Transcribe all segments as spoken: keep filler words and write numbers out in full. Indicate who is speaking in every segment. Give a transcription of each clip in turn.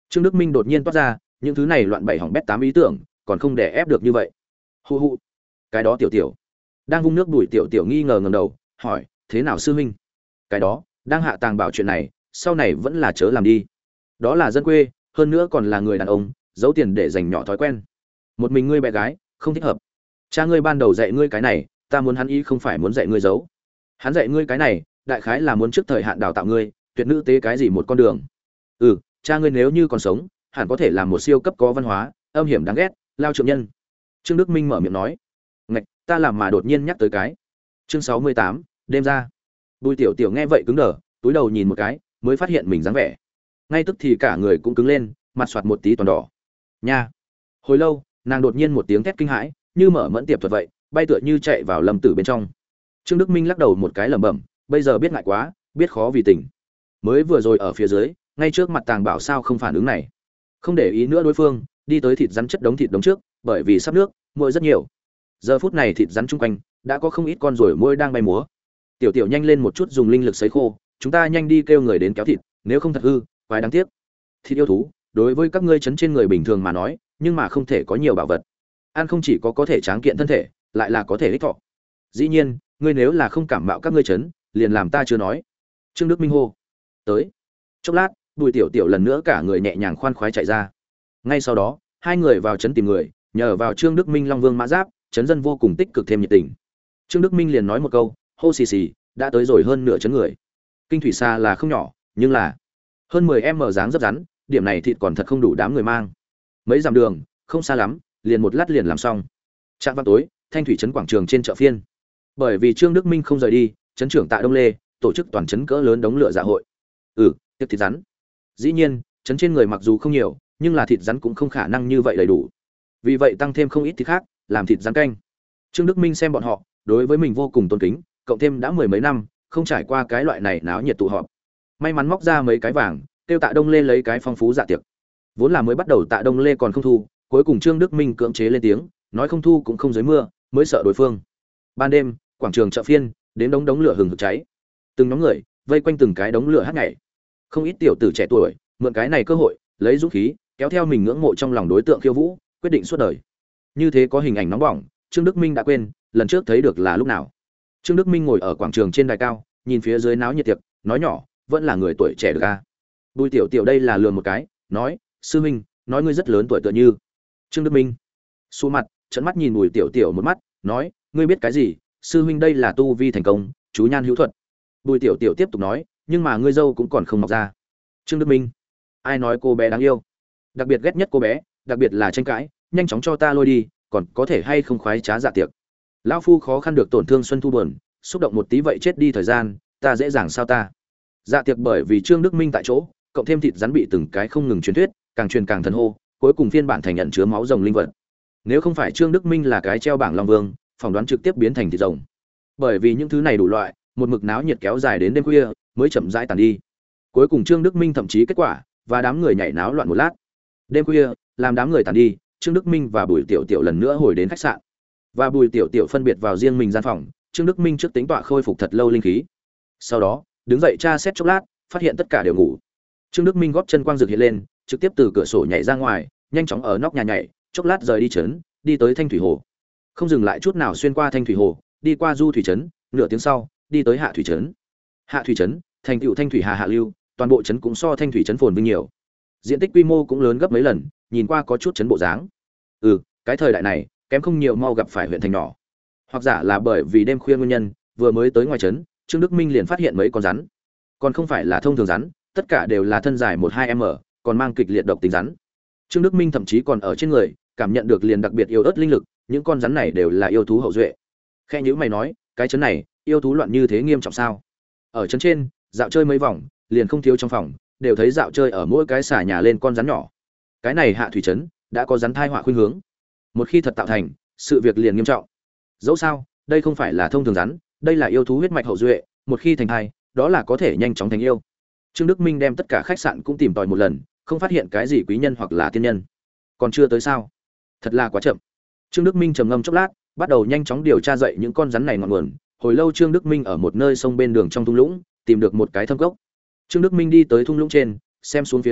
Speaker 1: Trương Đức Minh đột nhiên toát ra, những thứ này loạn bảy hỏng bét tám ý tưởng, còn không để ép được như vậy. Hu hu. Cái đó tiểu tiểu. Đang vung nước bùi tiểu tiểu nghi ngờ ngẩng đầu, hỏi, thế nào sư huynh? Cái đó, đang hạ tàng bảo chuyện này, sau này vẫn là chớ làm đi. Đó là dân quê, hơn nữa còn là người đàn ông, giấu tiền để dành nhỏ thói quen. Một mình ngươi bé gái, không thích hợp. Cha ngươi ban đầu dạy ngươi cái này, ta muốn hắn ý không phải muốn dạy ngươi giấu. Hắn dạy ngươi cái này, đại khái là muốn trước thời hạn đào tạo ngươi, tuyệt nữ tế cái gì một con đường. Ừ, cha ngươi nếu như còn sống, hẳn có thể làm một siêu cấp có văn hóa, âm hiểm đáng ghét, lao trượng nhân. Trương Đức Minh mở miệng nói. Ngạch, ta làm mà đột nhiên nhắc tới cái. Chương sáu mươi tám, đêm ra. Bùi Tiểu Tiểu nghe vậy cứng đờ, túi đầu nhìn một cái, mới phát hiện mình dáng vẻ. Ngay tức thì cả người cũng cứng lên, mặt soạt một tí toàn đỏ. Nha. Hồi lâu, nàng đột nhiên một tiếng thét kinh hãi, như mở mẫn tiệp thuật vậy, bay tựa như chạy vào Lâm Tử bên trong. Trương Đức Minh lắc đầu một cái lẩm bẩm, bây giờ biết ngại quá, biết khó vì tình. Mới vừa rồi ở phía dưới, ngay trước mặt Tàng Bảo sao không phản ứng này. Không để ý nữa đối phương, đi tới thịt rắn chất đống thịt đống trước, bởi vì sắp nước, muỗi rất nhiều. Giờ phút này thịt rắn chung quanh đã có không ít con rồi muỗi đang bay múa. Tiểu Tiểu nhanh lên một chút dùng linh lực sấy khô, chúng ta nhanh đi kêu người đến kéo thịt, nếu không thật hư, quái đáng tiếc. Thịt yêu thú, đối với các ngươi chấn trên người bình thường mà nói, nhưng mà không thể có nhiều bảo vật. Ăn không chỉ có có thể tráng kiện thân thể, lại là có thể ích thọ. Dĩ nhiên, ngươi nếu là không cảm mạo các ngươi chấn, liền làm ta chưa nói. Trương Đức Minh hô. Tới. Chốc lát, Bùi Tiểu Tiểu lần nữa cả người nhẹ nhàng khoan khoái chạy ra. Ngay sau đó, hai người vào trấn tìm người, nhờ vào Trương Đức Minh Long Vương mã giáp, trấn dân vô cùng tích cực thêm nhiệt tình. Trương Đức Minh liền nói một câu, hô xì xì, đã tới rồi hơn nửa trấn người. Kinh thủy xa là không nhỏ, nhưng là hơn mười em mở dáng rất rắn, điểm này thịt còn thật không đủ đám người mang. Mấy dặm đường, không xa lắm, liền một lát liền làm xong. Trạm vào tối, Thanh thủy trấn quảng trường trên chợ phiên. Bởi vì Trương Đức Minh không rời đi, trấn trưởng Tạ Đông Lê tổ chức toàn trấn cỡ lớn đống lửa dạ hội. Ừ, tiệc thịt rắn. Dĩ nhiên, trấn trên người mặc dù không nhiều, nhưng là thịt rắn cũng không khả năng như vậy đầy đủ. Vì vậy tăng thêm không ít thịt khác, làm thịt rắn canh. Trương Đức Minh xem bọn họ, đối với mình vô cùng tôn kính, cộng thêm đã mười mấy năm, không trải qua cái loại này náo nhiệt tụ họp. May mắn móc ra mấy cái vàng, tiêu Tạ Đông Lê lấy cái phong phú dạ tiệc. Vốn là mới bắt đầu Tạ Đông Lê còn không thu, cuối cùng Trương Đức Minh cưỡng chế lên tiếng, nói không thu cũng không dưới mưa, mới sợ đối phương. Ban đêm, quảng trường chợ phiên, đến đống đống lửa hừng hực cháy. Từng nhóm người vây quanh từng cái đống lửa hát nhảy. Không ít tiểu tử trẻ tuổi, mượn cái này cơ hội, lấy dũng khí, kéo theo mình ngưỡng mộ trong lòng đối tượng khiêu vũ, quyết định suốt đời. Như thế có hình ảnh nóng bỏng, Trương Đức Minh đã quên, lần trước thấy được là lúc nào. Trương Đức Minh ngồi ở quảng trường trên đài cao, nhìn phía dưới náo nhiệt tiệc, nói nhỏ, vẫn là người tuổi trẻ được a. Bùi Tiểu Tiểu đây là lừa một cái, nói, sư huynh, nói ngươi rất lớn tuổi tựa như. Trương Đức Minh xu mặt, trợn mắt nhìn Bùi Tiểu Tiểu một mắt, nói, ngươi biết cái gì? Sư huynh đây là tu vi thành công, chú nhan hữu thuật. Bùi Tiểu Tiểu tiếp tục nói, nhưng mà ngươi dâu cũng còn không mọc ra. Trương Đức Minh, ai nói cô bé đáng yêu? Đặc biệt ghét nhất cô bé, đặc biệt là tranh cãi, nhanh chóng cho ta lôi đi, còn có thể hay không khoái trá dạ tiệc. Lão phu khó khăn được tổn thương xuân thu buồn, xúc động một tí vậy chết đi thời gian, ta dễ dàng sao ta? Dạ tiệc bởi vì Trương Đức Minh tại chỗ, cộng thêm thịt rắn bị từng cái không ngừng truyền thuyết, càng truyền càng thần hô, cuối cùng phiên bản thành nhận chứa máu rồng linh vật. Nếu không phải Trương Đức Minh là cái treo bảng long vương, phỏng đoán trực tiếp biến thành thịt rồng. Bởi vì những thứ này đủ loại, một mực náo nhiệt kéo dài đến đêm khuya, mới chậm rãi tàn đi. Cuối cùng Trương Đức Minh thậm chí kết quả, và đám người nhảy náo loạn một lát. Đêm khuya, làm đám người tàn đi, Trương Đức Minh và Bùi Tiểu Tiểu lần nữa hồi đến khách sạn. Và Bùi Tiểu Tiểu phân biệt vào riêng mình gian phòng, Trương Đức Minh trước tính tọa khôi phục thật lâu linh khí. Sau đó, đứng dậy tra xét chốc lát, phát hiện tất cả đều ngủ. Trương Đức Minh góp chân quang rực hiện lên, trực tiếp từ cửa sổ nhảy ra ngoài, nhanh chóng ở nóc nhà nhảy, chốc lát rời đi trấn, đi tới Thanh thủy hồ. Không dừng lại chút nào xuyên qua Thanh thủy hồ, đi qua Du thủy trấn, nửa tiếng sau, đi tới Hạ thủy trấn. Hạ thủy trấn, thành tựu Thanh thủy hà hạ lưu, toàn bộ trấn cũng so Thanh thủy trấn phồn vinh nhiều. Diện tích quy mô cũng lớn gấp mấy lần, nhìn qua có chút trấn bộ dáng. Ừ, cái thời đại này, kém không nhiều mau gặp phải huyện thành nhỏ. Hoặc giả là bởi vì đêm khuya nguyên nhân, vừa mới tới ngoài trấn, Trương Đức Minh liền phát hiện mấy con rắn. Còn không phải là thông thường rắn, tất cả đều là thân dài một hai mét, còn mang kịch liệt độc tính rắn. Trương Đức Minh thậm chí còn ở trên người, cảm nhận được liền đặc biệt yêu ớt linh lực, những con rắn này đều là yêu thú hậu duệ. Khe nhíu mày nói, cái trấn này, yêu thú loạn như thế nghiêm trọng sao? Ở trấn trên, dạo chơi mấy vòng, liền không thiếu trong phòng, đều thấy dạo chơi ở mỗi cái xà nhà lên con rắn nhỏ. Cái này Hạ thủy trấn đã có rắn thai họa khuynh hướng. Một khi thật tạo thành, sự việc liền nghiêm trọng. Dẫu sao, đây không phải là thông thường rắn, đây là yêu thú huyết mạch hậu duệ, một khi thành thai, đó là có thể nhanh chóng thành yêu. Trương Đức Minh đem tất cả khách sạn cũng tìm tòi một lần, không phát hiện cái gì quý nhân hoặc là tiên nhân. Còn chưa tới sao? Thật là quá chậm. Trương Đức Minh trầm ngâm chốc lát, bắt đầu nhanh chóng điều tra dậy những con rắn này ngọn nguồn. Hồi lâu Trương Đức Minh ở một nơi sông bên đường trong thung lũng, tìm được một cái thâm cốc. Trương Đức Minh đi tới thung lũng trên, xem xuống phía dưới,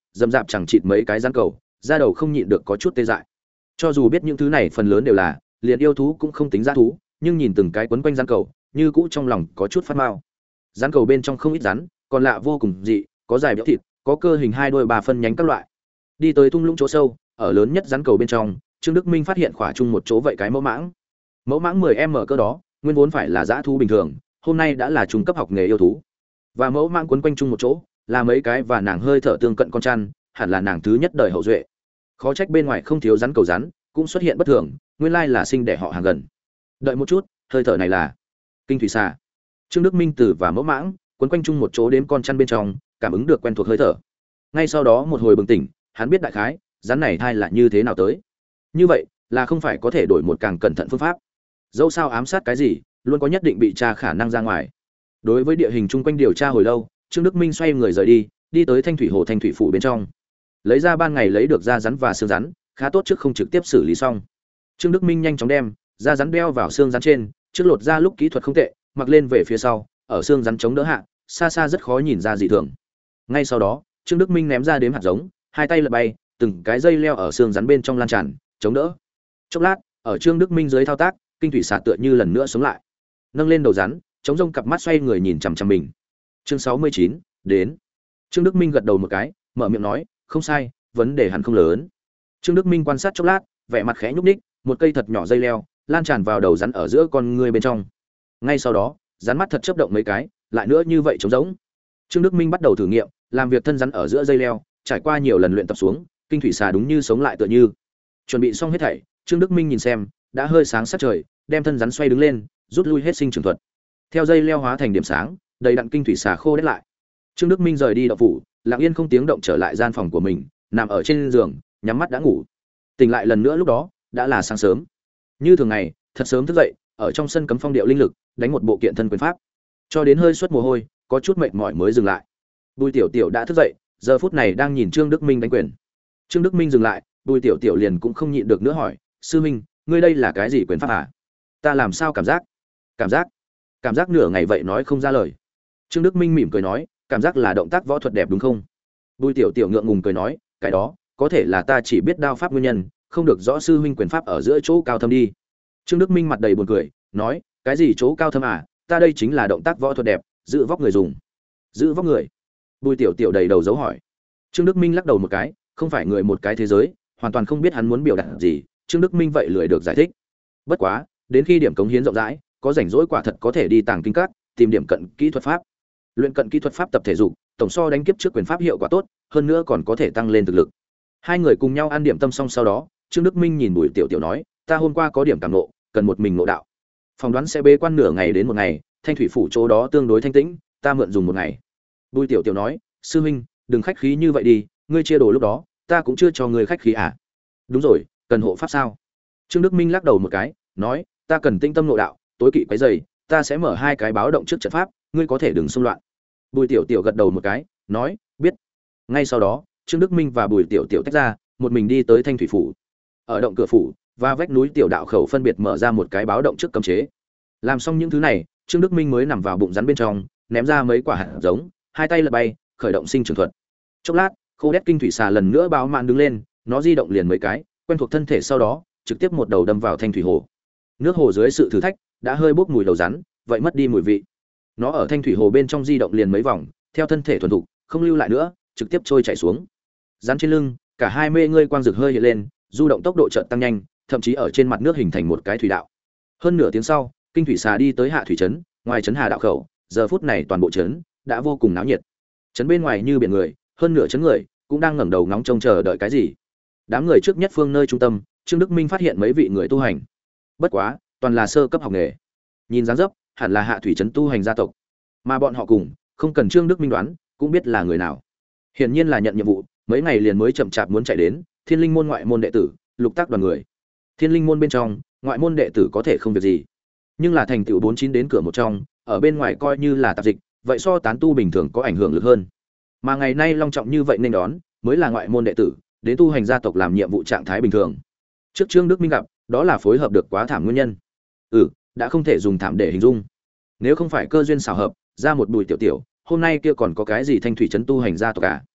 Speaker 1: dầm dạp chẳng chịt mấy cái rắn cầu, da đầu không nhịn được có chút tê dại. Cho dù biết những thứ này phần lớn đều là liền yêu thú cũng không tính dã thú, nhưng nhìn từng cái quấn quanh rắn cầu, như cũ trong lòng có chút phát mao. Rắn cầu bên trong không ít rắn, còn lạ vô cùng dị, có dài béo thịt, có cơ hình hai đôi ba phân nhánh các loại. Đi tới thung lũng chỗ sâu, ở lớn nhất rắn cầu bên trong, Trương Đức Minh phát hiện khỏa chung một chỗ vậy cái mẫu mãng. Mẫu mãng mười em cơ đó, nguyên vốn phải là dã thú bình thường, hôm nay đã là trung cấp học nghề yêu thú. Và mẫu mãng quấn quanh chung một chỗ, là mấy cái và nàng hơi thở tương cận con chăn, hẳn là nàng thứ nhất đời hậu duệ. Khó trách bên ngoài không thiếu rắn cầu rắn, cũng xuất hiện bất thường, nguyên lai là sinh đẻ họ hàng gần. Đợi một chút, hơi thở này là kinh thủy xà. Trương Đức Minh Tử và mẫu mãng quấn quanh chung một chỗ đếm con chăn bên trong, cảm ứng được quen thuộc hơi thở. Ngay sau đó một hồi bừng tỉnh, hắn biết đại khái, rắn này thai là như thế nào tới. Như vậy, là không phải có thể đổi một càng cẩn thận phương pháp. Dẫu sao ám sát cái gì, luôn có nhất định bị tra khả năng ra ngoài. Đối với địa hình chung quanh điều tra hồi lâu, Trương Đức Minh xoay người rời đi, đi tới Thanh Thủy Hồ Thanh Thủy phủ bên trong. Lấy ra ban ngày lấy được da rắn và xương rắn, khá tốt trước không trực tiếp xử lý xong. Trương Đức Minh nhanh chóng đem da rắn đeo vào xương rắn trên, trước lột ra lúc kỹ thuật không tệ, mặc lên về phía sau, ở xương rắn chống đỡ hạ, xa xa rất khó nhìn ra dị thường. Ngay sau đó, Trương Đức Minh ném ra đếm hạt giống, hai tay lật bay, từng cái dây leo ở xương rắn bên trong lan tràn, chống đỡ. Chốc lát, ở Trương Đức Minh dưới thao tác, kinh thủy xà tựa như lần nữa sống lại. Nâng lên đầu rắn, chống rông cặp mắt xoay người nhìn chằm chằm mình. Chương sáu mươi chín, đến. Trương Đức Minh gật đầu một cái, mở miệng nói, không sai, vấn đề hẳn không lớn. Trương Đức Minh quan sát chốc lát, vẻ mặt khẽ nhúc nhích, một cây thật nhỏ dây leo lan tràn vào đầu rắn ở giữa con người bên trong. Ngay sau đó, rắn mắt thật chớp động mấy cái, lại nữa như vậy trống rỗng. Trương Đức Minh bắt đầu thử nghiệm, làm việc thân rắn ở giữa dây leo, trải qua nhiều lần luyện tập xuống, kinh thủy xà đúng như sống lại tựa như. Chuẩn bị xong hết thảy, Trương Đức Minh nhìn xem, đã hơi sáng sát trời, đem thân rắn xoay đứng lên, rút lui hết sinh trưởng thuật. Theo dây leo hóa thành điểm sáng, đầy đặn kinh thủy xà khô đét lại. Trương Đức Minh rời đi động phủ, lặng yên không tiếng động trở lại gian phòng của mình, nằm ở trên giường, nhắm mắt đã ngủ. Tỉnh lại lần nữa lúc đó, đã là sáng sớm. Như thường ngày, thật sớm thức dậy, ở trong sân cấm phong điệu linh lực, đánh một bộ kiện thân quyền pháp. Cho đến hơi xuất mồ hôi, có chút mệt mỏi mới dừng lại. Bùi Tiểu Tiểu đã thức dậy, giờ phút này đang nhìn Trương Đức Minh đánh quyền. Trương Đức Minh dừng lại, Bùi Tiểu Tiểu liền cũng không nhịn được nữa hỏi, "Sư huynh, ngươi đây là cái gì quyền pháp à? Ta làm sao cảm giác?" "Cảm giác?" Cảm giác nửa ngày vậy nói không ra lời. Trương Đức Minh mỉm cười nói, "Cảm giác là động tác võ thuật đẹp đúng không?" Bùi Tiểu Tiểu ngượng ngùng cười nói, "Cái đó, có thể là ta chỉ biết đao pháp nguyên nhân, không được rõ sư huynh quyền pháp ở giữa chỗ cao thâm đi." Trương Đức Minh mặt đầy buồn cười, nói, "Cái gì chỗ cao thâm à, ta đây chính là động tác võ thuật đẹp, giữ vóc người dùng." "Giữ vóc người?" Bùi Tiểu Tiểu đầy đầu dấu hỏi. Trương Đức Minh lắc đầu một cái, không phải người một cái thế giới, hoàn toàn không biết hắn muốn biểu đạt gì, Trương Đức Minh vậy lười được giải thích. Bất quá, đến khi điểm cống hiến rộng rãi, có rảnh rỗi quả thật có thể đi tàng kinh các, tìm điểm cận kỹ thuật pháp. Luyện cận kỹ thuật pháp tập thể dục, tổng so đánh kiếp trước quyền pháp hiệu quả tốt, hơn nữa còn có thể tăng lên thực lực. Hai người cùng nhau ăn điểm tâm xong sau đó, Trương Đức Minh nhìn Bùi Tiểu Tiểu nói, "Ta hôm qua có điểm cảm ngộ, cần một mình ngộ đạo. Phỏng đoán sẽ bế quan nửa ngày đến một ngày, Thanh Thủy phủ chỗ đó tương đối thanh tĩnh, ta mượn dùng một ngày." Bùi Tiểu Tiểu nói, "Sư huynh, đừng khách khí như vậy đi, ngươi chia đồ lúc đó, ta cũng chưa cho ngươi khách khí à?" "Đúng rồi, cần hộ pháp sao?" Trương Đức Minh lắc đầu một cái, nói, "Ta cần tinh tâm ngộ đạo, tối kỵ quấy rầy, ta sẽ mở hai cái báo động trước trận pháp, ngươi có thể đừng xung loạn." Bùi Tiểu Tiểu gật đầu một cái, nói, "Biết." Ngay sau đó, Trương Đức Minh và Bùi Tiểu Tiểu tách ra, một mình đi tới Thanh Thủy phủ. Ở động cửa phủ và vách núi tiểu đạo khẩu phân biệt mở ra một cái báo động trước cấm chế. Làm xong những thứ này, Trương Đức Minh mới nằm vào bụng rắn bên trong, ném ra mấy quả hạt giống, hai tay lật bay, khởi động sinh trưởng thuật. Chốc lát, khô đét kinh thủy xà lần nữa báo mạn đứng lên, nó di động liền mấy cái, quen thuộc thân thể sau đó, trực tiếp một đầu đâm vào Thanh Thủy hồ. Nước hồ dưới sự thử thách đã hơi bốc mùi đầu rắn, vậy mất đi mùi vị. Nó ở Thanh Thủy hồ bên trong di động liền mấy vòng, theo thân thể thuần thục, không lưu lại nữa, trực tiếp trôi chảy xuống. Rắn trên lưng, cả hai mê ngươi quang rực hơi hiện lên, du động tốc độ chợt tăng nhanh, thậm chí ở trên mặt nước hình thành một cái thủy đạo. Hơn nửa tiếng sau, kinh thủy xà đi tới hạ thủy trấn, ngoài trấn Hà đạo khẩu, giờ phút này toàn bộ trấn đã vô cùng náo nhiệt. Trấn bên ngoài như biển người, hơn nửa trấn người cũng đang ngẩng đầu ngóng trông chờ đợi cái gì. Đám người trước nhất phương nơi trung tâm, Trương Đức Minh phát hiện mấy vị người tu hành. Bất quá, toàn là sơ cấp học nghề. Nhìn dáng dấp, hẳn là hạ thủy trấn tu hành gia tộc. Mà bọn họ cùng, không cần Trương Đức Minh đoán, cũng biết là người nào. Hiển nhiên là nhận nhiệm vụ, mấy ngày liền mới chậm chạp muốn chạy đến, Thiên Linh môn ngoại môn đệ tử, lục tác đoàn người. Thiên Linh môn bên trong, ngoại môn đệ tử có thể không việc gì, nhưng là thành tựu bốn chín đến cửa một trong, ở bên ngoài coi như là tạp dịch, vậy so tán tu bình thường có ảnh hưởng lực hơn. Mà ngày nay long trọng như vậy nên đón, mới là ngoại môn đệ tử, đến tu hành gia tộc làm nhiệm vụ trạng thái bình thường. Trước Trương Đức Minh gặp, đó là phối hợp được quá thảm nguyên nhân. Ừ, đã không thể dùng thảm để hình dung. Nếu không phải cơ duyên xảo hợp, ra một Bùi Tiểu Tiểu, hôm nay kia còn có cái gì Thanh Thủy trấn tu hành gia tộc cả.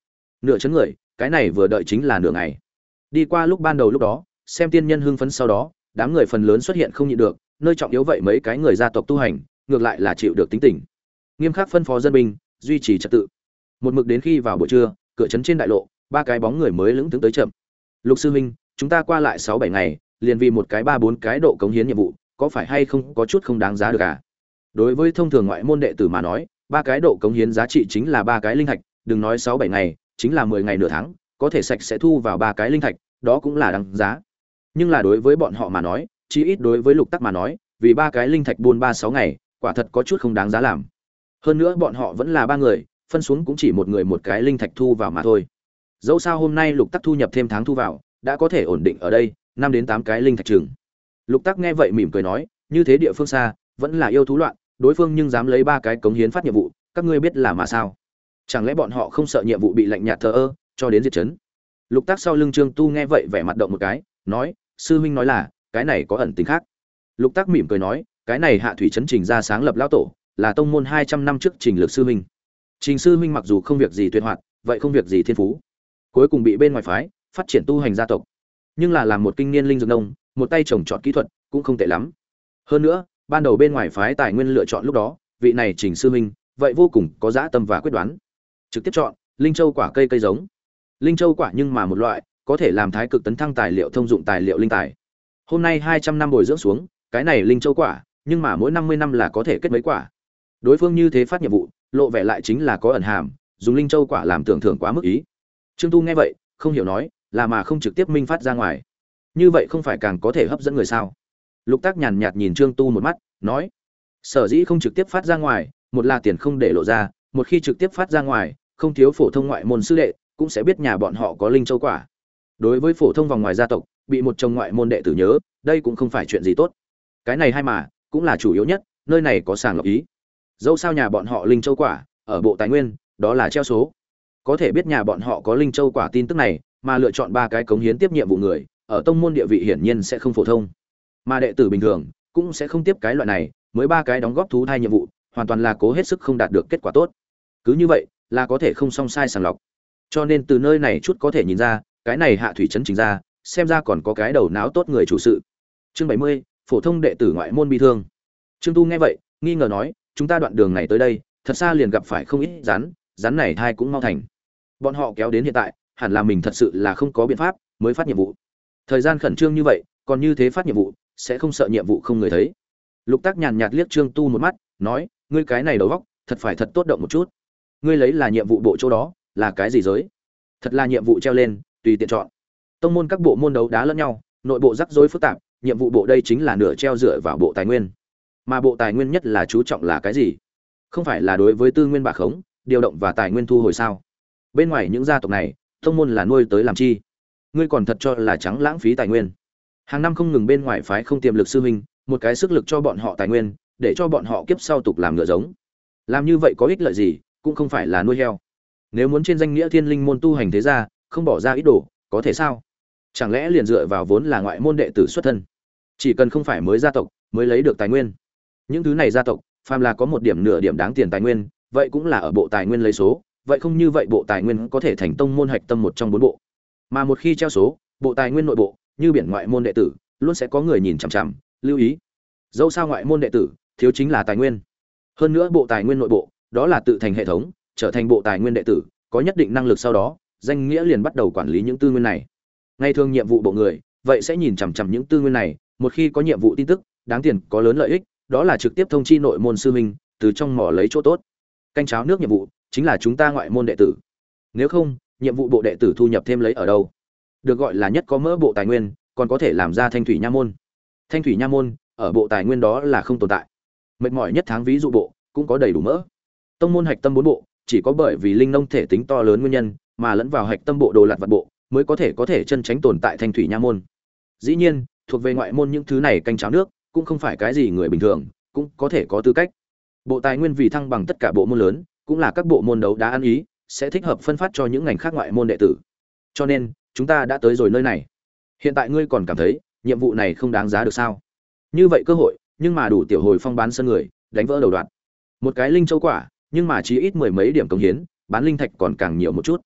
Speaker 1: nửa chấn người, cái này vừa đợi chính là nửa ngày. Đi qua lúc ban đầu lúc đó, xem tiên nhân hưng phấn sau đó, đám người phần lớn xuất hiện không nhịn được, nơi trọng yếu vậy mấy cái người gia tộc tu hành, ngược lại là chịu được tính tình. Nghiêm khắc phân phó dân binh, duy trì trật tự. Một mực đến khi vào buổi trưa, cửa trấn trên đại lộ, ba cái bóng người mới lững thững tới chậm. Lục sư huynh, chúng ta qua lại sáu bảy ngày, liền vì một cái ba bốn cái độ cống hiến nhiệm vụ, có phải hay không có chút không đáng giá được à? Đối với thông thường ngoại môn đệ tử mà nói, ba cái độ cống hiến giá trị chính là ba cái linh thạch, đừng nói sáu bảy ngày, chính là mười ngày nửa tháng, có thể sạch sẽ thu vào ba cái linh thạch, đó cũng là đáng giá. Nhưng là đối với bọn họ mà nói, chí ít đối với Lục Tắc mà nói, vì ba cái linh thạch buôn ba sáu ngày, quả thật có chút không đáng giá làm. Hơn nữa bọn họ vẫn là ba người, phân xuống cũng chỉ một người một cái linh thạch thu vào mà thôi. Dẫu sao hôm nay Lục Tắc thu nhập thêm tháng thu vào, đã có thể ổn định ở đây, năm đến tám cái linh thạch chừng. Lục Tắc nghe vậy mỉm cười nói, như thế địa phương xa, vẫn là yêu thú loạn, đối phương nhưng dám lấy ba cái cống hiến phát nhiệm vụ, các ngươi biết là mà sao? Chẳng lẽ bọn họ không sợ nhiệm vụ bị lạnh nhạt thờ ơ, cho đến diệt trấn? Lục Tắc sau lưng Trương Tu nghe vậy vẻ mặt động một cái, nói, sư huynh nói là, cái này có ẩn tình khác. Lục Tắc mỉm cười nói, cái này Hạ Thủy trấn Trình ra sáng lập lão tổ, là tông môn hai trăm năm trước Trình Lực sư huynh. Trình sư huynh mặc dù không việc gì tuyệt hoạt, vậy không việc gì thiên phú, cuối cùng bị bên ngoài phái phát triển tu hành gia tộc, nhưng là làm một kinh niên linh dược nông, một tay trồng trọt kỹ thuật cũng không tệ lắm. Hơn nữa, ban đầu bên ngoài phái tài nguyên lựa chọn lúc đó, vị này Trình sư huynh, vậy vô cùng có dã tâm và quyết đoán. Trực tiếp chọn linh châu quả cây cây giống. Linh châu quả nhưng mà một loại có thể làm thái cực tấn thăng tài liệu thông dụng tài liệu linh tài. Hôm nay hai trăm năm bồi dưỡng xuống, cái này linh châu quả, nhưng mà mỗi năm mươi năm là có thể kết mấy quả. Đối phương như thế phát nhiệm vụ, lộ vẻ lại chính là có ẩn hàm, dùng linh châu quả làm tưởng thưởng quá mức ý. Trương Tu nghe vậy, không hiểu nói, là mà không trực tiếp minh phát ra ngoài. Như vậy không phải càng có thể hấp dẫn người sao? Lục Tác nhàn nhạt nhìn Trương Tu một mắt, nói: "Sở dĩ không trực tiếp phát ra ngoài, một là tiền không để lộ ra, một khi trực tiếp phát ra ngoài, không thiếu phổ thông ngoại môn sư đệ cũng sẽ biết nhà bọn họ có linh châu quả. Đối với phổ thông vòng ngoài gia tộc, bị một chồng ngoại môn đệ tử nhớ, đây cũng không phải chuyện gì tốt. Cái này hai mà, cũng là chủ yếu nhất, nơi này có sàng lọc ý. Dẫu sao nhà bọn họ linh châu quả ở bộ tài nguyên, đó là treo số. Có thể biết nhà bọn họ có linh châu quả tin tức này, mà lựa chọn ba cái cống hiến tiếp nhiệm vụ người, ở tông môn địa vị hiển nhiên sẽ không phổ thông. Mà đệ tử bình thường cũng sẽ không tiếp cái loại này, mới ba cái đóng góp thú thai nhiệm vụ, hoàn toàn là cố hết sức không đạt được kết quả tốt. Cứ như vậy, là có thể không song sai sàng lọc. Cho nên từ nơi này chút có thể nhìn ra, cái này Hạ Thủy trấn Trình ra, xem ra còn có cái đầu não tốt người chủ sự. Chương bảy mươi, phổ thông đệ tử ngoại môn bi thương. Trương Tu nghe vậy, nghi ngờ nói, chúng ta đoạn đường này tới đây, thật xa liền gặp phải không ít rắn, rắn này thai cũng mau thành. Bọn họ kéo đến hiện tại, hẳn là mình thật sự là không có biện pháp mới phát nhiệm vụ. Thời gian khẩn trương như vậy, còn như thế phát nhiệm vụ, sẽ không sợ nhiệm vụ không người thấy. Lục Tác nhàn nhạt liếc Trương Tu một mắt, nói, ngươi cái này đầu óc, thật phải thật tốt động một chút. Ngươi lấy là nhiệm vụ bộ chỗ đó, là cái gì giới? Thật là nhiệm vụ treo lên, tùy tiện chọn. Tông môn các bộ môn đấu đá lẫn nhau, nội bộ rắc rối phức tạp, nhiệm vụ bộ đây chính là nửa treo dựa vào bộ tài nguyên. Mà bộ tài nguyên nhất là chú trọng là cái gì? Không phải là đối với tư nguyên bạc khống, điều động và tài nguyên thu hồi sao? Bên ngoài những gia tộc này, tông môn là nuôi tới làm chi? Ngươi còn thật cho là trắng lãng phí tài nguyên. Hàng năm không ngừng bên ngoài phái không tiềm lực sư huynh, một cái sức lực cho bọn họ tài nguyên, để cho bọn họ kiếp sau tục làm ngựa giống. Làm như vậy có ích lợi gì, cũng không phải là nuôi heo. Nếu muốn trên danh nghĩa thiên linh môn tu hành thế gia, không bỏ ra ít đồ, có thể sao? Chẳng lẽ liền dựa vào vốn là ngoại môn đệ tử xuất thân? Chỉ cần không phải mới gia tộc, mới lấy được tài nguyên. Những thứ này gia tộc, phàm là có một điểm nửa điểm đáng tiền tài nguyên, vậy cũng là ở bộ tài nguyên lấy số, vậy không như vậy bộ tài nguyên có thể thành tông môn hạch tâm một trong bốn bộ. Mà một khi treo số, bộ tài nguyên nội bộ, như biển ngoại môn đệ tử, luôn sẽ có người nhìn chằm chằm, lưu ý. Dẫu sao ngoại môn đệ tử, thiếu chính là tài nguyên. Hơn nữa bộ tài nguyên nội bộ, đó là tự thành hệ thống, trở thành bộ tài nguyên đệ tử, có nhất định năng lực sau đó, danh nghĩa liền bắt đầu quản lý những tư nguyên này. Ngay thường nhiệm vụ bộ người, vậy sẽ nhìn chằm chằm những tư nguyên này, một khi có nhiệm vụ tin tức, đáng tiền, có lớn lợi ích, đó là trực tiếp thông chi nội môn sư huynh, từ trong mỏ lấy chỗ tốt. Canh cháo nước nhiệm vụ, chính là chúng ta ngoại môn đệ tử. Nếu không, nhiệm vụ bộ đệ tử thu nhập thêm lấy ở đâu? Được gọi là nhất có mỡ bộ tài nguyên, còn có thể làm ra thanh thủy nha môn. Thanh thủy nha môn, ở bộ tài nguyên đó là không tồn tại. Mệt mỏi nhất tháng ví dụ bộ, cũng có đầy đủ mỡ. Tông môn hạch tâm bốn bộ, chỉ có bởi vì linh nông thể tính to lớn nguyên nhân, mà lẫn vào hạch tâm bộ đồ lặt vặt bộ, mới có thể có thể chân tránh tồn tại thanh thủy nha môn. Dĩ nhiên, thuộc về ngoại môn những thứ này canh cháo nước, cũng không phải cái gì người bình thường, cũng có thể có tư cách. Bộ tài nguyên vì thăng bằng tất cả bộ môn lớn, cũng là các bộ môn đấu đá ăn ý, sẽ thích hợp phân phát cho những ngành khác ngoại môn đệ tử. Cho nên, chúng ta đã tới rồi nơi này. Hiện tại ngươi còn cảm thấy, nhiệm vụ này không đáng giá được sao? Như vậy cơ hội, nhưng mà đủ tiểu hồi phong bán sân người, đánh vỡ đầu đoạn. Một cái linh châu quả, nhưng mà chỉ ít mười mấy điểm công hiến, bán linh thạch còn càng nhiều một chút.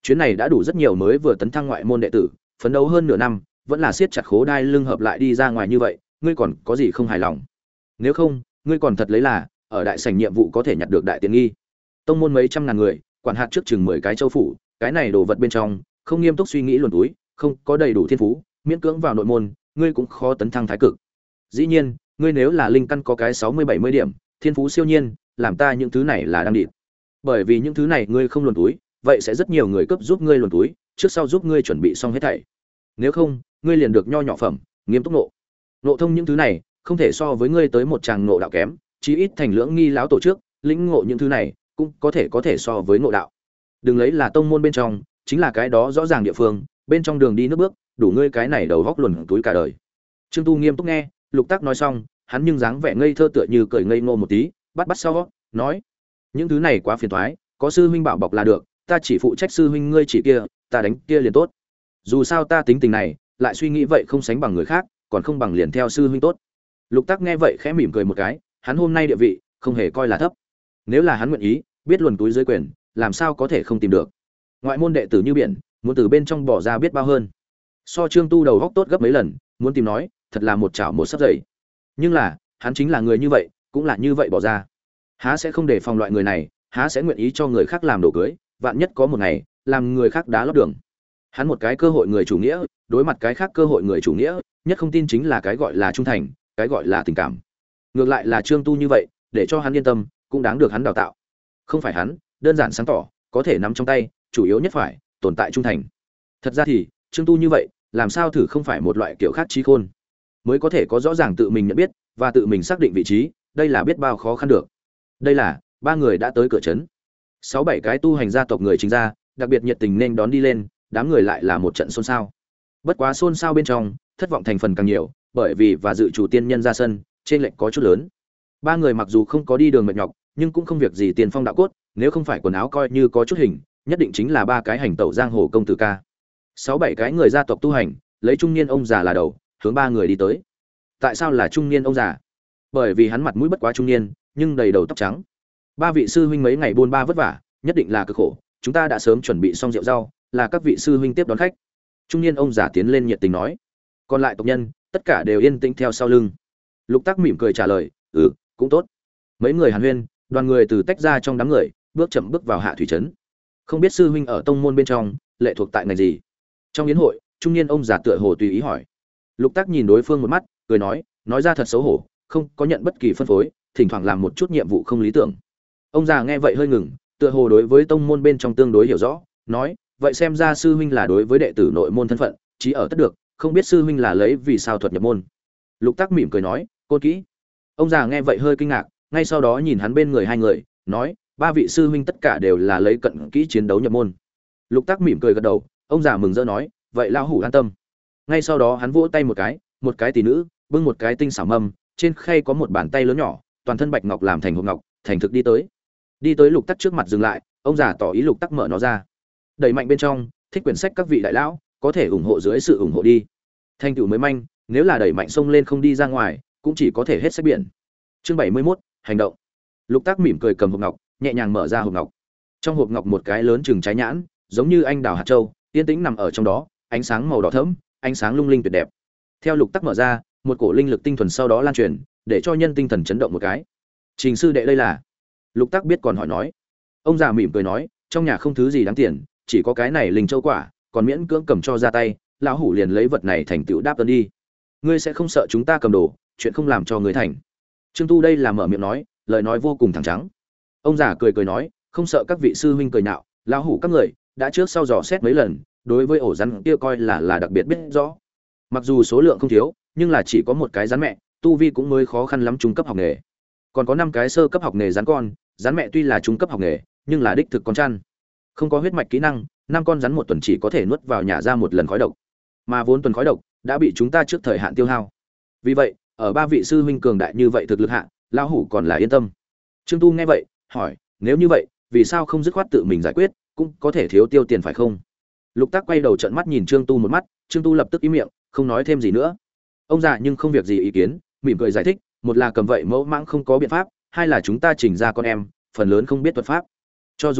Speaker 1: Chuyến này đã đủ rất nhiều mới vừa tấn thăng ngoại môn đệ tử, phấn đấu hơn nửa năm, vẫn là siết chặt khố đai lưng hợp lại đi ra ngoài như vậy, ngươi còn có gì không hài lòng? Nếu không, ngươi còn thật lấy là ở đại sảnh nhiệm vụ có thể nhặt được đại tiện nghi. Tông môn mấy trăm ngàn người, quản hạt trước chừng mười cái châu phủ, cái này đồ vật bên trong, không nghiêm túc suy nghĩ luồn túi, không có đầy đủ thiên phú, miễn cưỡng vào nội môn, ngươi cũng khó tấn thăng thái cực. Dĩ nhiên, ngươi nếu là linh căn có cái sáu mươi bảy mươi điểm, thiên phú siêu nhiên, làm ta những thứ này là đang địt. Bởi vì những thứ này ngươi không luồn túi, vậy sẽ rất nhiều người cấp giúp ngươi luồn túi, trước sau giúp ngươi chuẩn bị xong hết thảy. Nếu không, ngươi liền được nho nhỏ phẩm, nghiêm túc nộ. Nộ thông những thứ này, không thể so với ngươi tới một tràng nộ đạo kém, chí ít thành lưỡng nghi lão tổ trước, lĩnh ngộ những thứ này, cũng có thể có thể so với ngộ đạo. Đừng lấy là tông môn bên trong, chính là cái đó rõ ràng địa phương, bên trong đường đi nước bước, đủ ngươi cái này đầu góc luồn túi cả đời. Trương Tu nghiêm túc nghe, Lục Tắc nói xong, hắn nhưng dáng vẻ ngây thơ tựa như cười ngây ngô một tí, bắt bắt sau, nói: "Những thứ này quá phiền toái, có sư huynh bảo bọc là được, ta chỉ phụ trách sư huynh ngươi chỉ kia, ta đánh kia liền tốt. Dù sao ta tính tình này, lại suy nghĩ vậy không sánh bằng người khác, còn không bằng liền theo sư huynh tốt." Lục Tắc nghe vậy khẽ mỉm cười một cái, hắn hôm nay địa vị không hề coi là thấp. Nếu là hắn nguyện ý, biết luồn túi dưới quyền, làm sao có thể không tìm được. Ngoại môn đệ tử như biển, muốn từ bên trong bỏ ra biết bao hơn. So Trương Tu đầu góc tốt gấp mấy lần, muốn tìm nói, thật là một chảo một sấp dày. Nhưng là, hắn chính là người như vậy, cũng là như vậy bỏ ra. Há sẽ không để phòng loại người này, há sẽ nguyện ý cho người khác làm đồ cưới, vạn nhất có một ngày, làm người khác đá lót đường. Hắn một cái cơ hội người chủ nghĩa, đối mặt cái khác cơ hội người chủ nghĩa, nhất không tin chính là cái gọi là trung thành, cái gọi là tình cảm. Ngược lại là Trương Tu như vậy, để cho hắn yên tâm, cũng đáng được hắn đào tạo. Không phải hắn, đơn giản sáng tỏ, có thể nắm trong tay, chủ yếu nhất phải tồn tại trung thành. Thật ra thì, Trương Tu như vậy, làm sao thử không phải một loại kiểu khác trí khôn, mới có thể có rõ ràng tự mình nhận biết và tự mình xác định vị trí, đây là biết bao khó khăn được. Đây là ba người đã tới cửa trấn, sáu bảy cái tu hành gia tộc người chính ra, đặc biệt nhiệt tình nên đón đi lên, đám người lại là một trận xôn xao. Bất quá xôn xao bên trong, thất vọng thành phần càng nhiều, bởi vì và dự chủ tiên nhân ra sân, trên lệnh có chút lớn. Ba người mặc dù không có đi đường mệt nhọc, nhưng cũng không việc gì tiền phong đạo cốt, nếu không phải quần áo coi như có chút hình, nhất định chính là ba cái hành tẩu giang hồ công tử ca. Sáu bảy cái người gia tộc tu hành, lấy trung niên ông già là đầu, hướng ba người đi tới. Tại sao là trung niên ông già? Bởi vì hắn mặt mũi bất quá trung niên, nhưng đầy đầu tóc trắng. Ba vị sư huynh mấy ngày buôn ba vất vả, nhất định là cực khổ, chúng ta đã sớm chuẩn bị xong rượu rau, là các vị sư huynh tiếp đón khách. Trung niên ông già tiến lên nhiệt tình nói. Còn lại tộc nhân, tất cả đều yên tĩnh theo sau lưng. Lục Tắc mỉm cười trả lời, "Ừ, cũng tốt." Mấy người hàn huyên, đoàn người từ tách ra trong đám người, bước chậm bước vào hạ thủy trấn. Không biết sư huynh ở tông môn bên trong, lệ thuộc tại ngành gì? Trong yến hội, trung niên ông già tựa hồ tùy ý hỏi. Lục Tắc nhìn đối phương một mắt, cười nói, nói ra thật xấu hổ, không có nhận bất kỳ phân phối, thỉnh thoảng làm một chút nhiệm vụ không lý tưởng. Ông già nghe vậy hơi ngừng, tựa hồ đối với tông môn bên trong tương đối hiểu rõ, nói, vậy xem ra sư huynh là đối với đệ tử nội môn thân phận, chí ở tất được, không biết sư huynh là lấy vì sao thuật nhập môn. Lục Tắc mỉm cười nói, côn kỹ. Ông già nghe vậy hơi kinh ngạc, ngay sau đó nhìn hắn bên người hai người, nói, ba vị sư huynh tất cả đều là lấy cận kỹ chiến đấu nhập môn. Lục Tắc mỉm cười gật đầu, ông già mừng rỡ nói, vậy lão hủ an tâm. Ngay sau đó hắn vỗ tay một cái, một cái tỷ nữ bưng một cái tinh xảo mâm, trên khay có một bàn tay lớn nhỏ, toàn thân bạch ngọc làm thành hộp ngọc, thành thực đi tới. Đi tới Lục Tắc trước mặt dừng lại, ông già tỏ ý Lục Tắc mở nó ra. Đẩy mạnh bên trong, thích quyển sách các vị đại lão, có thể ủng hộ dưới sự ủng hộ đi. Thanh tựu mới manh, nếu là đẩy mạnh xông lên không đi ra ngoài, cũng chỉ có thể hết sách biển. Chương bảy mươi mốt, hành động. Lục Tắc mỉm cười cầm hộp ngọc, nhẹ nhàng mở ra hộp ngọc. Trong hộp ngọc một cái lớn chừng trái nhãn, giống như anh đào hạt châu, yên tĩnh nằm ở trong đó, ánh sáng màu đỏ thẫm, ánh sáng lung linh tuyệt đẹp. Theo Lục Tắc mở ra, một cổ linh lực tinh thuần sau đó lan truyền, để cho nhân tinh thần chấn động một cái. Trình sư đệ đây là? Lục Tắc biết còn hỏi nói. Ông già mỉm cười nói, trong nhà không thứ gì đáng tiền, chỉ có cái này linh châu quả, còn miễn cưỡng cầm cho ra tay, lão hủ liền lấy vật này thành tựu đáp ơn đi. Ngươi sẽ không sợ chúng ta cầm đồ, chuyện không làm cho ngươi thành. Trương Tu đây là mở miệng nói, lời nói vô cùng thẳng trắng. Ông già cười cười nói, không sợ các vị sư huynh cười nhạo, lão hủ các người đã trước sau dò xét mấy lần, đối với ổ rắn kia coi là là đặc biệt biết rõ. Mặc dù số lượng không thiếu, nhưng là chỉ có một cái rắn mẹ, tu vi cũng mới khó khăn lắm trung cấp học nghề. Còn có năm cái sơ cấp học nghề rắn con, rắn mẹ tuy là trung cấp học nghề, nhưng là đích thực con chăn. Không có huyết mạch kỹ năng, năm con rắn một tuần chỉ có thể nuốt vào nhả ra một lần khói độc. Mà vốn tuần khói độc đã bị chúng ta trước thời hạn tiêu hao. Vì vậy, ở ba vị sư huynh cường đại như vậy thực lực hạ, lão hủ còn là yên tâm. Trương Tu nghe vậy, hỏi, nếu như vậy, vì sao không dứt khoát tự mình giải quyết, cũng có thể thiếu tiêu tiền phải không? Lục Tắc quay đầu trợn mắt nhìn Trương Tu một mắt, Trương Tu lập tức im miệng, không nói thêm gì nữa. Ông già nhưng không việc gì ý kiến, mỉm cười giải thích, một là cầm vậy mẫu mãng không có biện pháp, hai là chúng ta chỉnh ra con em, phần lớn không biết thuật pháp. Cho dù biết,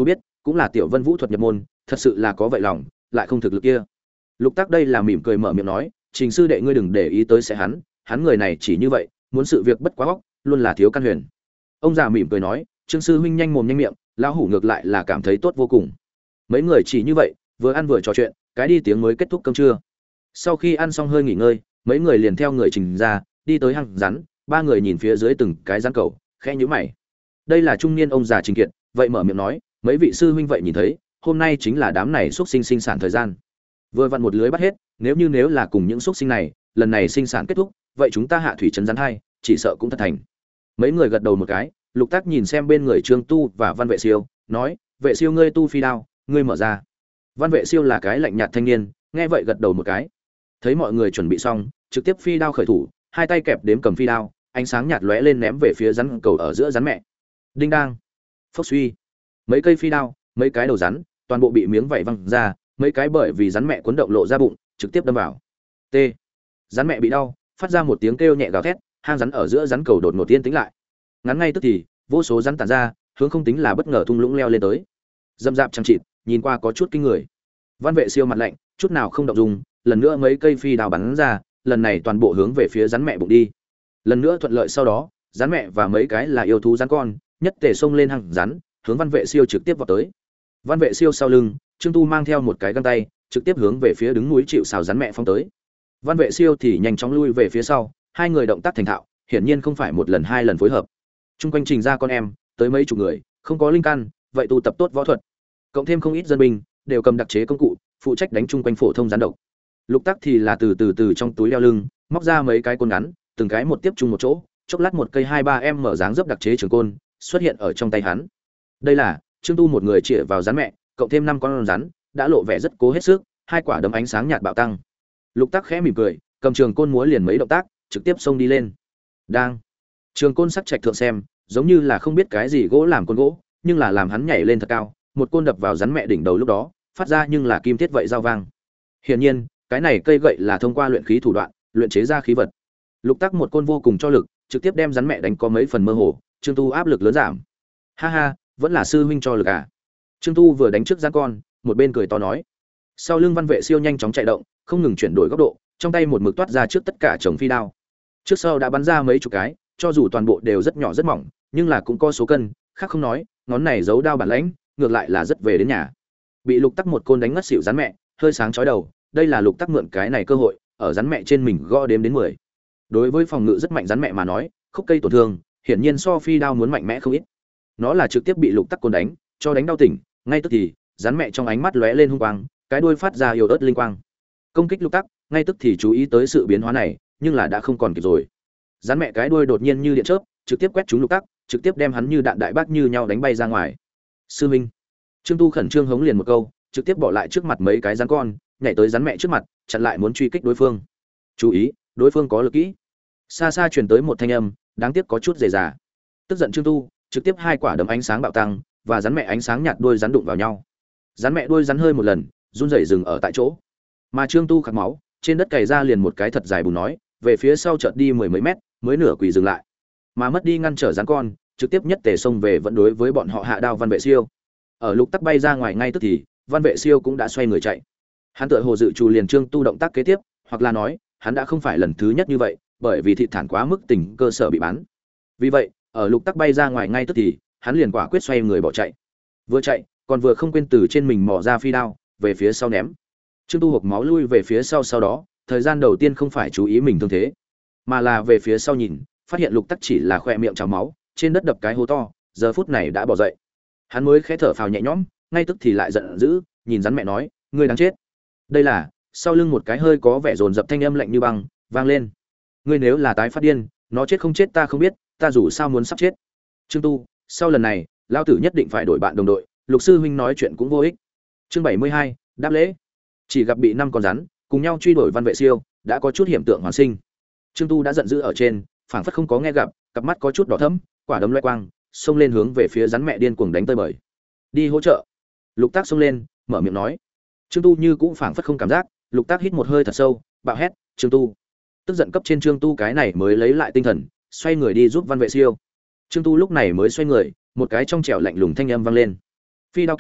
Speaker 1: cũng là tiểu Vân Vũ thuật nhập môn, thật sự là có vậy lòng, lại không thực lực kia. Lục Tắc đây là mỉm cười mở miệng nói, Trình sư đệ ngươi đừng để ý tới sẽ hắn, hắn người này chỉ như vậy, muốn sự việc bất quá góc, luôn là thiếu căn huyền. Ông già mỉm cười nói, Trương sư huynh nhanh mồm nhanh miệng, lão hủ ngược lại là cảm thấy tốt vô cùng. Mấy người chỉ như vậy, vừa ăn vừa trò chuyện, cái đi tiếng mới kết thúc cơm trưa. Sau khi ăn xong hơi nghỉ ngơi, mấy người liền theo người Trình ra, đi tới hang rắn, ba người nhìn phía dưới từng cái rắn cầu, khẽ nhíu mày. Đây là trung niên ông già Trình Kiệt, vậy mở miệng nói, mấy vị sư huynh vậy nhìn thấy, hôm nay chính là đám này xuất sinh sinh sản thời gian. Vừa vặn một lưới bắt hết, nếu như nếu là cùng những xuất sinh này, lần này sinh sản kết thúc, vậy chúng ta hạ thủy trấn rắn hai, chỉ sợ cũng thật thành. Mấy người gật đầu một cái, Lục Tác nhìn xem bên người Trương Tu và Văn Vệ Siêu, nói, Vệ Siêu ngươi tu phi đao, ngươi mở ra. Văn Vệ Siêu là cái lạnh nhạt thanh niên, nghe vậy gật đầu một cái. Thấy mọi người chuẩn bị xong, trực tiếp phi đao khởi thủ, hai tay kẹp đếm cầm phi đao, ánh sáng nhạt lóe lên ném về phía rắn cầu ở giữa rắn mẹ. Đinh đang, phốc suy, mấy cây phi đao, mấy cái đầu rắn, toàn bộ bị miếng vảy văng ra, mấy cái bởi vì rắn mẹ cuốn động lộ ra bụng, trực tiếp đâm vào. T. Rắn mẹ bị đau, phát ra một tiếng kêu nhẹ gào thét, hang rắn ở giữa rắn cầu đột ngột tiên tĩnh lại. Ngắn ngay tức thì, vô số rắn tản ra, hướng không tính là bất ngờ thung lũng leo lên tới. Dâm dạp chẳng chịt, nhìn qua có chút kinh người. Văn Vệ Siêu mặt lạnh, chút nào không động dung, lần nữa mấy cây phi đao bắn ra, lần này toàn bộ hướng về phía rắn mẹ bụng đi. Lần nữa thuận lợi sau đó, rắn mẹ và mấy cái là yêu thú rắn con, nhất tề xông lên hang rắn, hướng Văn Vệ Siêu trực tiếp vào tới. Văn Vệ Siêu sau lưng, Trương Tu mang theo một cái găng tay, trực tiếp hướng về phía đứng núi chịu sào rắn mẹ phóng tới. Văn Vệ Siêu thì nhanh chóng lui về phía sau, hai người động tác thành thạo, hiển nhiên không phải một lần hai lần phối hợp. Trung quanh Trình ra con em, tới mấy chục người, không có linh căn, vậy tu tập tốt võ thuật, cộng thêm không ít dân binh, đều cầm đặc chế công cụ, phụ trách đánh trung quanh phổ thông rắn độc. Lục Tắc thì là từ từ từ trong túi đeo lưng, móc ra mấy cái côn ngắn, từng cái một tiếp chung một chỗ, chốc lát một cây hai ba em mở dáng dấp đặc chế trường côn xuất hiện ở trong tay hắn. Đây là Trương Tu một người chĩa vào rắn mẹ, cộng thêm năm con rắn, đã lộ vẻ rất cố hết sức, hai quả đấm ánh sáng nhạt bạo tăng. Lục Tắc khẽ mỉm cười, cầm trường côn múa liền mấy động tác, trực tiếp xông đi lên. Đang, trường côn sắc trạch thượng xem, giống như là không biết cái gì gỗ làm côn gỗ, nhưng là làm hắn nhảy lên thật cao, một côn đập vào rắn mẹ đỉnh đầu lúc đó, phát ra nhưng là kim thiết vậy giao vang. Hiển nhiên, cái này cây gậy là thông qua luyện khí thủ đoạn, luyện chế ra khí vật. Lục Tắc một côn vô cùng cho lực, trực tiếp đem rắn mẹ đánh có mấy phần mơ hồ, Trương Tu áp lực lớn giảm. Ha ha, vẫn là sư huynh cho lực à? Trương Tu vừa đánh trước rắn con, một bên cười to nói. Sau lưng Văn Vệ Siêu nhanh chóng chạy động, không ngừng chuyển đổi góc độ, trong tay một mực toát ra trước tất cả chồng phi đao. Trước sau đã bắn ra mấy chục cái, cho dù toàn bộ đều rất nhỏ rất mỏng, nhưng là cũng có số cân, khác không nói, ngón này giấu đao bản lãnh, ngược lại là rất về đến nhà. Bị Lục Tắc một côn đánh ngất xỉu rắn mẹ, hơi sáng chói đầu, đây là Lục Tắc mượn cái này cơ hội, ở rắn mẹ trên mình gõ đếm đến mười. Đối với phòng ngự rất mạnh rắn mẹ mà nói, khúc cây tổn thương, hiển nhiên so phi đao muốn mạnh mẽ không ít. Nó là trực tiếp bị Lục Tắc côn đánh, cho đánh đau tỉnh, ngay tức thì, rắn mẹ trong ánh mắt lóe lên hung quang, cái đuôi phát ra yếu ớt linh quang. Công kích Lục Tắc, ngay tức thì chú ý tới sự biến hóa này, nhưng là đã không còn kịp rồi. Rắn mẹ cái đuôi đột nhiên như điện chớp, trực tiếp quét trúng Lục Tắc, trực tiếp đem hắn như đạn đại bác như nhau đánh bay ra ngoài. Sư Minh, Trương Tu khẩn trương hống liền một câu, trực tiếp bỏ lại trước mặt mấy cái rắn con, nhảy tới rắn mẹ trước mặt, chặn lại muốn truy kích đối phương. Chú ý, đối phương có lực kỹ. Xa xa truyền tới một thanh âm, đáng tiếc có chút rời rà. Tức giận Trương Tu, trực tiếp hai quả đấm ánh sáng bạo tăng, và rắn mẹ ánh sáng nhạt đuôi rắn đụng vào nhau. Rắn mẹ đuôi rắn hơi một lần, run rẩy dừng ở tại chỗ. Mà Trương Tu khạc máu, trên đất cày ra liền một cái thật dài bùn nói, về phía sau chợt đi mười mấy mét, mới nửa quỳ dừng lại. Mà mất đi ngăn trở rắn con, trực tiếp nhất tề xông về vẫn đối với bọn họ hạ đao Văn Vệ Siêu. Ở Lục Tắc bay ra ngoài ngay tức thì, Văn Vệ Siêu cũng đã xoay người chạy. Hắn tựa hồ dự trù liền Trương Tu động tác kế tiếp, hoặc là nói, hắn đã không phải lần thứ nhất như vậy, bởi vì thị thản quá mức tình cơ sở bị bắn. Vì vậy, ở Lục Tắc bay ra ngoài ngay tức thì, hắn liền quả quyết xoay người bỏ chạy. Vừa chạy, còn vừa không quên từ trên mình mò ra phi đao, về phía sau ném. Trương Tu hộc máu lui về phía sau sau đó, thời gian đầu tiên không phải chú ý mình thương thế, mà là về phía sau nhìn, phát hiện Lục Tắc chỉ là khỏe miệng trào máu, trên đất đập cái hố to, giờ phút này đã bỏ dậy. Hắn mới khẽ thở phào nhẹ nhõm, ngay tức thì lại giận dữ, nhìn rắn mẹ nói, ngươi đáng chết. Đây là, sau lưng một cái hơi có vẻ dồn dập thanh âm lạnh như băng vang lên. Ngươi nếu là tái phát điên, nó chết không chết ta không biết, ta dù sao muốn sắp chết. Trương Tu, sau lần này, lão tử nhất định phải đổi bạn đồng đội, Lục sư huynh nói chuyện cũng vô ích. Chương bảy mươi hai, đáp lễ. Chỉ gặp bị năm con rắn cùng nhau truy đuổi Văn Vệ Siêu, đã có chút hiểm tượng hoàn sinh. Trương Tu đã giận dữ ở trên, phảng phất không có nghe gặp, cặp mắt có chút đỏ thẫm, quả đấm loé quang, xông lên hướng về phía rắn mẹ điên cuồng đánh tơi bời. Đi hỗ trợ. Lục Tác xông lên, mở miệng nói. Trương Tu như cũng phảng phất không cảm giác, Lục Tác hít một hơi thật sâu, bạo hét, "Trương Tu!" Tức giận cấp trên Trương Tu cái này mới lấy lại tinh thần, xoay người đi giúp Văn Vệ Siêu. Trương Tu lúc này mới xoay người, một cái trong trẻo lạnh lùng thanh âm vang lên. Phi đao kỹ,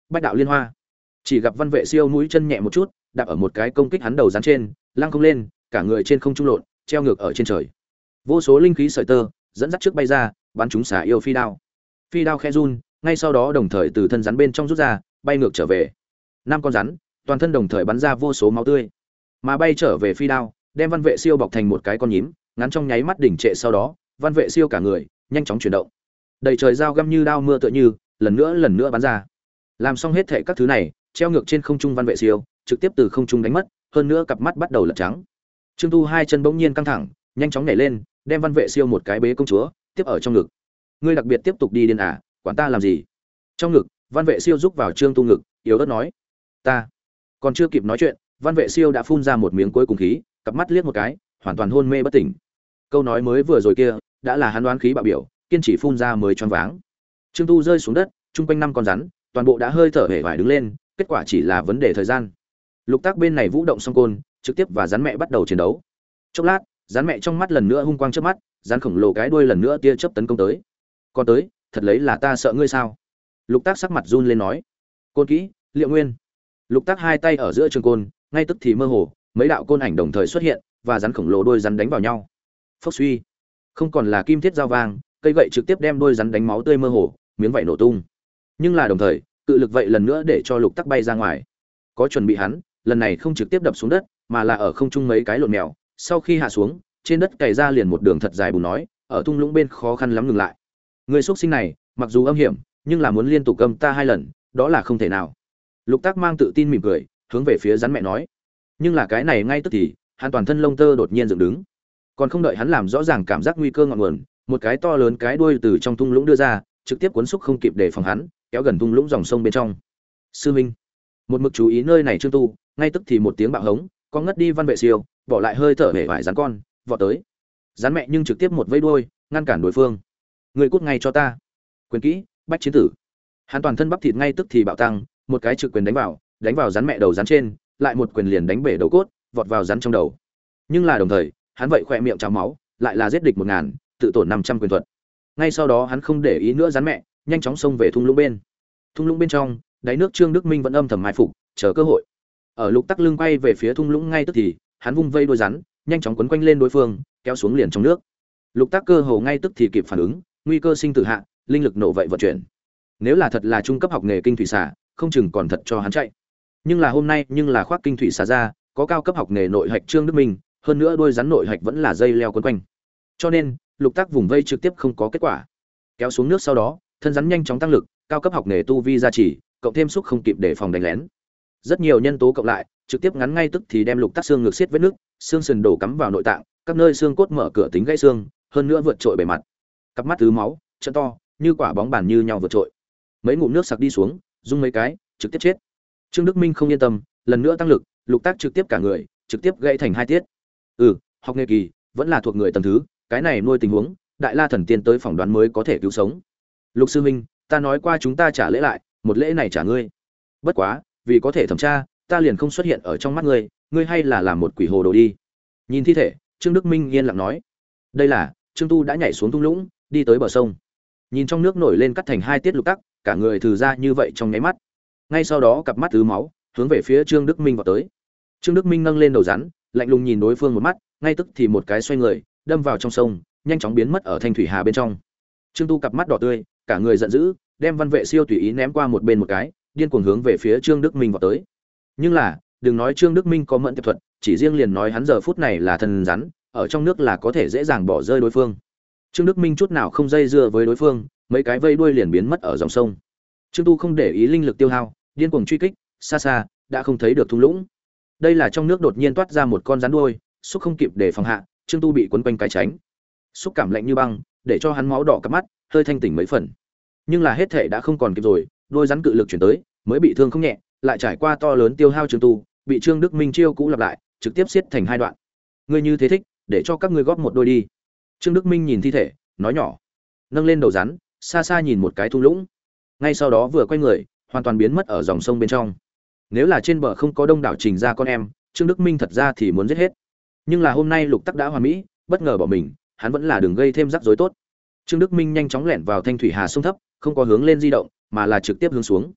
Speaker 1: bách đạo liên hoa. Chỉ gặp Văn Vệ Siêu mũi chân nhẹ một chút, đạp ở một cái công kích hắn đầu rắn trên, lăng không lên, cả người trên không trung lộn, treo ngược ở trên trời. Vô số linh khí sợi tơ dẫn dắt trước bay ra, bắn trúng xà yêu phi đao. Phi đao khẽ run, ngay sau đó đồng thời từ thân rắn bên trong rút ra, bay ngược trở về. Năm con rắn, toàn thân đồng thời bắn ra vô số máu tươi. Mà bay trở về phi đao, đem Văn Vệ Siêu bọc thành một cái con nhím, ngắn trong nháy mắt đỉnh trệ sau đó, Văn Vệ Siêu cả người nhanh chóng chuyển động. Đầy trời dao găm như đao mưa tựa như, lần nữa lần nữa bắn ra. Làm xong hết thảy các thứ này, treo ngược trên không trung Văn Vệ Siêu, trực tiếp từ không trung đánh mất, hơn nữa cặp mắt bắt đầu lật trắng. Trương Tu hai chân bỗng nhiên căng thẳng, nhanh chóng nhảy lên, đem Văn Vệ Siêu một cái bế công chúa, tiếp ở trong ngực. Ngươi đặc biệt tiếp tục đi điên à, quản ta làm gì? Trong ngực, Văn Vệ Siêu rúc vào Trương Tu ngực, yếu ớt nói: "Ta." Còn chưa kịp nói chuyện, Văn Vệ Siêu đã phun ra một miếng cuối cùng khí, cặp mắt liếc một cái, hoàn toàn hôn mê bất tỉnh. Câu nói mới vừa rồi kia, đã là hắn đoán khí bạo biểu, kiên trì phun ra mới choáng váng. Trương Tu rơi xuống đất, trung quanh năm con rắn, toàn bộ đã hơi thở hể vải đứng lên, kết quả chỉ là vấn đề thời gian. Lục Tác bên này vũ động song côn, trực tiếp và rắn mẹ bắt đầu chiến đấu. Chốc lát, rắn mẹ trong mắt lần nữa hung quang chớp mắt, rắn khổng lồ cái đuôi lần nữa tia chớp tấn công tới. Còn tới, thật lấy là ta sợ ngươi sao? Lục Tác sắc mặt run lên nói. Côn kỹ, Liệu Nguyên. Lục Tác hai tay ở giữa trường côn, ngay tức thì mơ hồ, mấy đạo côn ảnh đồng thời xuất hiện, và rắn khổng lồ đuôi rắn đánh vào nhau. Phốc suy, không còn là kim thiết dao vàng, cây gậy trực tiếp đem đuôi rắn đánh máu tươi mơ hồ, miếng vảy nổ tung. Nhưng là đồng thời, cự lực vậy lần nữa để cho Lục Tác bay ra ngoài. Có chuẩn bị hắn, lần này không trực tiếp đập xuống đất, mà là ở không trung mấy cái lộn mèo, sau khi hạ xuống, trên đất cày ra liền một đường thật dài bùn nói, ở thung lũng bên khó khăn lắm ngừng lại. Người xuất sinh này, mặc dù âm hiểm, nhưng là muốn liên tục gầm ta hai lần, đó là không thể nào. Lục Tác mang tự tin mỉm cười, hướng về phía rắn mẹ nói. Nhưng là cái này ngay tức thì, hắn toàn thân lông tơ đột nhiên dựng đứng. Còn không đợi hắn làm rõ ràng cảm giác nguy cơ ngọn nguồn, một cái to lớn cái đuôi từ trong thung lũng đưa ra, trực tiếp cuốn xúc không kịp để phòng hắn, kéo gần thung lũng dòng sông bên trong. Sư Minh, một mực chú ý nơi này Trương Tu, ngay tức thì một tiếng bạo hống, con ngất đi Văn Vệ Siêu, bỏ lại hơi thở hể vải rắn con, vọt tới. Rắn mẹ nhưng trực tiếp một vây đuôi, ngăn cản đối phương. Người cút ngay cho ta. Quyền kỹ, bách chiến tử. Hắn toàn thân bắp thịt ngay tức thì bạo tăng, một cái trực quyền đánh vào, đánh vào rắn mẹ đầu rắn trên, lại một quyền liền đánh bể đầu cốt, vọt vào rắn trong đầu. Nhưng là đồng thời, hắn vậy khỏe miệng trào máu, lại là giết địch một ngàn, tự tổn năm trăm quyền thuật. Ngay sau đó hắn không để ý nữa rắn mẹ, nhanh chóng xông về thung lũng bên. Thung lũng bên trong, đáy nước Trương Đức Minh vẫn âm thầm mai phục, chờ cơ hội. Ở Lục Tắc lưng quay về phía thung lũng ngay tức thì, hắn vung vây đuôi rắn, nhanh chóng quấn quanh lên đối phương, kéo xuống liền trong nước. Lục Tắc cơ hồ ngay tức thì kịp phản ứng, nguy cơ sinh tử hạ, linh lực nổ vậy vận chuyển. Nếu là thật là trung cấp học nghề kinh thủy xà, không chừng còn thật cho hắn chạy. Nhưng là hôm nay, nhưng là khoác kinh thủy xà ra, có cao cấp học nghề nội hạch Trương Đức Minh, hơn nữa đuôi rắn nội hạch vẫn là dây leo quấn quanh. Cho nên, Lục Tắc vùng vây trực tiếp không có kết quả. Kéo xuống nước sau đó, thân rắn nhanh chóng tăng lực, cao cấp học nghề tu vi gia trì, cộng thêm xúc không kịp để phòng đánh lén. Rất nhiều nhân tố cộng lại, trực tiếp ngắn ngay tức thì đem Lục Tắc xương ngực xiết vết nước, xương sườn đổ cắm vào nội tạng, các nơi xương cốt mở cửa tính gãy xương, hơn nữa vượt trội bề mặt. Cặp mắt tứ máu, chân to, như quả bóng bàn như nhau vượt trội. Mấy ngụm nước sặc đi xuống, rung mấy cái, trực tiếp chết. Trương Đức Minh không yên tâm, lần nữa tăng lực, Lục Tắc trực tiếp cả người, trực tiếp gãy thành hai tiết. Ừ, học nghề kỳ, vẫn là thuộc người tầng thứ, cái này nuôi tình huống, Đại La thần tiên tới phỏng đoán mới có thể cứu sống. Lục sư huynh, ta nói qua chúng ta trả lễ lại, một lễ này trả ngươi. Bất quá, vì có thể thẩm tra, ta liền không xuất hiện ở trong mắt ngươi, ngươi hay là làm một quỷ hồ đồ đi. Nhìn thi thể, Trương Đức Minh yên lặng nói, đây là Trương Tu đã nhảy xuống thung lũng, đi tới bờ sông. Nhìn trong nước nổi lên cắt thành hai tiết Lục Tắc, cả người thừ ra như vậy trong nháy mắt. Ngay sau đó cặp mắt tứ máu, hướng về phía Trương Đức Minh vọt tới. Trương Đức Minh nâng lên đầu rắn, lạnh lùng nhìn đối phương một mắt, ngay tức thì một cái xoay người, đâm vào trong sông, nhanh chóng biến mất ở thanh thủy hà bên trong. Trương Tu cặp mắt đỏ tươi, cả người giận dữ, đem Văn Vệ Siêu tùy ý ném qua một bên một cái, điên cuồng hướng về phía Trương Đức Minh vọt tới. Nhưng là, đừng nói Trương Đức Minh có mẫn tiệp thuật, chỉ riêng liền nói hắn giờ phút này là thần rắn, ở trong nước là có thể dễ dàng bỏ rơi đối phương. Trương Đức Minh chút nào không dây dưa với đối phương, mấy cái vây đuôi liền biến mất ở dòng sông. Trương Tu không để ý linh lực tiêu hao, điên cuồng truy kích, xa xa đã không thấy được thung lũng. Đây là trong nước đột nhiên toát ra một con rắn đuôi, xúc không kịp để phòng hạ, Trương Tu bị quấn quanh cái tránh. Xúc cảm lạnh như băng, để cho hắn máu đỏ cặp mắt, hơi thanh tỉnh mấy phần. Nhưng là hết thể đã không còn kịp rồi, đôi rắn cự lực chuyển tới, mới bị thương không nhẹ, lại trải qua to lớn tiêu hao Trương Tu, bị Trương Đức Minh chiêu cũ lặp lại, trực tiếp xiết thành hai đoạn. Ngươi như thế thích, để cho các ngươi góp một đôi đi. Trương Đức Minh nhìn thi thể, nói nhỏ, nâng lên đầu rắn, xa xa nhìn một cái thung lũng. Ngay sau đó vừa quay người, hoàn toàn biến mất ở dòng sông bên trong. Nếu là trên bờ không có đông đảo Trình ra con em, Trương Đức Minh thật ra thì muốn giết hết. Nhưng là hôm nay Lục Tắc đã hoàn mỹ, bất ngờ bỏ mình, hắn vẫn là đừng gây thêm rắc rối tốt. Trương Đức Minh nhanh chóng lẻn vào thanh thủy hà sông thấp, không có hướng lên di động, mà là trực tiếp hướng xuống.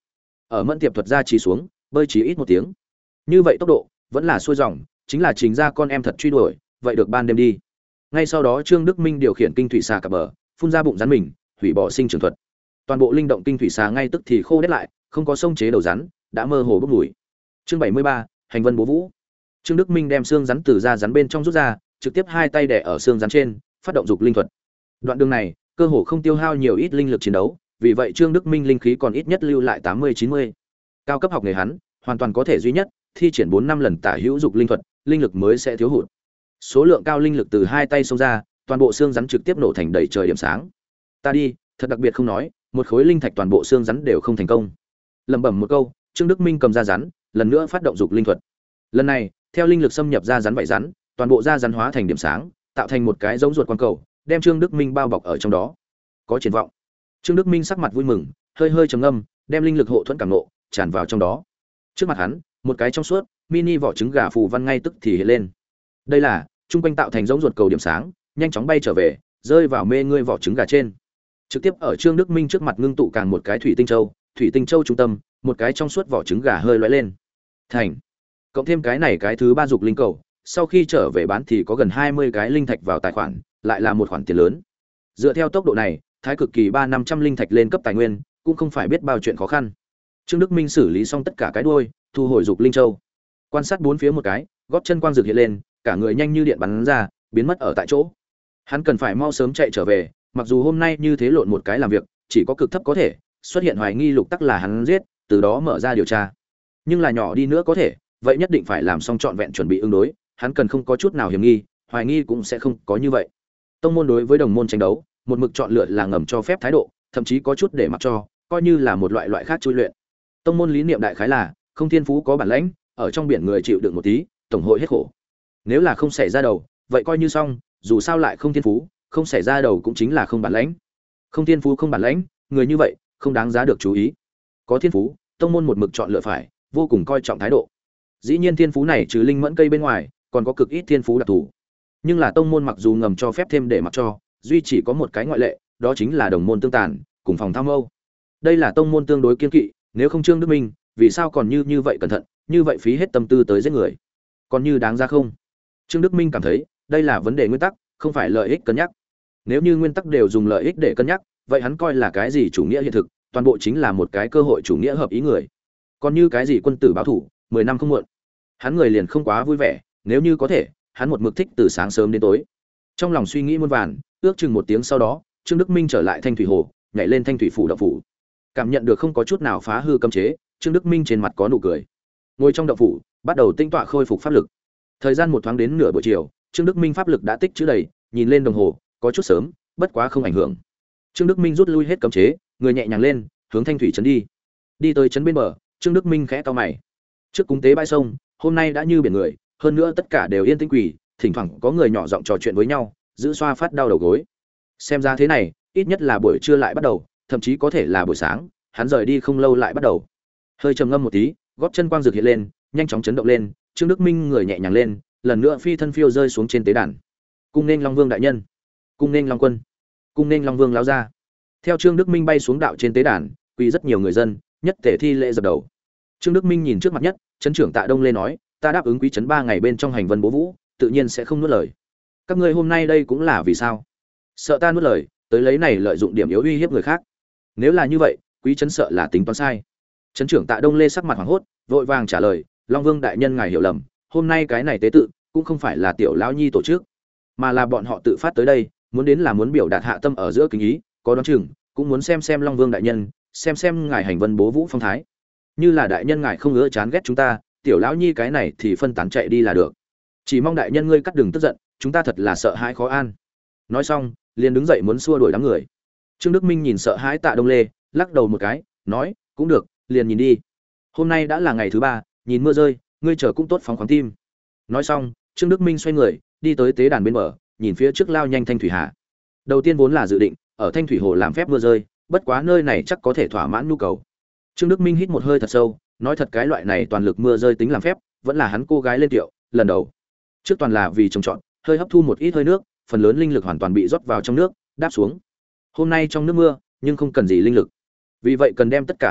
Speaker 1: ở mẫn tiệp thuật ra chỉ xuống bơi chỉ ít một tiếng. Như vậy tốc độ vẫn là xuôi dòng, chính là Trình ra con em thật truy đuổi, vậy được ban đêm đi. Ngay sau đó Trương Đức Minh điều khiển kinh thủy xà cặp bờ, phun ra bụng rắn mình, hủy bỏ sinh trưởng thuật. Toàn bộ linh động kinh thủy xà ngay tức thì khô đét lại, không có sông chế đầu rắn, đã mơ hồ bốc mùi. Chương bảy mươi ba, hành vân bố vũ. Trương Đức Minh đem xương rắn từ da rắn bên trong rút ra, trực tiếp hai tay đè ở xương rắn trên, phát động dục linh thuật. Đoạn đường này, cơ hồ không tiêu hao nhiều ít linh lực chiến đấu, vì vậy Trương Đức Minh linh khí còn ít nhất lưu lại tám mươi chín mươi. Cao cấp học nghề hắn, hoàn toàn có thể duy nhất thi triển bốn năm lần tả hữu dục linh thuật, linh lực mới sẽ thiếu hụt. Số lượng cao linh lực từ hai tay xông ra, toàn bộ xương rắn trực tiếp nổ thành đầy trời điểm sáng. Ta đi, thật đặc biệt không nói, một khối linh thạch toàn bộ xương rắn đều không thành công. Lẩm bẩm một câu, Trương Đức Minh cầm ra rắn, lần nữa phát động dục linh thuật. Lần này, theo linh lực xâm nhập ra rắn vảy rắn, toàn bộ da rắn hóa thành điểm sáng, tạo thành một cái giống ruột quang cầu, đem Trương Đức Minh bao bọc ở trong đó. Có triển vọng. Trương Đức Minh sắc mặt vui mừng, hơi hơi trầm ngâm, đem linh lực hộ thuẫn cảm nộ, tràn vào trong đó. Trước mặt hắn, một cái trong suốt, mini vỏ trứng gà phù văn ngay tức thì hiện lên. Đây là trung quanh tạo thành giống ruột cầu điểm sáng, nhanh chóng bay trở về, rơi vào mê ngươi vỏ trứng gà trên. Trực tiếp ở Trương Đức Minh trước mặt ngưng tụ càng một cái thủy tinh châu, thủy tinh châu trung tâm, một cái trong suốt vỏ trứng gà hơi lóe lên. Thành. Cộng thêm cái này cái thứ ba dục linh cầu, sau khi trở về bán thì có gần hai mươi cái linh thạch vào tài khoản, lại là một khoản tiền lớn. Dựa theo tốc độ này, thái cực kỳ ba năm trăm linh thạch lên cấp tài nguyên, cũng không phải biết bao chuyện khó khăn. Trương Đức Minh xử lý xong tất cả cái đuôi, thu hồi dục linh châu. Quan sát bốn phía một cái, gót chân quang dược hiện lên, cả người nhanh như điện bắn ra, biến mất ở tại chỗ. Hắn cần phải mau sớm chạy trở về, mặc dù hôm nay như thế lộn một cái làm việc, chỉ có cực thấp có thể xuất hiện hoài nghi Lục Tắc là hắn giết, từ đó mở ra điều tra. Nhưng là nhỏ đi nữa có thể, vậy nhất định phải làm xong trọn vẹn chuẩn bị ứng đối, hắn cần không có chút nào hiểm nghi, hoài nghi cũng sẽ không có như vậy. Tông môn đối với đồng môn tranh đấu, một mực chọn lựa là ngầm cho phép thái độ, thậm chí có chút để mặc cho, coi như là một loại loại khác chui luyện. Tông môn lý niệm đại khái là, không thiên phú có bản lãnh, ở trong biển người chịu đựng một tí, tổng hội hết khổ. Nếu là không xảy ra đầu, vậy coi như xong, dù sao lại không thiên phú, không xảy ra đầu cũng chính là không bản lãnh. Không thiên phú không bản lãnh, người như vậy không đáng giá được chú ý. Có thiên phú, tông môn một mực chọn lựa phải, vô cùng coi trọng thái độ. Dĩ nhiên thiên phú này trừ linh mẫn cây bên ngoài, còn có cực ít thiên phú đặc thù. Nhưng là tông môn mặc dù ngầm cho phép thêm để mặc cho, duy chỉ có một cái ngoại lệ, đó chính là đồng môn tương tàn, cùng phòng tham mâu. Đây là tông môn tương đối kiên kỵ, nếu không Trương Đức Minh, vì sao còn như như vậy cẩn thận, như vậy phí hết tâm tư tới giết người, còn như đáng ra không? Trương Đức Minh cảm thấy, đây là vấn đề nguyên tắc, không phải lợi ích cân nhắc. Nếu như nguyên tắc đều dùng lợi ích để cân nhắc, vậy hắn coi là cái gì chủ nghĩa hiện thực, toàn bộ chính là một cái cơ hội chủ nghĩa hợp ý người. Còn như cái gì quân tử báo thủ, mười năm không muộn. Hắn người liền không quá vui vẻ, nếu như có thể, hắn một mực thích từ sáng sớm đến tối. Trong lòng suy nghĩ muôn vàn, ước chừng một tiếng sau đó, Trương Đức Minh trở lại Thanh Thủy Hồ, nhảy lên Thanh Thủy phủ động phủ. Cảm nhận được không có chút nào phá hư cấm chế, Trương Đức Minh trên mặt có nụ cười. Ngồi trong động phủ, bắt đầu tinh tọa khôi phục pháp lực. Thời gian một thoáng đến nửa buổi chiều, Trương Đức Minh pháp lực đã tích trữ đầy, nhìn lên đồng hồ, có chút sớm, bất quá không ảnh hưởng. Trương Đức Minh rút lui hết cấm chế, người nhẹ nhàng lên, hướng Thanh Thủy trấn đi. Đi tới trấn bên bờ, Trương Đức Minh khẽ cau mày. Trước cúng tế bãi sông, hôm nay đã như biển người, hơn nữa tất cả đều yên tĩnh quỷ, thỉnh thoảng có người nhỏ giọng trò chuyện với nhau, giữ xoa phát đau đầu gối. Xem ra thế này, ít nhất là buổi trưa lại bắt đầu, thậm chí có thể là buổi sáng, hắn rời đi không lâu lại bắt đầu. Hơi trầm ngâm một tí, gót chân quang dược hiện lên, nhanh chóng chấn động lên, Trương Đức Minh người nhẹ nhàng lên, lần nữa phi thân phiêu rơi xuống trên tế đàn. Cung nên Long Vương đại nhân, cung nên Long quân, cung nên Long Vương lão gia. Theo Trương Đức Minh bay xuống đạo trên tế đàn, quỳ rất nhiều người dân, nhất thể thi lễ dập đầu. Trương Đức Minh nhìn trước mặt nhất, trấn trưởng Tạ Đông Lê nói, ta đáp ứng quý trấn ba ngày bên trong hành vân bố vũ, tự nhiên sẽ không nuốt lời. Các ngươi hôm nay đây cũng là vì sao? Sợ ta nuốt lời, tới lấy này lợi dụng điểm yếu uy hiếp người khác. Nếu là như vậy, quý trấn sợ là tính toán sai. Trấn trưởng Tạ Đông Lê sắc mặt hoảng hốt, vội vàng trả lời, Long Vương đại nhân ngài hiểu lầm, hôm nay cái này tế tự cũng không phải là tiểu lão nhi tổ chức, mà là bọn họ tự phát tới đây, muốn đến là muốn biểu đạt hạ tâm ở giữa kính ý, có đoán chừng cũng muốn xem xem Long Vương đại nhân, xem xem ngài hành vân bố vũ phong thái. Như là đại nhân ngài không ngứa chán ghét chúng ta, tiểu lão nhi cái này thì phân tán chạy đi là được. Chỉ mong đại nhân ngươi cắt đừng tức giận, chúng ta thật là sợ hãi khó an. Nói xong, liền đứng dậy muốn xua đuổi đám người. Trương Đức Minh nhìn sợ hãi Tạ Đông Lê, lắc đầu một cái, nói, cũng được, liền nhìn đi. Hôm nay đã là ngày thứ ba, nhìn mưa rơi, ngươi chờ cũng tốt phóng khoáng tim. Nói xong, Trương Đức Minh xoay người, đi tới tế đàn bên bờ, nhìn phía trước lao nhanh Thanh Thủy Hà. Đầu tiên vốn là dự định ở Thanh Thủy Hồ làm phép mưa rơi, bất quá nơi này chắc có thể thỏa mãn nhu cầu. Trương Đức Minh hít một hơi thật sâu, nói thật cái loại này toàn lực mưa rơi tính làm phép, vẫn là hắn cô gái lên tiệu, lần đầu. Trước toàn là vì trồng trọt, hơi hấp thu một ít hơi nước, phần lớn linh lực hoàn toàn bị rót vào trong nước, đáp xuống. Hôm nay trong nước mưa, nhưng không cần gì linh lực. Vì vậy cần đem tất cả linh lực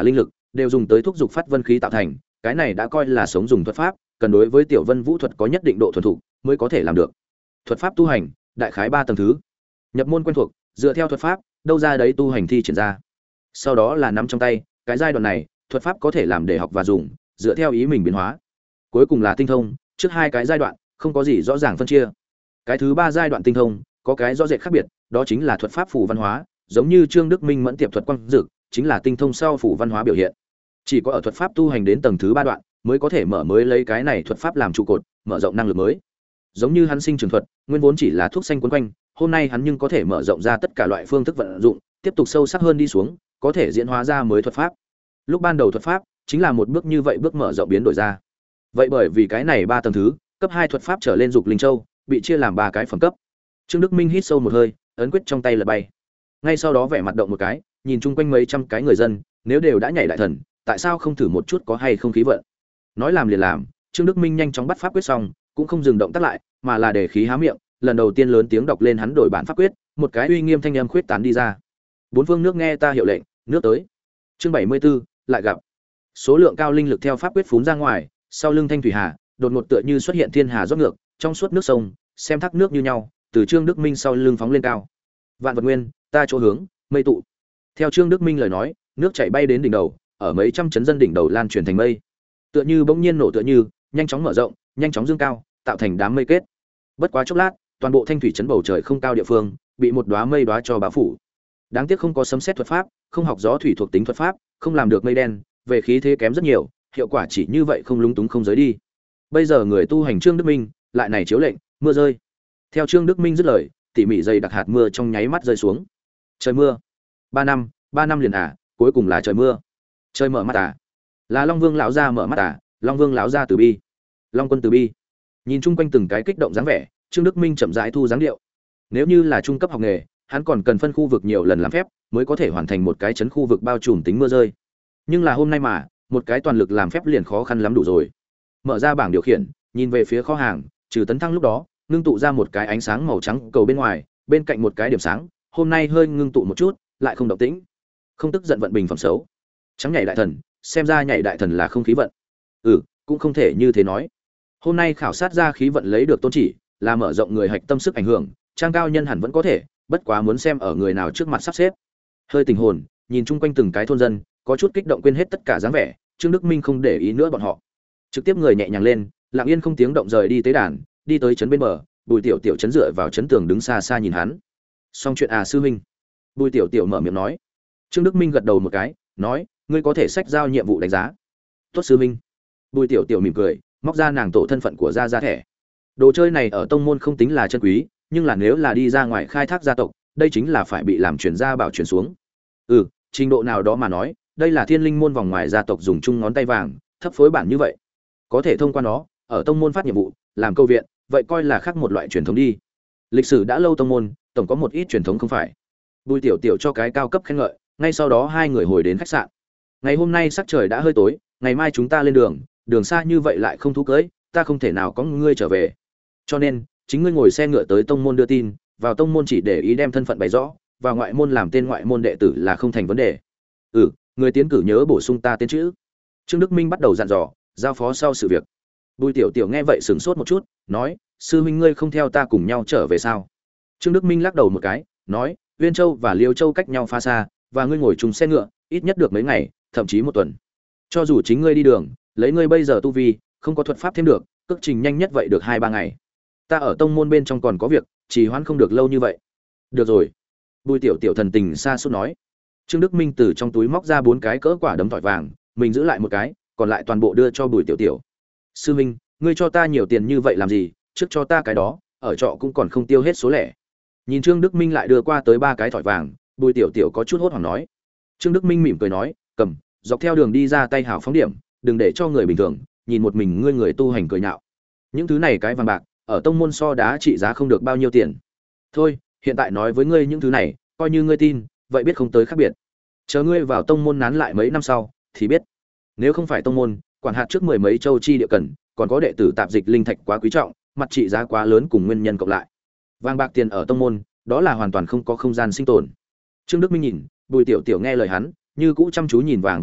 Speaker 1: đều dùng tới thúc dục phát vân khí tạo thành, cái này đã coi là sống dùng thuật pháp, cần đối với tiểu vân vũ thuật có nhất định độ thuần thục mới có thể làm được. Thuật pháp tu hành, đại khái ba tầng thứ. Nhập môn quen thuộc, dựa theo thuật pháp, đâu ra đấy tu hành thi triển ra. Sau đó là nắm trong tay, cái giai đoạn này, thuật pháp có thể làm để học và dùng, dựa theo ý mình biến hóa. Cuối cùng là tinh thông, trước hai cái giai đoạn không có gì rõ ràng phân chia. Cái thứ ba giai đoạn tinh thông, có cái rõ rệt khác biệt, đó chính là thuật pháp phù văn hóa, giống như Trương Đức Minh mẫn tiệp thuật quang dực, chính là tinh thông sau phù văn hóa biểu hiện. Chỉ có ở thuật pháp tu hành đến tầng thứ ba đoạn, mới có thể mở mới lấy cái này thuật pháp làm trụ cột, mở rộng năng lực mới. Giống như hắn sinh trường thuật, nguyên vốn chỉ là thuốc xanh quấn quanh, hôm nay hắn nhưng có thể mở rộng ra tất cả loại phương thức vận dụng, tiếp tục sâu sắc hơn đi xuống, có thể diễn hóa ra mới thuật pháp. Lúc ban đầu thuật pháp chính là một bước như vậy bước mở rộng biến đổi ra. Vậy bởi vì cái này ba tầng thứ, cấp hai thuật pháp trở lên dục linh châu, bị chia làm ba cái phẩm cấp. Trương Đức Minh hít sâu một hơi, ấn quyết trong tay lật bay. Ngay sau đó vẻ mặt động một cái, nhìn chung quanh mấy trăm cái người dân, nếu đều đã nhảy đại thần, tại sao không thử một chút có hay không khí vận? Nói làm liền làm, Trương Đức Minh nhanh chóng bắt pháp quyết xong, cũng không dừng động tác lại, mà là để khí há miệng, lần đầu tiên lớn tiếng đọc lên hắn đổi bản pháp quyết, một cái uy nghiêm thanh âm khuyết tán đi ra. Bốn phương nước nghe ta hiệu lệnh, nước tới. Chương bảy mươi 74, lại gặp. Số lượng cao linh lực theo pháp quyết phún ra ngoài, sau lưng thanh thủy hà, đột ngột tựa như xuất hiện thiên hà rót ngược, trong suốt nước sông, xem thác nước như nhau, từ Trương Đức Minh sau lưng phóng lên cao. Vạn vật nguyên, ta chỗ hướng, mây tụ. Theo Trương Đức Minh lời nói, nước chảy bay đến đỉnh đầu, ở mấy trăm chấn dân đỉnh đầu lan truyền thành mây. Tựa như bỗng nhiên nổ tựa như, nhanh chóng mở rộng, nhanh chóng dương cao, tạo thành đám mây kết. Bất quá chốc lát, toàn bộ thanh thủy trấn bầu trời không cao địa phương, bị một đóa mây đóa cho bao phủ. Đáng tiếc không có sấm sét thuật pháp, không học gió thủy thuộc tính thuật pháp, không làm được mây đen, về khí thế kém rất nhiều, hiệu quả chỉ như vậy không lúng túng không giới đi. Bây giờ người tu hành Trương Đức Minh, lại này chiếu lệnh, mưa rơi. Theo Trương Đức Minh dứt lời, tỉ mỉ dày đặc hạt mưa trong nháy mắt rơi xuống. Trời mưa. Ba năm, ba năm liền à, cuối cùng là trời mưa. Trời mở mắt à? Là Long Vương lão gia mở mắt à? Long Vương lão gia từ bi. Long quân từ bi. Nhìn chung quanh từng cái kích động dáng vẻ, Trương Đức Minh chậm rãi thu dáng điệu. Nếu như là trung cấp học nghề, hắn còn cần phân khu vực nhiều lần làm phép, mới có thể hoàn thành một cái chấn khu vực bao trùm tính mưa rơi. Nhưng là hôm nay mà, một cái toàn lực làm phép liền khó khăn lắm đủ rồi. Mở ra bảng điều khiển, nhìn về phía kho hàng, trừ tấn thăng lúc đó, ngưng tụ ra một cái ánh sáng màu trắng cầu bên ngoài, bên cạnh một cái điểm sáng, hôm nay hơi ngưng tụ một chút, lại không động tĩnh. Không tức giận vận bình phẩm xấu. Trắng nhảy đại thần, xem ra nhảy đại thần là không khí vận. Ừ, cũng không thể như thế nói. Hôm nay khảo sát ra khí vận lấy được tôn chỉ, là mở rộng người hạch tâm sức ảnh hưởng, trang cao nhân hẳn vẫn có thể, bất quá muốn xem ở người nào trước mặt sắp xếp. Hơi tình hồn, nhìn chung quanh từng cái thôn dân, có chút kích động quên hết tất cả dáng vẻ, Trương Đức Minh không để ý nữa bọn họ. Trực tiếp người nhẹ nhàng lên, lặng yên không tiếng động rời đi tế đàn, đi tới trấn bên bờ, Bùi Tiểu Tiểu chấn dựa vào chấn tường đứng xa xa nhìn hắn. Xong chuyện à sư huynh. Bùi Tiểu Tiểu mở miệng nói. Trương Đức Minh gật đầu một cái, nói, ngươi có thể sách giao nhiệm vụ đánh giá. Tốt sư huynh. Bùi Tiểu Tiểu mỉm cười, móc ra nàng tổ thân phận của gia gia thẻ. Đồ chơi này ở tông môn không tính là chân quý, nhưng là nếu là đi ra ngoài khai thác gia tộc, đây chính là phải bị làm truyền gia bảo truyền xuống. Ừ, trình độ nào đó mà nói, đây là thiên linh môn vòng ngoài gia tộc dùng chung ngón tay vàng, thấp phối bản như vậy. Có thể thông qua nó, ở tông môn phát nhiệm vụ, làm câu viện, vậy coi là khác một loại truyền thống đi. Lịch sử đã lâu tông môn, tổng có một ít truyền thống không phải. Bùi Tiểu Tiểu cho cái cao cấp khen ngợi, ngay sau đó hai người hồi đến khách sạn. Ngày hôm nay sắc trời đã hơi tối, ngày mai chúng ta lên đường, đường xa như vậy lại không thú cưới, ta không thể nào có ngươi trở về. Cho nên, chính ngươi ngồi xe ngựa tới tông môn đưa tin, vào tông môn chỉ để ý đem thân phận bày rõ, vào ngoại môn làm tên ngoại môn đệ tử là không thành vấn đề. Ừ, người tiến cử nhớ bổ sung ta tên chữ. Trương Đức Minh bắt đầu dặn dò, giao phó sau sự việc. Bùi Tiểu Tiểu nghe vậy sửng sốt một chút, nói, sư huynh ngươi không theo ta cùng nhau trở về sao? Trương Đức Minh lắc đầu một cái, nói, Uyên Châu và Liêu Châu cách nhau pha xa, và ngươi ngồi chung xe ngựa, ít nhất được mấy ngày, thậm chí một tuần. Cho dù chính ngươi đi đường, lấy ngươi bây giờ tu vi, không có thuật pháp thêm được, cước trình nhanh nhất vậy được hai ba ngày. Ta ở tông môn bên trong còn có việc, trì hoãn không được lâu như vậy. Được rồi. Bùi Tiểu Tiểu thần tình xa suốt nói. Trương Đức Minh từ trong túi móc ra bốn cái cỡ quả đấm tỏi vàng, mình giữ lại một cái, còn lại toàn bộ đưa cho Bùi Tiểu Tiểu. Sư Minh, ngươi cho ta nhiều tiền như vậy làm gì, trước cho ta cái đó, ở trọ cũng còn không tiêu hết số lẻ. Nhìn Trương Đức Minh lại đưa qua tới ba cái thỏi vàng, Bùi Tiểu Tiểu có chút hốt hoảng nói. Trương Đức Minh mỉm cười nói, cầm, dọc theo đường đi ra tay hào phóng điểm, đừng để cho người bình thường nhìn một mình ngươi người tu hành cười nhạo. Những thứ này cái vàng bạc, ở tông môn so đá trị giá không được bao nhiêu tiền. Thôi, hiện tại nói với ngươi những thứ này, coi như ngươi tin, vậy biết không tới khác biệt. Chờ ngươi vào tông môn nán lại mấy năm sau, thì biết. Nếu không phải tông môn, quản hạt trước mười mấy châu chi địa cần, còn có đệ tử tạp dịch linh thạch quá quý trọng, mặt trị giá quá lớn cùng nguyên nhân cộng lại. Vàng bạc tiền ở tông môn, đó là hoàn toàn không có không gian sinh tồn. Trương Đức Minh nhìn, Bùi Tiểu Tiểu nghe lời hắn, như cũ chăm chú nhìn vàng vẻ mặt,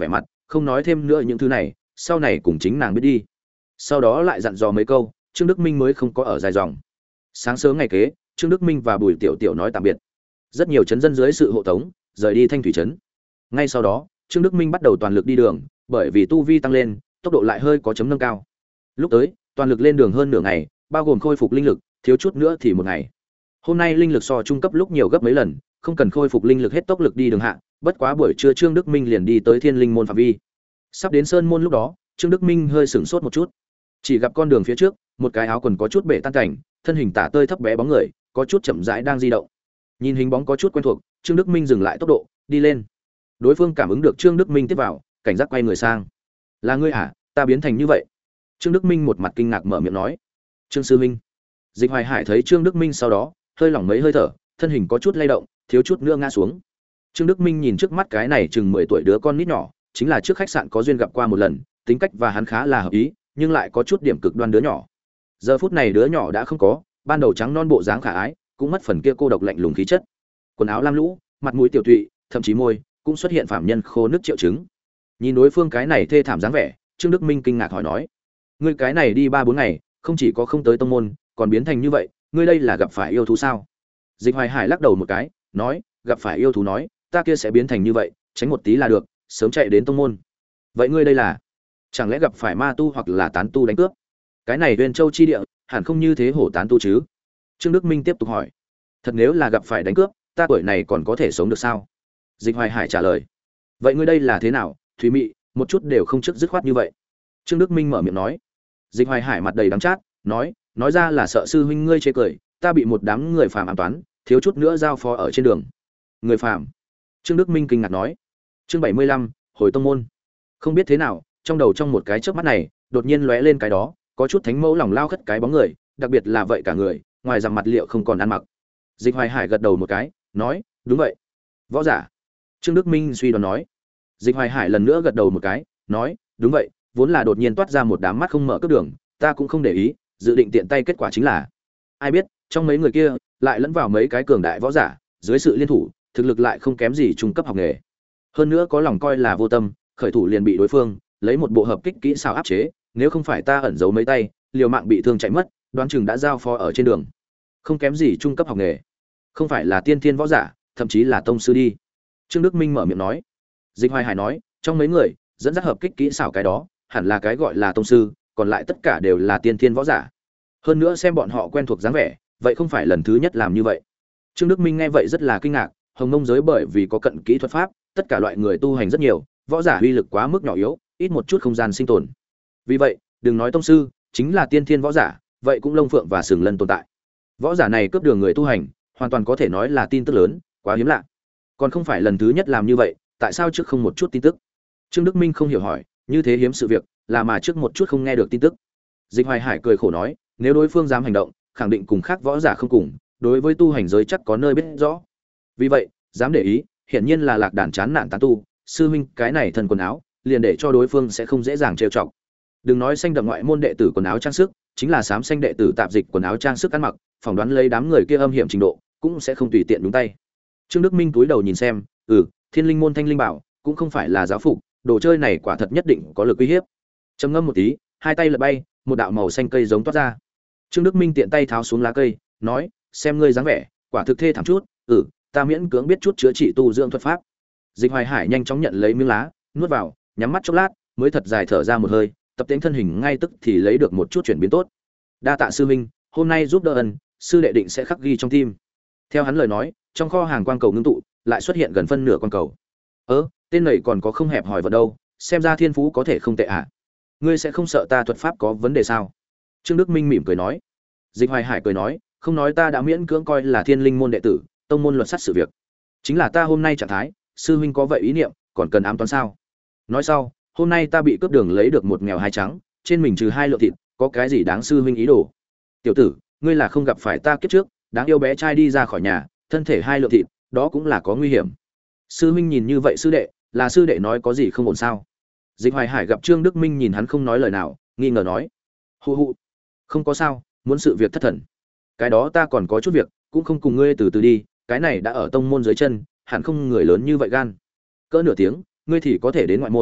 Speaker 1: không nói thêm nữa những thứ này, sau này cùng chính nàng biết đi. Sau đó lại dặn dò mấy câu, Trương Đức Minh mới không có ở dài dòng. Sáng sớm ngày kế, Trương Đức Minh và Bùi Tiểu Tiểu nói tạm biệt. Rất nhiều trấn dân dưới sự hộ tống, rời đi Thanh Thủy trấn. Ngay sau đó, Trương Đức Minh bắt đầu toàn lực đi đường, bởi vì tu vi tăng lên, tốc độ lại hơi có chấm nâng cao. Lúc tới, toàn lực lên đường hơn nửa ngày, bao gồm khôi phục linh lực, thiếu chút nữa thì một ngày. Hôm nay linh lực so trung cấp lúc nhiều gấp mấy lần, không cần khôi phục linh lực hết tốc lực đi đường hạ, bất quá buổi trưa Trương Đức Minh liền đi tới Thiên Linh môn phạm vi. Sắp đến sơn môn lúc đó, Trương Đức Minh hơi sửng sốt một chút. Chỉ gặp con đường phía trước, một cái áo quần có chút bể tan cảnh, thân hình tả tơi thấp bé bóng người, có chút chậm rãi đang di động. Nhìn hình bóng có chút quen thuộc, Trương Đức Minh dừng lại tốc độ, đi lên. Đối phương cảm ứng được Trương Đức Minh tiếp vào, cảnh giác quay người sang. "Là ngươi à, ta biến thành như vậy?" Trương Đức Minh một mặt kinh ngạc mở miệng nói. "Trương sư huynh." Dịch Hoài Hải thấy Trương Đức Minh sau đó, hơi lỏng mấy hơi thở, thân hình có chút lay động, thiếu chút nữa ngã xuống. Trương Đức Minh nhìn trước mắt cái này chừng mười tuổi đứa con nít nhỏ, chính là trước khách sạn có duyên gặp qua một lần, tính cách và hắn khá là hợp ý, nhưng lại có chút điểm cực đoan đứa nhỏ. Giờ phút này đứa nhỏ đã không có, ban đầu trắng non bộ dáng khả ái, cũng mất phần kia cô độc lạnh lùng khí chất. Quần áo lam lũ, mặt mũi tiểu tụy, thậm chí môi cũng xuất hiện phạm nhân khô nước triệu chứng. Nhìn đối phương cái này thê thảm dáng vẻ, Trương Đức Minh kinh ngạc hỏi nói: "Ngươi cái này đi ba bốn ngày, không chỉ có không tới tông môn, còn biến thành như vậy, ngươi đây là gặp phải yêu thú sao?" Dịch Hoài Hải lắc đầu một cái, nói: "Gặp phải yêu thú nói, ta kia sẽ biến thành như vậy, tránh một tí là được, sớm chạy đến tông môn. Vậy ngươi đây là, chẳng lẽ gặp phải ma tu hoặc là tán tu đánh cướp? Cái này Huyền Châu chi địa, hẳn không như thế hổ tán tu chứ?" Trương Đức Minh tiếp tục hỏi: "Thật nếu là gặp phải đánh cướp, ta tuổi này còn có thể sống được sao?" Dịch Hoài Hải trả lời: "Vậy ngươi đây là thế nào, Thúy Mị, một chút đều không trước dứt khoát như vậy." Trương Đức Minh mở miệng nói. Dịch Hoài Hải mặt đầy đắng chát, nói: "Nói ra là sợ sư huynh ngươi chê cười, ta bị một đám người phàm ám toán, thiếu chút nữa giao phó ở trên đường." "Người phàm?" Trương Đức Minh kinh ngạc nói. Chương bảy mươi lăm, hồi tông môn. Không biết thế nào, trong đầu trong một cái chớp mắt này, đột nhiên lóe lên cái đó, có chút thánh mẫu lòng lao khất cái bóng người, đặc biệt là vậy cả người, ngoài rằng mặt liệu không còn ăn mặc. Dịch Hoài Hải gật đầu một cái, nói: "Đúng vậy." "Võ giả?" Trương Đức Minh suy đoán nói. Dịch Hoài Hải lần nữa gật đầu một cái, nói: "Đúng vậy, vốn là đột nhiên toát ra một đám mắt không mở cướp đường, ta cũng không để ý, dự định tiện tay kết quả chính là. Ai biết, trong mấy người kia lại lẫn vào mấy cái cường đại võ giả, dưới sự liên thủ, thực lực lại không kém gì trung cấp học nghề. Hơn nữa có lòng coi là vô tâm, khởi thủ liền bị đối phương lấy một bộ hợp kích kỹ xảo áp chế, nếu không phải ta ẩn giấu mấy tay, liều mạng bị thương chạy mất, đoán chừng đã giao phó ở trên đường. Không kém gì trung cấp học nghề, không phải là tiên thiên võ giả, thậm chí là tông sư đi." Trương Đức Minh mở miệng nói. Dịch Hoài Hải nói: "Trong mấy người, dẫn dắt hợp kích kỹ xảo cái đó, hẳn là cái gọi là tông sư, còn lại tất cả đều là tiên thiên võ giả. Hơn nữa xem bọn họ quen thuộc dáng vẻ, vậy không phải lần thứ nhất làm như vậy." Trương Đức Minh nghe vậy rất là kinh ngạc, Hồng Mông giới bởi vì có cận kỹ thuật pháp, tất cả loại người tu hành rất nhiều, võ giả uy lực quá mức nhỏ yếu, ít một chút không gian sinh tồn. Vì vậy, đừng nói tông sư, chính là tiên thiên võ giả, vậy cũng lông phượng và sừng lân tồn tại. Võ giả này cướp đường người tu hành, hoàn toàn có thể nói là tin tức lớn, quá hiếm lạ. Còn không phải lần thứ nhất làm như vậy, tại sao trước không một chút tin tức? Trương Đức Minh không hiểu hỏi, như thế hiếm sự việc, là mà trước một chút không nghe được tin tức. Dịch Hoài Hải cười khổ nói, nếu đối phương dám hành động, khẳng định cùng khác võ giả không cùng, đối với tu hành giới chắc có nơi biết rõ. Vì vậy, dám để ý, hiển nhiên là lạc đàn chán nạn tán tu, sư huynh cái này thân quần áo, liền để cho đối phương sẽ không dễ dàng trêu chọc. Đừng nói xanh đậm ngoại môn đệ tử quần áo trang sức, chính là xám xanh đệ tử tạp dịch quần áo trang sức ăn mặc, phỏng đoán lấy đám người kia âm hiểm trình độ, cũng sẽ không tùy tiện đúng tay. Trương Đức Minh túi đầu nhìn xem, ừ, Thiên Linh môn thanh linh bảo, cũng không phải là giáo phục, đồ chơi này quả thật nhất định có lực uy hiếp. Trầm ngâm một tí, hai tay lật bay, một đạo màu xanh cây giống toát ra. Trương Đức Minh tiện tay tháo xuống lá cây, nói, xem ngươi dáng vẻ, quả thực thê thảm chút, ừ, ta miễn cưỡng biết chút chữa trị tu dưỡng thuật pháp. Dịch Hoài Hải nhanh chóng nhận lấy miếng lá, nuốt vào, nhắm mắt chốc lát, mới thật dài thở ra một hơi, tập tễnh thân hình ngay tức thì lấy được một chút chuyển biến tốt. Đa tạ sư huynh, hôm nay giúp đỡ ân, sư đệ định sẽ khắc ghi trong tim. Theo hắn lời nói, trong kho hàng quang cầu ngưng tụ, lại xuất hiện gần phân nửa quang cầu. Ơ, tên này còn có không hẹp hỏi vật đâu, xem ra thiên phú có thể không tệ ạ. À? Ngươi sẽ không sợ ta thuật pháp có vấn đề sao? Trương Đức Minh mỉm cười nói. Dịch Hoài Hải cười nói, không nói ta đã miễn cưỡng coi là Thiên Linh môn đệ tử, tông môn luật sắt sự việc. Chính là ta hôm nay trạng thái, sư huynh có vậy ý niệm, còn cần ám toán sao? Nói sau, hôm nay ta bị cướp đường lấy được một nghèo hai trắng, trên mình trừ hai lượng thịt, có cái gì đáng sư huynh ý đồ? Tiểu tử, ngươi là không gặp phải ta kiếp trước, đáng yêu bé trai đi ra khỏi nhà, thân thể hai lượng thịt, đó cũng là có nguy hiểm. Sư huynh nhìn như vậy sư đệ, là sư đệ nói có gì không ổn sao? Dịch Hoài Hải gặp Trương Đức Minh nhìn hắn không nói lời nào, nghi ngờ nói, hù hù, không có sao, muốn sự việc thất thần. Cái đó ta còn có chút việc, cũng không cùng ngươi từ từ đi, cái này đã ở tông môn dưới chân, hẳn không người lớn như vậy gan. Cỡ nửa tiếng, ngươi thì có thể đến ngoại môn,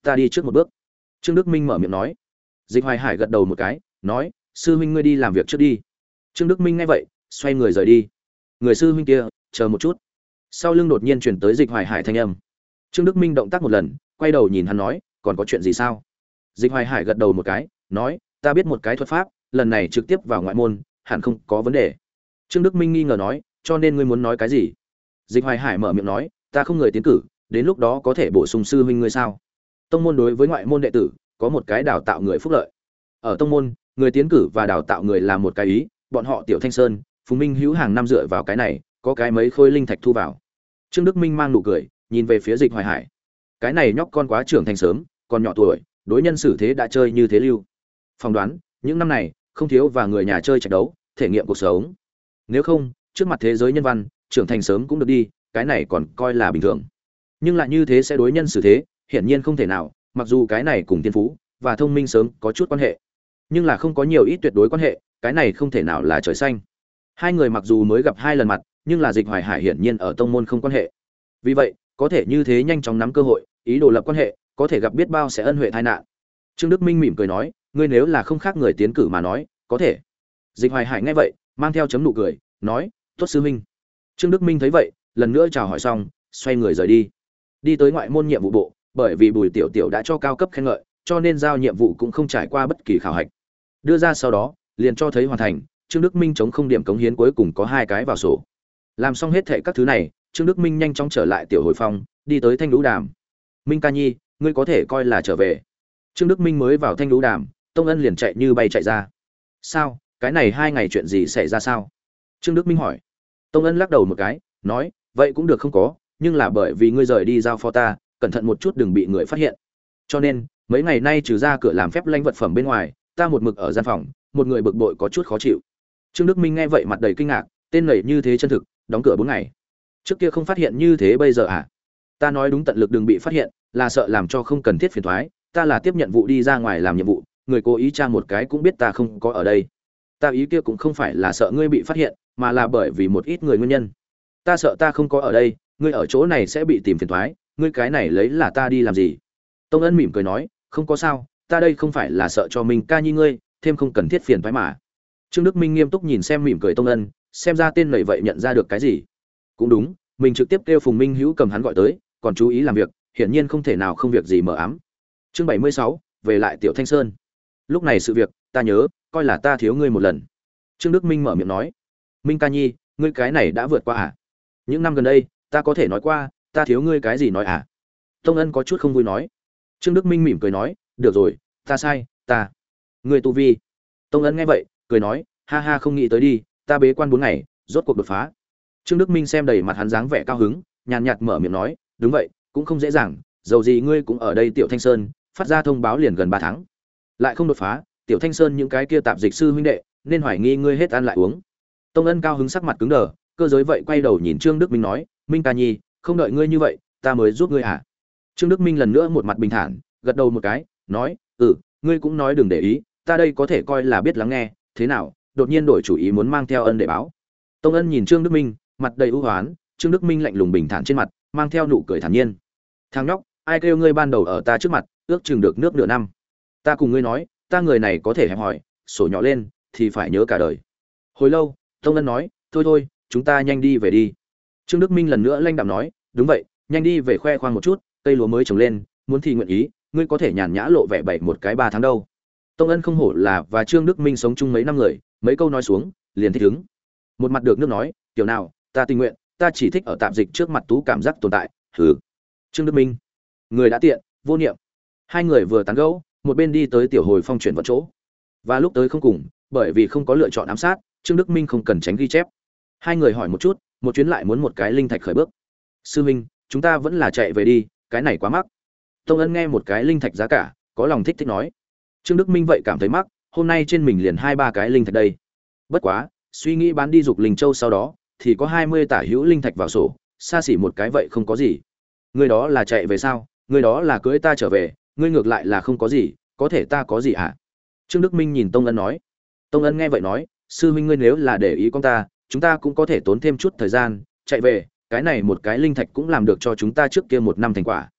Speaker 1: ta đi trước một bước. Trương Đức Minh mở miệng nói. Dịch Hoài Hải gật đầu một cái, nói, sư huynh ngươi đi làm việc trước đi. Trương Đức Minh nghe vậy, xoay người rời đi. Người sư huynh kia, chờ một chút. Sau lưng đột nhiên truyền tới Dịch Hoài Hải thanh âm. Trương Đức Minh động tác một lần, quay đầu nhìn hắn nói, còn có chuyện gì sao? Dịch Hoài Hải gật đầu một cái, nói, ta biết một cái thuật pháp, lần này trực tiếp vào ngoại môn, hẳn không có vấn đề. Trương Đức Minh nghi ngờ nói, cho nên ngươi muốn nói cái gì? Dịch Hoài Hải mở miệng nói, ta không người tiến cử, đến lúc đó có thể bổ sung sư huynh ngươi sao? Tông môn đối với ngoại môn đệ tử, có một cái đào tạo người phúc lợi. Ở tông môn, người tiến cử và đào tạo người là một cái ý, bọn họ Tiểu Thanh Sơn, Phùng Minh Hữu hàng năm dựa vào cái này, có cái mấy khối linh thạch thu vào. Trương Đức Minh mang nụ cười, nhìn về phía Dịch Hoài Hải. Cái này nhóc con quá trưởng thành sớm, còn nhỏ tuổi, đối nhân xử thế đã chơi như thế lưu. Phỏng đoán, những năm này, không thiếu và người nhà chơi trận đấu, thể nghiệm cuộc sống. Nếu không, trước mặt thế giới nhân văn, trưởng thành sớm cũng được đi, cái này còn coi là bình thường. Nhưng lại như thế sẽ đối nhân xử thế, hiển nhiên không thể nào, mặc dù cái này cùng thiên phú và thông minh sớm có chút quan hệ, nhưng là không có nhiều ít tuyệt đối quan hệ, cái này không thể nào là trời xanh. Hai người mặc dù mới gặp hai lần mặt, nhưng là Dịch Hoài Hải hiển nhiên ở tông môn không quan hệ. Vì vậy, có thể như thế nhanh chóng nắm cơ hội, ý đồ lập quan hệ, có thể gặp biết bao sẽ ân huệ tai nạn. Trương Đức Minh mỉm cười nói, ngươi nếu là không khác người tiến cử mà nói, có thể. Dịch Hoài Hải nghe vậy, mang theo chấm nụ cười, nói, tốt sư huynh. Trương Đức Minh thấy vậy, lần nữa chào hỏi xong, xoay người rời đi. Đi tới ngoại môn nhiệm vụ bộ, bởi vì Bùi Tiểu Tiểu đã cho cao cấp khen ngợi, cho nên giao nhiệm vụ cũng không trải qua bất kỳ khảo hạch. Đưa ra sau đó, liền cho thấy hoàn thành, Trương Đức Minh chống không điểm cống hiến cuối cùng có hai cái vào sổ. Làm xong hết thảy các thứ này, Trương Đức Minh nhanh chóng trở lại tiểu hồi phong, đi tới Thanh Lũ Đàm. Minh ca nhi, ngươi có thể coi là trở về. Trương Đức Minh mới vào Thanh Lũ Đàm, Tông Ân liền chạy như bay chạy ra. Sao, cái này hai ngày chuyện gì xảy ra sao? Trương Đức Minh hỏi. Tông Ân lắc đầu một cái, nói, vậy cũng được không có, nhưng là bởi vì ngươi rời đi giao phó ta, cẩn thận một chút đừng bị người phát hiện. Cho nên, mấy ngày nay trừ ra cửa làm phép lãnh vật phẩm bên ngoài, ta một mực ở gian phòng, một người bực bội có chút khó chịu. Trương Đức Minh nghe vậy mặt đầy kinh ngạc, tên này như thế chân thực, đóng cửa bốn ngày. Trước kia không phát hiện như thế bây giờ à? Ta nói đúng tận lực đừng bị phát hiện, là sợ làm cho không cần thiết phiền toái, ta là tiếp nhận vụ đi ra ngoài làm nhiệm vụ, người cố ý tra một cái cũng biết ta không có ở đây. Ta ý kia cũng không phải là sợ ngươi bị phát hiện, mà là bởi vì một ít người nguyên nhân. Ta sợ ta không có ở đây, ngươi ở chỗ này sẽ bị tìm phiền toái, ngươi cái này lấy là ta đi làm gì? Tông Ân mỉm cười nói, không có sao, ta đây không phải là sợ cho mình ca nhi ngươi, thêm không cần thiết phiền toái mà. Trương Đức Minh nghiêm túc nhìn xem mỉm cười Tông Ân, xem ra tên này vậy nhận ra được cái gì. Cũng đúng, mình trực tiếp kêu Phùng Minh Hữu cầm hắn gọi tới, còn chú ý làm việc, hiển nhiên không thể nào không việc gì mờ ám. Chương bảy mươi sáu, về lại Tiểu Thanh Sơn. Lúc này sự việc, ta nhớ, coi là ta thiếu ngươi một lần. Trương Đức Minh mở miệng nói, Minh ca nhi, ngươi cái này đã vượt qua à? Những năm gần đây, ta có thể nói qua, ta thiếu ngươi cái gì nói à? Tông Ân có chút không vui nói. Trương Đức Minh mỉm cười nói, được rồi, ta sai, ta. Ngươi tu vi. Tông Ân nghe vậy, cười nói, ha ha không nghĩ tới đi, ta bế quan bốn ngày, rốt cuộc đột phá. Trương Đức Minh xem đầy mặt hắn dáng vẻ cao hứng, nhàn nhạt mở miệng nói, đúng vậy, cũng không dễ dàng, dầu gì ngươi cũng ở đây Tiểu Thanh Sơn, phát ra thông báo liền gần ba tháng. Lại không đột phá, Tiểu Thanh Sơn những cái kia tạp dịch sư huynh đệ, nên hoài nghi ngươi hết ăn lại uống. Tông Ân cao hứng sắc mặt cứng đờ, cơ giới vậy quay đầu nhìn Trương Đức Minh nói, Minh ca nhi, không đợi ngươi như vậy, ta mới giúp ngươi à? Trương Đức Minh lần nữa một mặt bình thản, gật đầu một cái, nói, ừ, ngươi cũng nói đừng để ý, ta đây có thể coi là biết lắng nghe, thế nào? Đột nhiên đổi chủ ý muốn mang theo Ân để báo. Tông Ân nhìn Trương Đức Minh, mặt đầy ưu hoán, Trương Đức Minh lạnh lùng bình thản trên mặt, mang theo nụ cười thản nhiên. Thằng nhóc, ai kêu ngươi ban đầu ở ta trước mặt, ước chừng được nước nửa năm. Ta cùng ngươi nói, ta người này có thể hẹp hòi, sổ nhỏ lên thì phải nhớ cả đời. Hồi lâu, Tông Ân nói, thôi thôi, chúng ta nhanh đi về đi. Trương Đức Minh lần nữa lanh đạm nói, đúng vậy, nhanh đi về khoe khoang một chút, cây lúa mới trồng lên, muốn thì nguyện ý, ngươi có thể nhàn nhã lộ vẻ bảy một cái ba tháng đâu. Tông Ân không hổ là và Trương Đức Minh sống chung mấy năm người, mấy câu nói xuống, liền thích ứng. Một mặt được nước nói, kiểu nào, ta tình nguyện, ta chỉ thích ở tạm dịch trước mặt tú cảm giác tồn tại. Hừ. Trương Đức Minh, người đã tiện, vô niệm. Hai người vừa tán gẫu, một bên đi tới tiểu hồi phong chuyển vận chỗ. Và lúc tới không cùng, bởi vì không có lựa chọn ám sát, Trương Đức Minh không cần tránh ghi chép. Hai người hỏi một chút, một chuyến lại muốn một cái linh thạch khởi bước. Sư Minh, chúng ta vẫn là chạy về đi, cái này quá mắc. Tông Ân nghe một cái linh thạch giá cả, có lòng thích thích nói. Trương Đức Minh vậy cảm thấy mắc, hôm nay trên mình liền hai ba cái linh thạch đây. Bất quá, suy nghĩ bán đi dục linh châu sau đó, thì có hai mươi tả hữu linh thạch vào sổ, xa xỉ một cái vậy không có gì. Người đó là chạy về sao? Người đó là cưới ta trở về, ngươi ngược lại là không có gì, có thể ta có gì hả? Trương Đức Minh nhìn Tông Ân nói. Tông Ân nghe vậy nói, sư huynh ngươi nếu là để ý con ta, chúng ta cũng có thể tốn thêm chút thời gian, chạy về, cái này một cái linh thạch cũng làm được cho chúng ta trước kia một năm thành quả.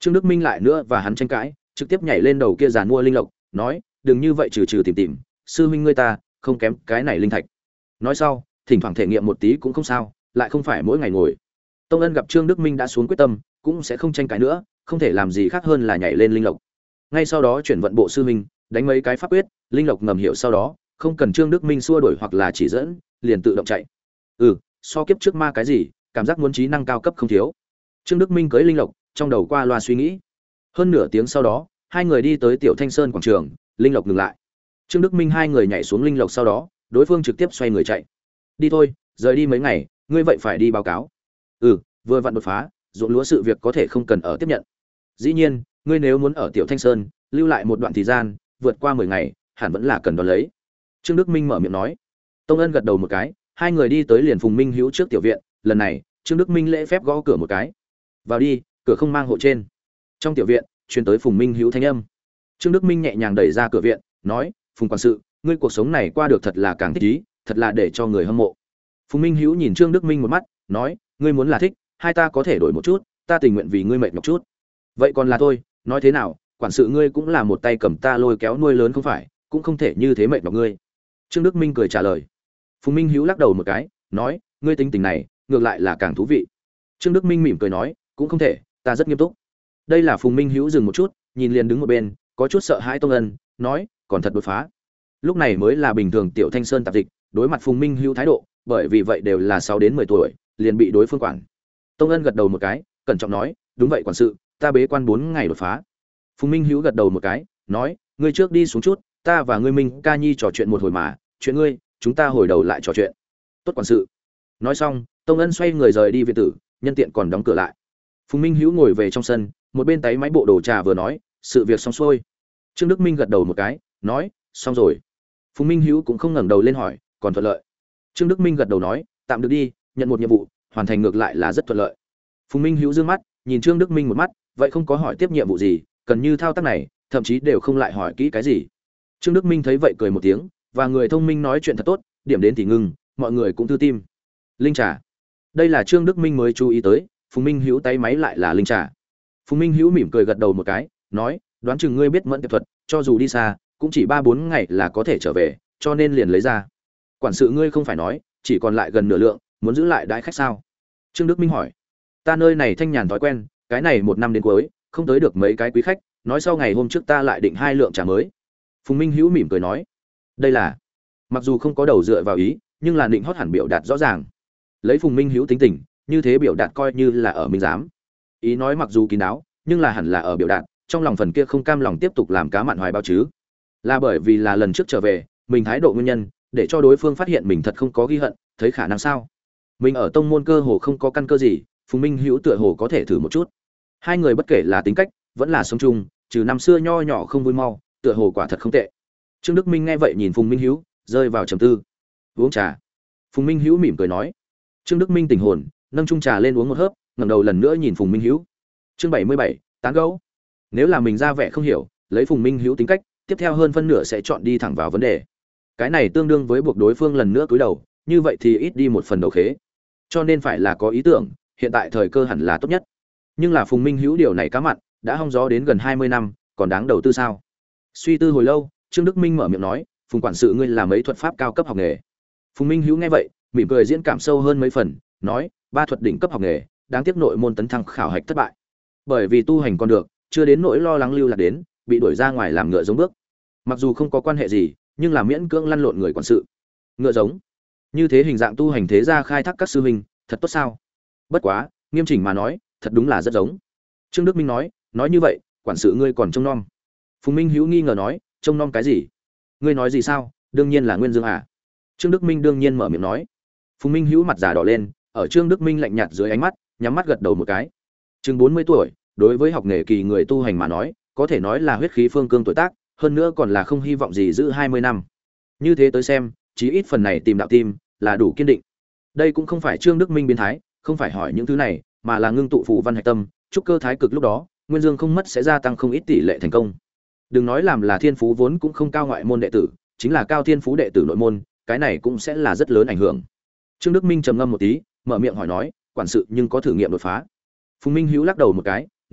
Speaker 1: Trương Đức Minh lại nữa và hắn tranh cãi, trực tiếp nhảy lên đầu kia giàn mua linh lộc, nói, đừng như vậy trừ trừ tìm tìm, sư huynh ngươi ta không kém cái này linh thạch. Nói sau, thỉnh thoảng thể nghiệm một tí cũng không sao, lại không phải mỗi ngày ngồi. Tông Ân gặp Trương Đức Minh đã xuống quyết tâm, cũng sẽ không tranh cãi nữa, không thể làm gì khác hơn là nhảy lên linh lộc. Ngay sau đó chuyển vận bộ sư huynh, đánh mấy cái pháp quyết, linh lộc ngầm hiểu sau đó, không cần Trương Đức Minh xua đuổi hoặc là chỉ dẫn, liền tự động chạy. Ừ, so kiếp trước ma cái gì, cảm giác muốn trí năng cao cấp không thiếu. Trương Đức Minh cưỡi linh lộc, trong đầu qua loa suy nghĩ. Hơn nửa tiếng sau đó, hai người đi tới Tiểu Thanh Sơn quảng trường, linh lộc ngừng lại. Trương Đức Minh hai người nhảy xuống linh lộc sau đó, đối phương trực tiếp xoay người chạy. Đi thôi, rời đi mấy ngày, ngươi vậy phải đi báo cáo. Ừ, vừa vặn đột phá, ruộng lúa sự việc có thể không cần ở tiếp nhận. Dĩ nhiên, ngươi nếu muốn ở Tiểu Thanh Sơn lưu lại một đoạn thời gian, vượt qua mười ngày, hẳn vẫn là cần đón lấy. Trương Đức Minh mở miệng nói. Tông Ân gật đầu một cái, hai người đi tới liền Phùng Minh Hữu trước tiểu viện, lần này, Trương Đức Minh lễ phép gõ cửa một cái. Vào đi, cửa không mang hộ trên. Trong tiểu viện, truyền tới Phùng Minh Hữu thanh âm. Trương Đức Minh nhẹ nhàng đẩy ra cửa viện, nói, Phùng quản sự, ngươi cuộc sống này qua được thật là càng thích ý, thật là để cho người hâm mộ. Phùng Minh Hữu nhìn Trương Đức Minh một mắt, nói, ngươi muốn là thích, hai ta có thể đổi một chút, ta tình nguyện vì ngươi mệt nhọc chút. Vậy còn là thôi, nói thế nào, quản sự ngươi cũng là một tay cầm ta lôi kéo nuôi lớn không phải, cũng không thể như thế mệt nhọc ngươi. Trương Đức Minh cười trả lời. Phùng Minh Hữu lắc đầu một cái, nói, ngươi tính tình này, ngược lại là càng thú vị. Trương Đức Minh mỉm cười nói, cũng không thể, ta rất nghiêm túc. Đây là Phùng Minh Hữu dừng một chút, nhìn liền đứng một bên, có chút sợ hãi Tông Ân, nói, còn thật đột phá. Lúc này mới là bình thường Tiểu Thanh Sơn tạp dịch, đối mặt Phùng Minh Hữu thái độ, bởi vì vậy đều là sáu đến mười tuổi, liền bị đối phương quản. Tông Ân gật đầu một cái, cẩn trọng nói, đúng vậy quản sự, ta bế quan bốn ngày đột phá. Phùng Minh Hữu gật đầu một cái, nói, ngươi trước đi xuống chút, ta và ngươi Minh Ca Nhi trò chuyện một hồi mà, chuyện ngươi, chúng ta hồi đầu lại trò chuyện. Tốt quản sự. Nói xong, Tông Ân xoay người rời đi viện tử, nhân tiện còn đóng cửa lại. Phùng Minh Hữu ngồi về trong sân, một bên tay máy bộ đồ trà vừa nói, sự việc xong xuôi. Trương Đức Minh gật đầu một cái, nói, xong rồi. Phùng Minh Hữu cũng không ngẩng đầu lên hỏi, còn thuận lợi. Trương Đức Minh gật đầu nói, tạm được đi, nhận một nhiệm vụ, hoàn thành ngược lại là rất thuận lợi. Phùng Minh Hữu dương mắt, nhìn Trương Đức Minh một mắt, vậy không có hỏi tiếp nhiệm vụ gì, cần như thao tác này, thậm chí đều không lại hỏi kỹ cái gì. Trương Đức Minh thấy vậy cười một tiếng, và người thông minh nói chuyện thật tốt, điểm đến thì ngừng, mọi người cũng thư tim. Linh trà. Đây là Trương Đức Minh mới chú ý tới, Phùng Minh Hữu tay máy lại là linh trà. Phùng Minh Hữu mỉm cười gật đầu một cái, nói, đoán chừng ngươi biết mẫn tiệp thuật, cho dù đi xa, cũng chỉ ba bốn ngày là có thể trở về, cho nên liền lấy ra. Quản sự ngươi không phải nói, chỉ còn lại gần nửa lượng, muốn giữ lại đãi khách sao? Trương Đức Minh hỏi. Ta nơi này thanh nhàn thói quen, cái này một năm đến cuối, không tới được mấy cái quý khách, nói sau ngày hôm trước ta lại định hai lượng trà mới. Phùng Minh Hữu mỉm cười nói, đây là, mặc dù không có đầu dựa vào ý, nhưng là định hót hẳn biểu đạt rõ ràng. Lấy Phùng Minh Hữu tính tình, như thế biểu đạt coi như là ở minh giám. Ý nói mặc dù kín đáo, nhưng là hẳn là ở biểu đạt, trong lòng phần kia không cam lòng tiếp tục làm cá mặn hoài bao chứ. Là bởi vì là lần trước trở về, mình thái độ nguyên nhân, để cho đối phương phát hiện mình thật không có ghi hận, thấy khả năng sao? Mình ở tông môn cơ hồ không có căn cơ gì, Phùng Minh Hữu tựa hồ có thể thử một chút. Hai người bất kể là tính cách, vẫn là sống chung, trừ năm xưa nho nhỏ không vui mau, tựa hồ quả thật không tệ. Trương Đức Minh nghe vậy nhìn Phùng Minh Hữu, rơi vào trầm tư. Uống trà. Phùng Minh Hữu mỉm cười nói. Trương Đức Minh tỉnh hồn, nâng chung trà lên uống một hớp, ngẩng đầu lần nữa nhìn Phùng Minh Hữu. Chương bảy mươi bảy, tán gẫu. Nếu là mình ra vẻ không hiểu, lấy Phùng Minh Hữu tính cách, tiếp theo hơn phân nửa sẽ chọn đi thẳng vào vấn đề. Cái này tương đương với buộc đối phương lần nữa cúi đầu, như vậy thì ít đi một phần đầu khế. Cho nên phải là có ý tưởng, hiện tại thời cơ hẳn là tốt nhất. Nhưng là Phùng Minh Hữu điều này cá mặn, đã hong gió đến gần hai mươi năm, còn đáng đầu tư sao? Suy tư hồi lâu, Trương Đức Minh mở miệng nói, "Phùng quản sự ngươi là mấy thuật pháp cao cấp học nghề?" Phùng Minh Hữu nghe vậy, mỉm cười diễn cảm sâu hơn mấy phần, nói, "Ba thuật đỉnh cấp học nghề, đáng tiếc nội môn tấn thăng khảo hạch thất bại. Bởi vì tu hành còn được, chưa đến nỗi lo lắng lưu lạc đến, bị đuổi ra ngoài làm ngựa giống bước. Mặc dù không có quan hệ gì, nhưng là miễn cưỡng lăn lộn người quản sự. Ngựa giống. Như thế hình dạng tu hành thế gia khai thác các sư huynh, thật tốt sao? Bất quá, nghiêm chỉnh mà nói, thật đúng là rất giống." Trương Đức Minh nói, "Nói như vậy, quản sự ngươi còn trông nom?" Phùng Minh Hữu nghi ngờ nói, "Trông nom cái gì? Ngươi nói gì sao? Đương nhiên là Nguyên Dương à?" Trương Đức Minh đương nhiên mở miệng nói. Phùng Minh Hữu mặt già đỏ lên, ở Trương Đức Minh lạnh nhạt dưới ánh mắt, nhắm mắt gật đầu một cái. Chừng bốn mươi tuổi, đối với học nghề kỳ người tu hành mà nói, có thể nói là huyết khí phương cương tuổi tác, hơn nữa còn là không hy vọng gì giữ hai mươi năm. Như thế tới xem, chí ít phần này tìm đạo tim là đủ kiên định. Đây cũng không phải Trương Đức Minh biến thái, không phải hỏi những thứ này, mà là ngưng tụ phù văn hạch tâm, chúc cơ thái cực lúc đó, Nguyên Dương không mất sẽ gia tăng không ít tỷ lệ thành công. Đừng nói làm là thiên phú vốn cũng không cao ngoại môn đệ tử, chính là cao thiên phú đệ tử nội môn, cái này cũng sẽ là rất lớn ảnh hưởng. Trương Đức Minh trầm ngâm một tí, mở miệng hỏi nói, "Quản sự nhưng có thử nghiệm đột phá?" Phùng Minh Hữu lắc đầu một cái, nói,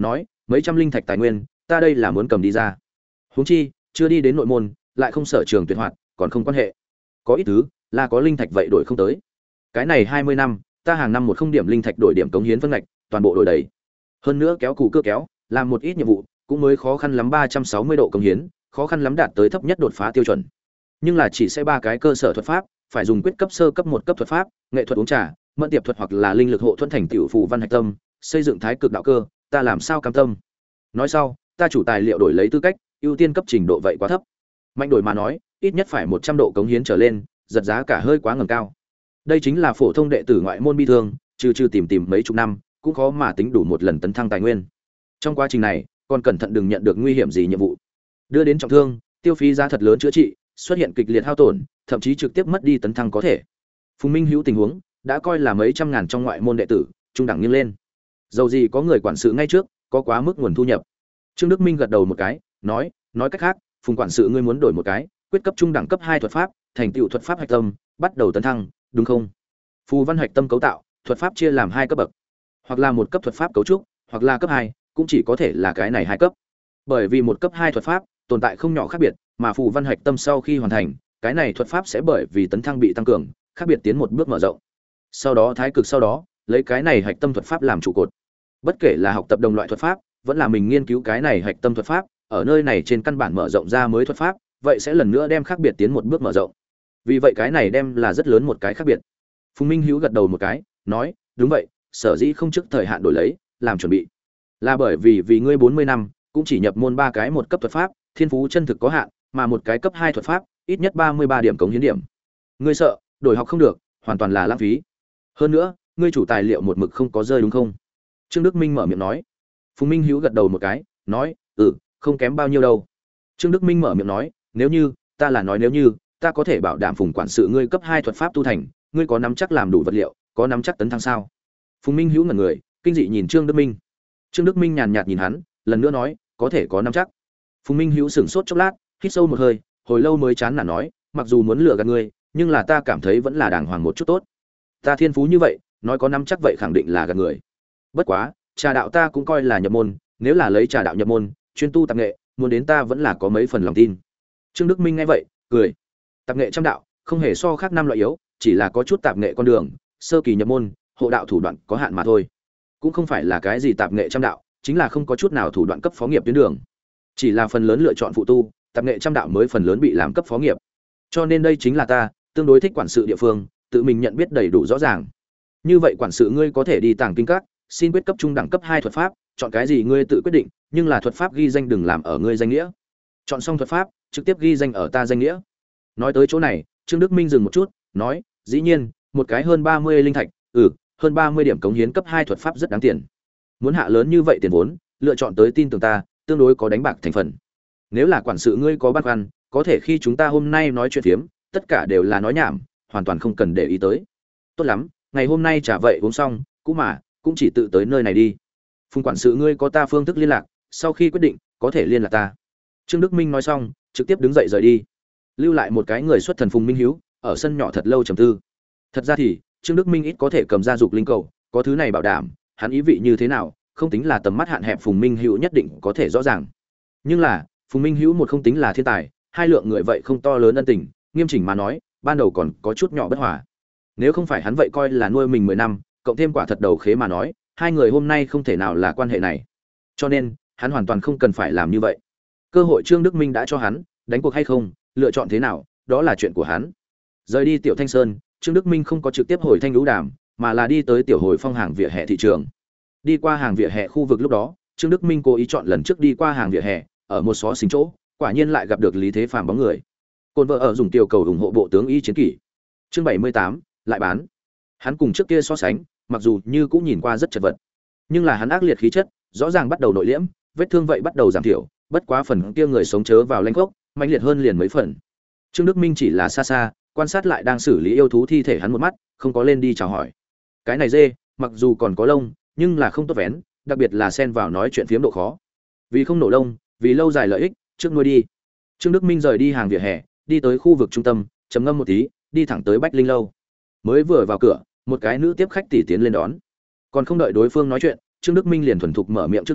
Speaker 1: mấy trăm linh thạch tài nguyên ta đây là muốn cầm đi ra. Huống chi chưa đi đến nội môn, lại không sở trường tuyệt hoạt, còn không quan hệ. Có ít thứ là có linh thạch vậy đổi không tới. Cái này hai mươi năm ta hàng năm một không điểm linh thạch đổi điểm cống hiến phân ngạch, toàn bộ đổi đầy. Hơn nữa kéo cù cưa kéo, làm một ít nhiệm vụ cũng mới khó khăn lắm ba trăm sáu mươi độ cống hiến, khó khăn lắm đạt tới thấp nhất đột phá tiêu chuẩn. Nhưng là chỉ sẽ ba cái cơ sở thuật pháp, phải dùng quyết cấp sơ cấp một cấp thuật pháp, nghệ thuật uống trà, mẫn tiệp thuật hoặc là linh lực hộ thuẫn thành tiểu phù văn hạch tâm, xây dựng thái cực đạo cơ, ta làm sao cam tâm. Nói sau, ta chủ tài liệu đổi lấy tư cách, ưu tiên cấp trình độ vậy quá thấp. Mạnh đổi mà nói, ít nhất phải một trăm độ cống hiến trở lên, giật giá cả hơi quá ngầm cao. Đây chính là phổ thông đệ tử ngoại môn bi thương, trừ trừ tìm tìm mấy chục năm, cũng khó mà tính đủ một lần tấn thăng tài nguyên. Trong quá trình này, còn cẩn thận đừng nhận được nguy hiểm gì nhiệm vụ. Đưa đến trọng thương, tiêu phí giá thật lớn chữa trị, xuất hiện kịch liệt hao tổn, thậm chí trực tiếp mất đi tấn thăng có thể. Phùng Minh Hữu tình huống, đã coi là mấy trăm ngàn trong ngoại môn đệ tử, trung đẳng nghiêng lên. Dầu gì có người quản sự ngay trước, có quá mức nguồn thu nhập. Trương Đức Minh gật đầu một cái, nói, nói cách khác, Phùng quản sự ngươi muốn đổi một cái, quyết cấp trung đẳng cấp hai thuật pháp, thành tựu thuật pháp hạch tâm, bắt đầu tấn thăng, đúng không? Phù văn hạch tâm cấu tạo, thuật pháp chia làm hai cấp bậc, hoặc là một cấp thuật pháp cấu trúc, hoặc là cấp hai, cũng chỉ có thể là cái này hai cấp. Bởi vì một cấp hai thuật pháp tồn tại không nhỏ khác biệt, mà phù văn hạch tâm sau khi hoàn thành, cái này thuật pháp sẽ bởi vì tấn thăng bị tăng cường, khác biệt tiến một bước mở rộng. Sau đó thái cực sau đó, lấy cái này hạch tâm thuật pháp làm trụ cột. Bất kể là học tập đồng loại thuật pháp, vẫn là mình nghiên cứu cái này hạch tâm thuật pháp, ở nơi này trên căn bản mở rộng ra mới thuật pháp, vậy sẽ lần nữa đem khác biệt tiến một bước mở rộng. Vì vậy cái này đem là rất lớn một cái khác biệt. Phùng Minh Hữu gật đầu một cái, nói, đúng vậy, sở dĩ không trước thời hạn đổi lấy, làm chuẩn bị. Là bởi vì vì ngươi bốn mươi năm, cũng chỉ nhập môn ba cái một cấp thuật pháp, thiên phú chân thực có hạn, mà một cái cấp hai thuật pháp, ít nhất ba mươi ba điểm cống hiến điểm. Ngươi sợ, đổi học không được, hoàn toàn là lãng phí. Hơn nữa, ngươi chủ tài liệu một mực không có rơi đúng không? Trương Đức Minh mở miệng nói. Phùng Minh Hữu gật đầu một cái, nói, ừ, không kém bao nhiêu đâu. Trương Đức Minh mở miệng nói, nếu như, ta là nói nếu như, ta có thể bảo đảm Phùng quản sự ngươi cấp hai thuật pháp tu thành, ngươi có nắm chắc làm đủ vật liệu, có nắm chắc tấn thăng sao? Phùng Minh Hữu ngẩn người, kinh dị nhìn Trương Đức Minh. Trương Đức Minh nhàn nhạt nhìn hắn, lần nữa nói, có thể có nắm chắc. Phùng Minh Hữu sững sốt chốc lát, hít sâu một hơi, hồi lâu mới chán nản nói, mặc dù muốn lừa gạt ngươi, nhưng là ta cảm thấy vẫn là đàng hoàng một chút tốt. Ta thiên phú như vậy, nói có nắm chắc vậy khẳng định là gạt người. Bất quá, trà đạo ta cũng coi là nhập môn, nếu là lấy trà đạo nhập môn, chuyên tu tạp nghệ, muốn đến ta vẫn là có mấy phần lòng tin. Trương Đức Minh nghe vậy, cười. Tạp nghệ trăm đạo, không hề so khác năm loại yếu, chỉ là có chút tạp nghệ con đường, sơ kỳ nhập môn, hộ đạo thủ đoạn có hạn mà thôi. Cũng không phải là cái gì tạp nghệ trăm đạo, chính là không có chút nào thủ đoạn cấp phó nghiệp tuyến đường. Chỉ là phần lớn lựa chọn phụ tu, tạp nghệ trăm đạo mới phần lớn bị làm cấp phó nghiệp. Cho nên đây chính là ta tương đối thích quản sự địa phương, tự mình nhận biết đầy đủ rõ ràng. Như vậy quản sự ngươi có thể đi tàng kinh các, xin quyết cấp trung đẳng cấp hai thuật pháp, chọn cái gì ngươi tự quyết định, nhưng là thuật pháp ghi danh đừng làm ở ngươi danh nghĩa. Chọn xong thuật pháp, trực tiếp ghi danh ở ta danh nghĩa. Nói tới chỗ này, Trương Đức Minh dừng một chút, nói, dĩ nhiên, một cái hơn ba mươi linh thạch, ừ, hơn ba mươi điểm cống hiến cấp hai thuật pháp rất đáng tiền. Muốn hạ lớn như vậy tiền vốn, lựa chọn tới tin tưởng ta, tương đối có đánh bạc thành phần. Nếu là quản sự ngươi có băn khoăn, có thể khi chúng ta hôm nay nói chuyện phiếm, tất cả đều là nói nhảm, hoàn toàn không cần để ý tới. Tốt lắm, ngày hôm nay trả vậy uống xong, cũng mà, cũng chỉ tự tới nơi này đi. Phùng quản sự ngươi có ta phương thức liên lạc, sau khi quyết định, có thể liên lạc ta. Trương Đức Minh nói xong, trực tiếp đứng dậy rời đi. Lưu lại một cái người xuất thần Phùng Minh Hiếu, ở sân nhỏ thật lâu trầm tư. Thật ra thì, Trương Đức Minh ít có thể cầm ra dục linh cầu, có thứ này bảo đảm, hắn ý vị như thế nào, không tính là tầm mắt hạn hẹp Phùng Minh Hữu nhất định có thể rõ ràng. Nhưng là, Phùng Minh Hữu một không tính là thiên tài, hai lượng người vậy không to lớn ân tình, nghiêm chỉnh mà nói, ban đầu còn có chút nhỏ bất hòa. Nếu không phải hắn vậy coi là nuôi mình mười năm, cộng thêm quả thật đầu khế mà nói, hai người hôm nay không thể nào là quan hệ này. Cho nên, hắn hoàn toàn không cần phải làm như vậy. Cơ hội Trương Đức Minh đã cho hắn, đánh cuộc hay không, lựa chọn thế nào, đó là chuyện của hắn. Rời đi Tiểu Thanh Sơn, Trương Đức Minh không có trực tiếp hồi Thanh Lũ Đàm, mà là đi tới Tiểu Hồi Phong hàng vỉa hè thị trường. Đi qua hàng vỉa hè khu vực lúc đó, Trương Đức Minh cố ý chọn lần trước đi qua hàng vỉa hè, ở một xó xính chỗ, quả nhiên lại gặp được Lý Thế Phàm bóng người. Côn vợ ở dùng tiểu cầu ủng hộ bộ tướng y chiến kỷ. Chương bảy mươi tám, lại bán. Hắn cùng trước kia so sánh, mặc dù như cũng nhìn qua rất chật vật, nhưng là hắn ác liệt khí chất, rõ ràng bắt đầu nội liễm, vết thương vậy bắt đầu giảm thiểu, bất quá phần kia người sống chớ vào lanh gốc, mạnh liệt hơn liền mấy phần. Trương Đức Minh chỉ là xa xa, quan sát lại đang xử lý yêu thú thi thể hắn một mắt, không có lên đi chào hỏi. Cái này dê, mặc dù còn có lông, nhưng là không tốt vén, đặc biệt là xen vào nói chuyện phiếm độ khó. Vì không nổ lông, vì lâu dài lợi ích, trước nuôi đi. Trương Đức Minh rời đi hàng vỉa hè, đi tới khu vực trung tâm, trầm ngâm một tí, đi thẳng tới Bách Linh lâu. Mới vừa vào cửa, một cái nữ tiếp khách tỷ tiến lên đón. Còn không đợi đối phương nói chuyện, Trương Đức Minh liền thuần thục mở miệng trước nói,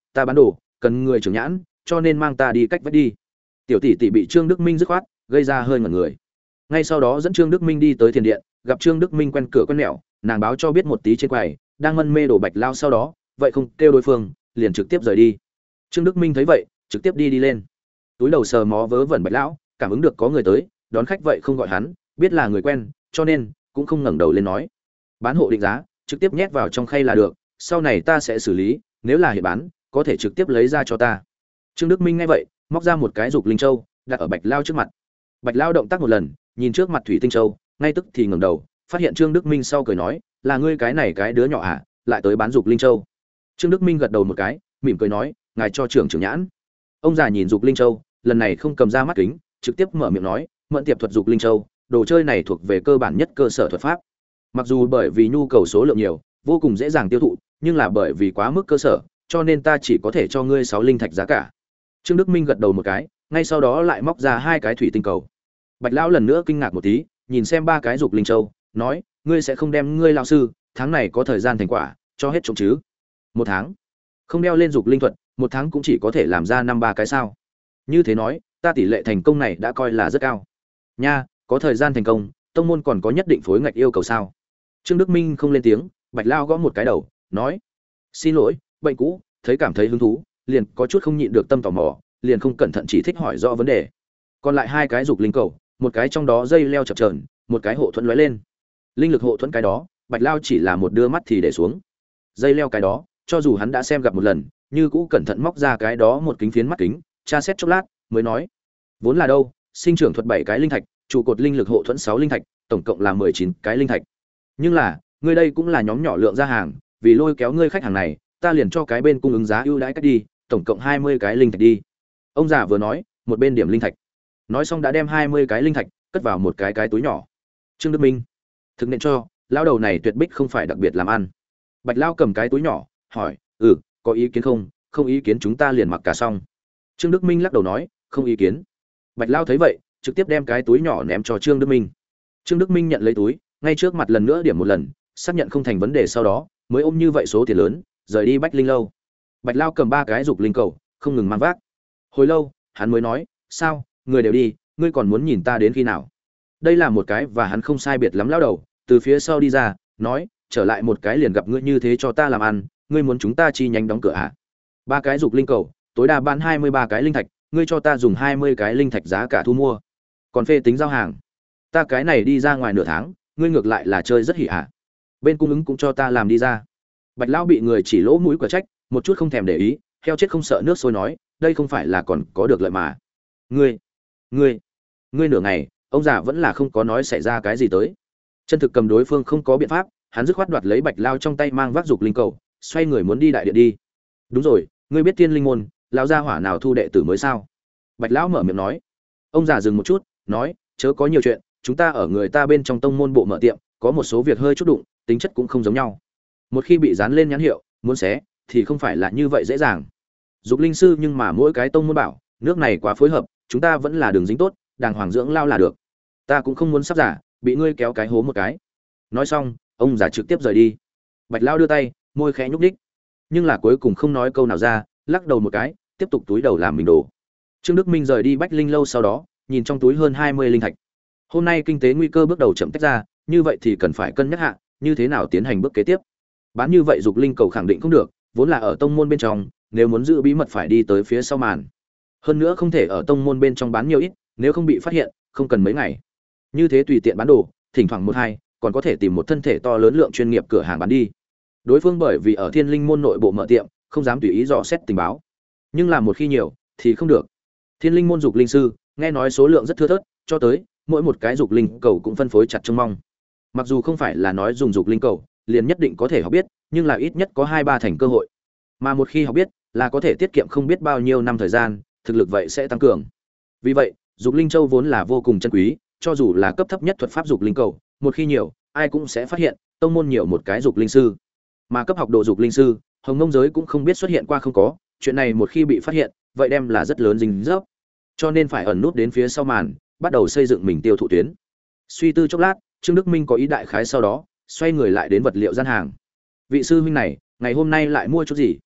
Speaker 1: ta bán đồ cần người trưởng nhãn, cho nên mang ta đi cách vách đi. Tiểu tỷ tỷ bị Trương Đức Minh dứt khoát gây ra hơi ngẩn người. Ngay sau đó dẫn Trương Đức Minh đi tới thiền điện, gặp Trương Đức Minh quen cửa quen mẹo, nàng báo cho biết một tí trên quầy đang mân mê đổ Bạch Lao, sau đó vậy không kêu đối phương, liền trực tiếp rời đi. Trương Đức Minh thấy vậy trực tiếp đi đi lên, túi đầu sờ mó vớ vẩn Bạch Lão, cảm ứng được có người tới đón khách vậy không gọi hắn, biết là người quen cho nên cũng không ngẩng đầu lên nói bán hộ định giá trực tiếp nhét vào trong khay là được, sau này ta sẽ xử lý, nếu là hiện bán có thể trực tiếp lấy ra cho ta. Trương Đức Minh nghe vậy móc ra một cái dục linh châu đặt ở Bạch Lao trước mặt. Bạch Lao động tác một lần, nhìn trước mặt thủy tinh châu, ngay tức thì ngẩng đầu phát hiện Trương Đức Minh sau cười nói là ngươi cái này cái đứa nhỏ à, lại tới bán dục linh châu. Trương Đức Minh gật đầu một cái mỉm cười nói ngài cho trưởng trưởng nhãn. Ông già nhìn dục linh châu lần này không cầm ra mắt kính, trực tiếp mở miệng nói mượn tiệp thuật dục linh châu, đồ chơi này thuộc về cơ bản nhất cơ sở thuật pháp, mặc dù bởi vì nhu cầu số lượng nhiều vô cùng dễ dàng tiêu thụ, nhưng là bởi vì quá mức cơ sở cho nên ta chỉ có thể cho ngươi sáu linh thạch giá cả. Trương Đức Minh gật đầu một cái, ngay sau đó lại móc ra hai cái thủy tinh cầu. Bạch Lão lần nữa kinh ngạc một tí, nhìn xem ba cái dục linh châu, nói ngươi sẽ không đem ngươi lão sư tháng này có thời gian thành quả cho hết trộm chứ? Một tháng không đeo lên dục linh thuật, một tháng cũng chỉ có thể làm ra năm ba cái sao? Như thế nói ta tỷ lệ thành công này đã coi là rất cao nha. Có thời gian thành công, tông môn còn có nhất định phối ngạch yêu cầu sao? Trương Đức Minh không lên tiếng. Bạch Lao gõ một cái đầu nói xin lỗi, bệnh cũ, thấy cảm thấy hứng thú liền có chút không nhịn được tâm tò mò, liền không cẩn thận chỉ thích hỏi rõ vấn đề. Còn lại hai cái dục linh cầu, một cái trong đó dây leo chập chờn, một cái hộ thuẫn lóe lên. Linh lực hộ thuẫn cái đó Bạch Lao chỉ là một đưa mắt thì để xuống. Dây leo cái đó cho dù hắn đã xem gặp một lần, như cũ cẩn thận móc ra cái đó một kính phiến mắt kính tra xét chốc lát mới nói vốn là đâu sinh trưởng thuật bảy cái linh thạch, trụ cột linh lực hộ thuẫn sáu linh thạch, tổng cộng là mười chín cái linh thạch. Nhưng là ngươi đây cũng là nhóm nhỏ lượng ra hàng, vì lôi kéo ngươi khách hàng này ta liền cho cái bên cung ứng giá ưu đãi cách đi, tổng cộng hai mươi cái linh thạch đi. Ông già vừa nói một bên điểm linh thạch, nói xong đã đem hai mươi cái linh thạch cất vào một cái cái túi nhỏ. Trương Đức Minh thực nên cho lão đầu này tuyệt bích không phải đặc biệt làm ăn. Bạch Lao cầm cái túi nhỏ hỏi ừ có ý kiến không? Không ý kiến chúng ta liền mặc cả xong. Trương Đức Minh lắc đầu nói không ý kiến. Bạch Lao thấy vậy trực tiếp đem cái túi nhỏ ném cho Trương Đức Minh. Trương Đức Minh nhận lấy túi, ngay trước mặt lần nữa điểm một lần, xác nhận không thành vấn đề sau đó mới ôm như vậy số tiền lớn rời đi Bách Linh lâu. Bạch Lao cầm ba cái dục linh cầu không ngừng mang vác. Hồi lâu hắn mới nói sao người đều đi, ngươi còn muốn nhìn ta đến khi nào? Đây là một cái và hắn không sai biệt lắm lão đầu từ phía sau đi ra nói trở lại một cái liền gặp ngươi như thế cho ta làm ăn, ngươi muốn chúng ta chi nhánh đóng cửa à? Ba cái dục linh cầu tối đa bán hai mươi ba cái linh thạch, ngươi cho ta dùng hai mươi cái linh thạch giá cả thu mua, còn phê tính giao hàng. Ta cái này đi ra ngoài nửa tháng, ngươi ngược lại là chơi rất hỉ hả? Bên cung ứng cũng cho ta làm đi ra. Bạch Lão bị người chỉ lỗ mũi quả trách, một chút không thèm để ý, heo chết không sợ nước sôi nói, đây không phải là còn có được lợi mà. Ngươi, ngươi, ngươi nửa ngày, ông già vẫn là không có nói xảy ra cái gì tới. Chân thực cầm đối phương không có biện pháp, hắn dứt khoát đoạt lấy Bạch Lao trong tay mang vác dục linh cầu, xoay người muốn đi đại điện đi. Đúng rồi, ngươi biết Tiên Linh môn lão gia hỏa nào thu đệ tử mới sao? Bạch Lão mở miệng nói. Ông già dừng một chút, nói, chớ có nhiều chuyện, chúng ta ở người ta bên trong tông môn bộ mở tiệm, có một số việc hơi chút đụng, tính chất cũng không giống nhau. Một khi bị dán lên nhãn hiệu, muốn xé thì không phải là như vậy dễ dàng. Dục linh sư nhưng mà mỗi cái tông môn bảo, nước này quá phối hợp, chúng ta vẫn là đường dính tốt, đàng hoàng dưỡng lao là được. Ta cũng không muốn sắp giả, bị ngươi kéo cái hố một cái. Nói xong, ông già trực tiếp rời đi. Bạch Lao đưa tay, môi khẽ nhúc nhích, nhưng là cuối cùng không nói câu nào ra, lắc đầu một cái, tiếp tục túi đầu làm mình đồ. Trương Đức Minh rời đi Bách Linh lâu sau đó, nhìn trong túi hơn hai mươi linh thạch. Hôm nay kinh tế nguy cơ bước đầu chậm tách ra, như vậy thì cần phải cân nhắc hạ, như thế nào tiến hành bước kế tiếp. Bán như vậy dục linh cầu khẳng định không được, vốn là ở tông môn bên trong, nếu muốn giữ bí mật phải đi tới phía sau màn. Hơn nữa không thể ở tông môn bên trong bán nhiều ít, nếu không bị phát hiện, không cần mấy ngày. Như thế tùy tiện bán đồ, thỉnh thoảng một hai, còn có thể tìm một thân thể to lớn lượng chuyên nghiệp cửa hàng bán đi. Đối phương bởi vì ở Thiên Linh môn nội bộ mở tiệm, không dám tùy ý dò xét tình báo. Nhưng làm một khi nhiều thì không được. Thiên Linh môn dục linh sư, nghe nói số lượng rất thưa thớt, cho tới mỗi một cái dục linh cầu cũng phân phối chặt trông mong. Mặc dù không phải là nói dùng dục linh cầu liền nhất định có thể học biết, nhưng là ít nhất có hai ba thành cơ hội. Mà một khi học biết, là có thể tiết kiệm không biết bao nhiêu năm thời gian, thực lực vậy sẽ tăng cường. Vì vậy, dục linh châu vốn là vô cùng chân quý, cho dù là cấp thấp nhất thuật pháp dục linh cầu, một khi nhiều, ai cũng sẽ phát hiện, tông môn nhiều một cái dục linh sư. Mà cấp học độ dục linh sư, Hồng Mông giới cũng không biết xuất hiện qua không có, chuyện này một khi bị phát hiện, vậy đem là rất lớn dính dấp. Cho nên phải ẩn nút đến phía sau màn, bắt đầu xây dựng mình tiêu thụ tuyến. Suy tư chốc lát, Trương Đức Minh có ý đại khái, sau đó xoay người lại đến vật liệu gian hàng. Vị sư huynh này, ngày hôm nay lại mua chút gì?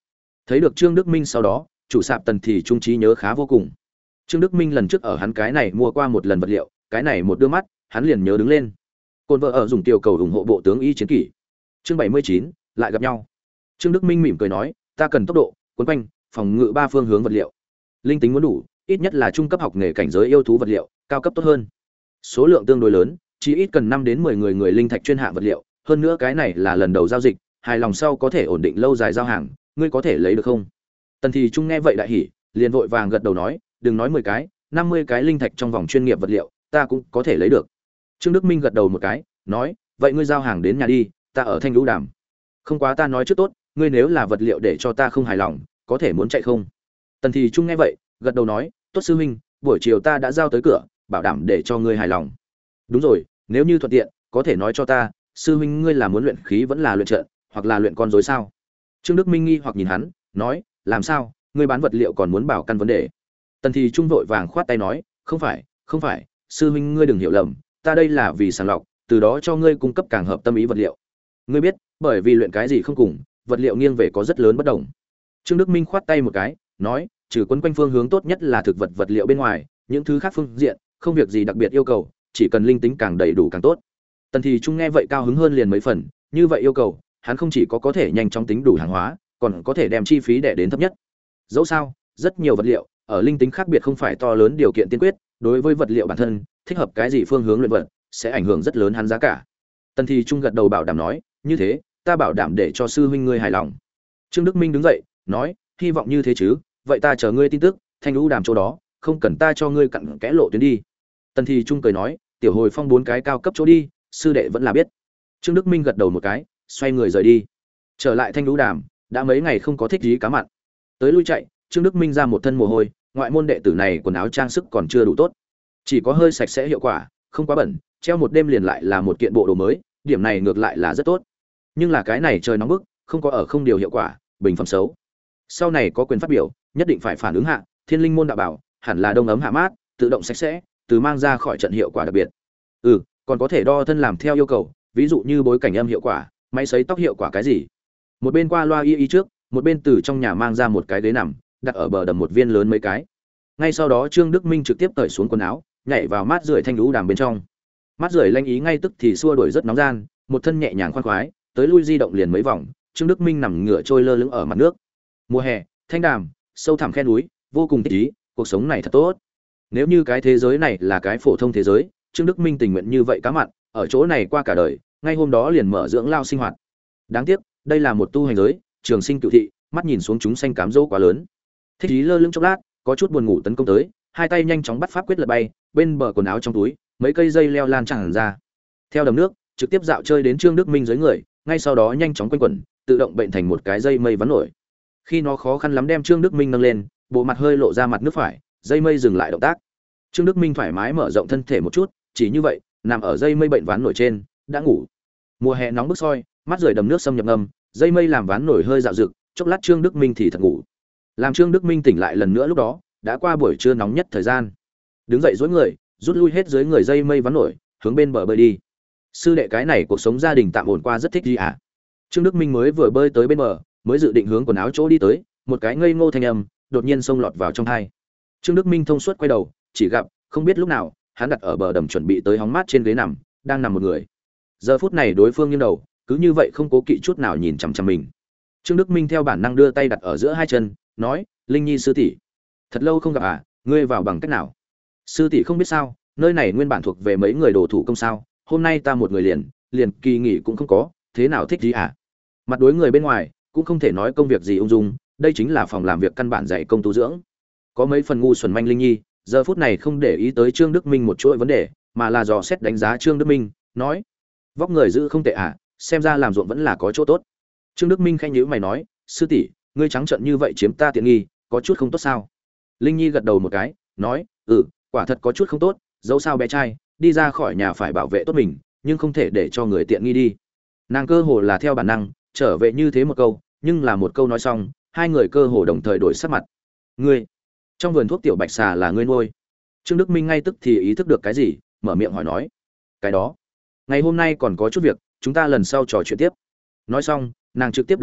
Speaker 1: Thấy được Trương Đức Minh sau đó, chủ sạp Tần Thì Trung trí nhớ khá vô cùng. Trương Đức Minh lần trước ở hắn cái này mua qua một lần vật liệu, cái này một đưa mắt, hắn liền nhớ đứng lên. Côn vợ ở dùng tiểu cầu ủng hộ bộ tướng y chiến kỷ. Chương bảy mươi chín, lại gặp nhau. Trương Đức Minh mỉm cười nói, ta cần tốc độ, cuốn quanh, phòng ngự ba phương hướng vật liệu. Linh tính muốn đủ, ít nhất là trung cấp học nghề cảnh giới yêu thú vật liệu, cao cấp tốt hơn. Số lượng tương đối lớn, chỉ ít cần năm đến mười người người linh thạch chuyên hạ vật liệu, hơn nữa cái này là lần đầu giao dịch, hài lòng sau có thể ổn định lâu dài giao hàng, ngươi có thể lấy được không? Tần Thì Trung nghe vậy đại hỉ, liền vội vàng gật đầu nói, đừng nói mười cái, năm mươi cái linh thạch trong vòng chuyên nghiệp vật liệu, ta cũng có thể lấy được. Trương Đức Minh gật đầu một cái, nói, vậy ngươi giao hàng đến nhà đi, ta ở Thanh Lũ Đàm. Không quá ta nói trước tốt, ngươi nếu là vật liệu để cho ta không hài lòng, có thể muốn chạy không? Tần Thì Trung nghe vậy, gật đầu nói, tốt sư huynh, buổi chiều ta đã giao tới cửa, bảo đảm để cho ngươi hài lòng. Đúng rồi, nếu như thuận tiện, có thể nói cho ta, sư huynh ngươi là muốn luyện khí vẫn là luyện trận, hoặc là luyện con rối sao? Trương Đức Minh nghi hoặc nhìn hắn, nói, làm sao, ngươi bán vật liệu còn muốn bảo căn vấn đề? Tần Thì Trung vội vàng khoát tay nói, không phải, không phải, sư huynh ngươi đừng hiểu lầm, ta đây là vì sàng lọc, từ đó cho ngươi cung cấp càng hợp tâm ý vật liệu. Ngươi biết, bởi vì luyện cái gì không cùng, vật liệu nghiêng về có rất lớn bất đồng. Trương Đức Minh khoát tay một cái, nói, trừ quấn quanh phương hướng tốt nhất là thực vật vật liệu bên ngoài, những thứ khác phương diện, không việc gì đặc biệt yêu cầu, chỉ cần linh tính càng đầy đủ càng tốt. Tần Thì Trung nghe vậy cao hứng hơn liền mấy phần, như vậy yêu cầu, hắn không chỉ có có thể nhanh chóng tính đủ hàng hóa, còn có thể đem chi phí đè đến thấp nhất. Dẫu sao, rất nhiều vật liệu, ở linh tính khác biệt không phải to lớn điều kiện tiên quyết, đối với vật liệu bản thân, thích hợp cái gì phương hướng luyện vật, sẽ ảnh hưởng rất lớn hắn giá cả. Tần Thì Trung gật đầu bảo đảm nói, như thế, ta bảo đảm để cho sư huynh ngươi hài lòng. Trương Đức Minh đứng dậy, nói, hy vọng như thế chứ, vậy ta chờ ngươi tin tức, Thanh Lũ Đàm chỗ đó, không cần ta cho ngươi cặn kẽ lộ tuyến đi. Tần Thì Trung cười nói, tiểu hồi phong bốn cái cao cấp chỗ đi, sư đệ vẫn là biết. Trương Đức Minh gật đầu một cái, xoay người rời đi. Trở lại Thanh Lũ Đàm, đã mấy ngày không có thích gì cá mặn. Tới lui chạy, Trương Đức Minh ra một thân mồ hôi, ngoại môn đệ tử này quần áo trang sức còn chưa đủ tốt, chỉ có hơi sạch sẽ hiệu quả, không quá bẩn, treo một đêm liền lại là một kiện bộ đồ mới, điểm này ngược lại là rất tốt. Nhưng là cái này trời nóng bức, không có ở không điều hiệu quả, bình phẩm xấu. Sau này có quyền phát biểu, nhất định phải phản ứng hạ, Thiên Linh môn đạo bảo, hẳn là đông ấm hạ mát, tự động sạch sẽ, từ mang ra khỏi trận hiệu quả đặc biệt. Ừ, còn có thể đo thân làm theo yêu cầu, ví dụ như bối cảnh âm hiệu quả, máy sấy tóc hiệu quả cái gì. Một bên qua loa y y trước, một bên từ trong nhà mang ra một cái ghế nằm, đặt ở bờ đầm một viên lớn mấy cái. Ngay sau đó Trương Đức Minh trực tiếp cởi xuống quần áo, nhảy vào mát rượi Thanh Lũ Đàm bên trong. Mát rượi lanh ý ngay tức thì xua đuổi rất nóng gian, một thân nhẹ nhàng khoan khoái, tới lui di động liền mấy vòng, Trương Đức Minh nằm ngửa trôi lơ lửng ở mặt nước. Mùa hè, thanh đàm, sâu thẳm khe núi, vô cùng thích ý, cuộc sống này thật tốt. Nếu như cái thế giới này là cái phổ thông thế giới, Trương Đức Minh tình nguyện như vậy cá mặn, ở chỗ này qua cả đời, ngay hôm đó liền mở dưỡng lao sinh hoạt. Đáng tiếc, đây là một tu hành giới, trường sinh cựu thị, mắt nhìn xuống chúng xanh cám dỗ quá lớn. Thích ý lơ lửng chốc lát, có chút buồn ngủ tấn công tới, hai tay nhanh chóng bắt pháp quyết lật bay, bên bờ quần áo trong túi, mấy cây dây leo lan tràn ra. Theo đầm nước, trực tiếp dạo chơi đến Trương Đức Minh dưới người, ngay sau đó nhanh chóng quanh quẩn, tự động bệnh thành một cái dây mây vắn nổi. Khi nó khó khăn lắm đem Trương Đức Minh nâng lên, bộ mặt hơi lộ ra mặt nước phải, dây mây dừng lại động tác. Trương Đức Minh thoải mái mở rộng thân thể một chút, chỉ như vậy, nằm ở dây mây bệnh ván nổi trên, đã ngủ. Mùa hè nóng bức soi, mắt rời đầm nước xâm nhập ngầm, dây mây làm ván nổi hơi dạo dực, chốc lát Trương Đức Minh thì thật ngủ. Làm Trương Đức Minh tỉnh lại lần nữa lúc đó, đã qua buổi trưa nóng nhất thời gian. Đứng dậy duỗi người, rút lui hết dưới người dây mây ván nổi, hướng bên bờ bơi đi. Sư đệ cái này cuộc sống gia đình tạm ổn qua rất thích gì ạ? À? Trương Đức Minh mới vừa bơi tới bên bờ, mới dự định hướng quần áo chỗ đi tới, một cái ngây ngô thanh âm đột nhiên xông lọt vào trong tai. Trương Đức Minh thông suốt quay đầu, chỉ gặp, không biết lúc nào, hắn đặt ở bờ đầm chuẩn bị tới hóng mát trên ghế nằm, đang nằm một người. Giờ phút này đối phương nghiêng đầu, cứ như vậy không cố kỵ chút nào nhìn chằm chằm mình. Trương Đức Minh theo bản năng đưa tay đặt ở giữa hai chân, nói: "Linh Nhi sư tỷ, thật lâu không gặp à, ngươi vào bằng cách nào?" "Sư tỷ không biết sao, nơi này nguyên bản thuộc về mấy người đồ thủ công sao, hôm nay ta một người liền, liền kỳ nghỉ cũng không có, thế nào thích gì à?" Mặt đối người bên ngoài, cũng không thể nói công việc gì ung dung, đây chính là phòng làm việc căn bản dạy công tu dưỡng. Có mấy phần ngu xuẩn manh Linh Nhi, giờ phút này không để ý tới Trương Đức Minh một chuỗi vấn đề, mà là dò xét đánh giá Trương Đức Minh, nói: "Vóc người giữ không tệ à, xem ra làm ruộng vẫn là có chỗ tốt." Trương Đức Minh khẽ nhíu mày nói: "Sư tỷ, ngươi trắng trợn như vậy chiếm ta tiện nghi, có chút không tốt sao?" Linh Nhi gật đầu một cái, nói: "Ừ, quả thật có chút không tốt, dẫu sao bé trai, đi ra khỏi nhà phải bảo vệ tốt mình, nhưng không thể để cho người tiện nghi đi." Nàng cơ hồ là theo bản năng, trở về như thế một câu, nhưng là một câu nói xong, hai người cơ hồ đồng thời đổi sắc mặt. "Ngươi, trong vườn thuốc tiểu bạch xà là ngươi nuôi?" Trương Đức Minh ngay tức thì ý thức được cái gì, mở miệng hỏi nói: "Cái đó, ngày hôm nay còn có chút việc, chúng ta lần sau trò chuyện tiếp." Nói xong, nàng trực tiếp đứng dậy,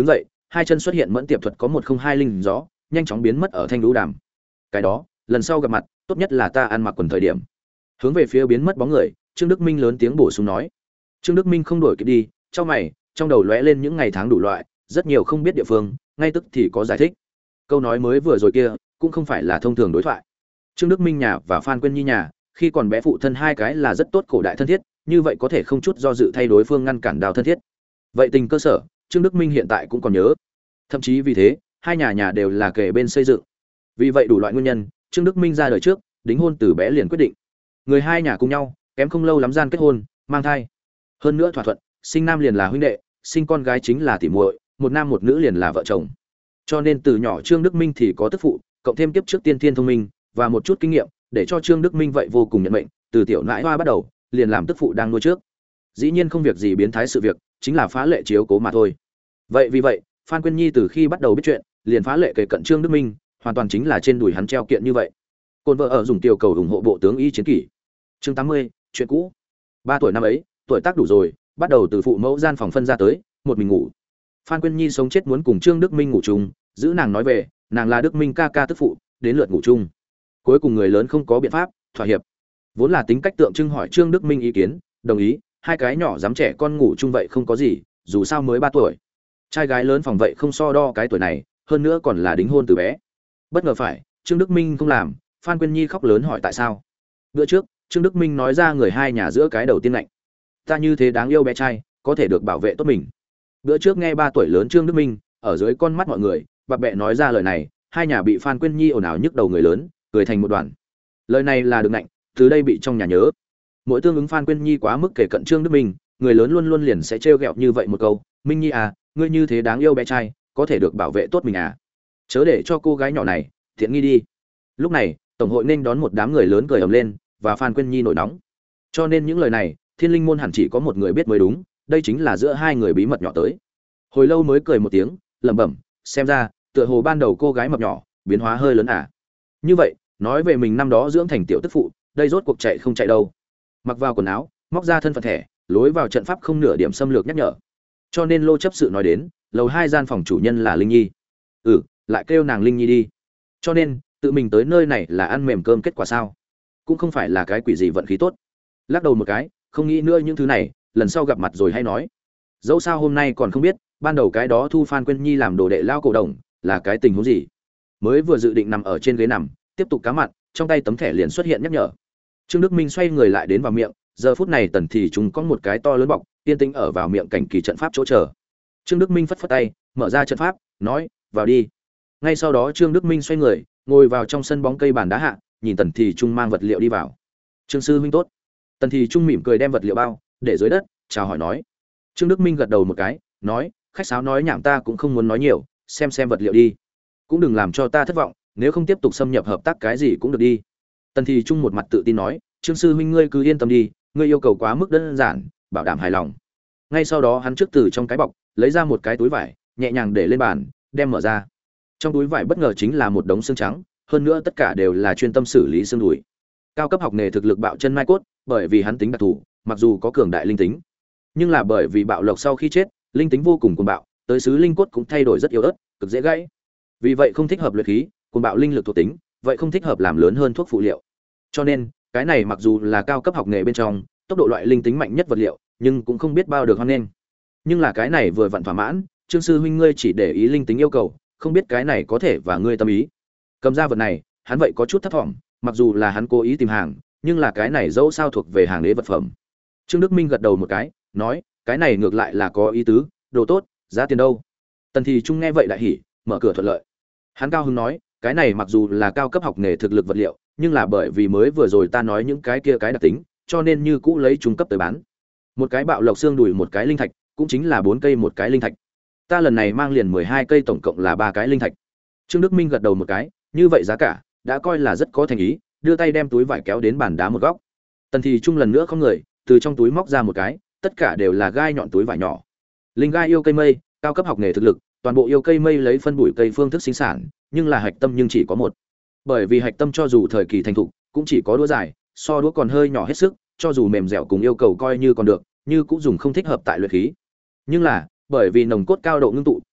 Speaker 1: hai chân xuất hiện mẫn tiệp thuật có một không hai linh gió, nhanh chóng biến mất ở thanh lũ đàm. Cái đó, lần sau gặp mặt, tốt nhất là ta ăn mặc quần thời điểm. Hướng về phía biến mất bóng người, Trương Đức Minh lớn tiếng bổ sung nói. Trương Đức Minh không đổi kịp đi, trong mày, trong đầu lóe lên những ngày tháng đủ loại, rất nhiều không biết địa phương, ngay tức thì có giải thích. Câu nói mới vừa rồi kia, cũng không phải là thông thường đối thoại. Trương Đức Minh nhà và Phan Quyên Nhi nhà, khi còn bé phụ thân hai cái là rất tốt cổ đại thân thiết, như vậy có thể không chút do dự thay đối phương ngăn cản đào thân thiết. Vậy tình cơ sở, Trương Đức Minh hiện tại cũng còn nhớ. Thậm chí vì thế, hai nhà nhà đều là kề bên xây dựng. Vì vậy đủ loại nguyên nhân, Trương Đức Minh ra đời trước, đính hôn từ bé liền quyết định. Người hai nhà cùng nhau, kém không lâu lắm gian kết hôn, mang thai. Hơn nữa thỏa thuận, sinh nam liền là huynh đệ, sinh con gái chính là tỷ muội, một nam một nữ liền là vợ chồng. Cho nên từ nhỏ Trương Đức Minh thì có tức phụ, cộng thêm kiếp trước tiên thiên thông minh và một chút kinh nghiệm, để cho Trương Đức Minh vậy vô cùng nhận mệnh, từ tiểu nãi hoa bắt đầu, liền làm tức phụ đang nuôi trước. Dĩ nhiên không việc gì biến thái sự việc, chính là phá lệ chiếu cố mà thôi. Vậy vì vậy, Phan Quyên Nhi từ khi bắt đầu biết chuyện, liền phá lệ kề cận Trương Đức Minh, hoàn toàn chính là trên đùi hắn treo kiện như vậy. Côn vợ ở dùng tiểu cầu ủng hộ bộ tướng y chiến kỷ. Chương tám mươi, chuyện cũ. Ba tuổi năm ấy, tuổi tác đủ rồi, bắt đầu từ phụ mẫu gian phòng phân ra tới, một mình ngủ. Phan Quyên Nhi sống chết muốn cùng Trương Đức Minh ngủ chung, giữ nàng nói về, nàng là Đức Minh ca ca tức phụ, đến lượt ngủ chung. Cuối cùng người lớn không có biện pháp, thỏa hiệp. Vốn là tính cách tượng trưng hỏi Trương Đức Minh ý kiến, đồng ý, hai cái nhỏ dám trẻ con ngủ chung vậy không có gì, dù sao mới ba tuổi. Trai gái lớn phòng vậy không so đo cái tuổi này, hơn nữa còn là đính hôn từ bé. Bất ngờ phải, Trương Đức Minh không làm, Phan Quyên Nhi khóc lớn hỏi tại sao. Bữa trước, Trương Đức Minh nói ra người hai nhà giữa cái đầu tiên lạnh. Ta như thế đáng yêu bé trai, có thể được bảo vệ tốt mình. Bữa trước nghe ba tuổi lớn Trương Đức Minh, ở dưới con mắt mọi người, bà bẹ nói ra lời này, hai nhà bị Phan Quyên Nhi ồn ào nhức đầu người lớn, cười thành một đoàn. Lời này là được nạnh, từ đây bị trong nhà nhớ. Mỗi tương ứng Phan Quyên Nhi quá mức kể cận Trương Đức Minh, người lớn luôn luôn liền sẽ trêu ghẹo như vậy một câu, Minh Nhi à, ngươi như thế đáng yêu bé trai, có thể được bảo vệ tốt mình à? Chớ để cho cô gái nhỏ này thiện nghi đi. Lúc này, tổng hội nên đón một đám người lớn cười ầm lên, và Phan Quyên Nhi nổi nóng. Cho nên những lời này, Thiên Linh môn hẳn chỉ có một người biết mới đúng, đây chính là giữa hai người bí mật nhỏ tới. Hồi lâu mới cười một tiếng, lẩm bẩm, xem ra, tựa hồ ban đầu cô gái mập nhỏ, biến hóa hơi lớn à? Như vậy, nói về mình năm đó dưỡng thành tiểu tức phụ, đây rốt cuộc chạy không chạy đâu. Mặc vào quần áo, móc ra thân phận thẻ, lối vào trận pháp không nửa điểm xâm lược nhắc nhở. Cho nên Lô chấp sự nói đến, lầu hai gian phòng chủ nhân là Linh Nhi. Ừ, lại kêu nàng Linh Nhi đi. Cho nên, tự mình tới nơi này là ăn mềm cơm kết quả sao? Cũng không phải là cái quỷ gì vận khí tốt. Lắc đầu một cái, không nghĩ nữa những thứ này, lần sau gặp mặt rồi hay nói. Dẫu sao hôm nay còn không biết, ban đầu cái đó thu Phan Quyên Nhi làm đồ đệ lao cổ đồng, là cái tình huống gì. Mới vừa dự định nằm ở trên ghế nằm, tiếp tục cá mặn, trong tay tấm thẻ liền xuất hiện nhắc nhở. Trương Đức Minh xoay người lại đến vào miệng, giờ phút này tần thì chúng có một cái to lớn bọc, yên tĩnh ở vào miệng cảnh kỳ trận pháp chỗ chờ. Trương Đức Minh phất phất tay, mở ra trận pháp, nói, vào đi. Ngay sau đó Trương Đức Minh xoay người, ngồi vào trong sân bóng cây bàn đá hạ, nhìn tần thì trung mang vật liệu đi vào. Trương sư huynh tốt. Tần thì trung mỉm cười đem vật liệu bao để dưới đất, chào hỏi nói. Trương Đức Minh gật đầu một cái, nói, khách sáo nói nhảm ta cũng không muốn nói nhiều, xem xem vật liệu đi. Cũng đừng làm cho ta thất vọng, nếu không tiếp tục xâm nhập hợp tác cái gì cũng được đi. Tần thì trung một mặt tự tin nói, Trương sư huynh ngươi cứ yên tâm đi, ngươi yêu cầu quá mức đơn giản, bảo đảm hài lòng. Ngay sau đó hắn trước từ trong cái bọc lấy ra một cái túi vải, nhẹ nhàng để lên bàn, đem mở ra. Trong túi vải bất ngờ chính là một đống xương trắng, hơn nữa tất cả đều là chuyên tâm xử lý xương đùi. Cao cấp học nghề thực lực bạo chân mai cốt, bởi vì hắn tính đặc thù, mặc dù có cường đại linh tính, nhưng là bởi vì bạo lộc sau khi chết, linh tính vô cùng cuồng bạo, tới xứ linh cốt cũng thay đổi rất yếu ớt, cực dễ gãy. Vì vậy không thích hợp luyện khí, cuồng bạo linh lực thuộc tính, vậy không thích hợp làm lớn hơn thuốc phụ liệu. Cho nên, cái này mặc dù là cao cấp học nghề bên trong, tốc độ loại linh tính mạnh nhất vật liệu, nhưng cũng không biết bao được hoan nghênh. Nhưng là cái này vừa vặn thỏa mãn, Trương sư huynh ngươi chỉ để ý linh tính yêu cầu, không biết cái này có thể và ngươi tâm ý. Cầm ra vật này, hắn vậy có chút thất vọng, mặc dù là hắn cố ý tìm hàng, nhưng là cái này dẫu sao thuộc về hàng đế vật phẩm. Trương Đức Minh gật đầu một cái, nói, cái này ngược lại là có ý tứ, đồ tốt, giá tiền đâu? Tần thì Trung nghe vậy đại hỉ, mở cửa thuận lợi. Hắn cao hứng nói, cái này mặc dù là cao cấp học nghề thực lực vật liệu, nhưng là bởi vì mới vừa rồi ta nói những cái kia cái đặc tính, cho nên như cũ lấy trung cấp tới bán. Một cái bạo lộc xương đùi một cái linh thạch, cũng chính là bốn cây một cái linh thạch. Ta lần này mang liền mười hai cây tổng cộng là ba cái linh thạch. Trương Đức Minh gật đầu một cái, như vậy giá cả đã coi là rất có thành ý, đưa tay đem túi vải kéo đến bàn đá một góc. Tần thì Trung lần nữa không người, từ trong túi móc ra một cái, tất cả đều là gai nhọn túi vải nhỏ. Linh gai yêu cây mây, cao cấp học nghề thực lực, toàn bộ yêu cây mây lấy phân bụi cây phương thức sinh sản, nhưng là hạch tâm nhưng chỉ có một. Bởi vì hạch tâm cho dù thời kỳ thành thục, cũng chỉ có đũa dài, so đũa còn hơi nhỏ hết sức, cho dù mềm dẻo cùng yêu cầu coi như còn được, như cũng dùng không thích hợp tại luyện khí. Nhưng là, bởi vì nồng cốt cao độ ngưng tụ,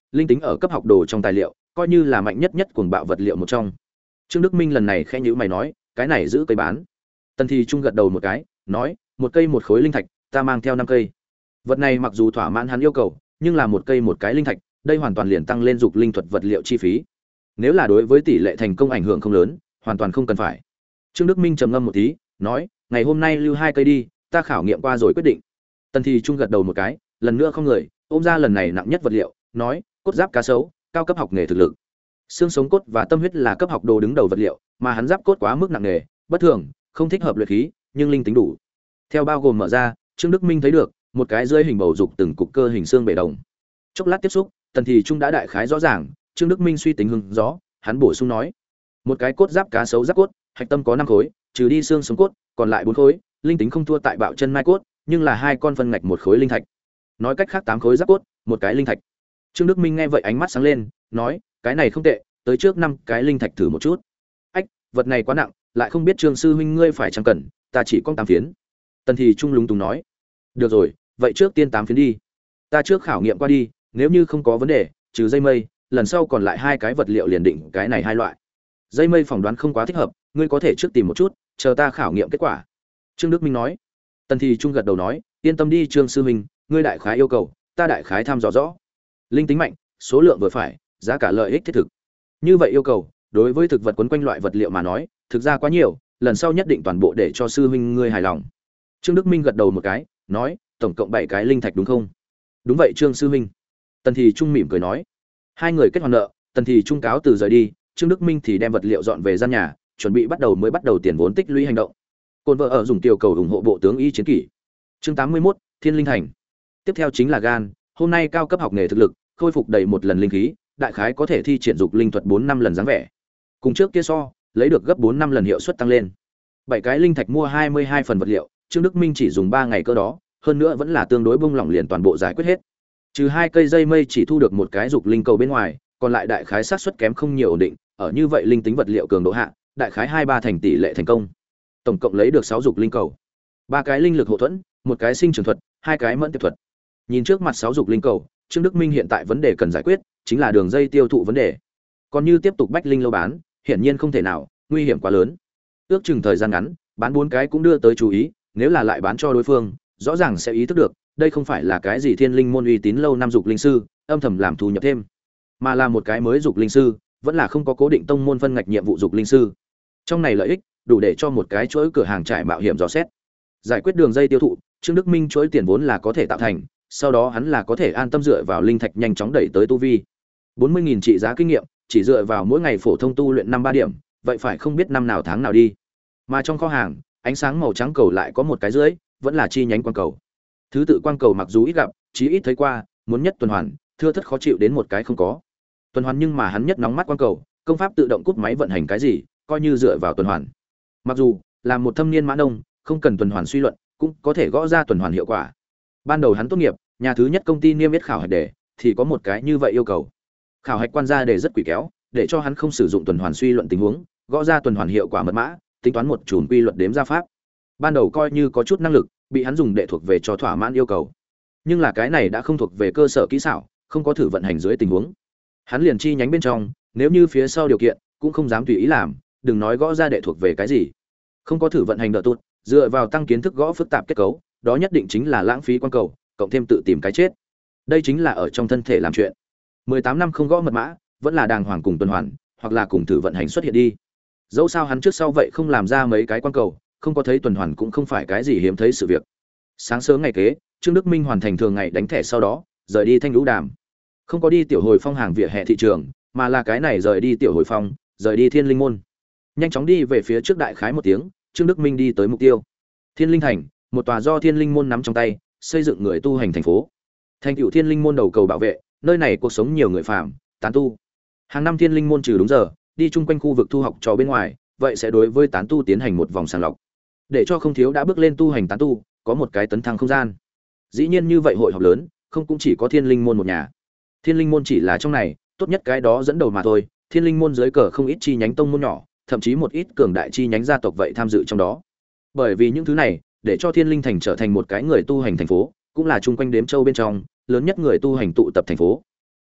Speaker 1: linh tính ở cấp học đồ trong tài liệu coi như là mạnh nhất nhất cuồng bạo vật liệu một trong. Trương Đức Minh lần này khẽ nhíu mày nói, cái này giữ cây bán. Tần Thì Trung gật đầu một cái, nói, một cây một khối linh thạch, ta mang theo năm cây. Vật này mặc dù thỏa mãn hắn yêu cầu, nhưng là một cây một cái linh thạch, đây hoàn toàn liền tăng lên dục linh thuật vật liệu chi phí. Nếu là đối với tỷ lệ thành công ảnh hưởng không lớn, hoàn toàn không cần phải. Trương Đức Minh trầm ngâm một tí, nói, ngày hôm nay lưu hai cây đi, ta khảo nghiệm qua rồi quyết định. Tần Thì Trung gật đầu một cái, lần nữa không người, ôm ra lần này nặng nhất vật liệu, nói, cốt giáp cá sấu, cao cấp học nghề thực lực. Xương sống cốt và tâm huyết là cấp học đồ đứng đầu vật liệu, mà hắn giáp cốt quá mức nặng nghề, bất thường, không thích hợp luyện khí, nhưng linh tính đủ. Theo bao gồm mở ra, Trương Đức Minh thấy được một cái rơi hình bầu dục từng cục cơ hình xương bể đồng. Chốc lát tiếp xúc, Tần Thì Trung đã đại khái rõ ràng, Trương Đức Minh suy tính hứng gió, hắn bổ sung nói, một cái cốt giáp cá sấu giáp cốt, hạch tâm có năm khối, trừ đi xương sống cốt, còn lại bốn khối, linh tính không thua tại bạo chân mai cốt, nhưng là hai con phân ngạch một khối linh thạch. Nói cách khác tám khối giáp cốt, một cái linh thạch. Trương Đức Minh nghe vậy ánh mắt sáng lên, nói, cái này không tệ, tới trước năm cái linh thạch thử một chút. Ách, vật này quá nặng, lại không biết Trương sư huynh ngươi phải chăng cần, ta chỉ có tám phiến. Tần Thì Trung lúng túng nói, được rồi, vậy trước tiên tám phiến đi. Ta trước khảo nghiệm qua đi, nếu như không có vấn đề, trừ dây mây, lần sau còn lại hai cái vật liệu liền định cái này hai loại. Dây mây phỏng đoán không quá thích hợp, ngươi có thể trước tìm một chút, chờ ta khảo nghiệm kết quả. Trương Đức Minh nói. Tần Thì Trung gật đầu nói, yên tâm đi Trương sư huynh, ngươi đại khái yêu cầu, ta đại khái thăm dò rõ. Linh tính mạnh, số lượng vừa phải, giá cả lợi ích thiết thực. Như vậy yêu cầu, đối với thực vật quấn quanh loại vật liệu mà nói, thực ra quá nhiều, lần sau nhất định toàn bộ để cho sư huynh ngươi hài lòng. Trương Đức Minh gật đầu một cái, nói, tổng cộng bảy cái linh thạch đúng không? Đúng vậy Trương sư huynh. Tần Thì Trung mỉm cười nói. Hai người kết hoàn nợ, Tần Thì Trung cáo từ rời đi, Trương Đức Minh thì đem vật liệu dọn về gian nhà, chuẩn bị bắt đầu mới bắt đầu tiền vốn tích lũy hành động. Côn vợ ở dùng tiểu cầu ủng hộ bộ tướng y chiến kỷ. Chương tám mươi mốt, Thiên Linh Thành. Tiếp theo chính là gan, hôm nay cao cấp học nghề thực lực, khôi phục đầy một lần linh khí, đại khái có thể thi triển dục linh thuật bốn năm lần dáng vẻ. Cùng trước kia so, lấy được gấp bốn năm lần hiệu suất tăng lên. Bảy cái linh thạch mua hai mươi hai phần vật liệu, Trương Đức Minh chỉ dùng ba ngày cơ đó, hơn nữa vẫn là tương đối bung lỏng liền toàn bộ giải quyết hết. Trừ hai cây dây mây chỉ thu được một cái dục linh cầu bên ngoài, còn lại đại khái xác suất kém không nhiều ổn định, ở như vậy linh tính vật liệu cường độ hạ, đại khái hai ba thành tỷ lệ thành công. Tổng cộng lấy được sáu dục linh cầu, ba cái linh lực hộ thuẫn, một cái sinh trưởng thuật, hai cái mẫn tiệp thuật. Nhìn trước mặt sáu dục linh cầu, Trương Đức Minh hiện tại vấn đề cần giải quyết chính là đường dây tiêu thụ vấn đề. Còn như tiếp tục bách linh lâu bán, hiển nhiên không thể nào, nguy hiểm quá lớn. Ước chừng thời gian ngắn, bán bốn cái cũng đưa tới chú ý, nếu là lại bán cho đối phương, rõ ràng sẽ ý thức được, đây không phải là cái gì thiên linh môn uy tín lâu năm dục linh sư, âm thầm làm thu nhập thêm, mà là một cái mới dục linh sư, vẫn là không có cố định tông môn phân ngạch nhiệm vụ dục linh sư. Trong này lợi ích đủ để cho một cái chuỗi cửa hàng trải mạo hiểm dò xét. Giải quyết đường dây tiêu thụ, Trương Đức Minh chuỗi tiền vốn là có thể tạo thành, sau đó hắn là có thể an tâm dựa vào linh thạch nhanh chóng đẩy tới tu vi. bốn mươi nghìn trị giá kinh nghiệm, chỉ dựa vào mỗi ngày phổ thông tu luyện năm ba điểm, vậy phải không biết năm nào tháng nào đi. Mà trong kho hàng, ánh sáng màu trắng cầu lại có một cái rưỡi, vẫn là chi nhánh quang cầu. Thứ tự quang cầu mặc dù ít gặp, chí ít thấy qua, muốn nhất tuần hoàn, thưa thất khó chịu đến một cái không có. Tuần hoàn nhưng mà hắn nhất nóng mắt quang cầu, công pháp tự động cúp máy vận hành cái gì, coi như dựa vào tuần hoàn. Mặc dù là một thâm niên mã nông, không cần tuần hoàn suy luận, cũng có thể gõ ra tuần hoàn hiệu quả. Ban đầu hắn tốt nghiệp, nhà thứ nhất công ty niêm yết khảo hạch đề, thì có một cái như vậy yêu cầu. Khảo hạch quan gia đề rất quỷ kéo, để cho hắn không sử dụng tuần hoàn suy luận tình huống, gõ ra tuần hoàn hiệu quả mật mã, tính toán một chùm quy luật đếm ra pháp. Ban đầu coi như có chút năng lực, bị hắn dùng để thuộc về cho thỏa mãn yêu cầu. Nhưng là cái này đã không thuộc về cơ sở kỹ xảo, không có thử vận hành dưới tình huống. Hắn liền chi nhánh bên trong, nếu như phía sau điều kiện, cũng không dám tùy ý làm, đừng nói gõ ra đệ thuộc về cái gì. Không có thử vận hành đỡ tốt, dựa vào tăng kiến thức gõ phức tạp kết cấu, đó nhất định chính là lãng phí quan cầu, cộng thêm tự tìm cái chết. Đây chính là ở trong thân thể làm chuyện. mười tám năm không gõ mật mã, vẫn là đàng hoàng cùng tuần hoàn, hoặc là cùng thử vận hành xuất hiện đi. Dẫu sao hắn trước sau vậy không làm ra mấy cái quan cầu, không có thấy tuần hoàn cũng không phải cái gì hiếm thấy sự việc. Sáng sớm ngày kế, Trương Đức Minh hoàn thành thường ngày đánh thẻ sau đó, rời đi Thanh Lũ Đàm. Không có đi tiểu hồi phong hàng vỉa hè thị trường, mà là cái này rời đi tiểu hồi phong, rời đi Thiên Linh môn. Nhanh chóng đi về phía trước đại khái một tiếng, Trương Đức Minh đi tới mục tiêu. Thiên Linh thành, một tòa do Thiên Linh môn nắm trong tay, xây dựng người tu hành thành phố. Thành tựu Thiên Linh môn đầu cầu bảo vệ, nơi này cuộc sống nhiều người phàm, tán tu. Hàng năm Thiên Linh môn trừ đúng giờ, đi chung quanh khu vực tu học trò bên ngoài, vậy sẽ đối với tán tu tiến hành một vòng sàng lọc, để cho không thiếu đã bước lên tu hành tán tu có một cái tấn thăng không gian. Dĩ nhiên như vậy hội họp lớn, không cũng chỉ có Thiên Linh môn một nhà. Thiên Linh môn chỉ là trong này, tốt nhất cái đó dẫn đầu mà thôi. Thiên Linh môn dưới cờ không ít chi nhánh tông môn nhỏ, thậm chí một ít cường đại chi nhánh gia tộc vậy tham dự trong đó. Bởi vì những thứ này, để cho Thiên Linh thành trở thành một cái người tu hành thành phố, cũng là chung quanh đếm châu bên trong lớn nhất người tu hành tụ tập thành phố.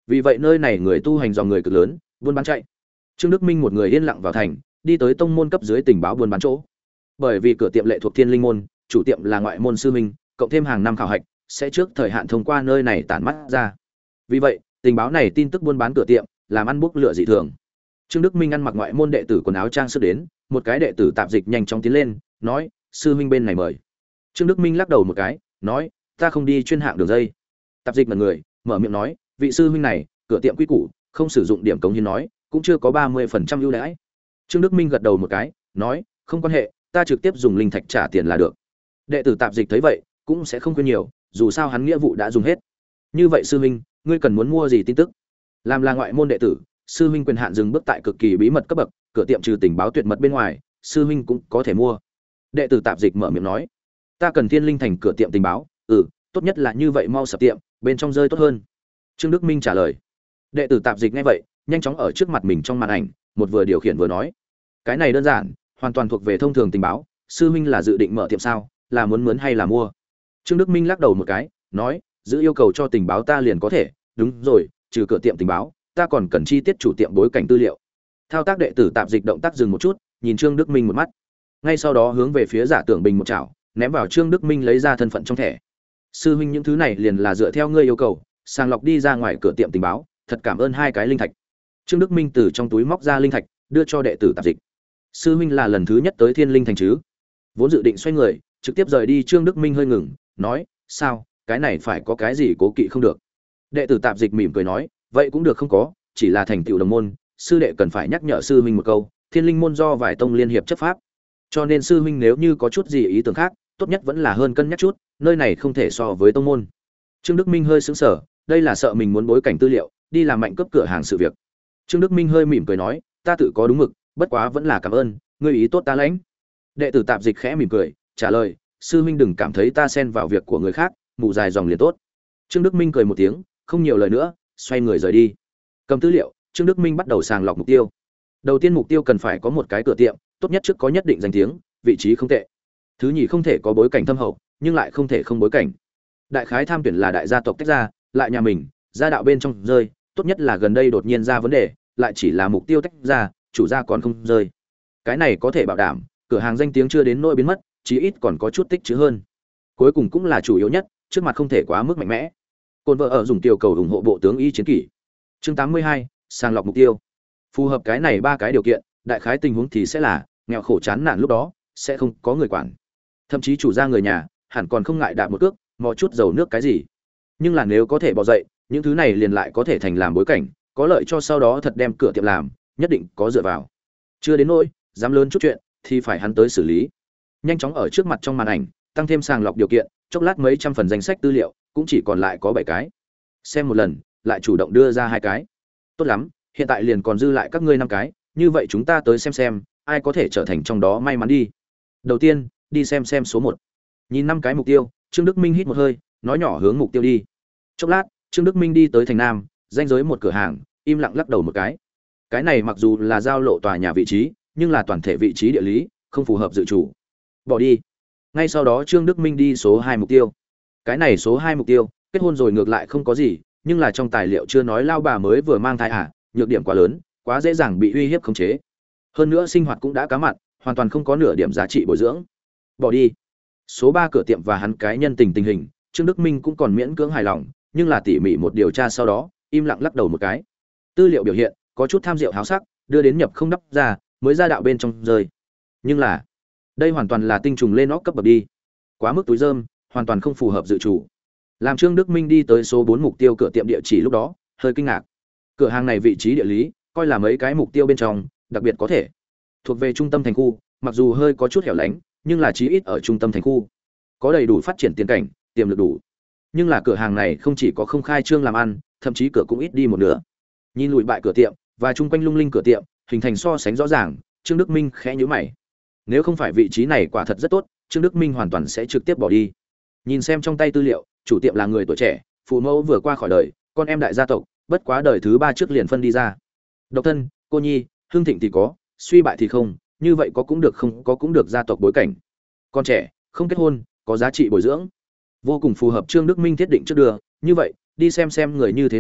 Speaker 1: Vì vậy nơi này người tu hành dòng người cực lớn, buôn bán chạy. Trương Đức Minh một người yên lặng vào thành, đi tới tông môn cấp dưới tình báo buôn bán chỗ. Bởi vì cửa tiệm lệ thuộc Thiên Linh môn, chủ tiệm là ngoại môn sư minh, cộng thêm hàng năm khảo hạch, sẽ trước thời hạn thông qua nơi này tản mắt ra. Vì vậy, tình báo này tin tức buôn bán cửa tiệm, làm ăn bốc lửa dị thường. Trương Đức Minh ăn mặc ngoại môn đệ tử quần áo trang sức đến, một cái đệ tử tạp dịch nhanh chóng tiến lên, nói: "Sư huynh bên này mời." Trương Đức Minh lắc đầu một cái, nói: "Ta không đi chuyên hạng đường dây." Tạp dịch mặt người, mở miệng nói: "Vị sư huynh này, cửa tiệm quy củ, không sử dụng điểm cống hiến nói, cũng chưa có ba mươi phần trăm ưu đãi." Trương Đức Minh gật đầu một cái, nói: "Không quan hệ, ta trực tiếp dùng linh thạch trả tiền là được." Đệ tử tạp dịch thấy vậy, cũng sẽ không khuyên nhiều, dù sao hắn nghĩa vụ đã dùng hết. "Như vậy sư huynh, ngươi cần muốn mua gì tin tức?" Làm là ngoại môn đệ tử, sư huynh quyền hạn dừng bước tại cực kỳ bí mật cấp bậc, cửa tiệm trừ tình báo tuyệt mật bên ngoài, sư huynh cũng có thể mua. Đệ tử tạp dịch mở miệng nói: "Ta cần Thiên Linh thành cửa tiệm tình báo, ừ, tốt nhất là như vậy mau sập tiệm, bên trong rơi tốt hơn." Trương Đức Minh trả lời. Đệ tử tạp dịch nghe vậy, nhanh chóng ở trước mặt mình trong màn ảnh, một vừa điều khiển vừa nói: "Cái này đơn giản, hoàn toàn thuộc về thông thường tình báo, sư huynh là dự định mở tiệm sao, là muốn mướn hay là mua?" Trương Đức Minh lắc đầu một cái, nói: "Giữ yêu cầu cho tình báo ta liền có thể, đúng rồi, trừ cửa tiệm tình báo, ta còn cần chi tiết chủ tiệm bối cảnh tư liệu." Thao tác đệ tử tạp dịch động tác dừng một chút, nhìn Trương Đức Minh một mắt. Ngay sau đó hướng về phía Giả Tưởng Bình một chảo, ném vào Trương Đức Minh lấy ra thân phận trong thẻ. "Sư huynh những thứ này liền là dựa theo ngươi yêu cầu, sàng lọc đi ra ngoài cửa tiệm tình báo, thật cảm ơn hai cái linh thạch." Trương Đức Minh từ trong túi móc ra linh thạch, đưa cho đệ tử tạp dịch. "Sư huynh là lần thứ nhất tới Thiên Linh thành chứ?" Vốn dự định xoay người, trực tiếp rời đi Trương Đức Minh hơi ngừng, nói: "Sao, cái này phải có cái gì cố kỵ không được?" Đệ tử tạp dịch mỉm cười nói: "Vậy cũng được không có, chỉ là thành tựu đồng môn, sư đệ cần phải nhắc nhở sư huynh một câu, Thiên Linh môn do vài tông liên hiệp chấp pháp, cho nên sư huynh nếu như có chút gì ý tưởng khác, tốt nhất vẫn là hơn cân nhắc chút, nơi này không thể so với tông môn." Trương Đức Minh hơi sững sờ, đây là sợ mình muốn bối cảnh tư liệu, đi làm mạnh cấp cửa hàng sự việc. Trương Đức Minh hơi mỉm cười nói: "Ta tự có đúng mực, bất quá vẫn là cảm ơn, ngươi ý tốt ta lãnh." Đệ tử tạp dịch khẽ mỉm cười, trả lời: "Sư huynh đừng cảm thấy ta xen vào việc của người khác, mù dài dòng liền tốt." Trương Đức Minh cười một tiếng, không nhiều lời nữa, xoay người rời đi. Cầm tư liệu, Trương Đức Minh bắt đầu sàng lọc mục tiêu. Đầu tiên mục tiêu cần phải có một cái cửa tiệm, tốt nhất trước có nhất định danh tiếng, vị trí không tệ. Thứ nhì không thể có bối cảnh thâm hậu, nhưng lại không thể không bối cảnh. Đại khái tham tuyển là đại gia tộc tách ra, lại nhà mình, gia đạo bên trong rơi, tốt nhất là gần đây đột nhiên ra vấn đề, lại chỉ là mục tiêu tách ra, chủ gia còn không rơi. Cái này có thể bảo đảm, cửa hàng danh tiếng chưa đến nỗi biến mất, chí ít còn có chút tích trữ hơn. Cuối cùng cũng là chủ yếu nhất, trước mặt không thể quá mức mạnh mẽ. Côn vợ ở dùng tiểu cầu ủng hộ bộ tướng y chiến kỷ. Chương tám mươi hai, sàng lọc mục tiêu. Phù hợp cái này ba cái điều kiện, đại khái tình huống thì sẽ là nghèo khổ chán nản lúc đó, sẽ không có người quản. Thậm chí chủ gia người nhà, hẳn còn không ngại đạp một cước, mò chút dầu nước cái gì. Nhưng là nếu có thể bỏ dậy, những thứ này liền lại có thể thành làm bối cảnh, có lợi cho sau đó thật đem cửa tiệm làm, nhất định có dựa vào. Chưa đến nỗi, dám lớn chút chuyện thì phải hắn tới xử lý. Nhanh chóng ở trước mặt trong màn ảnh, tăng thêm sàng lọc điều kiện, chốc lát mấy trăm phần danh sách tư liệu, cũng chỉ còn lại có bảy cái. Xem một lần, lại chủ động đưa ra hai cái. Tốt lắm, hiện tại liền còn dư lại các ngươi năm cái, như vậy chúng ta tới xem xem, ai có thể trở thành trong đó may mắn đi. Đầu tiên, đi xem xem số một. Nhìn năm cái mục tiêu, Trương Đức Minh hít một hơi, nói nhỏ hướng mục tiêu đi. Chốc lát, Trương Đức Minh đi tới thành Nam, danh giới một cửa hàng, im lặng lắc đầu một cái. Cái này mặc dù là giao lộ tòa nhà vị trí, nhưng là toàn thể vị trí địa lý, không phù hợp dự chủ. Bỏ đi. Ngay sau đó Trương Đức Minh đi số hai mục tiêu. Cái này số hai mục tiêu, kết hôn rồi ngược lại không có gì, nhưng là trong tài liệu chưa nói lao bà mới vừa mang thai à, nhược điểm quá lớn, quá dễ dàng bị uy hiếp khống chế. Hơn nữa sinh hoạt cũng đã cá mặn, hoàn toàn không có nửa điểm giá trị bồi dưỡng. Bỏ đi. Số ba cửa tiệm và hắn cái nhân tình tình hình, Trương Đức Minh cũng còn miễn cưỡng hài lòng, nhưng là tỉ mỉ một điều tra sau đó, im lặng lắc đầu một cái. Tư liệu biểu hiện, có chút tham rượu háo sắc, đưa đến nhập không đắp ra, mới ra đạo bên trong rơi. Nhưng là, đây hoàn toàn là tinh trùng lên óc cấp bậc đi. Quá mức túi rơm, hoàn toàn không phù hợp dự chủ. Làm Trương Đức Minh đi tới số bốn mục tiêu cửa tiệm địa chỉ lúc đó, hơi kinh ngạc. Cửa hàng này vị trí địa lý, coi là mấy cái mục tiêu bên trong, đặc biệt có thể thuộc về trung tâm thành khu, mặc dù hơi có chút hẻo lánh, nhưng là chí ít ở trung tâm thành khu, có đầy đủ phát triển tiền cảnh, tiềm lực đủ. Nhưng là cửa hàng này không chỉ có không khai trương làm ăn, thậm chí cửa cũng ít đi một nửa. Nhìn lùi bại cửa tiệm và chung quanh lung linh cửa tiệm, hình thành so sánh rõ ràng, Trương Đức Minh khẽ nhíu mày. Nếu không phải vị trí này quả thật rất tốt, Trương Đức Minh hoàn toàn sẽ trực tiếp bỏ đi. Nhìn xem trong tay tư liệu, chủ tiệm là người tuổi trẻ, phụ mẫu vừa qua khỏi đời, con em đại gia tộc, bất quá đời thứ ba trước liền phân đi ra. Độc thân, cô nhi, hương thịnh thì có, suy bại thì không, như vậy có cũng được không có cũng được, gia tộc bối cảnh. Con trẻ, không kết hôn, có giá trị bồi dưỡng. Vô cùng phù hợp Trương Đức Minh thiết định trước đưa, như vậy, đi xem xem người như thế nào,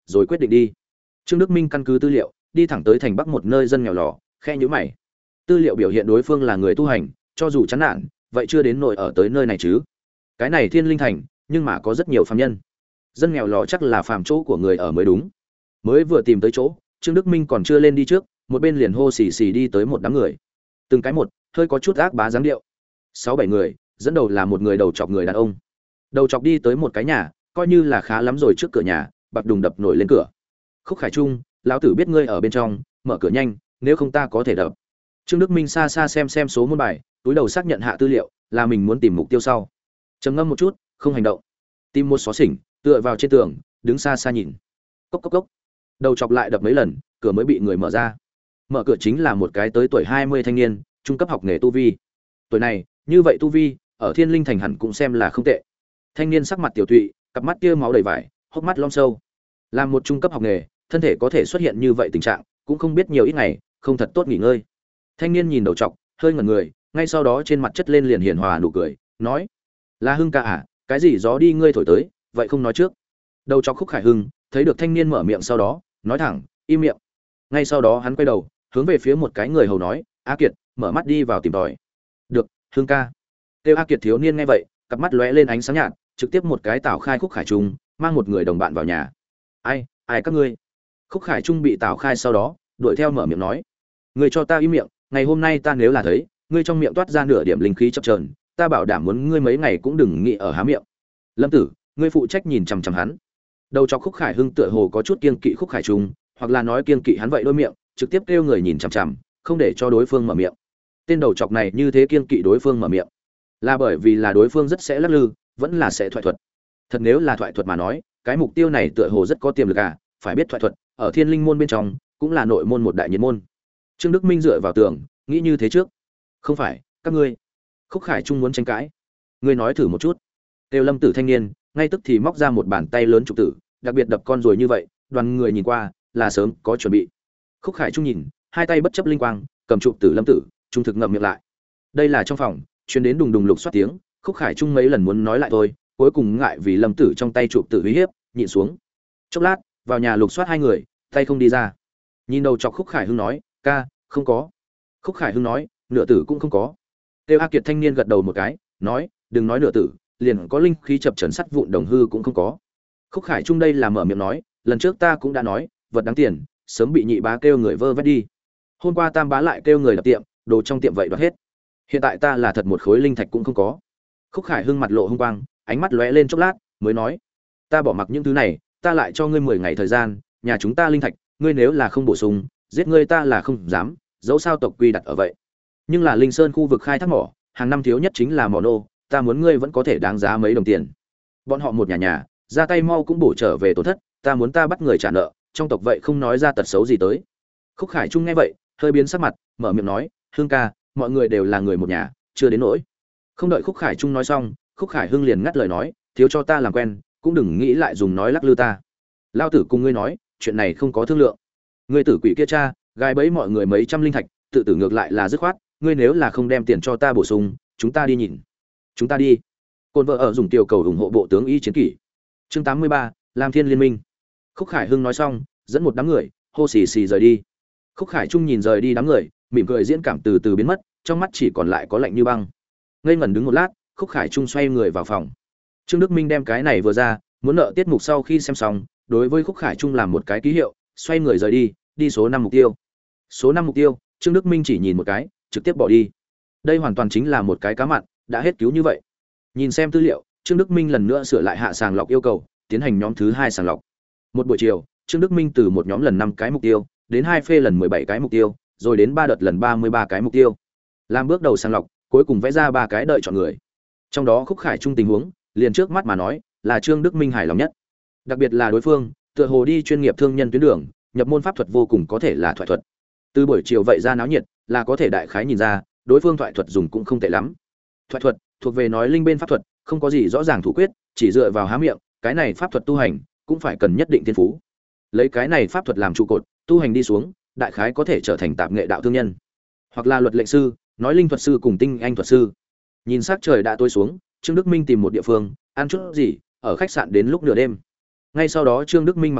Speaker 1: rồi quyết định đi. Trương Đức Minh căn cứ tư liệu, đi thẳng tới thành Bắc một nơi dân nghèo lò, khe nhíu mày. Tư liệu biểu hiện đối phương là người tu hành, cho dù chán nản, vậy chưa đến nỗi ở tới nơi này chứ. Cái này Thiên Linh thành, nhưng mà có rất nhiều phàm nhân. Dân nghèo lò chắc là phàm chỗ của người ở mới đúng. Mới vừa tìm tới chỗ, Trương Đức Minh còn chưa lên đi trước, một bên liền hô xì xì đi tới một đám người. Từng cái một, hơi có chút ác bá dáng điệu. Sáu bảy người, dẫn đầu là một người đầu chọc người đàn ông. Đầu chọc đi tới một cái nhà, coi như là khá lắm rồi, trước cửa nhà, bạc đùng đập nổi lên cửa. Khúc Khải Trung, lão tử biết ngươi ở bên trong, mở cửa nhanh, nếu không ta có thể đập. Trương Đức Minh xa xa xem xem số môn bài, túi đầu xác nhận hạ tư liệu, là mình muốn tìm mục tiêu sau. Trầm ngâm một chút, không hành động. Tìm một xó xỉnh, tựa vào trên tường, đứng xa xa nhìn. Cốc cốc cốc. Đầu chọc lại đập mấy lần, cửa mới bị người mở ra. Mở cửa chính là một cái tới tuổi hai mươi thanh niên, trung cấp học nghề tu vi. Tuổi này, như vậy tu vi, ở Thiên Linh thành hẳn cũng xem là không tệ. Thanh niên sắc mặt tiểu tụy, cặp mắt kia máu đầy vải, hốc mắt lom sâu. Làm một trung cấp học nghề, thân thể có thể xuất hiện như vậy tình trạng, cũng không biết nhiều ít ngày, không thật tốt nghỉ ngơi. Thanh niên nhìn đầu trọc, hơi ngẩn người, ngay sau đó trên mặt chất lên liền hiền hòa nụ cười, nói: "Là Hưng ca à, cái gì gió đi ngươi thổi tới, vậy không nói trước." Đầu trọc Khúc Khải Hưng, thấy được thanh niên mở miệng sau đó, nói thẳng: "Im miệng." Ngay sau đó hắn quay đầu, hướng về phía một cái người hầu nói: "A Kiệt, mở mắt đi vào tìm tòi." "Được, Hưng ca." Tiêu A Kiệt thiếu niên nghe vậy, cặp mắt lóe lên ánh sáng nhạt, trực tiếp một cái tảo khai Khúc Khải Trung, mang một người đồng bạn vào nhà. "Ai, ai các ngươi?" Khúc Khải Trung bị tảo khai sau đó, đuổi theo mở miệng nói: "Ngươi cho ta im miệng, ngày hôm nay ta nếu là thấy, ngươi trong miệng toát ra nửa điểm linh khí chập chờn, ta bảo đảm muốn ngươi mấy ngày cũng đừng nghĩ ở há miệng." "Lâm Tử, ngươi phụ trách nhìn chằm chằm hắn." Đầu chọc Khúc Khải Hưng tựa hồ có chút kiêng kỵ Khúc Khải Trung, hoặc là nói kiêng kỵ hắn vậy đôi miệng, trực tiếp kêu người nhìn chằm chằm, không để cho đối phương mở miệng. Tên đầu chọc này như thế kiêng kỵ đối phương mở miệng, là bởi vì là đối phương rất sẽ lắc lư, vẫn là sẽ thoại thuật. Thật nếu là thoại thuật mà nói, cái mục tiêu này tựa hồ rất có tiềm lực à, phải biết thoại thuật, ở Thiên Linh môn bên trong, cũng là nội môn một đại nhiệt môn. Trương Đức Minh dựa vào tường, nghĩ như thế trước. "Không phải, các ngươi." Khúc Khải Trung muốn tranh cãi. "Ngươi nói thử một chút." Tiêu Lâm Tử thanh niên, ngay tức thì móc ra một bàn tay lớn trục tử, đặc biệt đập con rồi như vậy, đoàn người nhìn qua, là sớm có chuẩn bị. Khúc Khải Trung nhìn, hai tay bất chấp linh quang, cầm trục tử Lâm Tử, trung thực ngậm miệng lại. Đây là trong phòng, truyền đến đùng đùng lục xoát tiếng, Khúc Khải Trung mấy lần muốn nói lại thôi, cuối cùng ngại vì Lâm Tử trong tay trục tử uy hiếp, nhịn xuống. Chốc lát, vào nhà lục soát hai người, tay không đi ra. Nhìn đầu chọc Khúc Khải Hưng nói: "Ca, không có." Khúc Khải Hưng nói: "Nửa tử cũng không có." Tiêu A Kiệt thanh niên gật đầu một cái, nói: "Đừng nói nửa tử, liền có linh khí chập chấn sắt vụn đồng hư cũng không có." Khúc Khải Trung đây là mở miệng nói: "Lần trước ta cũng đã nói, vật đáng tiền, sớm bị nhị bá kêu người vơ vét đi. Hôm qua tam bá lại kêu người đập tiệm, đồ trong tiệm vậy đoạt hết. Hiện tại ta là thật một khối linh thạch cũng không có." Khúc Khải Hưng mặt lộ hung quang, ánh mắt lóe lên chốc lát, mới nói: "Ta bỏ mặc những thứ này, ta lại cho ngươi mười ngày thời gian, nhà chúng ta linh thạch, ngươi nếu là không bổ sung, giết ngươi ta là không dám, dẫu sao tộc quy đặt ở vậy. Nhưng là Linh Sơn khu vực khai thác mỏ, hàng năm thiếu nhất chính là mỏ nô, ta muốn ngươi vẫn có thể đáng giá mấy đồng tiền. Bọn họ một nhà nhà, ra tay mau cũng bổ trở về tổn thất, ta muốn ta bắt người trả nợ, trong tộc vậy không nói ra tật xấu gì tới." Khúc Khải Trung nghe vậy, hơi biến sắc mặt, mở miệng nói: "Hương ca, mọi người đều là người một nhà, chưa đến nỗi." Không đợi Khúc Khải Trung nói xong, Khúc Khải Hưng liền ngắt lời nói: "Thiếu cho ta làm quen, cũng đừng nghĩ lại dùng nói lắc lư ta. Lao tử cùng ngươi nói, chuyện này không có thương lượng. Ngươi tử quỷ kia cha, gài bẫy mọi người mấy trăm linh thạch, tự tử ngược lại là dứt khoát, ngươi nếu là không đem tiền cho ta bổ sung, chúng ta đi nhìn." "Chúng ta đi." Côn vợ ở dùng tiểu cầu ủng hộ bộ tướng y chiến kỷ. Chương tám mươi ba, Lam Thiên Liên Minh. Khúc Khải Hưng nói xong, dẫn một đám người, hô xì xì rời đi. Khúc Khải Trung nhìn rời đi đám người, mỉm cười diễn cảm từ từ biến mất, trong mắt chỉ còn lại có lạnh như băng. Ngây ngẩn đứng một lát, Khúc Khải Trung xoay người vào phòng. Trương Đức Minh đem cái này vừa ra, muốn nợ tiết mục sau khi xem xong, đối với Khúc Khải Trung làm một cái ký hiệu, xoay người rời đi, đi số năm mục tiêu. Số năm mục tiêu, Trương Đức Minh chỉ nhìn một cái, trực tiếp bỏ đi. Đây hoàn toàn chính là một cái cá mặn, đã hết cứu như vậy. Nhìn xem tư liệu, Trương Đức Minh lần nữa sửa lại hạ sàng lọc yêu cầu, tiến hành nhóm thứ hai sàng lọc. Một buổi chiều, Trương Đức Minh từ một nhóm lần năm cái mục tiêu, đến hai phê lần mười bảy cái mục tiêu, rồi đến ba đợt lần ba mươi ba cái mục tiêu. Làm bước đầu sàng lọc, cuối cùng vẽ ra ba cái đợi chọn người. Trong đó Khúc Khải Trung tình huống, liền trước mắt mà nói, là Trương Đức Minh hài lòng nhất. Đặc biệt là đối phương, tựa hồ đi chuyên nghiệp thương nhân tuyến đường, nhập môn pháp thuật vô cùng có thể là thoại thuật. Từ buổi chiều vậy ra náo nhiệt, là có thể đại khái nhìn ra, đối phương thoại thuật dùng cũng không tệ lắm. Thoại thuật thuộc về nói linh bên pháp thuật, không có gì rõ ràng thủ quyết, chỉ dựa vào há miệng, cái này pháp thuật tu hành cũng phải cần nhất định thiên phú. Lấy cái này pháp thuật làm trụ cột, tu hành đi xuống, đại khái có thể trở thành tạp nghệ đạo thương nhân, hoặc là luật lệnh sư, nói linh thuật sư cùng tinh anh thuật sư. Nhìn sắc trời đã tối xuống, Trương Đức Minh tìm một địa phương, ăn chút gì, ở khách sạn đến lúc nửa đêm. Ngay sau đó Trương Đức Minh mặc vào,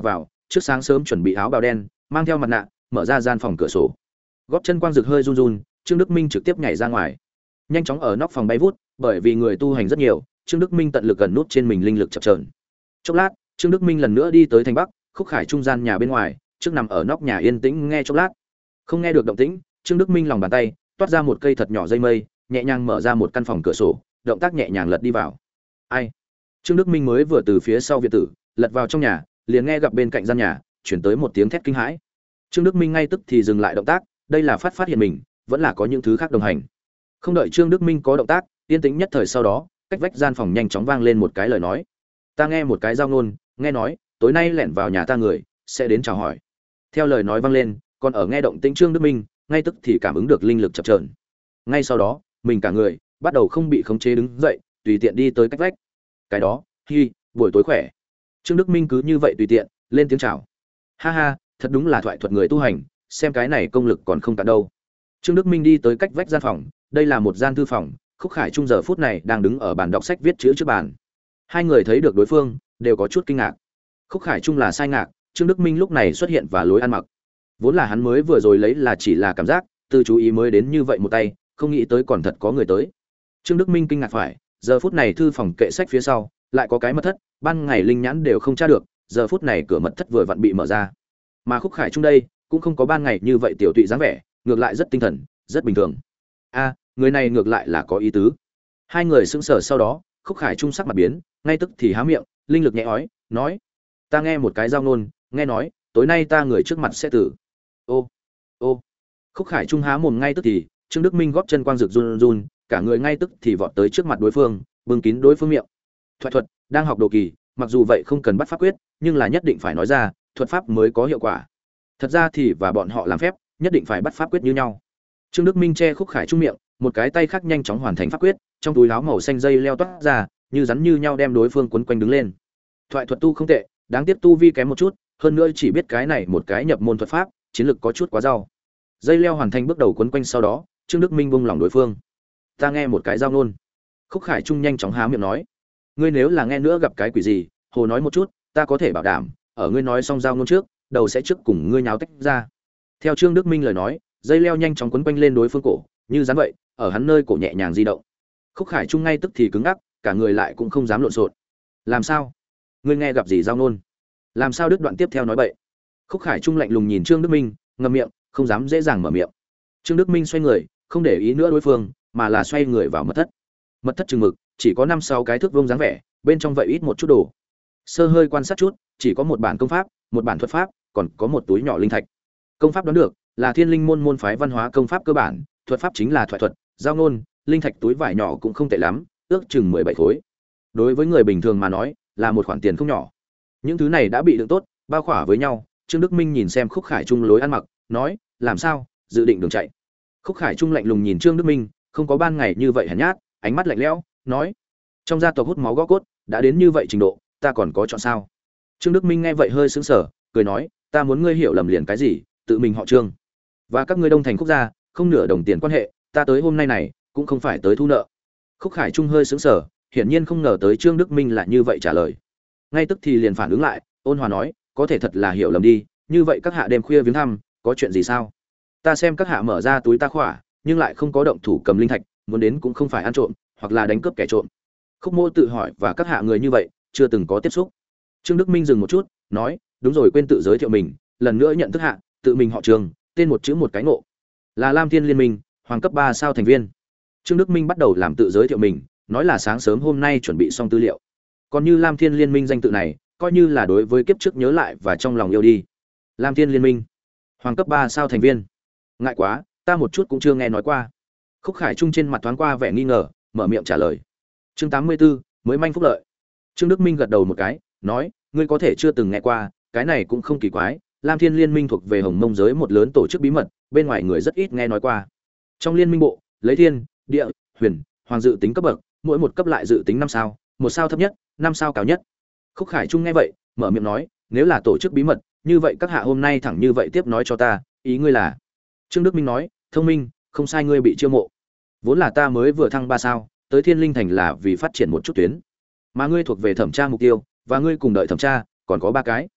Speaker 1: trước sáng sớm chuẩn bị áo bào đen, mang theo mặt nạ, mở ra gian phòng cửa sổ. Gót chân quang rực hơi run run, Trương Đức Minh trực tiếp nhảy ra ngoài. Nhanh chóng ở nóc phòng bay vút, bởi vì người tu hành rất nhiều, Trương Đức Minh tận lực gần nút trên mình linh lực chập chờn. Chốc lát, Trương Đức Minh lần nữa đi tới thành Bắc, Khúc Khải trung gian nhà bên ngoài, trước nằm ở nóc nhà yên tĩnh nghe chốc lát. Không nghe được động tĩnh, Trương Đức Minh lòng bàn tay toát ra một cây thật nhỏ dây mây, nhẹ nhàng mở ra một căn phòng cửa sổ, động tác nhẹ nhàng lật đi vào. Ai? Trương Đức Minh mới vừa từ phía sau viện tử lật vào trong nhà, liền nghe gặp bên cạnh gian nhà chuyển tới một tiếng thét kinh hãi. Trương Đức Minh ngay tức thì dừng lại động tác, đây là phát phát hiện mình, vẫn là có những thứ khác đồng hành. Không đợi Trương Đức Minh có động tác, yên tĩnh nhất thời sau đó, cách vách gian phòng nhanh chóng vang lên một cái lời nói. Ta nghe một cái giao ngôn, nghe nói tối nay lẻn vào nhà ta người sẽ đến chào hỏi. Theo lời nói vang lên, còn ở nghe động tĩnh Trương Đức Minh ngay tức thì cảm ứng được linh lực chập chờn. Ngay sau đó, mình cả người bắt đầu không bị khống chế đứng dậy, tùy tiện đi tới cách vách. Cái đó, hi, buổi tối khỏe. Trương Đức Minh cứ như vậy tùy tiện lên tiếng chào. Ha ha, thật đúng là thoại thuật người tu hành, xem cái này công lực còn không cạn đâu. Trương Đức Minh đi tới cách vách gian phòng, đây là một gian thư phòng, Khúc Khải trung giờ phút này đang đứng ở bàn đọc sách viết chữ trước bàn. Hai người thấy được đối phương, đều có chút kinh ngạc. Khúc Khải trung là sai ngạc, Trương Đức Minh lúc này xuất hiện và lối ăn mặc. Vốn là hắn mới vừa rồi lấy là chỉ là cảm giác, từ chú ý mới đến như vậy một tay, không nghĩ tới còn thật có người tới. Trương Đức Minh kinh ngạc phải, giờ phút này thư phòng kệ sách phía sau lại có cái mật thất, ban ngày linh nhãn đều không tra được, giờ phút này cửa mật thất vừa vặn bị mở ra. Mà Khúc Khải trung đây cũng không có ban ngày như vậy tiểu tụy dáng vẻ, ngược lại rất tinh thần, rất bình thường. A, người này ngược lại là có ý tứ. Hai người sững sờ sau đó, Khúc Khải trung sắc mặt biến, ngay tức thì há miệng, linh lực nhẹ ói, nói: "Ta nghe một cái giao ngôn, nghe nói, tối nay ta người trước mặt sẽ tử." Ô, ô. Khúc Khải trung há mồm ngay tức thì, Trương Đức Minh góp chân quang rực run run, cả người ngay tức thì vọt tới trước mặt đối phương, bưng kín đối phương miệng. Thoại thuật, đang học đồ kỳ, mặc dù vậy không cần bắt pháp quyết, nhưng là nhất định phải nói ra, thuật pháp mới có hiệu quả. Thật ra thì và bọn họ làm phép, nhất định phải bắt pháp quyết như nhau. Trương Đức Minh che Khúc Khải trung miệng, một cái tay khác nhanh chóng hoàn thành pháp quyết, trong túi áo màu xanh dây leo toát ra, như rắn như nhau đem đối phương quấn quanh đứng lên. Thoại thuật tu không tệ, đáng tiếc tu vi kém một chút, hơn nữa chỉ biết cái này một cái nhập môn thuật pháp, chiến lực có chút quá rau. Dây leo hoàn thành bước đầu quấn quanh sau đó, Trương Đức Minh buông lỏng đối phương. Ta nghe một cái giao ngôn. Khúc Khải trung nhanh chóng há miệng nói: "Ngươi nếu là nghe nữa gặp cái quỷ gì, hồ nói một chút, ta có thể bảo đảm, ở ngươi nói xong giao ngôn trước, đầu sẽ trước cùng ngươi nháo tách ra." Theo Trương Đức Minh lời nói, dây leo nhanh chóng quấn quanh lên đối phương cổ, như rắn vậy, ở hắn nơi cổ nhẹ nhàng di động. Khúc Khải trung ngay tức thì cứng ngắc, cả người lại cũng không dám lộn xộn. "Làm sao? Ngươi nghe gặp gì giao ngôn? Làm sao đứt đoạn tiếp theo nói bậy?" Khúc Khải trung lạnh lùng nhìn Trương Đức Minh, ngậm miệng, không dám dễ dàng mở miệng. Trương Đức Minh xoay người, không để ý nữa đối phương, mà là xoay người vào mật thất. Mật thất chừng mực, chỉ có năm sáu cái thước vuông dáng vẻ, bên trong vậy ít một chút đồ. Sơ hơi quan sát chút, chỉ có một bản công pháp, một bản thuật pháp, còn có một túi nhỏ linh thạch. Công pháp đoán được là Thiên Linh môn môn phái văn hóa công pháp cơ bản, thuật pháp chính là thoại thuật, giao ngôn, linh thạch túi vải nhỏ cũng không tệ lắm, ước chừng mười bảy khối. Đối với người bình thường mà nói, là một khoản tiền không nhỏ. Những thứ này đã bị đựng tốt, bao khỏa với nhau. Trương Đức Minh nhìn xem Khúc Khải trung lối ăn mặc, nói: "Làm sao, dự định đường chạy?" Khúc Khải trung lạnh lùng nhìn Trương Đức Minh, không có ban ngày như vậy hèn nhát, ánh mắt lạnh lẽo, nói: "Trong gia tộc hút máu gõ cốt, đã đến như vậy trình độ, ta còn có chọn sao?" Trương Đức Minh nghe vậy hơi sững sờ, cười nói: "Ta muốn ngươi hiểu lầm liền cái gì, tự mình họ Trương, và các ngươi Đông Thành Khúc gia, không nửa đồng tiền quan hệ, ta tới hôm nay này, cũng không phải tới thu nợ." Khúc Khải trung hơi sững sờ, hiển nhiên không ngờ tới Trương Đức Minh lại như vậy trả lời. Ngay tức thì liền phản ứng lại, ôn hòa nói: "Có thể thật là hiểu lầm đi, như vậy các hạ đêm khuya viếng thăm, có chuyện gì sao? Ta xem các hạ mở ra túi ta khỏa, nhưng lại không có động thủ cầm linh thạch, muốn đến cũng không phải ăn trộm, hoặc là đánh cướp kẻ trộm." Khúc Mô tự hỏi và các hạ người như vậy, chưa từng có tiếp xúc. Trương Đức Minh dừng một chút, nói: "Đúng rồi, quên tự giới thiệu mình, lần nữa nhận thức hạ, tự mình họ Trương, tên một chữ một cái ngộ, là Lam Thiên Liên Minh, hoàng cấp ba sao thành viên." Trương Đức Minh bắt đầu làm tự giới thiệu mình, nói là sáng sớm hôm nay chuẩn bị xong tư liệu. Còn như Lam Thiên Liên Minh danh tự này, coi như là đối với kiếp trước nhớ lại và trong lòng yêu đi. Lam Thiên Liên Minh, hoàng cấp ba sao thành viên. Ngại quá, ta một chút cũng chưa nghe nói qua. Khúc Khải trung trên mặt thoáng qua vẻ nghi ngờ, mở miệng trả lời. Chương tám mươi 84, mới manh phúc lợi. Trương Đức Minh gật đầu một cái, nói: "Ngươi có thể chưa từng nghe qua, cái này cũng không kỳ quái, Lam Thiên Liên Minh thuộc về Hồng Mông giới một lớn tổ chức bí mật, bên ngoài người rất ít nghe nói qua. Trong liên minh bộ, lấy thiên, địa, huyền, hoàng dự tính cấp bậc, mỗi một cấp lại dự tính năm sao, một sao thấp nhất, năm sao cao nhất." Khúc Khải trung nghe vậy, mở miệng nói: "Nếu là tổ chức bí mật, như vậy các hạ hôm nay thẳng như vậy tiếp nói cho ta, ý ngươi là?" Trương Đức Minh nói: "Thông minh, không sai, ngươi bị chiêu mộ. Vốn là ta mới vừa thăng ba sao, tới Thiên Linh thành là vì phát triển một chút tuyến, mà ngươi thuộc về thẩm tra mục tiêu, và ngươi cùng đợi thẩm tra, còn có ba cái.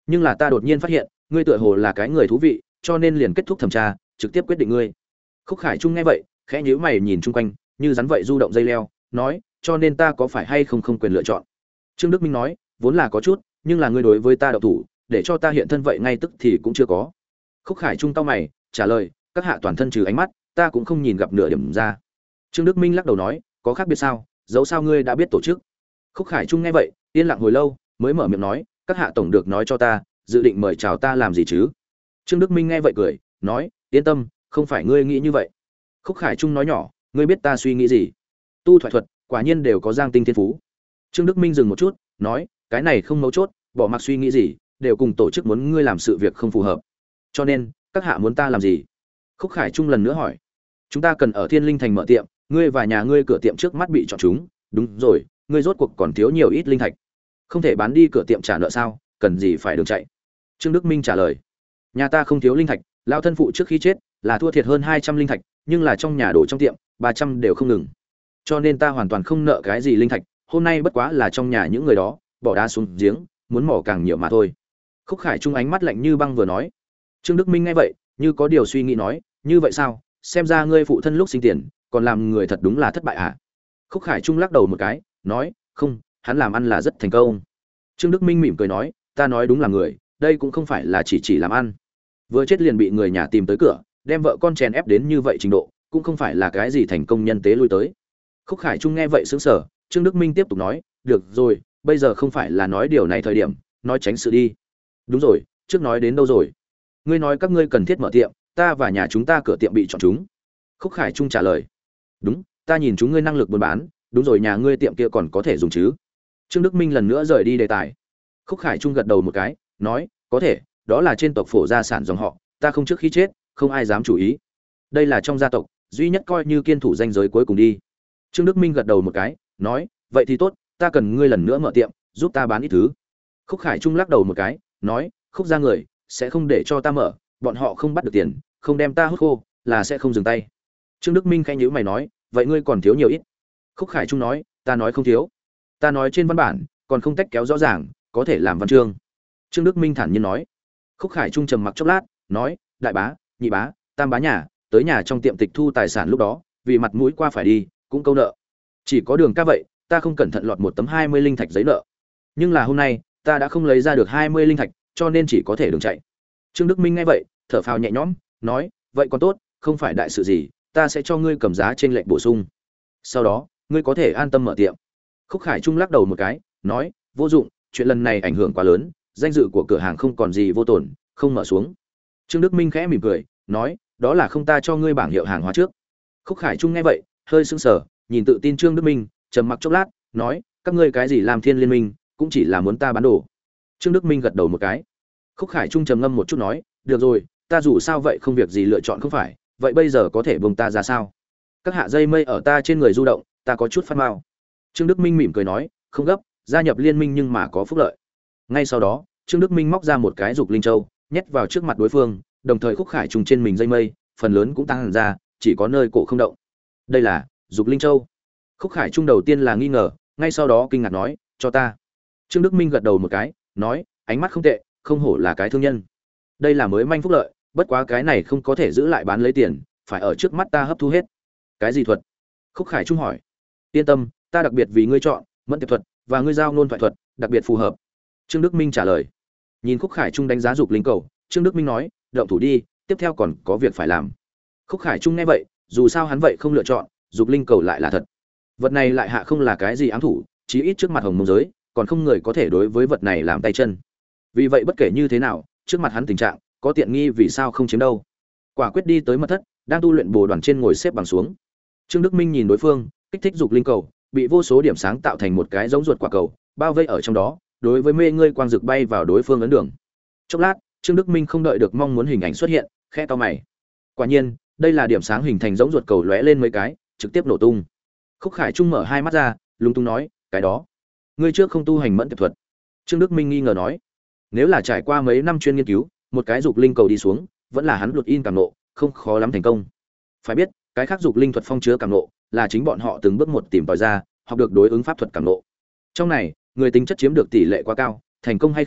Speaker 1: Nhưng là ta đột nhiên phát hiện ngươi tựa hồ là cái người thú vị, cho nên liền kết thúc thẩm tra, trực tiếp quyết định ngươi. Khúc Khải Trung nghe vậy khẽ nhíu mày nhìn chung quanh, như rắn vậy du động dây leo, nói, cho nên ta có phải hay không không quyền lựa chọn? Trương Đức Minh nói, vốn là có chút, nhưng là ngươi đối với ta độc thủ, để cho ta hiện thân vậy ngay tức thì cũng chưa có. Khúc Khải Trung cau mày, trả lời, các hạ toàn thân trừ ánh mắt, ta cũng không nhìn gặp nửa điểm ra. Trương Đức Minh lắc đầu nói, có khác biệt sao? Dẫu sao ngươi đã biết tổ chức. Khúc Khải Trung nghe vậy, yên lặng hồi lâu, mới mở miệng nói, các hạ tổng được nói cho ta, dự định mời chào ta làm gì chứ? Trương Đức Minh nghe vậy cười, nói, yên tâm, không phải ngươi nghĩ như vậy. Khúc Khải Trung nói nhỏ, ngươi biết ta suy nghĩ gì? Tu thoại thuật, quả nhiên đều có giang tinh thiên phú. Trương Đức Minh dừng một chút, nói, cái này không mấu chốt, bỏ mặc suy nghĩ gì, đều cùng tổ chức muốn ngươi làm sự việc không phù hợp. Cho nên, các hạ muốn ta làm gì? Khúc Khải Trung lần nữa hỏi. Chúng ta cần ở Thiên Linh Thành mở tiệm, ngươi và nhà ngươi cửa tiệm trước mắt bị chọn chúng, đúng rồi, ngươi rốt cuộc còn thiếu nhiều ít linh thạch. Không thể bán đi cửa tiệm trả nợ sao, cần gì phải đường chạy? Trương Đức Minh trả lời. Nhà ta không thiếu linh thạch, lão thân phụ trước khi chết là thua thiệt hơn hai trăm linh thạch, nhưng là trong nhà đổ trong tiệm, ba trăm đều không ngừng. Cho nên ta hoàn toàn không nợ cái gì linh thạch, hôm nay bất quá là trong nhà những người đó bỏ đá xuống giếng, muốn mỏ càng nhiều mà thôi. Khúc Khải Trung ánh mắt lạnh như băng vừa nói. Trương Đức Minh nghe vậy, như có điều suy nghĩ nói, như vậy sao, xem ra ngươi phụ thân lúc sinh tiền còn làm người thật đúng là thất bại à? Khúc Khải Trung lắc đầu một cái, nói, không, hắn làm ăn là rất thành công. Trương Đức Minh mỉm cười nói, ta nói đúng là người, đây cũng không phải là chỉ chỉ làm ăn. Vừa chết liền bị người nhà tìm tới cửa, đem vợ con chèn ép đến như vậy trình độ, cũng không phải là cái gì thành công nhân tế lui tới. Khúc Khải Trung nghe vậy sững sờ, Trương Đức Minh tiếp tục nói, được rồi, bây giờ không phải là nói điều này thời điểm, nói tránh sự đi. Đúng rồi, trước nói đến đâu rồi? Ngươi nói các ngươi cần thiết mở tiệm, ta và nhà chúng ta cửa tiệm bị chọn chúng. Khúc Khải Trung trả lời. Đúng, ta nhìn chúng ngươi năng lực buôn bán, đúng rồi, nhà ngươi tiệm kia còn có thể dùng chứ? Trương Đức Minh lần nữa rời đi đề tài. Khúc Khải Trung gật đầu một cái, nói, có thể, đó là trên tộc phổ gia sản dòng họ, ta không trước khi chết, không ai dám chủ ý. Đây là trong gia tộc, duy nhất coi như kiên thủ danh giới cuối cùng đi. Trương Đức Minh gật đầu một cái, nói, vậy thì tốt, ta cần ngươi lần nữa mở tiệm, giúp ta bán ít thứ. Khúc Khải Trung lắc đầu một cái, nói, Khúc gia người sẽ không để cho ta mở, bọn họ không bắt được tiền, không đem ta hút khô, là sẽ không dừng tay. Trương Đức Minh khẽ nhíu mày nói, vậy ngươi còn thiếu nhiều ít? Khúc Khải Trung nói, ta nói không thiếu, ta nói trên văn bản còn không tách kéo rõ ràng, có thể làm văn chương. Trương Đức Minh thản nhiên nói. Khúc Khải Trung trầm mặc chốc lát, nói, đại bá, nhị bá, tam bá nhà, tới nhà trong tiệm tịch thu tài sản lúc đó, vì mặt mũi qua phải đi, cũng câu nợ. Chỉ có Đường ca vậy, ta không cẩn thận lọt một tấm hai mươi linh thạch giấy nợ. Nhưng là hôm nay, ta đã không lấy ra được hai mươi linh thạch, cho nên chỉ có thể đường chạy. Trương Đức Minh nghe vậy, thở phào nhẹ nhõm, nói, vậy còn tốt, không phải đại sự gì, ta sẽ cho ngươi cầm giá trên lệnh bổ sung. Sau đó, ngươi có thể an tâm mở tiệm. Khúc Khải Trung lắc đầu một cái, nói, vô dụng, chuyện lần này ảnh hưởng quá lớn, danh dự của cửa hàng không còn gì vô tổn, không mở xuống. Trương Đức Minh khẽ mỉm cười, nói, đó là không ta cho ngươi bảng hiệu hàng hóa trước. Khúc Khải Trung nghe vậy, hơi sững sờ, nhìn tự tin Trương Đức Minh, trầm mặc chốc lát, nói, các ngươi cái gì làm Thiên Liên Minh, cũng chỉ là muốn ta bán đồ. Trương Đức Minh gật đầu một cái. Khúc Khải Trung trầm ngâm một chút nói, được rồi, ta dù sao vậy không việc gì lựa chọn không phải, vậy bây giờ có thể buông ta ra sao? Các hạ dây mây ở ta trên người du động, ta có chút phát mao. Trương Đức Minh mỉm cười nói, không gấp, gia nhập liên minh nhưng mà có phúc lợi. Ngay sau đó, Trương Đức Minh móc ra một cái dục linh châu, nhét vào trước mặt đối phương, đồng thời Khúc Khải Trung trên mình dây mây, phần lớn cũng tăng hẳn ra, chỉ có nơi cổ không động. Đây là dục linh châu. Khúc Khải Trung đầu tiên là nghi ngờ, ngay sau đó kinh ngạc nói, cho ta. Trương Đức Minh gật đầu một cái, nói, ánh mắt không tệ, không hổ là cái thương nhân. Đây là mới manh phúc lợi, bất quá cái này không có thể giữ lại bán lấy tiền, phải ở trước mắt ta hấp thu hết. Cái gì thuật? Khúc Khải Trung hỏi. Yên tâm, ta đặc biệt vì ngươi chọn mẫn tiệp thuật và ngươi giao nôn thoại thuật, đặc biệt phù hợp. Trương Đức Minh trả lời. Nhìn Khúc Khải Trung đánh giá dục linh cầu, Trương Đức Minh nói, động thủ đi, tiếp theo còn có việc phải làm. Khúc Khải Trung nghe vậy, dù sao hắn vậy không lựa chọn, dục linh cầu lại là thật. Vật này lại hạ không là cái gì ám thủ, chí ít trước mặt hồng mông giới, còn không người có thể đối với vật này làm tay chân. Vì vậy bất kể như thế nào, trước mặt hắn tình trạng, có tiện nghi vì sao không chiếm đâu. Quả quyết đi tới mật thất, đang tu luyện bồ đoàn trên ngồi xếp bằng xuống. Trương Đức Minh nhìn đối phương, kích thích dục linh cầu, bị vô số điểm sáng tạo thành một cái giống ruột quả cầu, bao vây ở trong đó, đối với mê ngươi quang dược bay vào đối phương ấn đường. Chốc lát, Trương Đức Minh không đợi được mong muốn hình ảnh xuất hiện, khẽ to mày. Quả nhiên, đây là điểm sáng hình thành giống ruột cầu lóe lên mấy cái, trực tiếp nổ tung. Khúc Khải Trung mở hai mắt ra, lung tung nói, cái đó, ngươi trước không tu hành mẫn tiệp thuật. Trương Đức Minh nghi ngờ nói, nếu là trải qua mấy năm chuyên nghiên cứu, một cái dục linh cầu đi xuống, vẫn là hắn luật in cảm nộ, không khó lắm thành công. Phải biết, cái khác dục linh thuật phong chứa cảm nộ, là chính bọn họ từng bước một tìm tòi ra, học được đối ứng pháp thuật cảm nộ. Trong này, người tính chất chiếm được tỷ lệ quá cao, thành công hay không,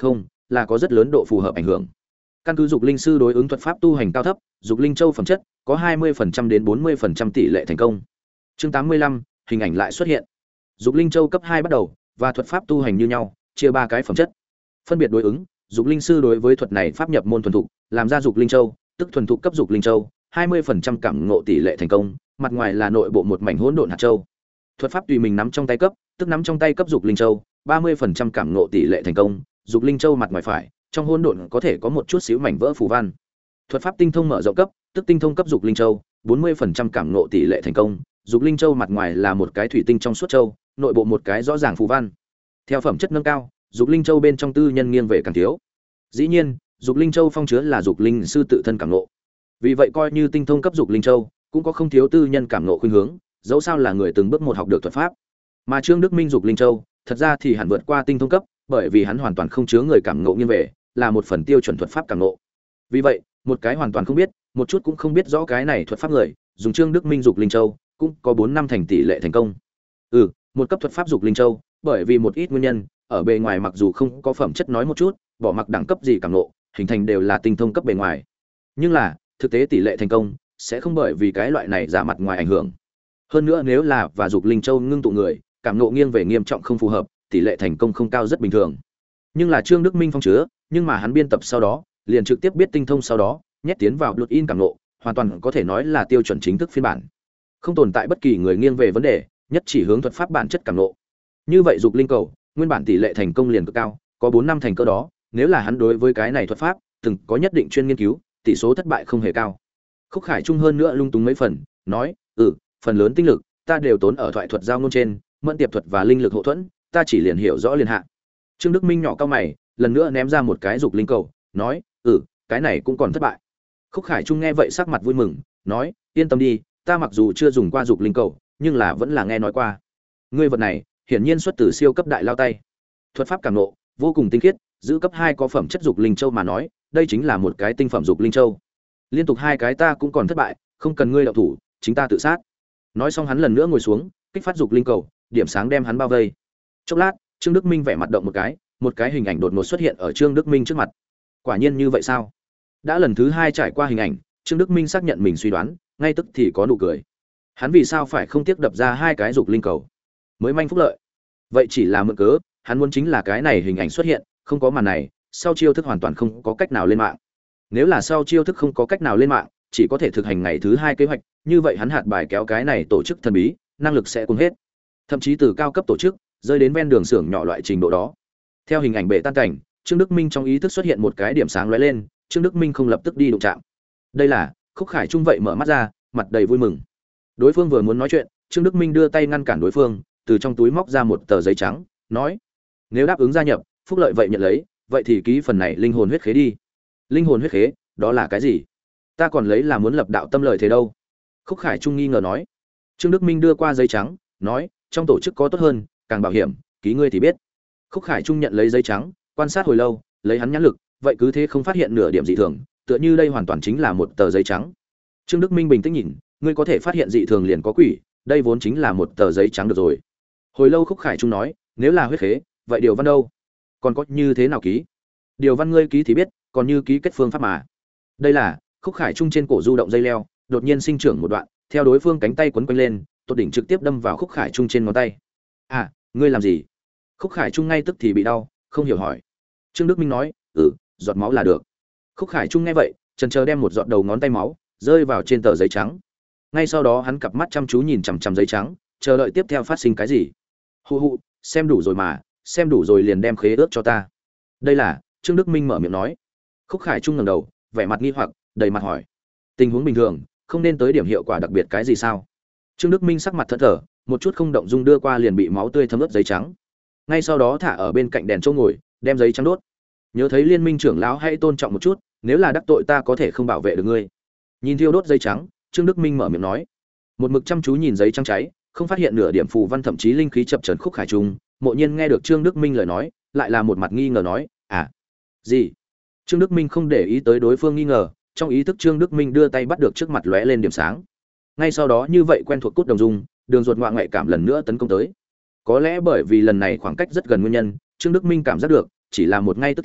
Speaker 1: là có rất lớn độ phù hợp ảnh hưởng. Căn cứ dục linh sư đối ứng thuật pháp tu hành cao thấp, dục linh châu phẩm chất có hai mươi phần trăm đến bốn mươi phần trăm tỷ lệ thành công. Chương tám mươi lăm, hình ảnh lại xuất hiện. Dục linh châu cấp hai bắt đầu và thuật pháp tu hành như nhau, chia ba cái phẩm chất. Phân biệt đối ứng, dục linh sư đối với thuật này pháp nhập môn thuần thục, làm ra dục linh châu, tức thuần thục cấp dục linh châu, hai mươi phần trăm cảm ngộ tỷ lệ thành công, mặt ngoài là nội bộ một mảnh hỗn độn hạt châu. Thuật pháp tùy mình nắm trong tay cấp, tức nắm trong tay cấp dục linh châu, ba mươi phần trăm cảm ngộ tỷ lệ thành công, dục linh châu mặt ngoài phải, trong hỗn độn có thể có một chút xíu mảnh vỡ phù văn. Thuật pháp tinh thông mở rộng cấp, tức tinh thông cấp dục linh châu, bốn mươi phần trăm cảm ngộ tỷ lệ thành công, dục linh châu mặt ngoài là một cái thủy tinh trong suốt châu, nội bộ một cái rõ ràng phù văn. Theo phẩm chất nâng cao, dục linh châu bên trong tư nhân nghiêng về càng thiếu. Dĩ nhiên, dục linh châu phong chứa là dục linh sư tự thân cảm ngộ. Vì vậy coi như tinh thông cấp dục linh châu, cũng có không thiếu tư nhân cảm ngộ khuynh hướng, dẫu sao là người từng bước một học được thuật pháp. Mà Trương Đức Minh dục linh châu, thật ra thì hẳn vượt qua tinh thông cấp, bởi vì hắn hoàn toàn không chứa người cảm ngộ nghiêng về, là một phần tiêu chuẩn thuật pháp cảm ngộ. Vì vậy, một cái hoàn toàn không biết, một chút cũng không biết rõ cái này thuật pháp người, dùng Trương Đức Minh dục linh châu, cũng có bốn năm thành tỷ lệ thành công. Ừ, một cấp thuật pháp dục linh châu, bởi vì một ít nguyên nhân, ở bề ngoài mặc dù không có phẩm chất nói một chút, bỏ mặc đẳng cấp gì cảm ngộ, hình thành đều là tinh thông cấp bề ngoài. Nhưng là, thực tế tỷ lệ thành công sẽ không bởi vì cái loại này giả mặt ngoài ảnh hưởng. Hơn nữa nếu là và dục linh châu ngưng tụ người, cảm ngộ nghiêng về nghiêm trọng không phù hợp, tỷ lệ thành công không cao rất bình thường. Nhưng là Trương Đức Minh phong chứa, nhưng mà hắn biên tập sau đó, liền trực tiếp biết tinh thông sau đó, nhét tiến vào luật in cảm ngộ, hoàn toàn có thể nói là tiêu chuẩn chính thức phiên bản. Không tồn tại bất kỳ người nghiêng về vấn đề, nhất chỉ hướng thuật pháp bản chất cảm ngộ. Như vậy dục linh cầu, nguyên bản tỷ lệ thành công liền cực cao, có bốn năm thành cơ đó, nếu là hắn đối với cái này thuật pháp, từng có nhất định chuyên nghiên cứu, tỷ số thất bại không hề cao. Khúc Khải Trung hơn nữa lung túng mấy phần, nói, "Ừ, phần lớn tinh lực ta đều tốn ở thoại thuật giao ngôn trên, mẫn tiệp thuật và linh lực hậu thuẫn, ta chỉ liền hiểu rõ liền hạ." Trương Đức Minh nhỏ cao mày, lần nữa ném ra một cái dục linh cầu, nói, "Ừ, cái này cũng còn thất bại." Khúc Khải Trung nghe vậy sắc mặt vui mừng, nói, "Yên tâm đi, ta mặc dù chưa dùng qua dục linh cầu, nhưng là vẫn là nghe nói qua. Ngươi vật này, hiển nhiên xuất từ siêu cấp đại lao tay. Thuật pháp cảm nộ, vô cùng tinh khiết, giữ cấp hai có phẩm chất dục linh châu mà nói, đây chính là một cái tinh phẩm dục linh châu. Liên tục hai cái ta cũng còn thất bại, không cần ngươi động thủ, chính ta tự sát." Nói xong hắn lần nữa ngồi xuống, kích phát dục linh cầu, điểm sáng đem hắn bao vây. Chốc lát, Trương Đức Minh vẻ mặt động một cái, một cái hình ảnh đột ngột xuất hiện ở Trương Đức Minh trước mặt. Quả nhiên như vậy sao? Đã lần thứ hai trải qua hình ảnh, Trương Đức Minh xác nhận mình suy đoán, ngay tức thì có nụ cười. Hắn vì sao phải không tiếc đập ra hai cái dục linh cầu? Mới manh phúc lợi. Vậy chỉ là mượn cớ, hắn muốn chính là cái này hình ảnh xuất hiện, không có màn này, sau chiêu thức hoàn toàn không có cách nào lên mạng. Nếu là sau chiêu thức không có cách nào lên mạng, chỉ có thể thực hành ngày thứ hai kế hoạch, như vậy hắn hạt bài kéo cái này tổ chức thần bí, năng lực sẽ cuốn hết. Thậm chí từ cao cấp tổ chức, rơi đến ven đường xưởng nhỏ loại trình độ đó. Theo hình ảnh bệ tan cảnh, Trương Đức Minh trong ý thức xuất hiện một cái điểm sáng lóe lên, Trương Đức Minh không lập tức đi đụng chạm. Đây là Khúc Khải Trung vậy mở mắt ra, mặt đầy vui mừng. Đối phương vừa muốn nói chuyện, Trương Đức Minh đưa tay ngăn cản đối phương, từ trong túi móc ra một tờ giấy trắng, nói: "Nếu đáp ứng gia nhập, phúc lợi vậy nhận lấy, vậy thì ký phần này linh hồn huyết khế đi." Linh hồn huyết khế, đó là cái gì? Ta còn lấy là muốn lập đạo tâm lời thế đâu. Khúc Khải Trung nghi ngờ nói. Trương Đức Minh đưa qua giấy trắng, nói: "Trong tổ chức có tốt hơn, càng bảo hiểm, ký ngươi thì biết." Khúc Khải Trung nhận lấy giấy trắng, quan sát hồi lâu, lấy hắn nhãn lực, vậy cứ thế không phát hiện nửa điểm dị thường, tựa như đây hoàn toàn chính là một tờ giấy trắng. Trương Đức Minh bình tĩnh nhìn, ngươi có thể phát hiện dị thường liền có quỷ, đây vốn chính là một tờ giấy trắng được rồi. Hồi lâu Khúc Khải Trung nói, nếu là huyết khế, vậy điều văn đâu? Còn có như thế nào ký? Điều văn ngươi ký thì biết, còn như ký kết phương pháp mà. Đây là Khúc Khải Trung trên cổ du động dây leo, đột nhiên sinh trưởng một đoạn, theo đối phương cánh tay quấn quanh lên, tột đỉnh trực tiếp đâm vào Khúc Khải Trung trên ngón tay. "À, ngươi làm gì?" Khúc Khải Trung ngay tức thì bị đau, không hiểu hỏi. Trương Đức Minh nói, "Ừ, giọt máu là được." Khúc Khải Trung nghe vậy, chần chờ đem một giọt đầu ngón tay máu rơi vào trên tờ giấy trắng. Ngay sau đó hắn cặp mắt chăm chú nhìn chằm chằm giấy trắng, chờ đợi tiếp theo phát sinh cái gì. "Hù hù, xem đủ rồi mà, xem đủ rồi liền đem khế ước cho ta." Đây là Trương Đức Minh mở miệng nói. Khúc Khải Trung ngẩng đầu, vẻ mặt nghi hoặc, đầy mặt hỏi: "Tình huống bình thường, không nên tới điểm hiệu quả đặc biệt cái gì sao?" Trương Đức Minh sắc mặt thẫn thờ, một chút không động dung đưa qua liền bị máu tươi thấm ướt giấy trắng. Ngay sau đó thả ở bên cạnh đèn chỗ ngồi, đem giấy trắng đốt. "Nhớ thấy Liên Minh trưởng lão hãy tôn trọng một chút, nếu là đắc tội ta có thể không bảo vệ được ngươi." Nhìn thiêu đốt giấy trắng, Trương Đức Minh mở miệng nói. Một mực chăm chú nhìn giấy trắng cháy, không phát hiện nửa điểm phù văn thậm chí linh khí chập chờn. Khúc Khải Trung, Mộ Nhiên nghe được Trương Đức Minh lời nói, lại là một mặt nghi ngờ nói: "À, gì?" Trương Đức Minh không để ý tới đối phương nghi ngờ, trong ý thức Trương Đức Minh đưa tay bắt được trước mặt lóe lên điểm sáng. Ngay sau đó như vậy quen thuộc cốt đồng dung, đường ruột ngoại ngoại cảm lần nữa tấn công tới. Có lẽ bởi vì lần này khoảng cách rất gần nguyên nhân, Trương Đức Minh cảm giác được, chỉ là một ngay tức thì,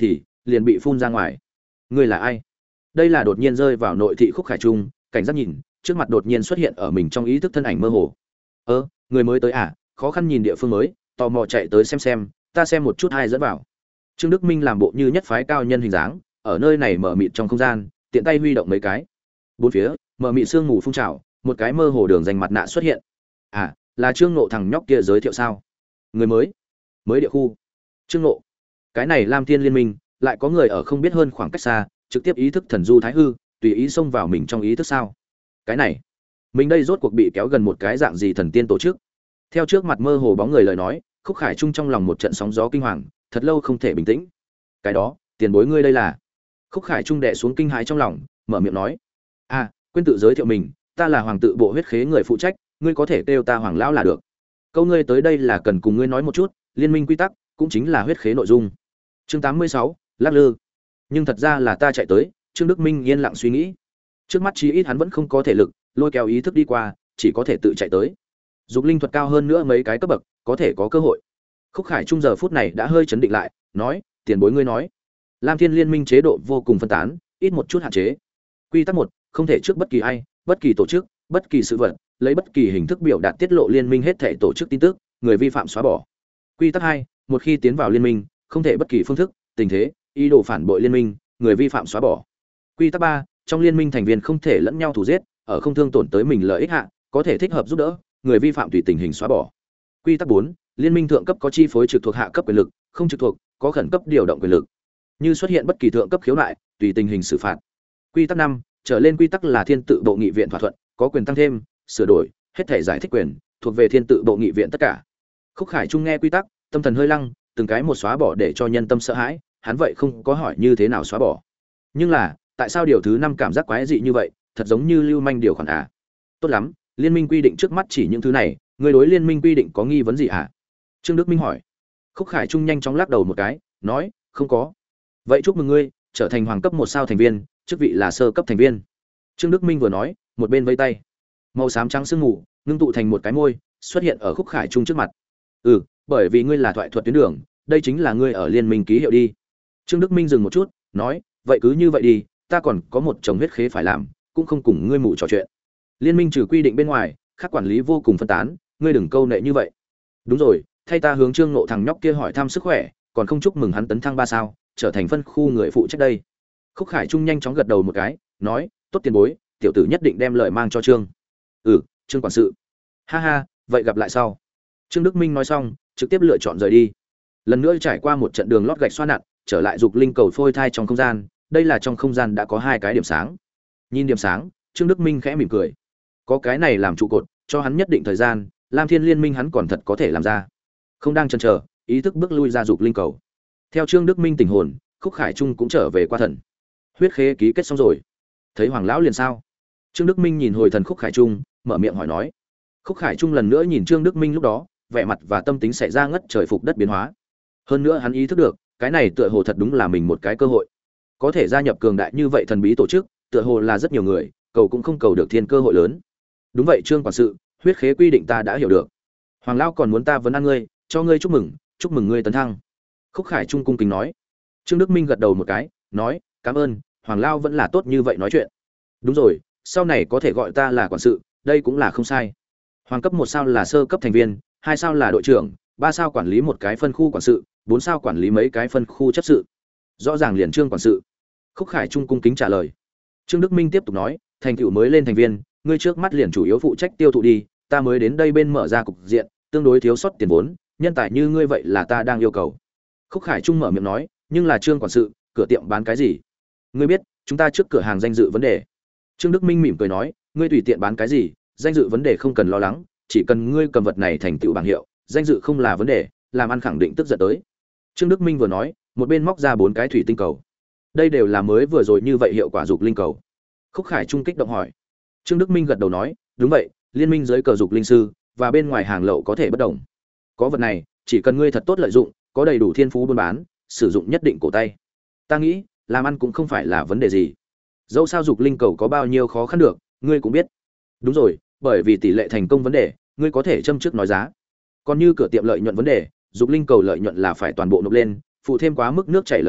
Speaker 1: liền bị phun ra ngoài. Ngươi là ai? Đây là đột nhiên rơi vào nội thị Khúc Khải Trung, cảnh giác nhìn, trước mặt đột nhiên xuất hiện ở mình trong ý thức thân ảnh mơ hồ. Ơ, người mới tới à? Khó khăn nhìn địa phương mới, tò mò chạy tới xem xem, ta xem một chút ai dẫn vào. Trương Đức Minh làm bộ như nhất phái cao nhân hình dáng, ở nơi này mở mịt trong không gian, tiện tay huy động mấy cái. Bốn phía, mở mịt sương mù phun trào, một cái mơ hồ đường dành mặt nạ xuất hiện. À, là Trương Ngộ thằng nhóc kia giới thiệu sao? Người mới, mới địa khu. Trương Ngộ. Cái này Lam Thiên Liên Minh, lại có người ở không biết hơn khoảng cách xa, trực tiếp ý thức thần du thái hư, tùy ý xông vào mình trong ý thức sao? Cái này, mình đây rốt cuộc bị kéo gần một cái dạng gì thần tiên tổ chức? Theo trước mặt mơ hồ bóng người lời nói, Khúc Khải Trung trong lòng một trận sóng gió kinh hoàng, thật lâu không thể bình tĩnh. Cái đó, tiền bối ngươi đây là? Khúc Khải Trung đè xuống kinh hãi trong lòng, mở miệng nói: "À, quên tự giới thiệu mình, ta là hoàng tự bộ huyết khế người phụ trách, ngươi có thể kêu ta hoàng lão là được." Câu ngươi tới đây là cần cùng ngươi nói một chút, liên minh quy tắc, cũng chính là huyết khế nội dung. Chương tám mươi sáu, lắc lư. Nhưng thật ra là ta chạy tới, Trương Đức Minh yên lặng suy nghĩ. Trước mắt chí ít hắn vẫn không có thể lực, lôi kéo ý thức đi qua, chỉ có thể tự chạy tới. Dục linh thuật cao hơn nữa mấy cái cấp bậc, có thể có cơ hội. Khúc Khải Trung giờ phút này đã hơi chấn định lại, nói: "Tiền bối ngươi nói, Lam Thiên Liên Minh chế độ vô cùng phân tán, ít một chút hạn chế. Quy tắc một, không thể trước bất kỳ ai, bất kỳ tổ chức, bất kỳ sự vật, lấy bất kỳ hình thức biểu đạt tiết lộ liên minh hết thảy tổ chức tin tức, người vi phạm xóa bỏ. Quy tắc hai, một khi tiến vào liên minh, không thể bất kỳ phương thức, tình thế, ý đồ phản bội liên minh, người vi phạm xóa bỏ. Quy tắc ba, trong liên minh thành viên không thể lẫn nhau thù giết, ở không thương tổn tới mình lợi ích hạ, có thể thích hợp giúp đỡ, người vi phạm tùy tình hình xóa bỏ. Quy tắc bốn, liên minh thượng cấp có chi phối trực thuộc hạ cấp quyền lực, không trực thuộc, có khẩn cấp điều động quyền lực. Như xuất hiện bất kỳ thượng cấp khiếu nại, tùy tình hình xử phạt. Quy tắc năm, trở lên quy tắc là thiên tự bộ nghị viện thỏa thuận, có quyền tăng thêm, sửa đổi, hết thể giải thích quyền, thuộc về thiên tự bộ nghị viện tất cả. Khúc Khải Trung nghe quy tắc, tâm thần hơi lăng, từng cái một xóa bỏ để cho nhân tâm sợ hãi, hắn vậy không có hỏi như thế nào xóa bỏ. Nhưng là, tại sao điều thứ năm cảm giác quái dị như vậy, thật giống như lưu manh điều khoản à? Tốt lắm, liên minh quy định trước mắt chỉ những thứ này, người đối liên minh quy định có nghi vấn gì à? Trương Đức Minh hỏi. Khúc Khải Trung nhanh chóng lắc đầu một cái, nói, không có. Vậy chúc mừng ngươi, trở thành hoàng cấp một sao thành viên, chức vị là sơ cấp thành viên. Trương Đức Minh vừa nói, một bên vây tay. Màu xám trắng sương mù, ngưng tụ thành một cái môi, xuất hiện ở Khúc Khải Trung trước mặt. Ừ, bởi vì ngươi là thoại thuật tuyến đường, đây chính là ngươi ở liên minh ký hiệu đi. Trương Đức Minh dừng một chút, nói, vậy cứ như vậy đi, ta còn có một chồng huyết khế phải làm, cũng không cùng ngươi mù trò chuyện. Liên minh trừ quy định bên ngoài, khác quản lý vô cùng phân tán, ngươi đừng câu nệ như vậy. Đúng rồi, thay ta hướng Trương Ngộ thằng nhóc kia hỏi thăm sức khỏe, còn không chúc mừng hắn tấn thăng ba sao, trở thành phân khu người phụ trách đây. Khúc Khải Trung nhanh chóng gật đầu một cái, nói, tốt tiền bối, tiểu tử nhất định đem lời mang cho Trương. Ừ, Trương quản sự. Ha ha, vậy gặp lại sau. Trương Đức Minh nói xong, trực tiếp lựa chọn rời đi. Lần nữa trải qua một trận đường lót gạch xoa nặn, trở lại dục linh cầu phôi thai trong không gian, đây là trong không gian đã có hai cái điểm sáng. Nhìn điểm sáng, Trương Đức Minh khẽ mỉm cười. Có cái này làm trụ cột, cho hắn nhất định thời gian, Lam Thiên Liên Minh hắn còn thật có thể làm ra. Không đang chần chờ, ý thức bước lui ra dục linh cầu. Theo Trương Đức Minh tỉnh hồn, Khúc Khải Trung cũng trở về qua thần. Huyết khế ký kết xong rồi. Thấy Hoàng lão liền sao? Trương Đức Minh nhìn hồi thần Khúc Khải Trung, mở miệng hỏi nói. Khúc Khải Trung lần nữa nhìn Trương Đức Minh lúc đó, vẻ mặt và tâm tính xảy ra ngất trời phục đất biến hóa. Hơn nữa hắn ý thức được, cái này tựa hồ thật đúng là mình một cái cơ hội. Có thể gia nhập cường đại như vậy thần bí tổ chức, tựa hồ là rất nhiều người, cầu cũng không cầu được thiên cơ hội lớn. Đúng vậy Trương quản sự, huyết khế quy định ta đã hiểu được. Hoàng lão còn muốn ta vấn an ngươi, cho ngươi chúc mừng, chúc mừng ngươi tấn thăng. Khúc Khải Trung cung kính nói. Trương Đức Minh gật đầu một cái, nói, cảm ơn, Hoàng lão vẫn là tốt như vậy nói chuyện. Đúng rồi, sau này có thể gọi ta là quản sự, đây cũng là không sai. Hoàng cấp một sao là sơ cấp thành viên, hai sao là đội trưởng, ba sao quản lý một cái phân khu quản sự, bốn sao quản lý mấy cái phân khu chấp sự. Rõ ràng liền Trương quản sự. Khúc Khải Trung cung kính trả lời. Trương Đức Minh tiếp tục nói, thành tựu mới lên thành viên, ngươi trước mắt liền chủ yếu phụ trách tiêu thụ đi, ta mới đến đây bên mở ra cục diện, tương đối thiếu sót tiền vốn, nhân tài như ngươi vậy là ta đang yêu cầu. Khúc Khải Trung mở miệng nói, nhưng là Trương quản sự, cửa tiệm bán cái gì? Ngươi biết, chúng ta trước cửa hàng danh dự vấn đề. Trương Đức Minh mỉm cười nói, ngươi tùy tiện bán cái gì, danh dự vấn đề không cần lo lắng, chỉ cần ngươi cầm vật này thành tựu bảng hiệu, danh dự không là vấn đề, làm ăn khẳng định tức giận tới. Trương Đức Minh vừa nói, một bên móc ra bốn cái thủy tinh cầu. Đây đều là mới vừa rồi như vậy hiệu quả dục linh cầu. Khúc Khải Trung kích động hỏi. Trương Đức Minh gật đầu nói, đúng vậy, liên minh dưới cờ dục linh sư và bên ngoài hàng lậu có thể bất đồng. Có vật này, chỉ cần ngươi thật tốt lợi dụng, có đầy đủ thiên phú buôn bán, sử dụng nhất định cổ tay. Ta nghĩ, làm ăn cũng không phải là vấn đề gì. Dẫu sao dục linh cầu có bao nhiêu khó khăn được, ngươi cũng biết. Đúng rồi, bởi vì tỷ lệ thành công vấn đề, ngươi có thể châm trước nói giá. Còn như cửa tiệm lợi nhuận vấn đề, dục linh cầu lợi nhuận là phải toàn bộ nộp lên, phụ thêm quá mức nước chảy lợi nhuận,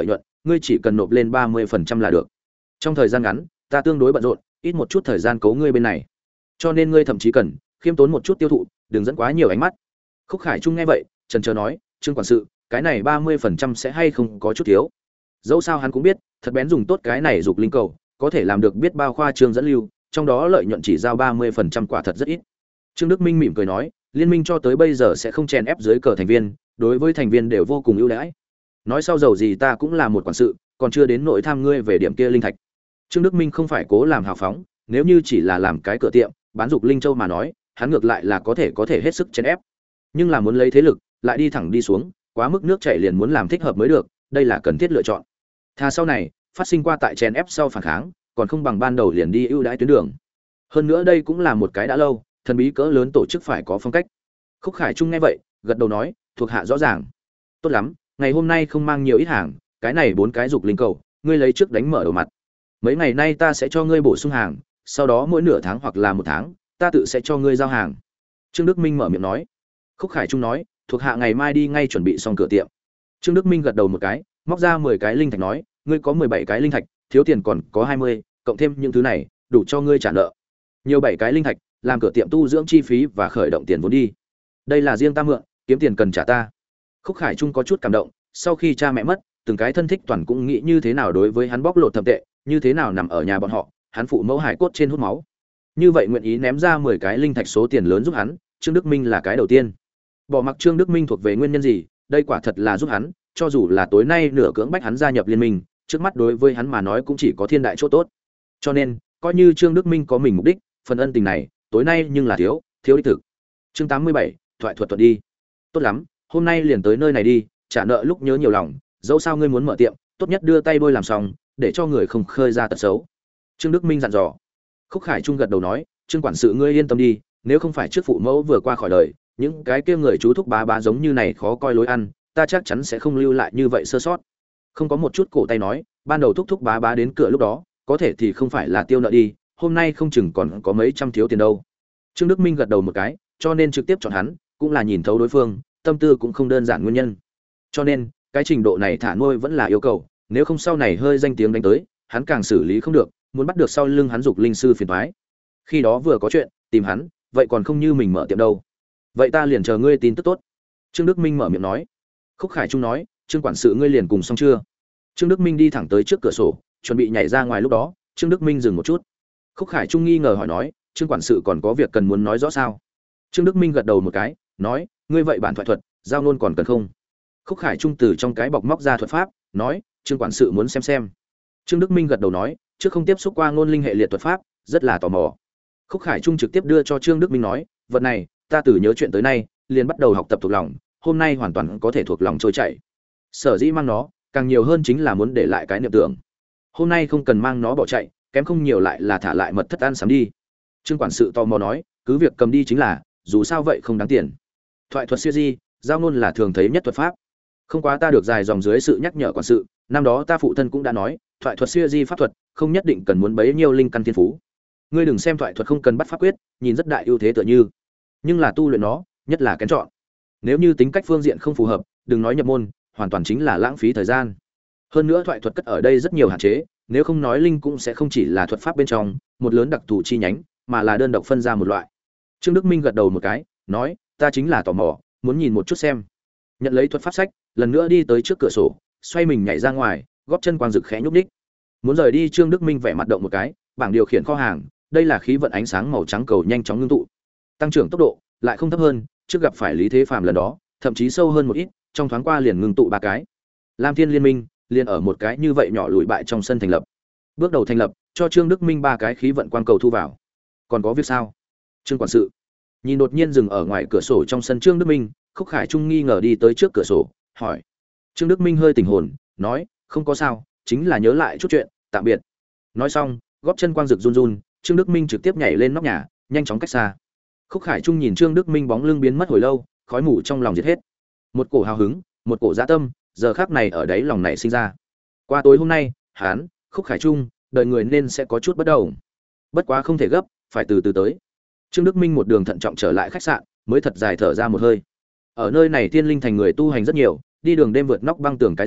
Speaker 1: ngươi chỉ cần nộp lên ba mươi phần trăm là được. Trong thời gian ngắn, ta tương đối bận rộn, ít một chút thời gian cấu ngươi bên này. Cho nên ngươi thậm chí cần khiêm tốn một chút tiêu thụ, đừng dẫn quá nhiều ánh mắt. Khúc Khải Trung nghe vậy, chần chờ nói, Trương quản sự, cái này ba mươi phần trăm sẽ hay không có chút thiếu. Dẫu sao hắn cũng biết, thật bén dùng tốt cái này dục linh cầu, có thể làm được biết bao khoa trương dẫn lưu, trong đó lợi nhuận chỉ giao ba mươi phần trăm quả thật rất ít. Trương Đức Minh mỉm cười nói, liên minh cho tới bây giờ sẽ không chèn ép dưới cờ thành viên, đối với thành viên đều vô cùng ưu đãi. Nói sau dầu gì ta cũng là một quản sự, còn chưa đến nội tham ngươi về điểm kia linh thạch. Trương Đức Minh không phải cố làm hào phóng, nếu như chỉ là làm cái cửa tiệm, bán dục linh châu mà nói, hắn ngược lại là có thể có thể hết sức chèn ép. Nhưng là muốn lấy thế lực, lại đi thẳng đi xuống, quá mức nước chảy liền muốn làm thích hợp mới được, đây là cần thiết lựa chọn. Thà sau này, phát sinh qua tại chèn ép sau phản kháng, còn không bằng ban đầu liền đi ưu đãi tuyến đường. Hơn nữa đây cũng là một cái đã lâu, thần bí cỡ lớn tổ chức phải có phong cách. Khúc Khải Trung nghe vậy, gật đầu nói, thuộc hạ rõ ràng. Tốt lắm, ngày hôm nay không mang nhiều ít hàng, cái này bốn cái dục linh cầu, ngươi lấy trước đánh mở đầu mặt. Mấy ngày nay ta sẽ cho ngươi bổ sung hàng, sau đó mỗi nửa tháng hoặc là một tháng, ta tự sẽ cho ngươi giao hàng. Trương Đức Minh mở miệng nói. Khúc Khải Trung nói, thuộc hạ ngày mai đi ngay chuẩn bị xong cửa tiệm. Trương Đức Minh gật đầu một cái, móc ra mười cái linh thạch nói, ngươi có mười bảy cái linh thạch, thiếu tiền còn có hai mươi, cộng thêm những thứ này, đủ cho ngươi trả nợ. Nhiều bảy cái linh thạch, làm cửa tiệm tu dưỡng chi phí và khởi động tiền vốn đi. Đây là riêng ta mượn, kiếm tiền cần trả ta. Khúc Khải Trung có chút cảm động, sau khi cha mẹ mất, từng cái thân thích toàn cũng nghĩ như thế nào đối với hắn bóc lột thậm tệ, như thế nào nằm ở nhà bọn họ, hắn phụ mẫu hải cốt trên hút máu. Như vậy nguyện ý ném ra mười cái linh thạch số tiền lớn giúp hắn, Trương Đức Minh là cái đầu tiên. Bỏ mặc Trương Đức Minh thuộc về nguyên nhân gì, đây quả thật là giúp hắn, cho dù là tối nay nửa cưỡng bách hắn gia nhập liên minh, trước mắt đối với hắn mà nói cũng chỉ có thiên đại chỗ tốt. Cho nên, coi như Trương Đức Minh có mình mục đích, phần ân tình này, tối nay nhưng là thiếu, thiếu đích thực. Chương tám mươi bảy, thoại thuật thuật đi. Tốt lắm, hôm nay liền tới nơi này đi, trả nợ lúc nhớ nhiều lòng, dẫu sao ngươi muốn mở tiệm, tốt nhất đưa tay bôi làm xong, để cho người không khơi ra tật xấu. Trương Đức Minh dặn dò. Khúc Khải Trung gật đầu nói, Trương quản sự ngươi yên tâm đi, nếu không phải trước phụ mẫu vừa qua khỏi đời, những cái kia người chú thúc bá bá giống như này khó coi lối ăn, ta chắc chắn sẽ không lưu lại như vậy sơ sót. Không có một chút cổ tay nói, ban đầu thúc thúc bá bá đến cửa lúc đó, có thể thì không phải là tiêu nợ đi, hôm nay không chừng còn có mấy trăm thiếu tiền đâu. Trương Đức Minh gật đầu một cái, cho nên trực tiếp chọn hắn, cũng là nhìn thấu đối phương, tâm tư cũng không đơn giản nguyên nhân. Cho nên, cái trình độ này thả nuôi vẫn là yêu cầu, nếu không sau này hơi danh tiếng đánh tới, hắn càng xử lý không được, muốn bắt được sau lưng hắn dục linh sư phiền toái. Khi đó vừa có chuyện, tìm hắn, vậy còn không như mình mở tiệm đâu. Vậy ta liền chờ ngươi tin tức tốt. Trương Đức Minh mở miệng nói. Khúc Khải Trung nói, Trương quản sự ngươi liền cùng xong chưa? Trương Đức Minh đi thẳng tới trước cửa sổ, chuẩn bị nhảy ra ngoài, lúc đó, Trương Đức Minh dừng một chút. Khúc Khải Trung nghi ngờ hỏi nói, Trương quản sự còn có việc cần muốn nói rõ sao? Trương Đức Minh gật đầu một cái, nói, ngươi vậy bản thoại thuật, giao nôn còn cần không? Khúc Khải Trung từ trong cái bọc móc ra thuật pháp, nói, Trương quản sự muốn xem xem. Trương Đức Minh gật đầu nói, trước không tiếp xúc qua ngôn linh hệ liệt thuật pháp, rất là tò mò. Khúc Khải Trung trực tiếp đưa cho Trương Đức Minh nói, vật này, ta từ nhớ chuyện tới nay, liền bắt đầu học tập thuộc lòng, hôm nay hoàn toàn có thể thuộc lòng trôi chảy. Sở dĩ mang nó, càng nhiều hơn chính là muốn để lại cái niệm tưởng. Hôm nay không cần mang nó bỏ chạy, kém không nhiều lại là thả lại mật thất ăn sắm đi. Trương quản sự tò mò nói, cứ việc cầm đi chính là, dù sao vậy không đáng tiền. Thoại thuật siêu di, giao ngôn là thường thấy nhất thuật pháp. Không quá ta được dài dòng dưới sự nhắc nhở quản sự, năm đó ta phụ thân cũng đã nói, thoại thuật siêu di pháp thuật, không nhất định cần muốn bấy nhiêu linh căn thiên phú. Ngươi đừng xem thoại thuật không cần bắt pháp quyết, nhìn rất đại ưu thế tựa như, nhưng là tu luyện nó, nhất là kén chọn. Nếu như tính cách phương diện không phù hợp, đừng nói nhập môn, hoàn toàn chính là lãng phí thời gian. Hơn nữa thoại thuật cất ở đây rất nhiều hạn chế, nếu không nói linh cũng sẽ không chỉ là thuật pháp bên trong, một lớn đặc thù chi nhánh, mà là đơn độc phân ra một loại. Trương Đức Minh gật đầu một cái, nói, ta chính là tò mò, muốn nhìn một chút xem. Nhận lấy thuật pháp sách, lần nữa đi tới trước cửa sổ, xoay mình nhảy ra ngoài, góp chân quang rực khẽ nhúc nhích. Muốn rời đi, Trương Đức Minh vẻ mặt động một cái, bảng điều khiển kho hàng, đây là khí vận ánh sáng màu trắng cầu nhanh chóng ngưng tụ. Tăng trưởng tốc độ lại không thấp hơn, trước gặp phải Lý Thế Phàm lần đó, thậm chí sâu hơn một ít, trong thoáng qua liền ngưng tụ ba cái. Lam Thiên Liên Minh, liền ở một cái như vậy nhỏ lùi bại trong sân thành lập. Bước đầu thành lập, cho Trương Đức Minh ba cái khí vận quang cầu thu vào. Còn có việc sao? Trương quản sự. Nhìn đột nhiên dừng ở ngoài cửa sổ trong sân Trương Đức Minh, Khúc Khải Trung nghi ngờ đi tới trước cửa sổ, hỏi. Trương Đức Minh hơi tỉnh hồn, nói, không có sao, chính là nhớ lại chút chuyện, tạm biệt. Nói xong, góp chân quang rực run run, Trương Đức Minh trực tiếp nhảy lên nóc nhà, nhanh chóng cách xa. Khúc Khải Trung nhìn Trương Đức Minh bóng lưng biến mất hồi lâu, khói mù trong lòng diệt hết. Một cổ hào hứng, một cổ dã tâm, giờ khắc này ở đáy lòng này sinh ra. Qua tối hôm nay, hắn, Khúc Khải Trung, đời người nên sẽ có chút bất đồng. Bất quá không thể gấp, phải từ từ tới. Trương Đức Minh một đường thận trọng trở lại khách sạn, mới thật dài thở ra một hơi. Ở nơi này Thiên Linh thành người tu hành rất nhiều, đi đường đêm vượt nóc băng tường cái gì,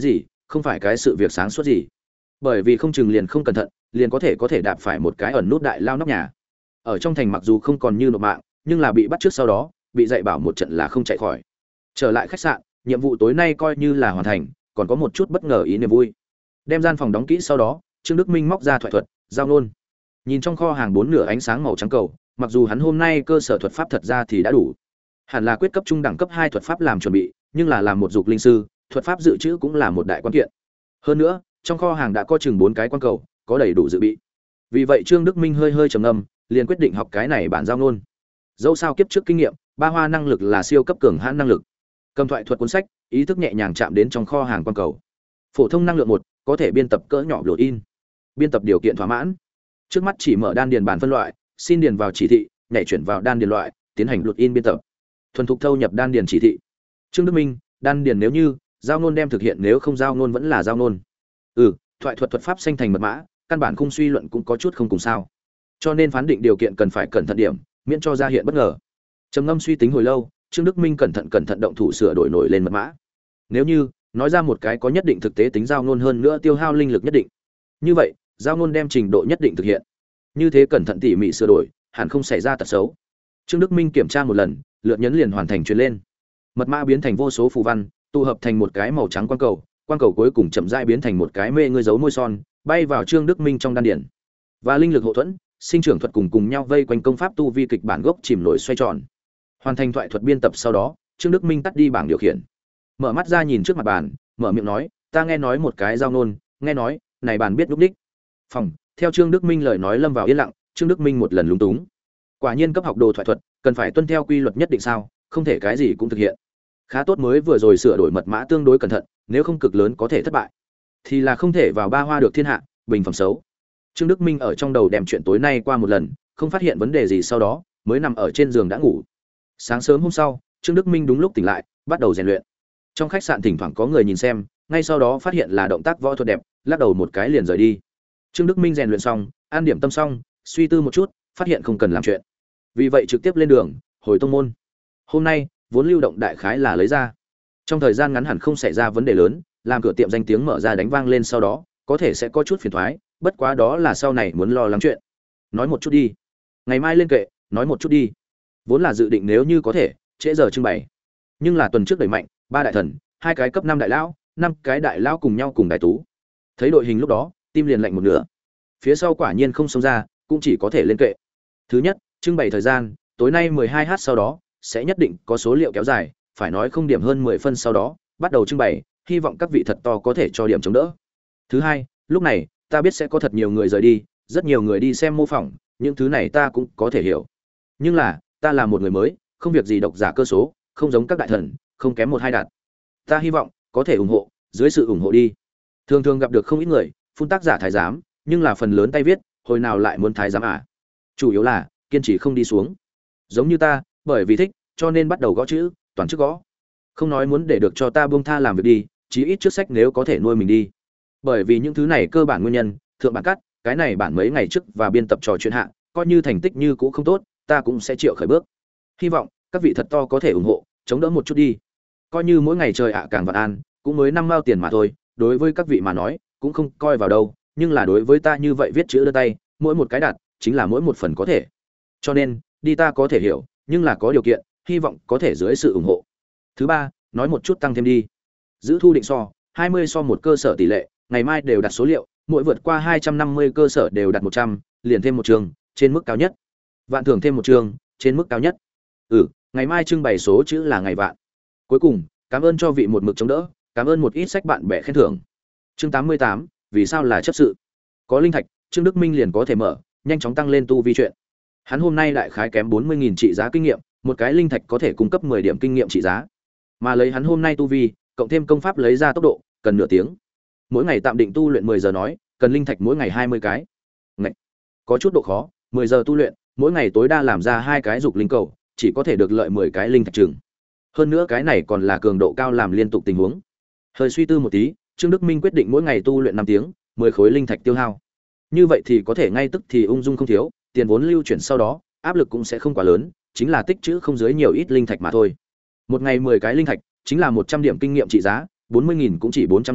Speaker 1: không phải cái sự việc sáng suốt gì. Bởi vì không chừng liền không cẩn thận, liền có thể có thể đạp phải một cái ẩn nút đại lao nóc nhà. Ở trong thành mặc dù không còn như nộp mạng, nhưng là bị bắt trước sau đó, bị dạy bảo một trận là không chạy khỏi. Trở lại khách sạn, nhiệm vụ tối nay coi như là hoàn thành, còn có một chút bất ngờ ý niềm vui. Đem gian phòng đóng kỹ sau đó, Trương Đức Minh móc ra thoại thuật, giao nôn. Nhìn trong kho hàng bốn nửa ánh sáng màu trắng cầu, mặc dù hắn hôm nay cơ sở thuật pháp thật ra thì đã đủ. Hẳn là quyết cấp trung đẳng cấp hai thuật pháp làm chuẩn bị, nhưng là làm một dục linh sư, thuật pháp dự trữ cũng là một đại quan kiện. Hơn nữa, trong kho hàng đã có chừng bốn cái quan cầu, có đầy đủ dự bị. Vì vậy Trương Đức Minh hơi hơi trầm ngâm, liền quyết định học cái này bản giao nôn. Dẫu sao kiếp trước kinh nghiệm, ba hoa năng lực là siêu cấp cường hãn năng lực. Cầm thoại thuật cuốn sách, ý thức nhẹ nhàng chạm đến trong kho hàng quan cầu. Phổ thông năng lượng một, có thể biên tập cỡ nhỏ blood in. Biên tập điều kiện thỏa mãn. Trước mắt chỉ mở đan điền bản phân loại, xin điền vào chỉ thị, nhảy chuyển vào đan điền loại, tiến hành blood in biên tập. Thuần thục thâu nhập đan điền chỉ thị. Trương Đức Minh, đan điền nếu như giao nôn đem thực hiện, nếu không giao nôn vẫn là giao nôn. Ừ, thoại thuật thuật pháp sinh thành mật mã, căn bản khung suy luận cũng có chút không cùng sao. Cho nên phán định điều kiện cần phải cẩn thận điểm, miễn cho ra hiện bất ngờ. Trầm ngâm suy tính hồi lâu, Trương Đức Minh cẩn thận cẩn thận động thủ sửa đổi nổi lên mật mã. Nếu như nói ra một cái có nhất định thực tế tính giao nôn, hơn nữa tiêu hao linh lực nhất định, như vậy giao nôn đem trình độ nhất định thực hiện. Như thế cẩn thận tỉ mỉ sửa đổi, hẳn không xảy ra tật xấu. Trương Đức Minh kiểm tra một lần, lượt nhấn liền hoàn thành truyền lên. Mật mã biến thành vô số phù văn, tụ hợp thành một cái màu trắng quang cầu, quang cầu cuối cùng chậm rãi biến thành một cái mê ngươi dấu môi son, bay vào Trương Đức Minh trong đan điển. Và linh lực hộ thuẫn, sinh trưởng thuật cùng cùng nhau vây quanh công pháp tu vi kịch bản gốc chìm nổi xoay tròn. Hoàn thành thoại thuật biên tập sau đó, Trương Đức Minh tắt đi bảng điều khiển. Mở mắt ra nhìn trước mặt bàn, mở miệng nói, "Ta nghe nói một cái giao nôn, nghe nói, này bàn biết lúc đích." Phòng, theo Trương Đức Minh lời nói lâm vào yên lặng, Trương Đức Minh một lần lúng túng. Quả nhiên cấp học đồ thoại thuật, cần phải tuân theo quy luật nhất định sao, không thể cái gì cũng thực hiện. Khá tốt mới vừa rồi sửa đổi mật mã tương đối cẩn thận, nếu không cực lớn có thể thất bại. Thì là không thể vào ba hoa được thiên hạ, bình phẩm xấu. Trương Đức Minh ở trong đầu đem chuyện tối nay qua một lần, không phát hiện vấn đề gì, sau đó mới nằm ở trên giường đã ngủ. Sáng sớm hôm sau, Trương Đức Minh đúng lúc tỉnh lại, bắt đầu rèn luyện. Trong khách sạn thỉnh thoảng có người nhìn xem, ngay sau đó phát hiện là động tác võ thuật đẹp, lắc đầu một cái liền rời đi. Trương Đức Minh rèn luyện xong, an điểm tâm xong, suy tư một chút, phát hiện không cần làm chuyện. Vì vậy trực tiếp lên đường, hồi tông môn. Hôm nay, vốn lưu động đại khái là lấy ra. Trong thời gian ngắn hẳn không xảy ra vấn đề lớn, làm cửa tiệm danh tiếng mở ra đánh vang lên sau đó, có thể sẽ có chút phiền toái, bất quá đó là sau này muốn lo lắng chuyện. Nói một chút đi. Ngày mai lên kệ, nói một chút đi. Vốn là dự định nếu như có thể, trễ giờ trưng bày. Nhưng là tuần trước đẩy mạnh, ba đại thần, hai cái cấp năm đại lão, năm cái đại lão cùng nhau cùng đại tú. Thấy đội hình lúc đó, tim liền lạnh một nửa. Phía sau quả nhiên không xông ra, cũng chỉ có thể lên kệ. Thứ nhất, trưng bày thời gian, tối nay mười hai h sau đó sẽ nhất định có số liệu kéo dài, phải nói không điểm hơn mười phân sau đó, bắt đầu trưng bày, hy vọng các vị thật to có thể cho điểm chống đỡ. Thứ hai, lúc này, ta biết sẽ có thật nhiều người rời đi, rất nhiều người đi xem mô phỏng, những thứ này ta cũng có thể hiểu. Nhưng là, ta là một người mới, không việc gì độc giả cơ số, không giống các đại thần, không kém một hai đạt. Ta hy vọng có thể ủng hộ, dưới sự ủng hộ đi. Thường thường gặp được không ít người phun tác giả thái giám, nhưng là phần lớn tay viết, hồi nào lại muốn thái giám à? Chủ yếu là kiên trì không đi xuống. Giống như ta, bởi vì thích, cho nên bắt đầu gõ chữ, toàn chức gõ. Không nói muốn để được cho ta buông tha làm việc đi, chí ít trước sách nếu có thể nuôi mình đi. Bởi vì những thứ này cơ bản nguyên nhân, thượng bản cắt, cái này bản mấy ngày trước và biên tập trò chuyện hạ, coi như thành tích như cũ không tốt, ta cũng sẽ chịu khởi bước. Hy vọng các vị thật to có thể ủng hộ, chống đỡ một chút đi. Coi như mỗi ngày trời ạ càng vạn an, cũng mới năm mao tiền mà thôi, đối với các vị mà nói, cũng không coi vào đâu, nhưng là đối với ta như vậy viết chữ đưa tay, mỗi một cái đạt, chính là mỗi một phần có thể. Cho nên, đi ta có thể hiểu, nhưng là có điều kiện, hy vọng có thể dưới sự ủng hộ. Thứ ba, nói một chút tăng thêm đi. Giữ thu định so, hai mươi so một cơ sở tỷ lệ, ngày mai đều đặt số liệu, mỗi vượt qua hai trăm năm mươi cơ sở đều đặt một trăm, liền thêm một trường, trên mức cao nhất. Vạn thưởng thêm một trường, trên mức cao nhất. Ừ, ngày mai trưng bày số chữ là ngày vạn. Cuối cùng, cảm ơn cho vị một mực chống đỡ, cảm ơn một ít sách bạn bè khen thưởng. Chương tám mươi tám, vì sao là chấp sự? Có linh thạch, Trương Đức Minh liền có thể mở, nhanh chóng tăng lên tu vi chuyện. Hắn hôm nay đại khái kém bốn mươi nghìn trị giá kinh nghiệm, một cái linh thạch có thể cung cấp mười điểm kinh nghiệm trị giá. Mà lấy hắn hôm nay tu vi, cộng thêm công pháp lấy ra tốc độ, cần nửa tiếng. Mỗi ngày tạm định tu luyện mười giờ nói, cần linh thạch mỗi ngày hai mươi cái. Ngậy. Có chút độ khó, mười giờ tu luyện, mỗi ngày tối đa làm ra hai cái dục linh cầu, chỉ có thể được lợi mười cái linh thạch chừng. Hơn nữa cái này còn là cường độ cao làm liên tục tình huống. Hơi suy tư một tí, Trương Đức Minh quyết định mỗi ngày tu luyện năm tiếng, mười khối linh thạch tiêu hao. Như vậy thì có thể ngay tức thì ung dung không thiếu, tiền vốn lưu chuyển sau đó, áp lực cũng sẽ không quá lớn, chính là tích trữ không dưới nhiều ít linh thạch mà thôi. Một ngày mười cái linh thạch, chính là một trăm điểm kinh nghiệm trị giá, bốn mươi nghìn cũng chỉ bốn trăm ngày,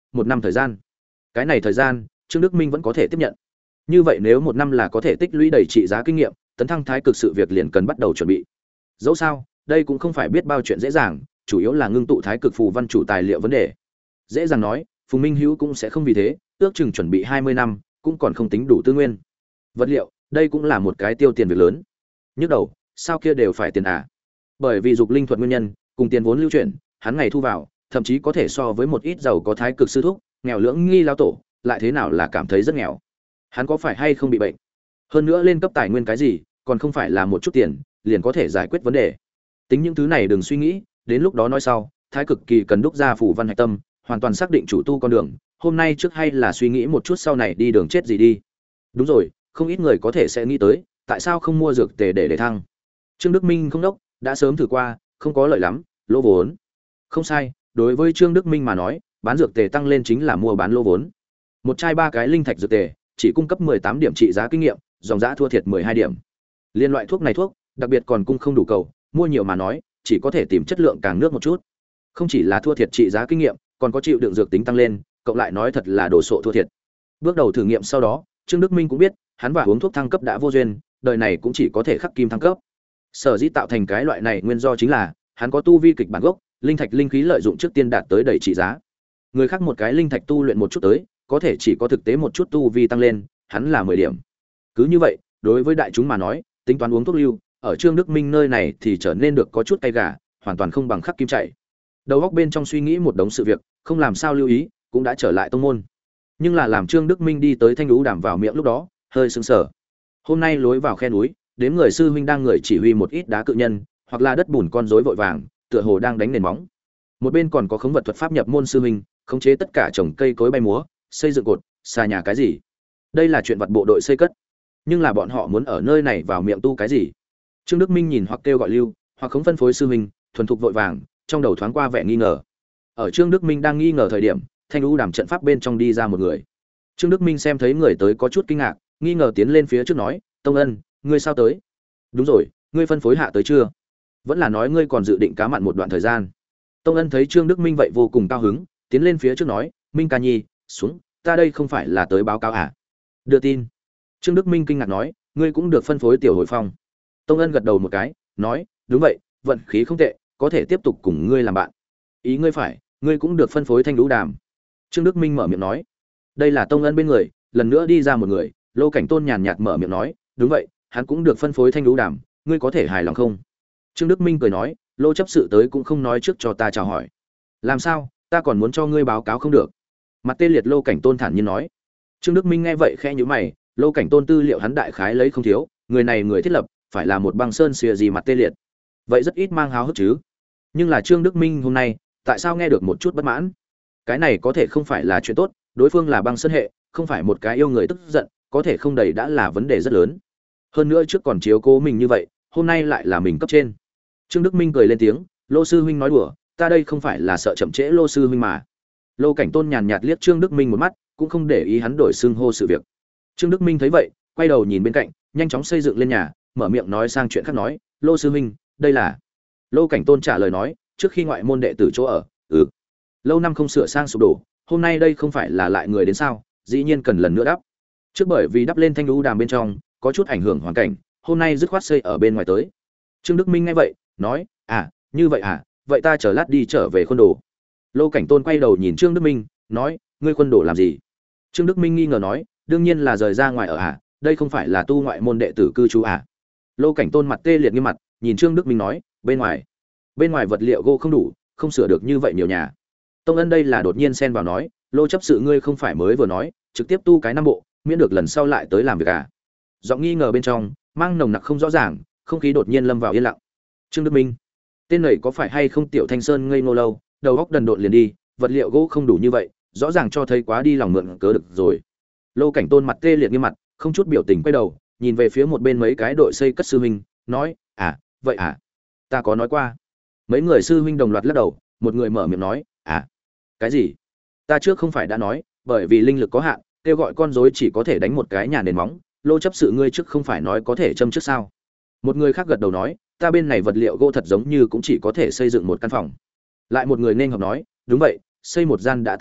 Speaker 1: một năm thời gian. Cái này thời gian, Trương Đức Minh vẫn có thể tiếp nhận. Như vậy nếu một năm là có thể tích lũy đầy trị giá kinh nghiệm, tấn thăng thái cực sự việc liền cần bắt đầu chuẩn bị. Dẫu sao, đây cũng không phải biết bao chuyện dễ dàng, chủ yếu là ngưng tụ thái cực phù văn chủ tài liệu vấn đề. Dễ dàng nói, Phùng Minh Hữu cũng sẽ không vì thế, ước chừng chuẩn bị hai mươi năm, cũng còn không tính đủ tư nguyên. Vật liệu, đây cũng là một cái tiêu tiền việc lớn. Nhức đầu, sao kia đều phải tiền à? Bởi vì dục linh thuật nguyên nhân, cùng tiền vốn lưu chuyển, hắn ngày thu vào, thậm chí có thể so với một ít giàu có thái cực sư thúc, nghèo lưỡng nghi lao tổ, lại thế nào là cảm thấy rất nghèo. Hắn có phải hay không bị bệnh? Hơn nữa lên cấp tài nguyên cái gì, còn không phải là một chút tiền, liền có thể giải quyết vấn đề. Tính những thứ này đừng suy nghĩ, đến lúc đó nói sau, thái cực kỳ cần đúc ra phủ văn hạch tâm, hoàn toàn xác định chủ tu con đường, hôm nay trước hay là suy nghĩ một chút sau này đi đường chết gì đi. Đúng rồi, không ít người có thể sẽ nghĩ tới, tại sao không mua dược tề để để thăng. Trương Đức Minh không đốc, đã sớm thử qua, không có lợi lắm, lỗ vốn. Không sai, đối với Trương Đức Minh mà nói, bán dược tề tăng lên chính là mua bán lỗ vốn. Một chai ba cái linh thạch dược tề, chỉ cung cấp mười tám điểm trị giá kinh nghiệm, dòng giá thua thiệt mười hai điểm. Liên loại thuốc này thuốc, đặc biệt còn cung không đủ cầu, mua nhiều mà nói, chỉ có thể tìm chất lượng càng nước một chút. Không chỉ là thua thiệt trị giá kinh nghiệm, còn có chịu đựng dược tính tăng lên, cộng lại nói thật là đồ sộ thua thiệt. Bước đầu thử nghiệm sau đó, Trương Đức Minh cũng biết, hắn và uống thuốc thăng cấp đã vô duyên, đời này cũng chỉ có thể khắc kim thăng cấp. Sở dĩ tạo thành cái loại này nguyên do chính là, hắn có tu vi kịch bản gốc, linh thạch linh khí lợi dụng trước tiên đạt tới đầy trị giá. Người khác một cái linh thạch tu luyện một chút tới, có thể chỉ có thực tế một chút tu vi tăng lên, hắn là mười điểm. Cứ như vậy, đối với đại chúng mà nói, tính toán uống thuốc lưu, ở Trương Đức Minh nơi này thì trở nên được có chút cay gà, hoàn toàn không bằng khắc kim chạy. Đầu óc bên trong suy nghĩ một đống sự việc, không làm sao lưu ý, cũng đã trở lại tông môn. Nhưng là làm Trương Đức Minh đi tới Thanh Lũ Đàm vào miệng lúc đó, hơi sững sờ. Hôm nay lối vào khe núi, đếm người sư huynh đang người chỉ huy một ít đá cự nhân, hoặc là đất bùn con rối vội vàng, tựa hồ đang đánh nền móng. Một bên còn có khống vật thuật pháp nhập môn sư huynh, khống chế tất cả trồng cây cối bay múa, xây dựng cột, xa nhà cái gì. Đây là chuyện vật bộ đội xây cất. Nhưng là bọn họ muốn ở nơi này vào miệng tu cái gì? Trương Đức Minh nhìn hoặc kêu gọi lưu, hoặc không phân phối sư huynh, thuần thục vội vàng, trong đầu thoáng qua vẻ nghi ngờ. Ở Trương Đức Minh đang nghi ngờ thời điểm, Thanh Lũ Đàm trận pháp bên trong đi ra một người. Trương Đức Minh xem thấy người tới có chút kinh ngạc, nghi ngờ tiến lên phía trước nói, "Tông Ân, ngươi sao tới?" "Đúng rồi, ngươi phân phối hạ tới chưa? Vẫn là nói ngươi còn dự định cá mặn một đoạn thời gian?" Tông Ân thấy Trương Đức Minh vậy vô cùng cao hứng, tiến lên phía trước nói, "Minh ca nhi, xuống, ta đây không phải là tới báo cáo à?" "Đưa tin." Trương Đức Minh kinh ngạc nói, "Ngươi cũng được phân phối tiểu hồi phong?" Tông Ân gật đầu một cái, nói, "Đúng vậy, vận khí không tệ, có thể tiếp tục cùng ngươi làm bạn." "Ý ngươi phải, ngươi cũng được phân phối Thanh Lũ Đàm." Trương Đức Minh mở miệng nói. Đây là Tông Ân bên người, lần nữa đi ra một người, Lô Cảnh Tôn nhàn nhạt mở miệng nói, "Đúng vậy, hắn cũng được phân phối Thanh Lũ Đàm, ngươi có thể hài lòng không?" Trương Đức Minh cười nói, "Lô chấp sự tới cũng không nói trước cho ta chào hỏi." "Làm sao, ta còn muốn cho ngươi báo cáo không được?" Mặt tê liệt Lô Cảnh Tôn thản nhiên nói. Trương Đức Minh nghe vậy khẽ nhíu mày, Lô Cảnh Tôn tư liệu hắn đại khái lấy không thiếu, người này người thiết lập, phải là một băng sơn xìa gì mặt tê liệt. Vậy rất ít mang háo hức chứ. Nhưng là Trương Đức Minh hôm nay, tại sao nghe được một chút bất mãn? Cái này có thể không phải là chuyện tốt, đối phương là băng sơn hệ, không phải một cái yêu người tức giận, có thể không đầy đã là vấn đề rất lớn. Hơn nữa trước còn chiếu cố mình như vậy, hôm nay lại là mình cấp trên. Trương Đức Minh cười lên tiếng, "Lô sư huynh nói đùa, ta đây không phải là sợ chậm trễ Lô sư huynh mà." Lô Cảnh Tôn nhàn nhạt liếc Trương Đức Minh một mắt, cũng không để ý hắn đổi xưng hô sự việc. Trương Đức Minh thấy vậy, quay đầu nhìn bên cạnh, nhanh chóng xây dựng lên nhà, mở miệng nói sang chuyện khác nói, "Lô sư huynh, đây là..." Lô Cảnh Tôn trả lời nói, "Trước khi ngoại môn đệ tử chỗ ở, ừ, lâu năm không sửa sang sụp đổ, hôm nay đây không phải là lại người đến sao, dĩ nhiên cần lần nữa đắp. Trước bởi vì đắp lên Thanh Lũ Đàm bên trong, có chút ảnh hưởng hoàn cảnh, hôm nay dứt khoát xây ở bên ngoài tới." Trương Đức Minh nghe vậy, nói, "À, như vậy à, vậy ta chờ lát đi trở về khuôn đồ." Lô Cảnh Tôn quay đầu nhìn Trương Đức Minh, nói, "Ngươi khuôn đồ làm gì?" Trương Đức Minh nghi ngờ nói, "Đương nhiên là rời ra ngoài ở à, đây không phải là tu ngoại môn đệ tử cư trú à?" Lô Cảnh Tôn mặt tê liệt nghiêm mặt, nhìn Trương Đức Minh nói, "Bên ngoài, bên ngoài vật liệu gỗ không đủ, không sửa được như vậy nhiều nhà." Tông Ân đây là đột nhiên xen vào nói, "Lô chấp sự ngươi không phải mới vừa nói, trực tiếp tu cái năm bộ, miễn được lần sau lại tới làm việc à?" Giọng nghi ngờ bên trong, mang nồng nặc không rõ ràng, không khí đột nhiên lâm vào yên lặng. Trương Đức Minh, tên này có phải hay không Tiểu Thanh Sơn ngây ngô lâu, đầu óc đần độn liền đi, vật liệu gỗ không đủ như vậy, rõ ràng cho thấy quá đi lòng mượn cớ được rồi. Lô Cảnh Tôn mặt tê liệt nghiêm mặt, không chút biểu tình quay đầu, nhìn về phía một bên mấy cái đội xây cất sư huynh, nói, "À, vậy à, ta có nói qua." Mấy người sư huynh đồng loạt lắc đầu, một người mở miệng nói, "À, cái gì? Ta trước không phải đã nói, bởi vì linh lực có hạn, kêu gọi con rối chỉ có thể đánh một cái nhà nền móng, Lô chấp sự ngươi trước không phải nói có thể châm trước sao?" Một người khác gật đầu nói, "Ta bên này vật liệu gỗ thật giống như cũng chỉ có thể xây dựng một căn phòng." Lại một người nên hợp nói, "Đúng vậy, xây một gian đã tận lực,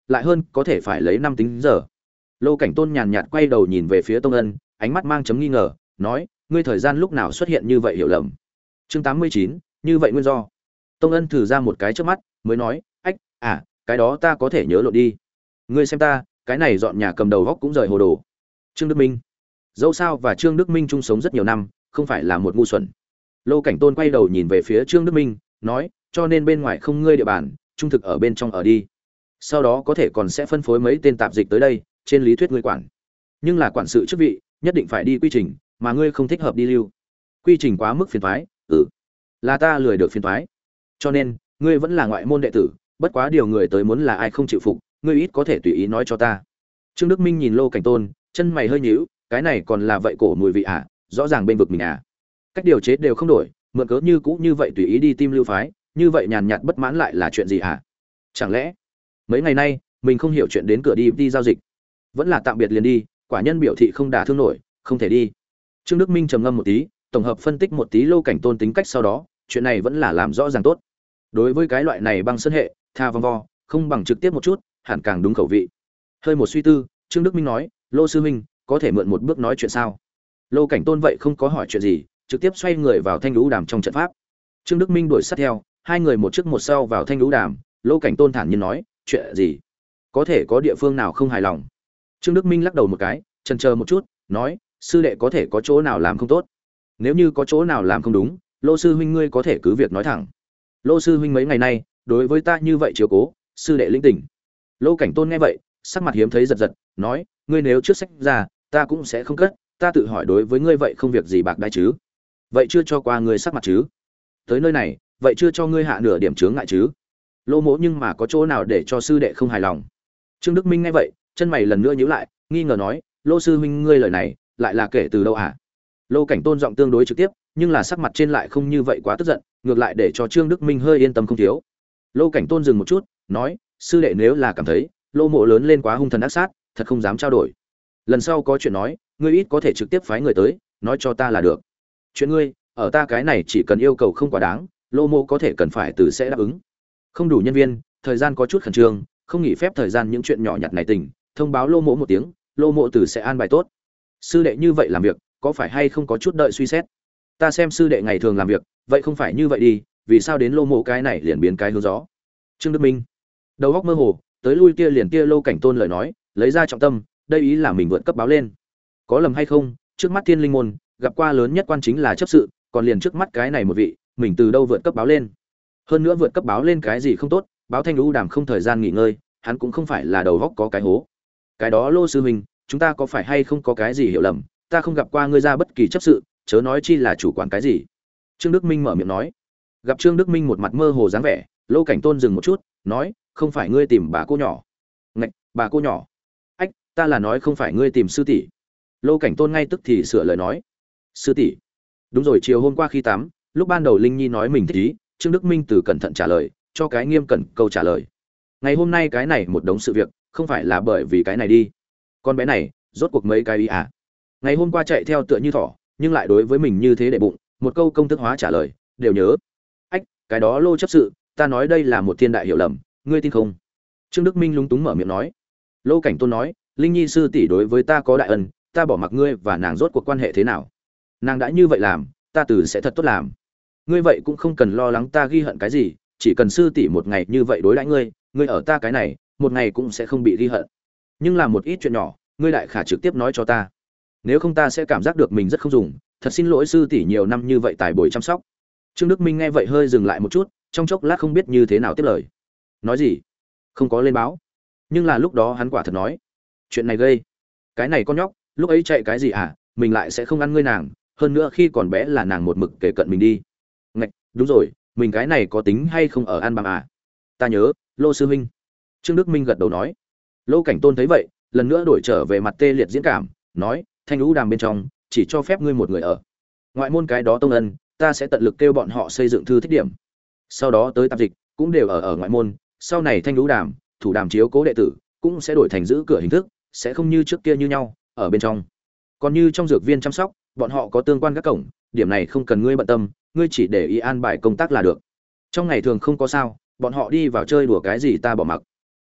Speaker 1: lại hơn có thể phải lấy năm tính giờ. Lô Cảnh Tôn nhàn nhạt quay đầu nhìn về phía Tông Ân, ánh mắt mang chấm nghi ngờ, nói, ngươi thời gian lúc nào xuất hiện như vậy hiểu lầm. Chương tám mươi chín, như vậy nguyên do. Tông Ân thử ra một cái trước mắt, mới nói, ách, à, cái đó ta có thể nhớ lộn đi. Ngươi xem ta, cái này dọn nhà cầm đầu góc cũng rời hồ đồ. Trương Đức Minh. Dẫu sao và Trương Đức Minh chung sống rất nhiều năm, không phải là một ngu xuẩn. Lô Cảnh Tôn quay đầu nhìn về phía Trương Đức Minh, nói, cho nên bên ngoài không ngươi địa bàn, trung thực ở bên trong ở đi. Sau đó có thể còn sẽ phân phối mấy tên tạp dịch tới đây, trên lý thuyết ngươi quản. Nhưng là quản sự chức vị, nhất định phải đi quy trình, mà ngươi không thích hợp đi lưu. Quy trình quá mức phiền toái, ừ, là ta lười được phiền toái. Cho nên, ngươi vẫn là ngoại môn đệ tử, bất quá điều người tới muốn là ai không chịu phục, ngươi ít có thể tùy ý nói cho ta. Trương Đức Minh nhìn Lô Cảnh Tôn, chân mày hơi nhíu, cái này còn là vậy cổ mùi vị à, rõ ràng bên vực mình à. Cách điều chế đều không đổi, mượn cớ như cũ như vậy tùy ý đi tim lưu phái, như vậy nhàn nhạt bất mãn lại là chuyện gì à? Chẳng lẽ mấy ngày nay mình không hiểu chuyện đến cửa đi đi giao dịch, vẫn là tạm biệt liền đi, quả nhân biểu thị không đả thương nổi, không thể đi. Trương Đức Minh trầm ngâm một tí, tổng hợp phân tích một tí Lô Cảnh Tôn tính cách sau đó, chuyện này vẫn là làm rõ ràng tốt. Đối với cái loại này băng sơn hệ, tha vòng vo, không bằng trực tiếp một chút, hẳn càng đúng khẩu vị. Hơi một suy tư, Trương Đức Minh nói, Lô sư huynh, có thể mượn một bước nói chuyện sao? Lô Cảnh Tôn vậy không có hỏi chuyện gì, trực tiếp xoay người vào thanh lũ đàm trong trận pháp. Trương Đức Minh đuổi sát theo, hai người một trước một sau vào thanh lũ đàm. Lô Cảnh Tôn thản nhiên nói, chuyện gì? Có thể có địa phương nào không hài lòng? Trương Đức Minh lắc đầu một cái, chần chờ một chút, nói, sư đệ có thể có chỗ nào làm không tốt. Nếu như có chỗ nào làm không đúng, Lô sư huynh ngươi có thể cứ việc nói thẳng. Lô sư huynh mấy ngày nay đối với ta như vậy chiếu cố, sư đệ linh tỉnh. Lô Cảnh Tôn nghe vậy, sắc mặt hiếm thấy giật giật, nói, ngươi nếu trước sách ra, ta cũng sẽ không cất, ta tự hỏi đối với ngươi vậy không việc gì bạc đãi chứ? Vậy chưa cho qua ngươi sắc mặt chứ? Tới nơi này, vậy chưa cho ngươi hạ nửa điểm chướng ngại chứ? Lô mỗ nhưng mà có chỗ nào để cho sư đệ không hài lòng? Trương Đức Minh nghe vậy, chân mày lần nữa nhíu lại, nghi ngờ nói, Lô sư huynh ngươi lời này, lại là kể từ đâu hả? Lô Cảnh Tôn giọng tương đối trực tiếp, nhưng là sắc mặt trên lại không như vậy quá tức giận, ngược lại để cho Trương Đức Minh hơi yên tâm không thiếu. Lô Cảnh Tôn dừng một chút, nói, sư đệ nếu là cảm thấy Lô mộ lớn lên quá hung thần ác sát, thật không dám trao đổi. Lần sau có chuyện nói, ngươi ít có thể trực tiếp phái người tới, nói cho ta là được. Chuyện ngươi, ở ta cái này chỉ cần yêu cầu không quá đáng, Lô mộ có thể cần phải từ sẽ đáp ứng. Không đủ nhân viên, thời gian có chút khẩn trương, không nghỉ phép thời gian những chuyện nhỏ nhặt này tình, thông báo Lô mộ một tiếng, Lô mộ từ sẽ an bài tốt. Sư đệ như vậy làm việc, có phải hay không có chút đợi suy xét? Ta xem sư đệ ngày thường làm việc, vậy không phải như vậy đi, vì sao đến Lô mộ cái này liền biến cái hướng gió? Trương Đức Minh, đầu óc mơ hồ, tới lui kia liền kia Lô Cảnh Tôn lời nói, lấy ra trọng tâm, đây ý là mình vượt cấp báo lên. Có lầm hay không, trước mắt Thiên Linh môn, gặp qua lớn nhất quan chính là chấp sự, còn liền trước mắt cái này một vị, mình từ đâu vượt cấp báo lên? Hơn nữa vượt cấp báo lên cái gì không tốt, báo thanh lũ đàm không thời gian nghỉ ngơi, hắn cũng không phải là đầu góc có cái hố. Cái đó Lô sư huynh, chúng ta có phải hay không có cái gì hiểu lầm, ta không gặp qua ngươi ra bất kỳ chấp sự, chớ nói chi là chủ quản cái gì. Trương Đức Minh mở miệng nói. Gặp Trương Đức Minh một mặt mơ hồ dáng vẻ, Lô Cảnh Tôn dừng một chút, nói, không phải ngươi tìm bà cô nhỏ? Ngạch, bà cô nhỏ? Ách, ta là nói không phải ngươi tìm sư tỷ. Lô Cảnh Tôn ngay tức thì sửa lời nói, sư tỷ? Đúng rồi, chiều hôm qua khi tắm, lúc ban đầu Linh Nhi nói mình thích ý, Trương Đức Minh từ cẩn thận trả lời, cho cái nghiêm cẩn câu trả lời. Ngày hôm nay cái này một đống sự việc, không phải là bởi vì cái này đi. Con bé này, rốt cuộc mấy cái ý à? Ngày hôm qua chạy theo tựa như thỏ, nhưng lại đối với mình như thế để bụng, một câu công thức hóa trả lời, đều nhớ. Ách, cái đó Lô chấp sự, ta nói đây là một thiên đại hiểu lầm, ngươi tin không? Trương Đức Minh lúng túng mở miệng nói. Lô Cảnh Tôn nói, Linh Nhi sư tỷ đối với ta có đại ân, ta bỏ mặc ngươi và nàng rốt cuộc quan hệ thế nào? Nàng đã như vậy làm, ta từ sẽ thật tốt làm. Ngươi vậy cũng không cần lo lắng ta ghi hận cái gì, chỉ cần sư tỷ một ngày như vậy đối đãi ngươi, ngươi ở ta cái này, một ngày cũng sẽ không bị ghi hận. Nhưng là một ít chuyện nhỏ, ngươi đại khả trực tiếp nói cho ta. Nếu không ta sẽ cảm giác được mình rất không dùng, thật xin lỗi sư tỷ nhiều năm như vậy tài bồi chăm sóc. Trương Đức Minh nghe vậy hơi dừng lại một chút, trong chốc lát không biết như thế nào tiếp lời. Nói gì? Không có lên báo. Nhưng là lúc đó hắn quả thật nói, chuyện này gây. Cái này con nhóc, lúc ấy chạy cái gì à, mình lại sẽ không ăn ngươi nàng, hơn nữa khi còn bé là nàng một mực kể cận mình đi. Ngạch, đúng rồi, mình cái này có tính hay không ở ăn bằng à? Ta nhớ, Lô sư huynh. Trương Đức Minh gật đầu nói. Lô Cảnh Tôn thấy vậy, lần nữa đổi trở về mặt tê liệt diễn cảm, nói, thanh lũ đàm bên trong, chỉ cho phép ngươi một người ở. Ngoại môn cái đó tông ân, ta sẽ tận lực kêu bọn họ xây dựng thư thích điểm. Sau đó tới tạp dịch, cũng đều ở ở ngoại môn, sau này thanh lũ đàm, thủ đàm chiếu cố đệ tử, cũng sẽ đổi thành giữ cửa hình thức, sẽ không như trước kia như nhau, ở bên trong. Còn như trong dược viên chăm sóc, bọn họ có tương quan các cổng, điểm này không cần ngươi bận tâm, ngươi chỉ để ý an bài công tác là được. Trong ngày thường không có sao, bọn họ đi vào chơi đùa cái gì ta bỏ mặc.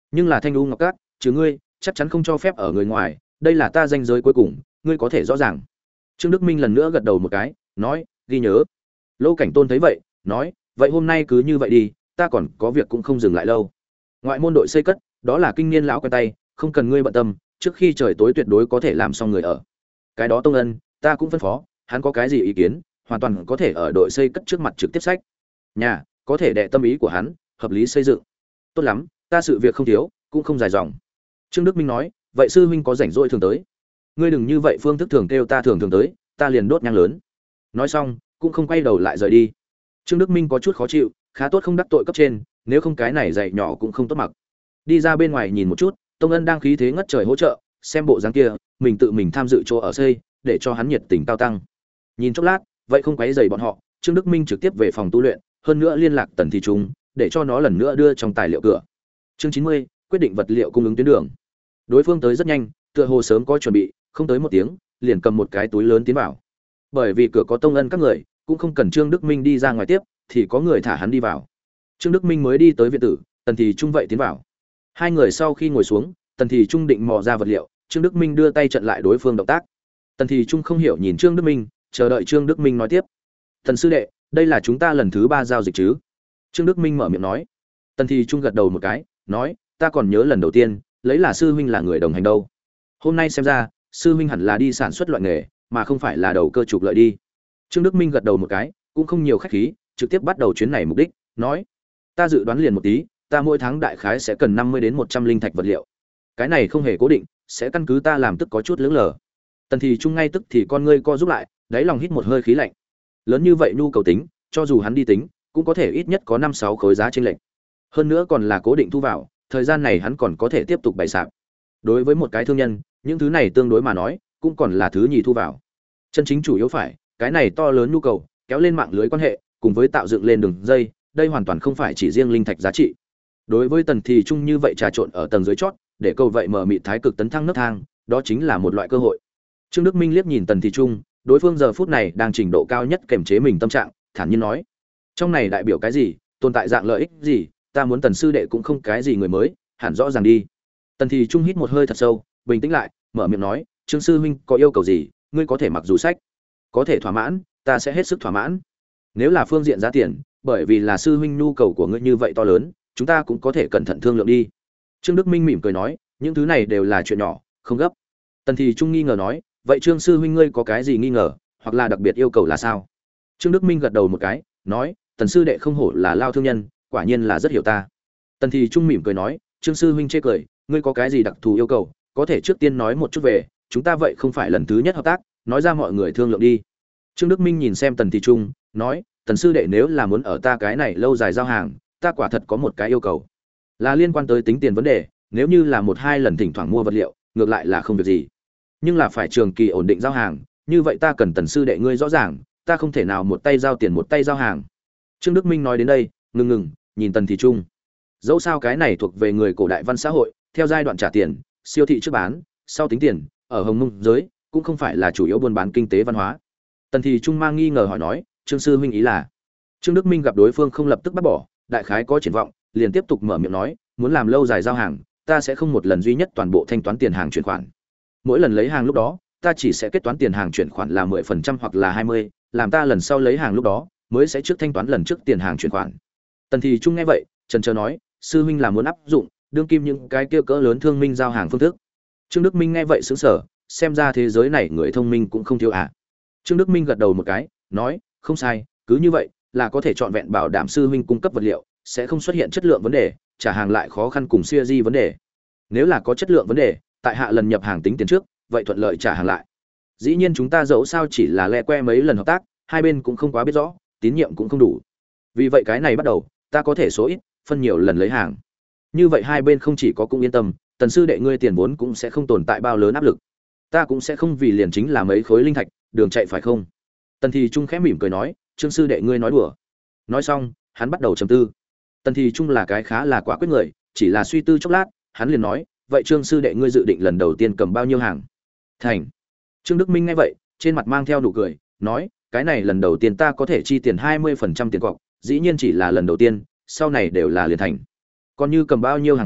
Speaker 1: Nhưng là Thanh U Ngọc Các, chứ ngươi, chắc chắn không cho phép ở người ngoài, đây là ta danh giới cuối cùng, ngươi có thể rõ ràng. Trương Đức Minh lần nữa gật đầu một cái, nói, ghi nhớ. Lô Cảnh Tôn thấy vậy, nói, vậy hôm nay cứ như vậy đi, ta còn có việc cũng không dừng lại lâu. Ngoại môn đội xây cất, đó là kinh niên lão quen tay, không cần ngươi bận tâm, trước khi trời tối tuyệt đối có thể làm xong người ở. Cái đó Tông Ân, ta cũng phân phó, hắn có cái gì ý kiến, hoàn toàn có thể ở đội xây cất trước mặt trực tiếp sách. Nhà, có thể đệ tâm ý của hắn, hợp lý xây dựng. Tốt lắm, ta sự việc không thiếu, cũng không dài dòng. Trương Đức Minh nói, vậy sư huynh có rảnh rỗi thường tới. Ngươi đừng như vậy phương thức thường kêu ta thường thường tới, ta liền đốt nhang lớn. Nói xong, cũng không quay đầu lại rời đi. Trương Đức Minh có chút khó chịu, khá tốt không đắc tội cấp trên, nếu không cái này dạy nhỏ cũng không tốt mặc. Đi ra bên ngoài nhìn một chút, Tông Ân đang khí thế ngất trời hỗ trợ, xem bộ dáng kia, mình tự mình tham dự chỗ ở xây, để cho hắn nhiệt tình cao tăng. Nhìn chốc lát, vậy không quấy rầy bọn họ, Trương Đức Minh trực tiếp về phòng tu luyện, hơn nữa liên lạc Tần Thị Trung, để cho nó lần nữa đưa trong tài liệu cửa. Chương chín mươi, quyết định vật liệu cung ứng tuyến đường. Đối phương tới rất nhanh, tựa hồ sớm có chuẩn bị, không tới một tiếng, liền cầm một cái túi lớn tiến vào. Bởi vì cửa có Tông Ân các người, cũng không cần Trương Đức Minh đi ra ngoài tiếp, thì có người thả hắn đi vào. Trương Đức Minh mới đi tới viện tử, Tần Thị Trung vậy tiến vào. Hai người sau khi ngồi xuống, Tần Thị Trung định mò ra vật liệu, Trương Đức Minh đưa tay chặn lại đối phương động tác. Tần Thị Trung không hiểu nhìn Trương Đức Minh, chờ đợi Trương Đức Minh nói tiếp. "Tần sư đệ, đây là chúng ta lần thứ ba giao dịch chứ?" Trương Đức Minh mở miệng nói. Tần Thị Trung gật đầu một cái, nói, "Ta còn nhớ lần đầu tiên, lấy là sư huynh là người đồng hành đâu. Hôm nay xem ra, sư huynh hẳn là đi sản xuất loại nghề, mà không phải là đầu cơ trục lợi đi." Trương Đức Minh gật đầu một cái, cũng không nhiều khách khí, trực tiếp bắt đầu chuyến này mục đích, nói, "Ta dự đoán liền một tí, ta mỗi tháng đại khái sẽ cần năm mươi đến một trăm linh thạch vật liệu. Cái này không hề cố định, sẽ căn cứ ta làm tức có chút lưỡng lờ." Tần Thị Trung ngay tức thì con ngươi co rút lại, đáy lòng hít một hơi khí lạnh. Lớn như vậy nhu cầu tính, cho dù hắn đi tính, cũng có thể ít nhất có năm sáu khối giá chênh lệch. Hơn nữa còn là cố định thu vào, thời gian này hắn còn có thể tiếp tục bày sạp. Đối với một cái thương nhân, những thứ này tương đối mà nói, cũng còn là thứ nhì thu vào. Chân chính chủ yếu phải, cái này to lớn nhu cầu, kéo lên mạng lưới quan hệ, cùng với tạo dựng lên đường dây, đây hoàn toàn không phải chỉ riêng linh thạch giá trị. Đối với Tần Thị Trung như vậy trà trộn ở tầng dưới chót, để câu vậy mở mịt thái cực tấn thăng nấc thang, đó chính là một loại cơ hội. Trương Đức Minh liếc nhìn Tần Thị Trung, đối phương giờ phút này đang trình độ cao nhất kiềm chế mình tâm trạng, thản nhiên nói: "Trong này đại biểu cái gì, tồn tại dạng lợi ích gì, ta muốn Tần sư đệ cũng không cái gì người mới, hẳn rõ ràng đi." Tần Thị Trung hít một hơi thật sâu, bình tĩnh lại, mở miệng nói: "Trương sư huynh có yêu cầu gì, ngươi có thể mặc dù sách, có thể thỏa mãn, ta sẽ hết sức thỏa mãn. Nếu là phương diện giá tiền, bởi vì là sư huynh nhu cầu của ngươi như vậy to lớn, chúng ta cũng có thể cẩn thận thương lượng đi." Trương Đức Minh mỉm cười nói: "Những thứ này đều là chuyện nhỏ, không gấp." Tần Thị Trung nghi ngờ nói: "Vậy Trương sư huynh ngươi có cái gì nghi ngờ, hoặc là đặc biệt yêu cầu là sao?" Trương Đức Minh gật đầu một cái, nói: "Tần sư đệ không hổ là lao thương nhân, quả nhiên là rất hiểu ta." Tần Thị Trung mỉm cười nói: "Trương sư huynh chê cười, ngươi có cái gì đặc thù yêu cầu, có thể trước tiên nói một chút về, chúng ta vậy không phải lần thứ nhất hợp tác, nói ra mọi người thương lượng đi." Trương Đức Minh nhìn xem Tần Thị Trung, nói: "Tần sư đệ nếu là muốn ở ta cái này lâu dài giao hàng, ta quả thật có một cái yêu cầu, là liên quan tới tính tiền vấn đề, nếu như là một hai lần thỉnh thoảng mua vật liệu, ngược lại là không việc gì. Nhưng là phải trường kỳ ổn định giao hàng, như vậy ta cần Tần sư đệ ngươi rõ ràng, ta không thể nào một tay giao tiền một tay giao hàng." Trương Đức Minh nói đến đây, ngừng ngừng, nhìn Tần Thị Trung. Dẫu sao cái này thuộc về người cổ đại văn xã hội, theo giai đoạn trả tiền, siêu thị trước bán, sau tính tiền, ở Hồng Mông giới cũng không phải là chủ yếu buôn bán kinh tế văn hóa. Tần Thị Trung mang nghi ngờ hỏi nói: "Trương sư huynh ý là?" Trương Đức Minh gặp đối phương không lập tức bắt bỏ, đại khái có triển vọng, liền tiếp tục mở miệng nói: "Muốn làm lâu dài giao hàng, ta sẽ không một lần duy nhất toàn bộ thanh toán tiền hàng chuyển khoản. Mỗi lần lấy hàng lúc đó, ta chỉ sẽ kết toán tiền hàng chuyển khoản là mười phần trăm hoặc là hai mươi, làm ta lần sau lấy hàng lúc đó, mới sẽ trước thanh toán lần trước tiền hàng chuyển khoản." Tần Thị Trung nghe vậy, chần chờ nói: "Sư huynh là muốn áp dụng đương kim những cái kia cỡ lớn thương minh giao hàng phương thức?" Trương Đức Minh nghe vậy sững sờ, xem ra thế giới này người thông minh cũng không thiếu à. Trương Đức Minh gật đầu một cái, nói: "Không sai, cứ như vậy là có thể trọn vẹn bảo đảm sư huynh cung cấp vật liệu, sẽ không xuất hiện chất lượng vấn đề, trả hàng lại khó khăn cùng siêu di vấn đề. Nếu là có chất lượng vấn đề, tại hạ lần nhập hàng tính tiền trước, vậy thuận lợi trả hàng lại. Dĩ nhiên chúng ta dẫu sao chỉ là lẹ que mấy lần hợp tác, hai bên cũng không quá biết rõ, tín nhiệm cũng không đủ. Vì vậy cái này bắt đầu, ta có thể số ít, phân nhiều lần lấy hàng. Như vậy hai bên không chỉ có cũng yên tâm, Tần sư đệ ngươi tiền vốn cũng sẽ không tồn tại bao lớn áp lực. Ta cũng sẽ không vì liền chính là mấy khối linh thạch, đường chạy phải không?" Tần Thị Trung khẽ mỉm cười nói: "Trương sư đệ ngươi nói đùa." Nói xong, hắn bắt đầu trầm tư. Tần Thị Trung là cái khá là quả quyết người, chỉ là suy tư chốc lát, hắn liền nói: "Vậy Trương sư đệ ngươi dự định lần đầu tiên cầm bao nhiêu hàng?" "Thành." Trương Đức Minh nghe vậy, trên mặt mang theo nụ cười, nói: "Cái này lần đầu tiên ta có thể chi tiền hai mươi phần trăm tiền cọc, dĩ nhiên chỉ là lần đầu tiên, sau này đều là liền thành. Còn như cầm bao nhiêu hàng hóa,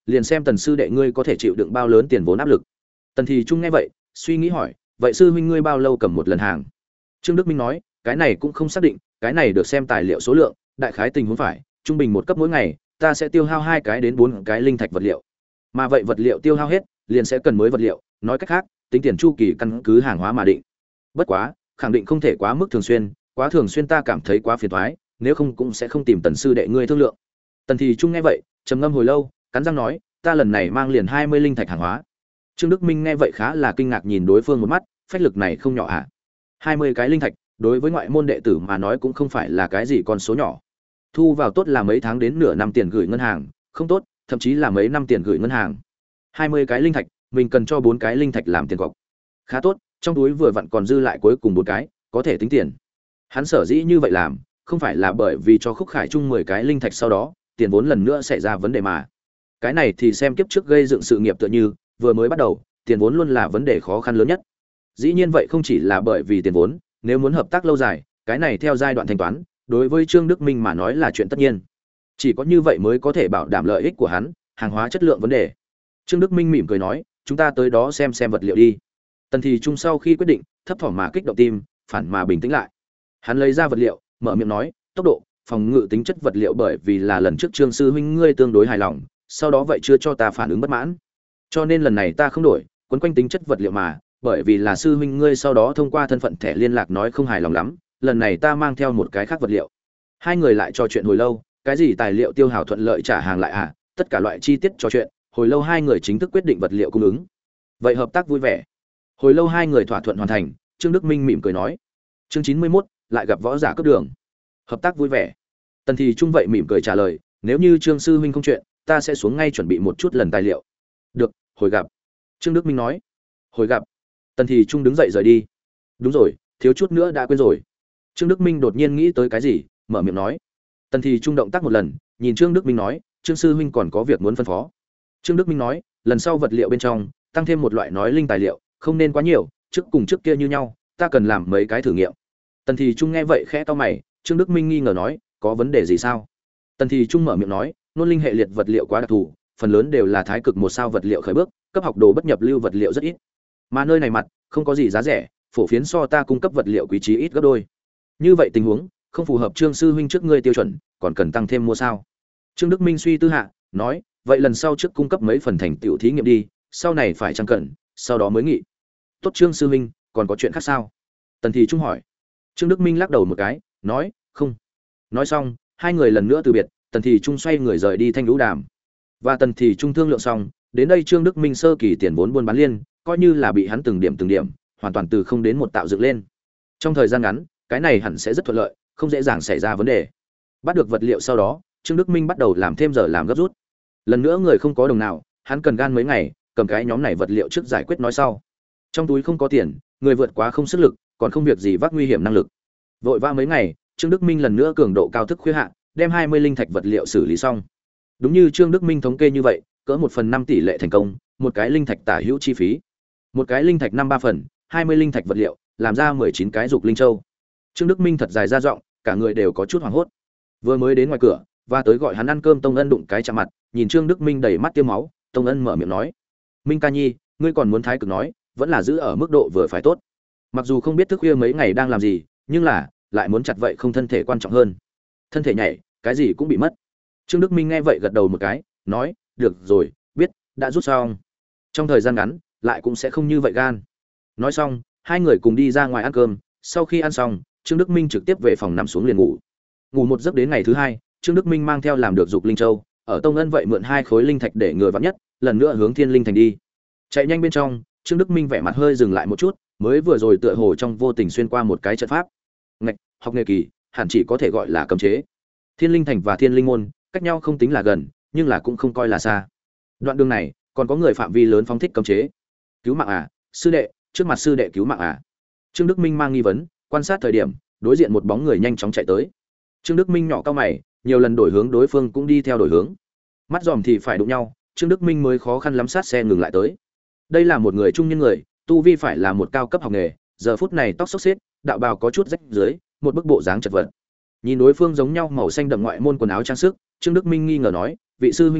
Speaker 1: liền xem Tần sư đệ ngươi có thể chịu đựng bao lớn tiền vốn áp lực. Tần Thì Trung nghe vậy, suy nghĩ hỏi, vậy sư huynh ngươi bao lâu cầm một lần hàng? Trương Đức Minh nói, cái này cũng không xác định, cái này được xem tài liệu số lượng, đại khái tình huống phải, trung bình một cấp mỗi ngày, ta sẽ tiêu hao hai cái đến bốn cái linh thạch vật liệu. Mà vậy vật liệu tiêu hao hết, liền sẽ cần mới vật liệu, nói cách khác, tính tiền chu kỳ căn cứ hàng hóa mà định. Bất quá, khẳng định không thể quá mức thường xuyên, quá thường xuyên ta cảm thấy quá phiền toái, nếu không cũng sẽ không tìm Tần sư đệ ngươi thương lượng. Tần Thì Trung nghe vậy, trầm ngâm hồi lâu, cắn răng nói, ta lần này mang liền hai mươi linh thạch hàng hóa. Trương Đức Minh nghe vậy khá là kinh ngạc nhìn đối phương một mắt, phách lực này không nhỏ à? hai mươi cái linh thạch, đối với ngoại môn đệ tử mà nói cũng không phải là cái gì con số nhỏ. Thu vào tốt là mấy tháng đến nửa năm tiền gửi ngân hàng, không tốt, thậm chí là mấy năm tiền gửi ngân hàng. hai mươi cái linh thạch, mình cần cho bốn cái linh thạch làm tiền cọc. Khá tốt, trong túi vừa vặn còn dư lại cuối cùng bốn cái, có thể tính tiền. Hắn sở dĩ như vậy làm, không phải là bởi vì cho Khúc Khải Trung mười cái linh thạch sau đó, tiền vốn lần nữa xảy ra vấn đề mà. Cái này thì xem kiếp trước gây dựng sự nghiệp tựa như, vừa mới bắt đầu, tiền vốn luôn là vấn đề khó khăn lớn nhất. Dĩ nhiên vậy không chỉ là bởi vì tiền vốn, nếu muốn hợp tác lâu dài, cái này theo giai đoạn thanh toán, đối với Trương Đức Minh mà nói là chuyện tất nhiên. Chỉ có như vậy mới có thể bảo đảm lợi ích của hắn, hàng hóa chất lượng vấn đề. Trương Đức Minh mỉm cười nói, chúng ta tới đó xem xem vật liệu đi. Tần Thì Trung sau khi quyết định, thấp thỏm mà kích động tim, phản mà bình tĩnh lại. Hắn lấy ra vật liệu, mở miệng nói, tốc độ, phòng ngự tính chất vật liệu bởi vì là lần trước Trương sư huynh ngươi tương đối hài lòng, sau đó vậy chưa cho ta phản ứng bất mãn. Cho nên lần này ta không đổi, quấn quanh tính chất vật liệu mà, bởi vì là sư huynh ngươi sau đó thông qua thân phận thẻ liên lạc nói không hài lòng lắm, lần này ta mang theo một cái khác vật liệu. Hai người lại trò chuyện hồi lâu, cái gì tài liệu tiêu hao thuận lợi trả hàng lại à, tất cả loại chi tiết trò chuyện, hồi lâu hai người chính thức quyết định vật liệu cung ứng. Vậy hợp tác vui vẻ. Hồi lâu hai người thỏa thuận hoàn thành, Trương Đức Minh mỉm cười nói. Chương chín mươi mốt, lại gặp võ giả cấp đường. Hợp tác vui vẻ. Tần Thì Trung vậy mỉm cười trả lời, nếu như Trương sư huynh không chuyện, ta sẽ xuống ngay chuẩn bị một chút lần tài liệu. Được, hồi gặp. Trương Đức Minh nói. Hồi gặp. Tần Thì Trung đứng dậy rời đi. Đúng rồi, thiếu chút nữa đã quên rồi. Trương Đức Minh đột nhiên nghĩ tới cái gì, mở miệng nói. Tần Thì Trung động tác một lần, nhìn Trương Đức Minh nói, Trương sư huynh còn có việc muốn phân phó. Trương Đức Minh nói, lần sau vật liệu bên trong tăng thêm một loại nói linh tài liệu, không nên quá nhiều, trước cùng trước kia như nhau, ta cần làm mấy cái thử nghiệm. Tần Thì Trung nghe vậy khẽ cau mày, Trương Đức Minh nghi ngờ nói, có vấn đề gì sao? Tần Thì Trung mở miệng nói, nôn linh hệ liệt vật liệu quá đặc thù, phần lớn đều là thái cực một sao vật liệu khởi bước, cấp học đồ bất nhập lưu vật liệu rất ít. Mà nơi này mặt, không có gì giá rẻ, phổ phiến so ta cung cấp vật liệu quý trí ít gấp đôi. Như vậy tình huống, không phù hợp Trương sư huynh trước ngươi tiêu chuẩn, còn cần tăng thêm mua sao? Trương Đức Minh suy tư hạ, nói, vậy lần sau trước cung cấp mấy phần thành tựu thí nghiệm đi, sau này phải chăng cần, sau đó mới nghị. Tốt Trương sư huynh, còn có chuyện khác sao? Tần Thì Trung hỏi. Trương Đức Minh lắc đầu một cái, nói, không. Nói xong, hai người lần nữa từ biệt, Tần Thì Trung xoay người rời đi Thanh Lũ Đàm. Và Tần Thì Trung thương lượng xong, đến đây Trương Đức Minh sơ kỳ tiền vốn buôn bán liên, coi như là bị hắn từng điểm từng điểm, hoàn toàn từ không đến một tạo dựng lên. Trong thời gian ngắn, cái này hẳn sẽ rất thuận lợi, không dễ dàng xảy ra vấn đề. Bắt được vật liệu sau đó, Trương Đức Minh bắt đầu làm thêm giờ làm gấp rút. Lần nữa người không có đồng nào, hắn cần gan mấy ngày, cầm cái nhóm này vật liệu trước giải quyết nói sau. Trong túi không có tiền, người vượt quá không sức lực, còn không việc gì vác nguy hiểm năng lực. Vội vã mấy ngày, Trương Đức Minh lần nữa cường độ cao thức khuya hạ, đem hai mươi linh thạch vật liệu xử lý xong. Đúng như Trương Đức Minh thống kê như vậy, cỡ một phần năm tỷ lệ thành công, một cái linh thạch tả hữu chi phí. Một cái linh thạch năm ba phần, hai mươi linh thạch vật liệu, làm ra mười chín cái dục linh châu. Trương Đức Minh thật dài ra giọng, cả người đều có chút hoảng hốt. Vừa mới đến ngoài cửa, và tới gọi hắn ăn cơm, Tông Ân đụng cái chạm mặt, nhìn Trương Đức Minh đầy mắt tiêu máu, Tông Ân mở miệng nói: "Minh ca nhi, ngươi còn muốn thái cực nói, vẫn là giữ ở mức độ vừa phải tốt. Mặc dù không biết thức khuya mấy ngày đang làm gì, nhưng là lại muốn chặt vậy không thân thể quan trọng hơn. Thân thể nhảy, cái gì cũng bị mất." Trương Đức Minh nghe vậy gật đầu một cái, nói: "Được rồi, biết, đã rút xong. Trong thời gian ngắn, lại cũng sẽ không như vậy gan." Nói xong, hai người cùng đi ra ngoài ăn cơm, sau khi ăn xong, Trương Đức Minh trực tiếp về phòng nằm xuống liền ngủ. Ngủ một giấc đến ngày thứ hai, Trương Đức Minh mang theo làm được dục linh châu, ở Tông Ân vậy mượn hai khối linh thạch để ngừa vạn nhất, lần nữa hướng Thiên Linh thành đi. Chạy nhanh bên trong, Trương Đức Minh vẻ mặt hơi dừng lại một chút, mới vừa rồi tựa hồ trong vô tình xuyên qua một cái trận pháp. Ngạch, học nghề kỳ, hẳn chỉ có thể gọi là cấm chế. Thiên Linh thành và Thiên Linh môn, cách nhau không tính là gần, nhưng là cũng không coi là xa. Đoạn đường này, còn có người phạm vi lớn phóng thích cấm chế. Cứu mạng à, sư đệ, trước mặt sư đệ cứu mạng à. Trương Đức Minh mang nghi vấn, quan sát thời điểm, đối diện một bóng người nhanh chóng chạy tới. Trương Đức Minh nhỏ cao mày, nhiều lần đổi hướng, đối phương cũng đi theo đổi hướng. Mắt dòm thì phải đụng nhau, Trương Đức Minh mới khó khăn lắm sát xe ngừng lại tới. Đây là một người trung niên người, tu vi phải là một cao cấp học nghề, giờ phút này tóc xốc xếch, đạo bào có chút rách dưới, một bức bộ dáng chật vật. Nhìn đối phương giống nhau màu xanh đậm ngoại môn quần áo trang sức, Trương Đức Minh nghi ngờ nói: "Vị sư huynh này,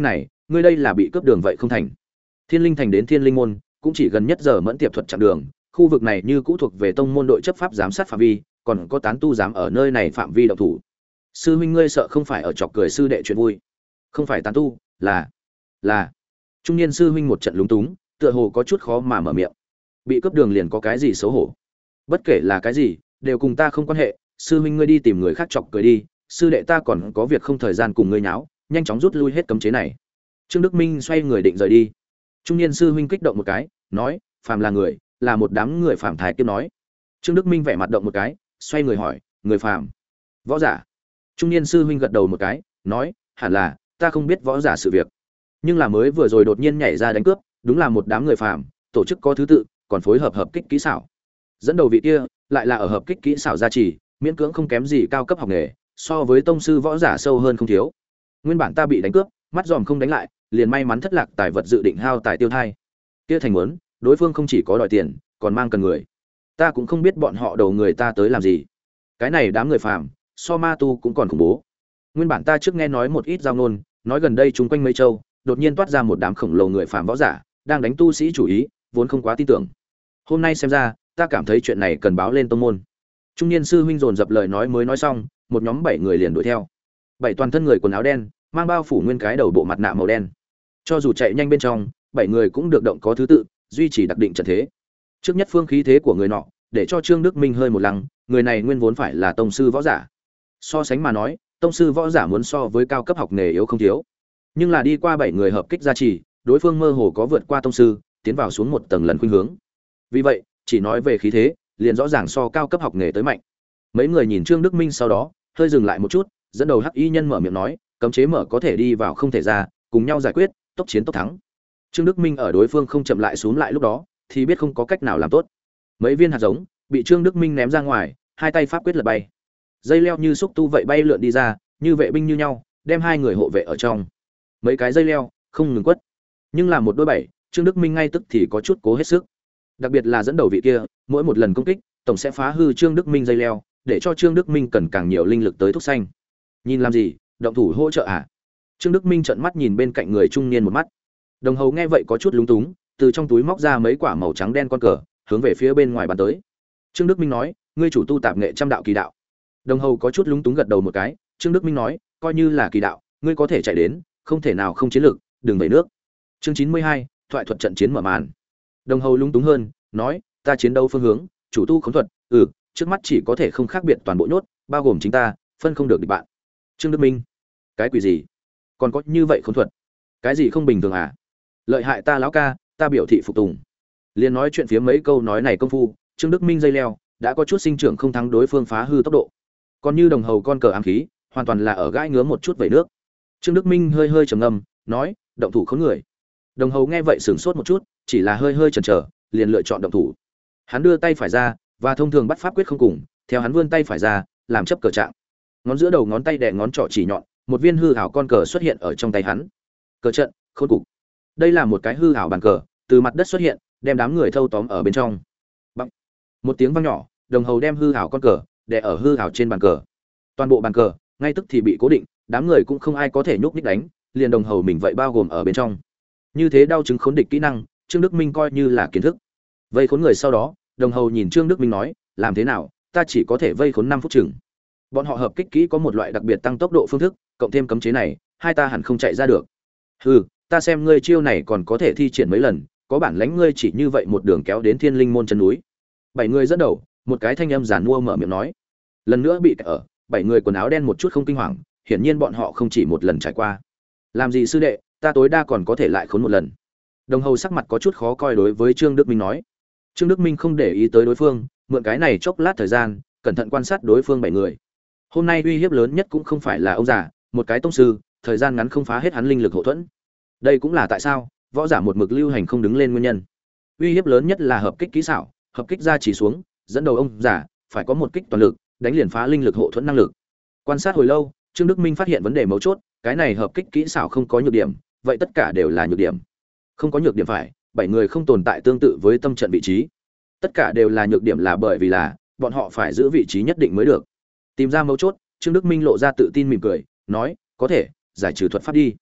Speaker 1: ngươi đây là bị cướp đường vậy không thành. Thiên Linh thành đến Thiên Linh môn cũng chỉ gần nhất giờ mẫn tiệp thuật chặng đường, khu vực này như cũ thuộc về tông môn đội chấp pháp giám sát phạm vi, còn có tán tu dám ở nơi này phạm vi động thủ. Sư huynh ngươi sợ không phải ở chọc cười sư đệ chuyện vui? Không phải tán tu, là là trung niên sư huynh một trận lúng túng, tựa hồ có chút khó mà mở miệng. Bị cướp đường liền có cái gì xấu hổ? Bất kể là cái gì, đều cùng ta không quan hệ, sư huynh ngươi đi tìm người khác chọc cười đi, sư đệ ta còn có việc không thời gian cùng ngươi nháo, nhanh chóng rút lui hết cấm chế này. Trương Đức Minh xoay người định rời đi. Trung niên sư huynh kích động một cái, nói, phàm là người, là một đám người phàm thái kiếp nói. Trương Đức Minh vẻ mặt động một cái, xoay người hỏi, người phàm? Võ giả. Trung niên sư huynh gật đầu một cái, nói, hẳn là, ta không biết võ giả sự việc. Nhưng là mới vừa rồi đột nhiên nhảy ra đánh cướp, đúng là một đám người phàm, tổ chức có thứ tự, còn phối hợp hợp kích kỹ xảo. Dẫn đầu vị kia, lại là ở hợp kích kỹ xảo gia trì, miễn cưỡng không kém gì cao cấp học nghề, so với tông sư võ giả sâu hơn không thiếu. Nguyên bản ta bị đánh cướp, mắt dòm không đánh lại, liền may mắn thất lạc tài vật dự định hao tài tiêu thai. Kia thành muốn, đối phương không chỉ có đòi tiền, còn mang cần người. Ta cũng không biết bọn họ đầu người ta tới làm gì. Cái này đám người phàm, so ma tu cũng còn khủng bố. Nguyên bản ta trước nghe nói một ít giao ngôn, nói gần đây chúng quanh mấy châu, đột nhiên toát ra một đám khổng lồ người phàm võ giả, đang đánh tu sĩ chủ ý, vốn không quá tin tưởng. Hôm nay xem ra, ta cảm thấy chuyện này cần báo lên tông môn. Trung niên sư huynh dồn dập lời nói mới nói xong, một nhóm bảy người liền đuổi theo. Bảy toàn thân người quần áo đen, mang bao phủ nguyên cái đầu bộ mặt nạ màu đen. Cho dù chạy nhanh bên trong, bảy người cũng được động có thứ tự, duy trì đặc định trận thế. Trước nhất phương khí thế của người nọ, để cho Trương Đức Minh hơi một lăng, người này nguyên vốn phải là tông sư võ giả. So sánh mà nói, tông sư võ giả muốn so với cao cấp học nghề yếu không thiếu. Nhưng là đi qua bảy người hợp kích gia trì, đối phương mơ hồ có vượt qua tông sư, tiến vào xuống một tầng lần khuynh hướng. Vì vậy, chỉ nói về khí thế, liền rõ ràng so cao cấp học nghề tới mạnh. Mấy người nhìn Trương Đức Minh sau đó, hơi dừng lại một chút, dẫn đầu hắc y nhân mở miệng nói, cấm chế mở có thể đi vào không thể ra, cùng nhau giải quyết, tốc chiến tốc thắng. Trương Đức Minh ở đối phương không chậm lại xuống lại lúc đó, thì biết không có cách nào làm tốt. Mấy viên hạt giống bị Trương Đức Minh ném ra ngoài, hai tay pháp quyết lật bay. Dây leo như xúc tu vậy bay lượn đi ra, như vệ binh như nhau, đem hai người hộ vệ ở trong. Mấy cái dây leo không ngừng quất. Nhưng làm một đôi bảy, Trương Đức Minh ngay tức thì có chút cố hết sức. Đặc biệt là dẫn đầu vị kia, mỗi một lần công kích, tổng sẽ phá hư Trương Đức Minh dây leo, để cho Trương Đức Minh cần càng nhiều linh lực tới thúc xanh. Nhìn làm gì, động thủ hỗ trợ à? Trương Đức Minh trợn mắt nhìn bên cạnh người trung niên một mắt. Đồng Hầu nghe vậy có chút lúng túng, từ trong túi móc ra mấy quả màu trắng đen con cờ, hướng về phía bên ngoài bắn tới. Trương Đức Minh nói, ngươi chủ tu tạp nghệ trăm đạo kỳ đạo. Đồng Hầu có chút lúng túng gật đầu một cái, Trương Đức Minh nói, coi như là kỳ đạo, ngươi có thể chạy đến, không thể nào không chiến lược, đừng vẩy nước. Chương chín mươi hai, thoại thuật trận chiến mở màn. Đồng Hầu lúng túng hơn, nói, ta chiến đấu phương hướng, chủ tu khống thuật, ừ, trước mắt chỉ có thể không khác biệt toàn bộ nhốt, bao gồm chính ta, phân không được địch bạn. Trương Đức Minh, cái quỷ gì? Còn có như vậy khống thuật? Cái gì không bình thường à? Lợi hại ta lão ca, ta biểu thị phục tùng. Liên nói chuyện phía mấy câu nói này công phu, Trương Đức Minh dây leo đã có chút sinh trưởng không thắng đối phương phá hư tốc độ. Còn như Đồng Hầu con cờ ám khí, hoàn toàn là ở gãi ngứa một chút vẩy nước. Trương Đức Minh hơi hơi trầm ngâm, nói, động thủ khốn người. Đồng Hầu nghe vậy sửng sốt một chút, chỉ là hơi hơi chần chờ, liền lựa chọn động thủ. Hắn đưa tay phải ra, và thông thường bắt pháp quyết không cùng, theo hắn vươn tay phải ra, làm chấp cờ trạng. Ngón giữa đầu ngón tay đè ngón trỏ chỉ nhọn, một viên hư ảo con cờ xuất hiện ở trong tay hắn. Cờ trận, khôn cục. Đây là một cái hư ảo bàn cờ, từ mặt đất xuất hiện, đem đám người thâu tóm ở bên trong. Bằng. Một tiếng vang nhỏ, Đồng Hầu đem hư ảo con cờ đè ở hư ảo trên bàn cờ. Toàn bộ bàn cờ ngay tức thì bị cố định, đám người cũng không ai có thể nhúc nhích đánh, liền Đồng Hầu mình vậy bao gồm ở bên trong. Như thế đau chứng khốn địch kỹ năng, Trương Đức Minh coi như là kiến thức. Vây khốn người sau đó, Đồng Hầu nhìn Trương Đức Minh nói, làm thế nào, ta chỉ có thể vây khốn năm phút chừng. Bọn họ hợp kích kỹ có một loại đặc biệt tăng tốc độ phương thức, cộng thêm cấm chế này, hai ta hẳn không chạy ra được. Hừ, ta xem ngươi chiêu này còn có thể thi triển mấy lần, có bản lãnh ngươi chỉ như vậy một đường kéo đến Thiên Linh môn chân núi. Bảy người dẫn đầu, một cái thanh âm giản mua mở miệng nói. Lần nữa bị kẹt ở, bảy người quần áo đen một chút không kinh hoàng, hiển nhiên bọn họ không chỉ một lần trải qua. Làm gì sư đệ, ta tối đa còn có thể lại khốn một lần. Đồng Hầu sắc mặt có chút khó coi đối với Trương Đức Minh nói. Trương Đức Minh không để ý tới đối phương, mượn cái này chốc lát thời gian, cẩn thận quan sát đối phương bảy người. Hôm nay uy hiếp lớn nhất cũng không phải là ông già, một cái tông sư, thời gian ngắn không phá hết hắn linh lực hộ thuẫn. Đây cũng là tại sao võ giả một mực lưu hành không đứng lên nguyên nhân. Uy hiếp lớn nhất là hợp kích kỹ xảo, hợp kích ra chỉ xuống, dẫn đầu ông giả phải có một kích toàn lực, đánh liền phá linh lực hộ thuẫn năng lực. Quan sát hồi lâu, Trương Đức Minh phát hiện vấn đề mấu chốt, cái này hợp kích kỹ xảo không có nhược điểm, vậy tất cả đều là nhược điểm. Không có nhược điểm phải, bảy người không tồn tại tương tự với tâm trận vị trí. Tất cả đều là nhược điểm là bởi vì là bọn họ phải giữ vị trí nhất định mới được. Tìm ra mấu chốt, Trương Đức Minh lộ ra tự tin mỉm cười, nói, có thể giải trừ thuật pháp đi.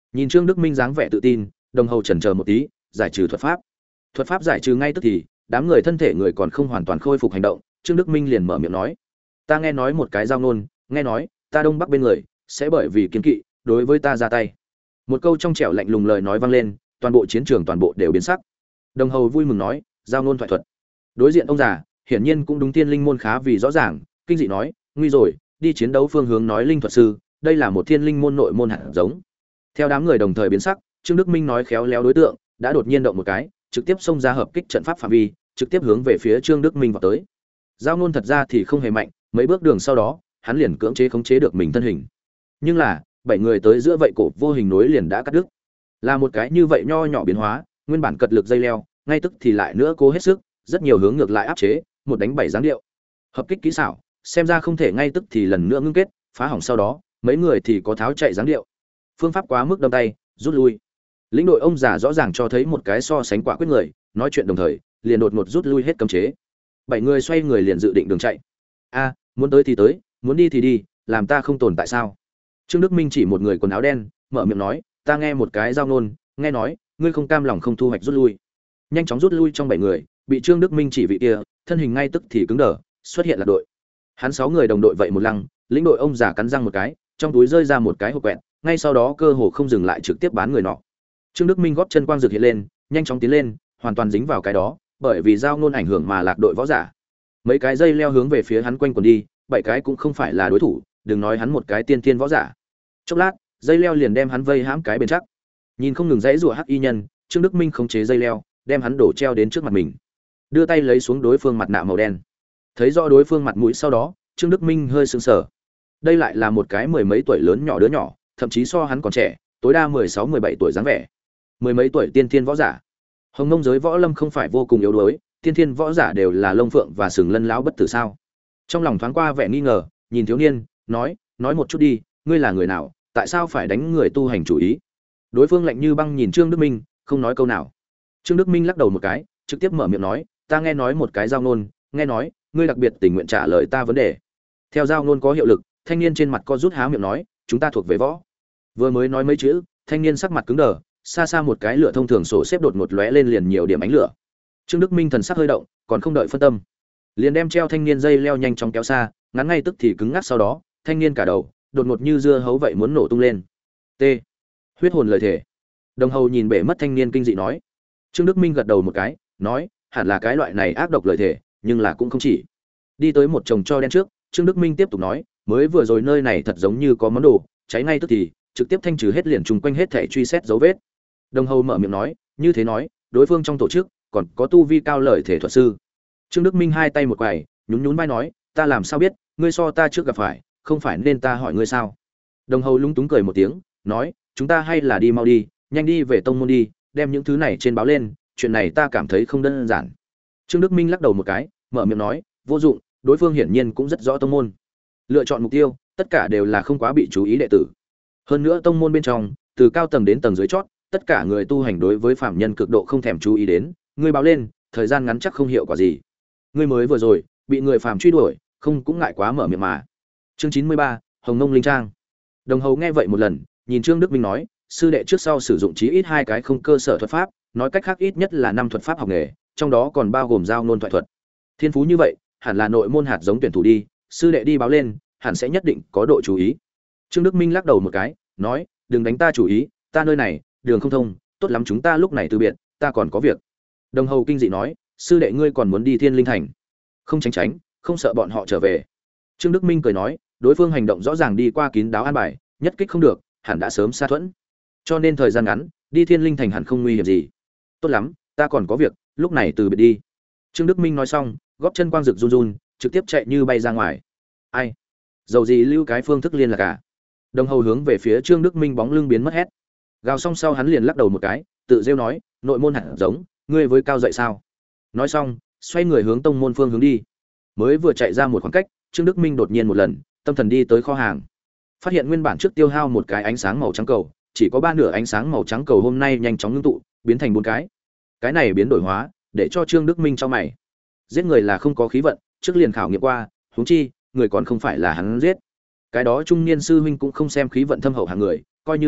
Speaker 1: Nhìn Trương Đức Minh dáng vẻ tự tin, Đồng Hầu chần chờ một tí, giải trừ thuật pháp. Thuật pháp giải trừ ngay tức thì, đám người thân thể người còn không hoàn toàn khôi phục hành động, Trương Đức Minh liền mở miệng nói: "Ta nghe nói một cái giao ngôn, nghe nói, ta Đông Bắc bên người sẽ bởi vì kiên kỵ, đối với ta ra tay." Một câu trong trẻo lạnh lùng lời nói vang lên, toàn bộ chiến trường toàn bộ đều biến sắc. Đồng Hầu vui mừng nói: "Giao ngôn thoại thuật." Đối diện ông già, hiển nhiên cũng đúng tiên linh môn khá vì rõ ràng, kinh dị nói: "Nguy rồi, đi chiến đấu phương hướng nói linh thuật sư, đây là một thiên linh môn nội môn hạt giống." Theo đám người đồng thời biến sắc, Trương Đức Minh nói khéo léo đối tượng, đã đột nhiên động một cái, trực tiếp xông ra hợp kích trận pháp phạm vi, trực tiếp hướng về phía Trương Đức Minh vào tới. Giao ngôn thật ra thì không hề mạnh, mấy bước đường sau đó, hắn liền cưỡng chế khống chế được mình thân hình. Nhưng là, bảy người tới giữa vậy cổ vô hình nối liền đã cắt đứt. Là một cái như vậy nho nhỏ biến hóa, nguyên bản cật lực dây leo, ngay tức thì lại nữa cố hết sức, rất nhiều hướng ngược lại áp chế, một đánh bảy dáng điệu. Hợp kích kỹ xảo, xem ra không thể ngay tức thì lần nữa ngưng kết, phá hỏng sau đó, mấy người thì có tháo chạy dáng điệu. Phương pháp quá mức đâm tay, rút lui. Lĩnh đội ông già rõ ràng cho thấy một cái so sánh quả quyết người, nói chuyện đồng thời, liền đột ngột rút lui hết cấm chế. Bảy người xoay người liền dự định đường chạy. A, muốn tới thì tới, muốn đi thì đi, làm ta không tồn tại sao? Trương Đức Minh chỉ một người quần áo đen, mở miệng nói, ta nghe một cái giao ngôn, nghe nói, ngươi không cam lòng không thu hoạch rút lui. Nhanh chóng rút lui trong bảy người, bị Trương Đức Minh chỉ vị kia, thân hình ngay tức thì cứng đờ, xuất hiện là đội. Hắn sáu người đồng đội vậy một lăng, lĩnh đội ông già cắn răng một cái, trong túi rơi ra một cái hộp quẹt, ngay sau đó cơ hồ không dừng lại trực tiếp bán người nọ. Trương Đức Minh góp chân quang dược hiện lên, nhanh chóng tiến lên, hoàn toàn dính vào cái đó, bởi vì giao ngôn ảnh hưởng mà lạc đội võ giả. Mấy cái dây leo hướng về phía hắn quanh quần đi, bảy cái cũng không phải là đối thủ, đừng nói hắn một cái tiên tiên võ giả. Chốc lát, dây leo liền đem hắn vây hãm cái bên chắc. Nhìn không ngừng dãy rủa hắc y nhân, Trương Đức Minh khống chế dây leo, đem hắn đổ treo đến trước mặt mình. Đưa tay lấy xuống đối phương mặt nạ màu đen. Thấy rõ đối phương mặt mũi sau đó, Trương Đức Minh hơi sững sờ. Đây lại là một cái mười mấy tuổi lớn nhỏ đứa nhỏ, thậm chí so hắn còn trẻ, tối đa mười sáu mười bảy tuổi dáng vẻ. Mười mấy tuổi tiên thiên võ giả. Hồng Mông giới võ lâm không phải vô cùng yếu đuối, tiên thiên võ giả đều là lông phượng và sừng lân lão bất tử sao? Trong lòng thoáng qua vẻ nghi ngờ, nhìn thiếu niên, nói, nói một chút đi, ngươi là người nào, tại sao phải đánh người tu hành chủ ý? Đối phương lạnh như băng nhìn Trương Đức Minh, không nói câu nào. Trương Đức Minh lắc đầu một cái, trực tiếp mở miệng nói, ta nghe nói một cái giao ngôn, nghe nói, ngươi đặc biệt tình nguyện trả lời ta vấn đề. Theo giao ngôn có hiệu lực, thanh niên trên mặt co rút há miệng nói, chúng ta thuộc về võ. Vừa mới nói mấy chữ, thanh niên sắc mặt cứng đờ, xa xa một cái lửa thông thường sổ xếp đột ngột lóe lên liền nhiều điểm ánh lửa. Trương Đức Minh thần sắc hơi động, còn không đợi phân tâm, liền đem treo thanh niên dây leo nhanh chóng kéo xa, ngắn ngay tức thì cứng ngắc sau đó, thanh niên cả đầu, đột ngột như dưa hấu vậy muốn nổ tung lên. T. Huyết hồn lời thể. Đồng Hầu nhìn bể mất thanh niên kinh dị nói. Trương Đức Minh gật đầu một cái, nói, hẳn là cái loại này ác độc lời thể, nhưng là cũng không chỉ. Đi tới một chồng cho đen trước, Trương Đức Minh tiếp tục nói, mới vừa rồi nơi này thật giống như có món đồ, cháy ngay tức thì, trực tiếp thanh trừ hết liền trùng quanh hết thể truy xét dấu vết. Đồng Hầu mở miệng nói, như thế nói, đối phương trong tổ chức còn có tu vi cao lợi thể thuật sư. Trương Đức Minh hai tay một quài, nhún nhún vai nói, ta làm sao biết, ngươi so ta trước gặp phải, không phải nên ta hỏi ngươi sao? Đồng Hầu lúng túng cười một tiếng, nói, chúng ta hay là đi mau đi, nhanh đi về tông môn đi, đem những thứ này trên báo lên, chuyện này ta cảm thấy không đơn giản. Trương Đức Minh lắc đầu một cái, mở miệng nói, vô dụng, đối phương hiển nhiên cũng rất rõ tông môn. Lựa chọn mục tiêu, tất cả đều là không quá bị chú ý đệ tử. Hơn nữa tông môn bên trong, từ cao tầng đến tầng dưới chót, tất cả người tu hành đối với phạm nhân cực độ không thèm chú ý đến, ngươi báo lên, thời gian ngắn chắc không hiệu quả gì. Ngươi mới vừa rồi bị người phàm truy đuổi, không cũng ngại quá mở miệng mà. Chương chín mươi ba, Hồng Mông Linh Trang. Đồng Hầu nghe vậy một lần, nhìn Trương Đức Minh nói, sư đệ trước sau sử dụng chí ít hai cái không cơ sở thuật pháp, nói cách khác ít nhất là năm thuật pháp học nghề, trong đó còn bao gồm giao ngôn thoại thuật. Thiên phú như vậy, hẳn là nội môn hạt giống tuyển thủ đi, sư đệ đi báo lên, hẳn sẽ nhất định có độ chú ý. Trương Đức Minh lắc đầu một cái, nói, đừng đánh ta chủ ý, ta nơi này đường không thông, tốt lắm chúng ta lúc này từ biệt, ta còn có việc. Đồng Hầu kinh dị nói, sư đệ ngươi còn muốn đi Thiên Linh Thành? Không tránh tránh, không sợ bọn họ trở về. Trương Đức Minh cười nói, đối phương hành động rõ ràng đi qua kín đáo an bài, nhất kích không được, hẳn đã sớm xa thuẫn. Cho nên thời gian ngắn, đi Thiên Linh Thành hẳn không nguy hiểm gì. Tốt lắm, ta còn có việc, lúc này từ biệt đi. Trương Đức Minh nói xong, góp chân quang rực run run, trực tiếp chạy như bay ra ngoài. Ai? Dầu gì lưu cái phương thức liên lạc cả. Đồng Hầu hướng về phía Trương Đức Minh bóng lưng biến mất hét. Gào xong sau hắn liền lắc đầu một cái, tự rêu nói, nội môn hạt giống, ngươi với cao dậy sao? Nói xong, xoay người hướng tông môn phương hướng đi. Mới vừa chạy ra một khoảng cách, Trương Đức Minh đột nhiên một lần, tâm thần đi tới kho hàng. Phát hiện nguyên bản trước tiêu hao một cái ánh sáng màu trắng cầu, chỉ có ba nửa ánh sáng màu trắng cầu hôm nay nhanh chóng ngưng tụ, biến thành bốn cái. Cái này biến đổi hóa, để cho Trương Đức Minh cho mày. Giết người là không có khí vận, trước liền khảo nghiệm qua, huống chi, người còn không phải là hắn giết. Cái đó trung niên sư huynh cũng không xem khí vận thâm hậu hàng người, coi như là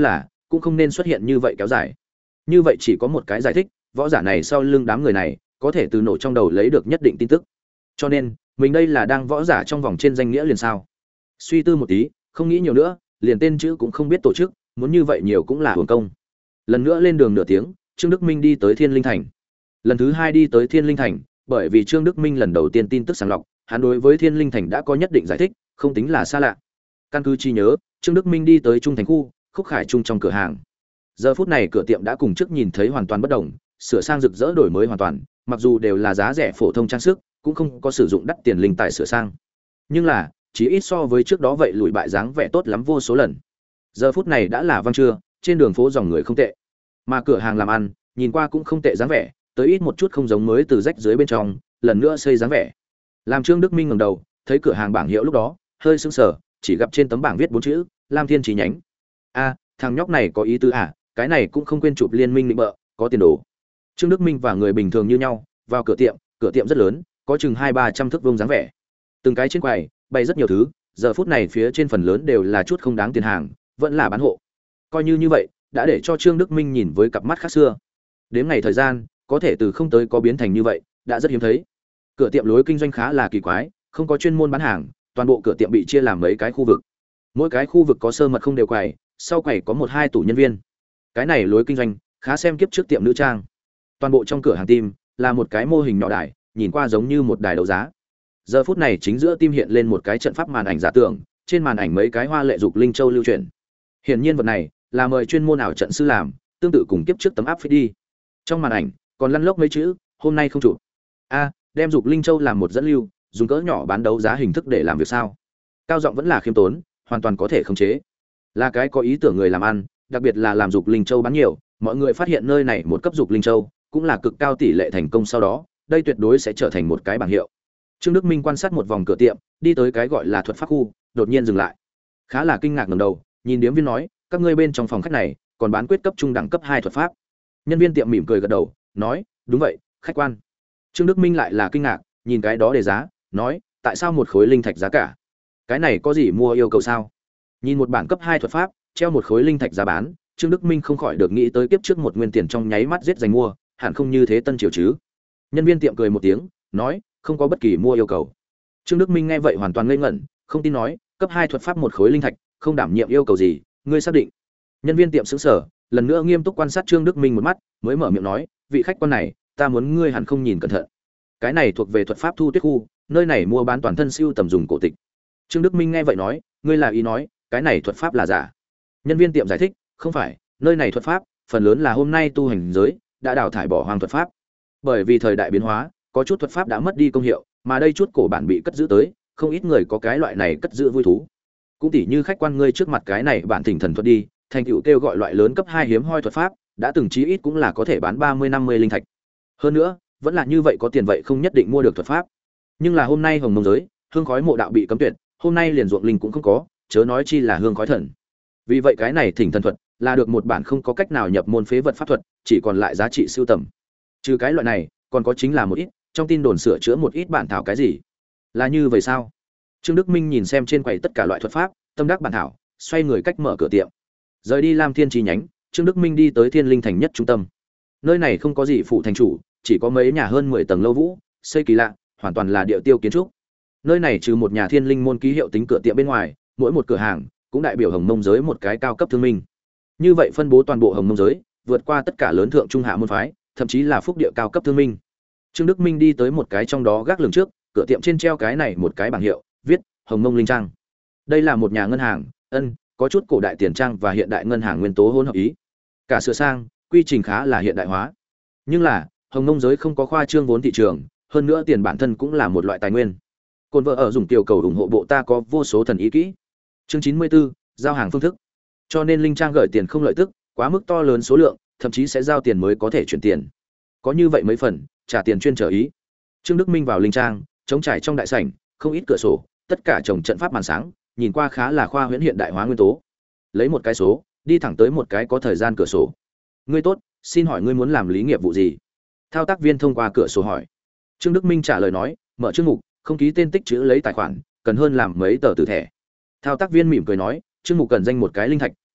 Speaker 1: cũng không nên xuất hiện như vậy kéo dài. Như vậy chỉ có một cái giải thích, võ giả này sau lưng đám người này có thể từ nổ trong đầu lấy được nhất định tin tức. Cho nên mình đây là đang võ giả trong vòng trên danh nghĩa liền sao? Suy tư một tí, không nghĩ nhiều nữa, liền tên chữ cũng không biết tổ chức, muốn như vậy nhiều cũng là hưởng công. Lần nữa lên đường nửa tiếng, Trương Đức Minh đi tới Thiên Linh Thành. Lần thứ hai đi tới Thiên Linh Thành, bởi vì Trương Đức Minh lần đầu tiên tin tức sàng lọc, hắn đối với Thiên Linh Thành đã có nhất định giải thích, không tính là xa lạ. Căn cứ chi nhớ, Trương Đức Minh đi tới Trung Thành khu, Khúc Khải Trung trong cửa hàng. Giờ phút này cửa tiệm đã cùng trước nhìn thấy hoàn toàn bất động, sửa sang rực rỡ đổi mới hoàn toàn, mặc dù đều là giá rẻ phổ thông trang sức, cũng không có sử dụng đắt tiền linh tài sửa sang. Nhưng là, chỉ ít so với trước đó vậy lùi bại dáng vẻ tốt lắm vô số lần. Giờ phút này đã là vang trưa, trên đường phố dòng người không tệ. Mà cửa hàng làm ăn, nhìn qua cũng không tệ dáng vẻ, tới ít một chút không giống mới từ rách dưới bên trong, lần nữa xây dáng vẻ. Làm Trương Đức Minh ngẩng đầu, thấy cửa hàng bảng hiệu lúc đó, hơi sững sờ, chỉ gặp trên tấm bảng viết bốn chữ, Lam Thiên chi nhánh. A, thằng nhóc này có ý tứ à, cái này cũng không quên chụp liên minh định bợ, có tiền đồ. Trương Đức Minh và người bình thường như nhau, vào cửa tiệm, cửa tiệm rất lớn, có chừng hai ba trăm thước vuông dáng vẻ. Từng cái trên quầy, bày rất nhiều thứ, giờ phút này phía trên phần lớn đều là chút không đáng tiền hàng, vẫn là bán hộ. Coi như như vậy, đã để cho Trương Đức Minh nhìn với cặp mắt khác xưa. Đến ngày thời gian, có thể từ không tới có biến thành như vậy, đã rất hiếm thấy. Cửa tiệm lối kinh doanh khá là kỳ quái, không có chuyên môn bán hàng, toàn bộ cửa tiệm bị chia làm mấy cái khu vực. Mỗi cái khu vực có sơ mật không đều quầy, sau quầy có một hai tủ nhân viên. Cái này lối kinh doanh khá xem kiếp trước tiệm nữ trang. Toàn bộ trong cửa hàng tim là một cái mô hình nhỏ đài, nhìn qua giống như một đài đấu giá. Giờ phút này chính giữa tim hiện lên một cái trận pháp màn ảnh giả tưởng, trên màn ảnh mấy cái hoa lệ dục linh châu lưu truyền. Hiển nhiên vật này là mời chuyên môn ảo trận sư làm, tương tự cùng kiếp trước tấm áp phích đi. Trong màn ảnh còn lăn lóc mấy chữ, hôm nay không chụp. A, đem dục linh châu làm một dẫn lưu, dùng cỡ nhỏ bán đấu giá hình thức để làm việc sao? Cao giọng vẫn là khiêm tốn, hoàn toàn có thể khống chế. Là cái có ý tưởng người làm ăn, đặc biệt là làm dục linh châu bán nhiều, mọi người phát hiện nơi này một cấp dục linh châu cũng là cực cao tỷ lệ thành công, sau đó đây tuyệt đối sẽ trở thành một cái bảng hiệu. Trương Đức Minh quan sát một vòng cửa tiệm, đi tới cái gọi là thuật pháp khu, đột nhiên dừng lại. Khá là kinh ngạc ngẩng đầu, nhìn điếm viên nói, các ngươi bên trong phòng khách này còn bán quyết cấp trung đẳng cấp hai thuật pháp. Nhân viên tiệm mỉm cười gật đầu, nói, đúng vậy, khách quan. Trương Đức Minh lại là kinh ngạc, nhìn cái đó để giá, nói, tại sao một khối linh thạch giá cả? Cái này có gì mua yêu cầu sao? Nhìn một bản cấp hai thuật pháp, treo một khối linh thạch giá bán, Trương Đức Minh không khỏi được nghĩ tới kiếp trước một nguyên tiền trong nháy mắt giết giành mua, hẳn không như thế tân triều chứ. Nhân viên tiệm cười một tiếng, nói, không có bất kỳ mua yêu cầu. Trương Đức Minh nghe vậy hoàn toàn ngây ngẩn, không tin nói, cấp hai thuật pháp một khối linh thạch, không đảm nhiệm yêu cầu gì, ngươi xác định? Nhân viên tiệm sững sờ, lần nữa nghiêm túc quan sát Trương Đức Minh một mắt, mới mở miệng nói, vị khách quan này, ta muốn ngươi hẳn không nhìn cẩn thận. Cái này thuộc về thuật pháp thu tuyết khu, nơi này mua bán toàn thân siêu tầm dùng cổ tịch. Trương Đức Minh nghe vậy nói, ngươi là ý nói, cái này thuật pháp là giả? Nhân viên tiệm giải thích, không phải, nơi này thuật pháp, phần lớn là hôm nay tu hành giới đã đào thải bỏ hoang thuật pháp. Bởi vì thời đại biến hóa, có chút thuật pháp đã mất đi công hiệu, mà đây chút cổ bản bị cất giữ tới, không ít người có cái loại này cất giữ vui thú. Cũng tỉ như khách quan ngươi trước mặt cái này bản thỉnh thần thuật đi, thành tựu kêu gọi loại lớn cấp hai hiếm hoi thuật pháp, đã từng chí ít cũng là có thể bán ba mươi năm mươi linh thạch. Hơn nữa, vẫn là như vậy có tiền vậy không nhất định mua được thuật pháp. Nhưng là hôm nay hồng mông giới, hương khói mộ đạo bị cấm tuyệt, hôm nay liền ruộng linh cũng không có, chớ nói chi là hương khói thần. Vì vậy cái này thỉnh thần thuật là được một bản không có cách nào nhập môn phế vật pháp thuật, chỉ còn lại giá trị sưu tầm. Trừ cái loại này, còn có chính là một ít trong tin đồn sửa chữa một ít bản thảo cái gì. Là như vậy sao? Trương Đức Minh nhìn xem trên quầy tất cả loại thuật pháp, tâm đắc bản thảo, xoay người cách mở cửa tiệm. Rời đi Lam Thiên chi nhánh, Trương Đức Minh đi tới Thiên Linh thành nhất trung tâm. Nơi này không có gì phụ thành chủ, chỉ có mấy nhà hơn mười tầng lâu vũ, xây kỳ lạ, hoàn toàn là địa tiêu kiến trúc. Nơi này trừ một nhà Thiên Linh môn ký hiệu tính cửa tiệm bên ngoài, mỗi một cửa hàng cũng đại biểu Hồng Mông giới một cái cao cấp thương minh. Như vậy phân bố toàn bộ Hồng Mông giới, vượt qua tất cả lớn thượng trung hạ môn phái, thậm chí là phúc địa cao cấp thương minh. Trương Đức Minh đi tới một cái trong đó gác lường trước, cửa tiệm trên treo cái này một cái bảng hiệu, viết Hồng Mông Linh Trang. Đây là một nhà ngân hàng, ân, có chút cổ đại tiền trang và hiện đại ngân hàng nguyên tố hỗn hợp ý. Cả sửa sang, quy trình khá là hiện đại hóa. Nhưng là, Hồng Mông giới không có khoa trương vốn thị trường, hơn nữa tiền bản thân cũng là một loại tài nguyên. Côn vợ ở dùng tiểu cầu ủng hộ bộ ta có vô số thần ý kỹ. Chương chín mươi tư, giao hàng phương thức. Cho nên linh trang gửi tiền không lợi tức, quá mức to lớn số lượng, thậm chí sẽ giao tiền mới có thể chuyển tiền. Có như vậy mấy phần, trả tiền chuyên trở ý. Trương Đức Minh vào linh trang, trống trải trong đại sảnh, không ít cửa sổ, tất cả trồng trận pháp màn sáng, nhìn qua khá là khoa huyễn hiện đại hóa nguyên tố. Lấy một cái số, đi thẳng tới một cái có thời gian cửa sổ. Ngươi tốt, xin hỏi ngươi muốn làm lý nghiệp vụ gì? Thao tác viên thông qua cửa sổ hỏi. Trương Đức Minh trả lời nói, mở chương mục, không ký tên tích chữ lấy tài khoản, cần hơn làm mấy tờ tử thẻ. Thao tác viên mỉm cười nói, chương mục cần danh một cái linh thạch,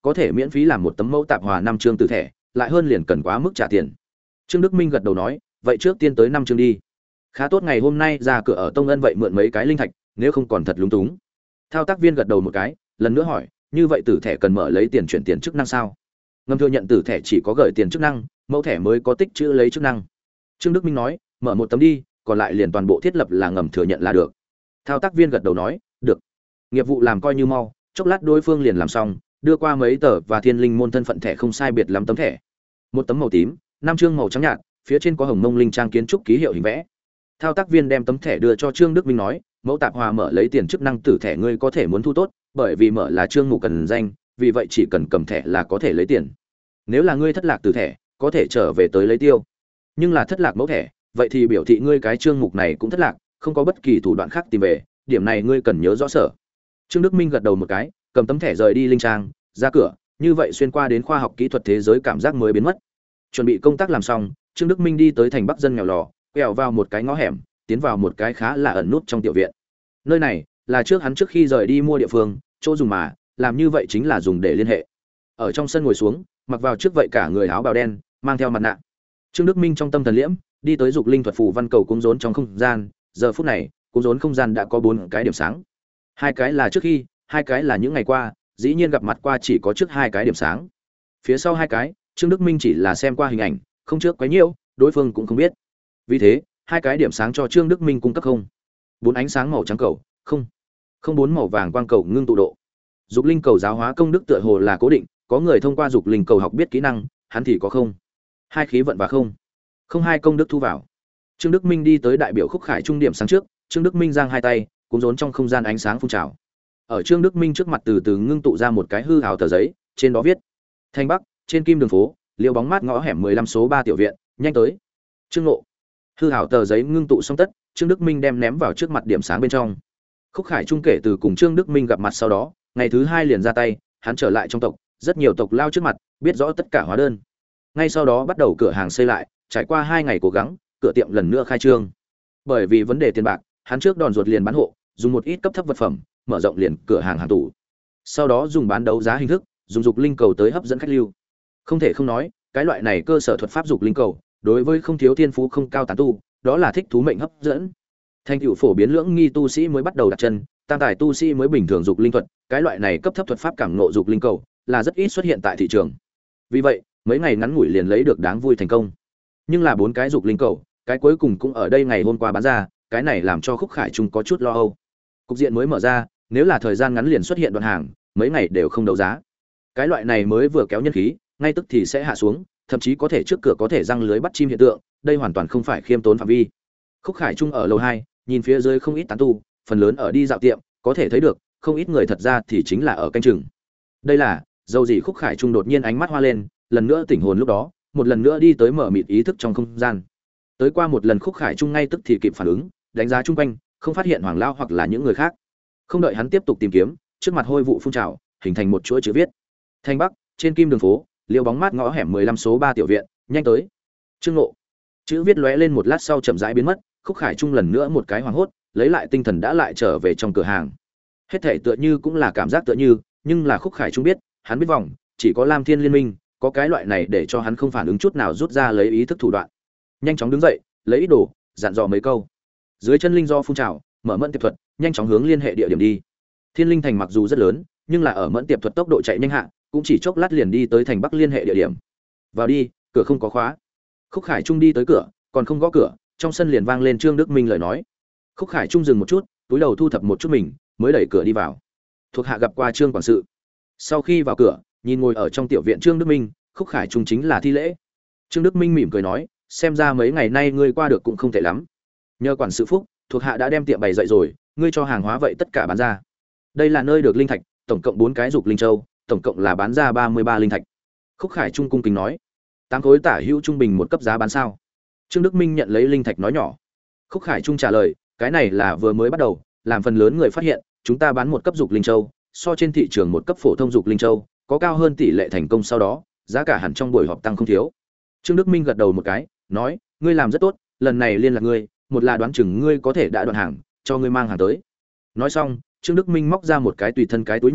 Speaker 1: có thể miễn phí làm một tấm mẫu tạp hòa năm chương tử thẻ, lại hơn liền cần quá mức trả tiền. Trương Đức Minh gật đầu nói, vậy trước tiên tới năm chương đi. Khá tốt, ngày hôm nay ra cửa ở Tông Ân vậy mượn mấy cái linh thạch, nếu không còn thật lúng túng. Thao tác viên gật đầu một cái, lần nữa hỏi, như vậy tử thẻ cần mở lấy tiền chuyển tiền chức năng sao? Ngầm thừa nhận tử thẻ chỉ có gửi tiền chức năng, mẫu thẻ mới có tích trữ lấy chức năng. Trương Đức Minh nói, mở một tấm đi, còn lại liền toàn bộ thiết lập là ngầm thừa nhận là được. Thao tác viên gật đầu nói, được. Nghiệp vụ làm coi như mau, chốc lát đối phương liền làm xong, đưa qua mấy tờ và thiên linh môn thân phận thẻ không sai biệt lắm tấm thẻ. Một tấm màu tím, năm chương màu trắng nhạt, phía trên có hồng mông linh trang kiến trúc ký hiệu hình vẽ. Thao tác viên đem tấm thẻ đưa cho Trương Đức Minh nói, mẫu tạp hòa mở lấy tiền chức năng tử thẻ ngươi có thể muốn thu tốt, bởi vì mở là Trương Mục cần danh, vì vậy chỉ cần cầm thẻ là có thể lấy tiền. Nếu là ngươi thất lạc từ thẻ, có thể trở về tới lấy tiêu. Nhưng là thất lạc mẫu thẻ, vậy thì biểu thị ngươi cái Trương Mục này cũng thất lạc, không có bất kỳ thủ đoạn khác tìm về, điểm này ngươi cần nhớ rõ sở. Trương Đức Minh gật đầu một cái, cầm tấm thẻ rời đi linh trang, ra cửa, như vậy xuyên qua đến khoa học kỹ thuật thế giới cảm giác mới biến mất. Chuẩn bị công tác làm xong, Trương Đức Minh đi tới thành Bắc dân nghèo lò, quẹo vào một cái ngõ hẻm, tiến vào một cái khá là ẩn nút trong tiểu viện. Nơi này là trước hắn trước khi rời đi mua địa phương, chỗ dùng mà, làm như vậy chính là dùng để liên hệ. Ở trong sân ngồi xuống, mặc vào trước vậy cả người áo bào đen, mang theo mặt nạ. Trương Đức Minh trong tâm thần liễm, đi tới dục linh thuật phù văn cầu cung rốn trong không gian, giờ phút này, cung rốn không gian đã có bốn cái điểm sáng. Hai cái là trước khi, hai cái là những ngày qua, dĩ nhiên gặp mặt qua chỉ có trước hai cái điểm sáng. Phía sau hai cái, Trương Đức Minh chỉ là xem qua hình ảnh, không trước quá nhiều, đối phương cũng không biết. Vì thế, hai cái điểm sáng cho Trương Đức Minh cung cấp không. Bốn ánh sáng màu trắng cầu, không. Không bốn màu vàng quang cầu ngưng tụ độ. Dục linh cầu giáo hóa công đức tựa hồ là cố định, có người thông qua dục linh cầu học biết kỹ năng, hắn thì có không. Hai khí vận và không. Không hai công đức thu vào. Trương Đức Minh đi tới đại biểu khúc khải trung điểm sáng trước, Trương Đức Minh giang hai tay, cuốn rốn trong không gian ánh sáng phun trào. Ở Trương Đức Minh trước mặt từ từ ngưng tụ ra một cái hư ảo tờ giấy, trên đó viết: Thanh Bắc, trên kim đường phố, liêu bóng mát ngõ hẻm mười lăm số ba tiểu viện, nhanh tới. Trương Ngộ. Hư ảo tờ giấy ngưng tụ xong tất, Trương Đức Minh đem ném vào trước mặt điểm sáng bên trong. Khúc Khải Trung kể từ cùng Trương Đức Minh gặp mặt sau đó, ngày thứ hai liền ra tay, hắn trở lại trong tộc, rất nhiều tộc lao trước mặt, biết rõ tất cả hóa đơn. Ngay sau đó bắt đầu cửa hàng xây lại, trải qua hai ngày cố gắng, cửa tiệm lần nữa khai trương. Bởi vì vấn đề tiền bạc, hắn trước đòn ruột liền bán hộ, dùng một ít cấp thấp vật phẩm, mở rộng liền cửa hàng hàng tủ. Sau đó dùng bán đấu giá hình thức, dùng dục linh cầu tới hấp dẫn khách lưu. Không thể không nói, cái loại này cơ sở thuật pháp dục linh cầu, đối với không thiếu thiên phú không cao tán tu, đó là thích thú mệnh hấp dẫn. Thành tựu phổ biến lưỡng nghi tu sĩ mới bắt đầu đặt chân, tam tài tu sĩ mới bình thường dục linh thuật, cái loại này cấp thấp thuật pháp cảm ngộ dục linh cầu, là rất ít xuất hiện tại thị trường. Vì vậy, mấy ngày ngắn ngủi liền lấy được đáng vui thành công. Nhưng là bốn cái dục linh cầu, cái cuối cùng cũng ở đây ngày hôm qua bán ra, cái này làm cho Khúc Khải Trung có chút lo âu. Cục diện mới mở ra, nếu là thời gian ngắn liền xuất hiện đoạn hàng, mấy ngày đều không đấu giá. Cái loại này mới vừa kéo nhân khí, ngay tức thì sẽ hạ xuống, thậm chí có thể trước cửa có thể răng lưới bắt chim hiện tượng, đây hoàn toàn không phải khiêm tốn phạm vi. Khúc Khải Trung ở lầu hai, nhìn phía dưới không ít tán tu, phần lớn ở đi dạo tiệm, có thể thấy được, không ít người thật ra thì chính là ở canh chừng. Đây là, dầu gì Khúc Khải Trung đột nhiên ánh mắt hoa lên, lần nữa tỉnh hồn lúc đó, một lần nữa đi tới mở mịt ý thức trong không gian. Tới qua một lần Khúc Khải Trung ngay tức thì kịp phản ứng, đánh giá chung quanh, không phát hiện Hoàng Lao hoặc là những người khác. Không đợi hắn tiếp tục tìm kiếm, trước mặt hôi vụ phun trào, hình thành một chuỗi chữ viết: Thanh Bắc, trên kim đường phố, liêu bóng mát ngõ hẻm mười lăm số ba tiểu viện, nhanh tới. Trương Ngộ. Chữ viết lóe lên một lát sau chậm rãi biến mất, Khúc Khải Trung lần nữa một cái hoảng hốt, lấy lại tinh thần đã lại trở về trong cửa hàng. Hết thảy tựa như cũng là cảm giác tựa như, nhưng là Khúc Khải Trung biết, hắn biết vòng, chỉ có Lam Thiên Liên Minh, có cái loại này để cho hắn không phản ứng chút nào rút ra lấy ý thức thủ đoạn. Nhanh chóng đứng dậy, lấy ý đồ, dặn dò mấy câu. Dưới chân linh do phun trào, mở mẫn tiệp thuật, nhanh chóng hướng liên hệ địa điểm đi. Thiên Linh thành mặc dù rất lớn, nhưng là ở mẫn tiệp thuật tốc độ chạy nhanh hạ, cũng chỉ chốc lát liền đi tới thành Bắc liên hệ địa điểm. Vào đi, cửa không có khóa. Khúc Khải Trung đi tới cửa, còn không gõ cửa, trong sân liền vang lên Trương Đức Minh lời nói. Khúc Khải Trung dừng một chút, túi đầu thu thập một chút mình, mới đẩy cửa đi vào. Thuộc hạ gặp qua Trương quản sự. Sau khi vào cửa, nhìn ngồi ở trong tiểu viện Trương Đức Minh, Khúc Khải Trung chính là thi lễ. Trương Đức Minh mỉm cười nói, xem ra mấy ngày nay ngươi qua được cũng không tệ lắm. Nhờ quản sự phúc, thuộc hạ đã đem tiệm bày dậy rồi, ngươi cho hàng hóa vậy tất cả bán ra. Đây là nơi được linh thạch, tổng cộng bốn cái dục linh châu, tổng cộng là bán ra ba mươi ba linh thạch. Khúc Khải Trung cung kính nói, tám khối tả hữu trung bình một cấp giá bán sao? Trương Đức Minh nhận lấy linh thạch nói nhỏ. Khúc Khải Trung trả lời, cái này là vừa mới bắt đầu, làm phần lớn người phát hiện, chúng ta bán một cấp dục linh châu, so trên thị trường một cấp phổ thông dục linh châu, có cao hơn tỷ lệ thành công sau đó, giá cả hẳn trong buổi họp tăng không thiếu. Trương Đức Minh gật đầu một cái, nói, ngươi làm rất tốt, lần này liên lạc ngươi, một là đoán chừng ngươi có thể đã đoạn hàng, cho ngươi mang hàng tới. Nói xong, Trương Đức Minh móc ra một cái tùy thân cái túi nhỏ,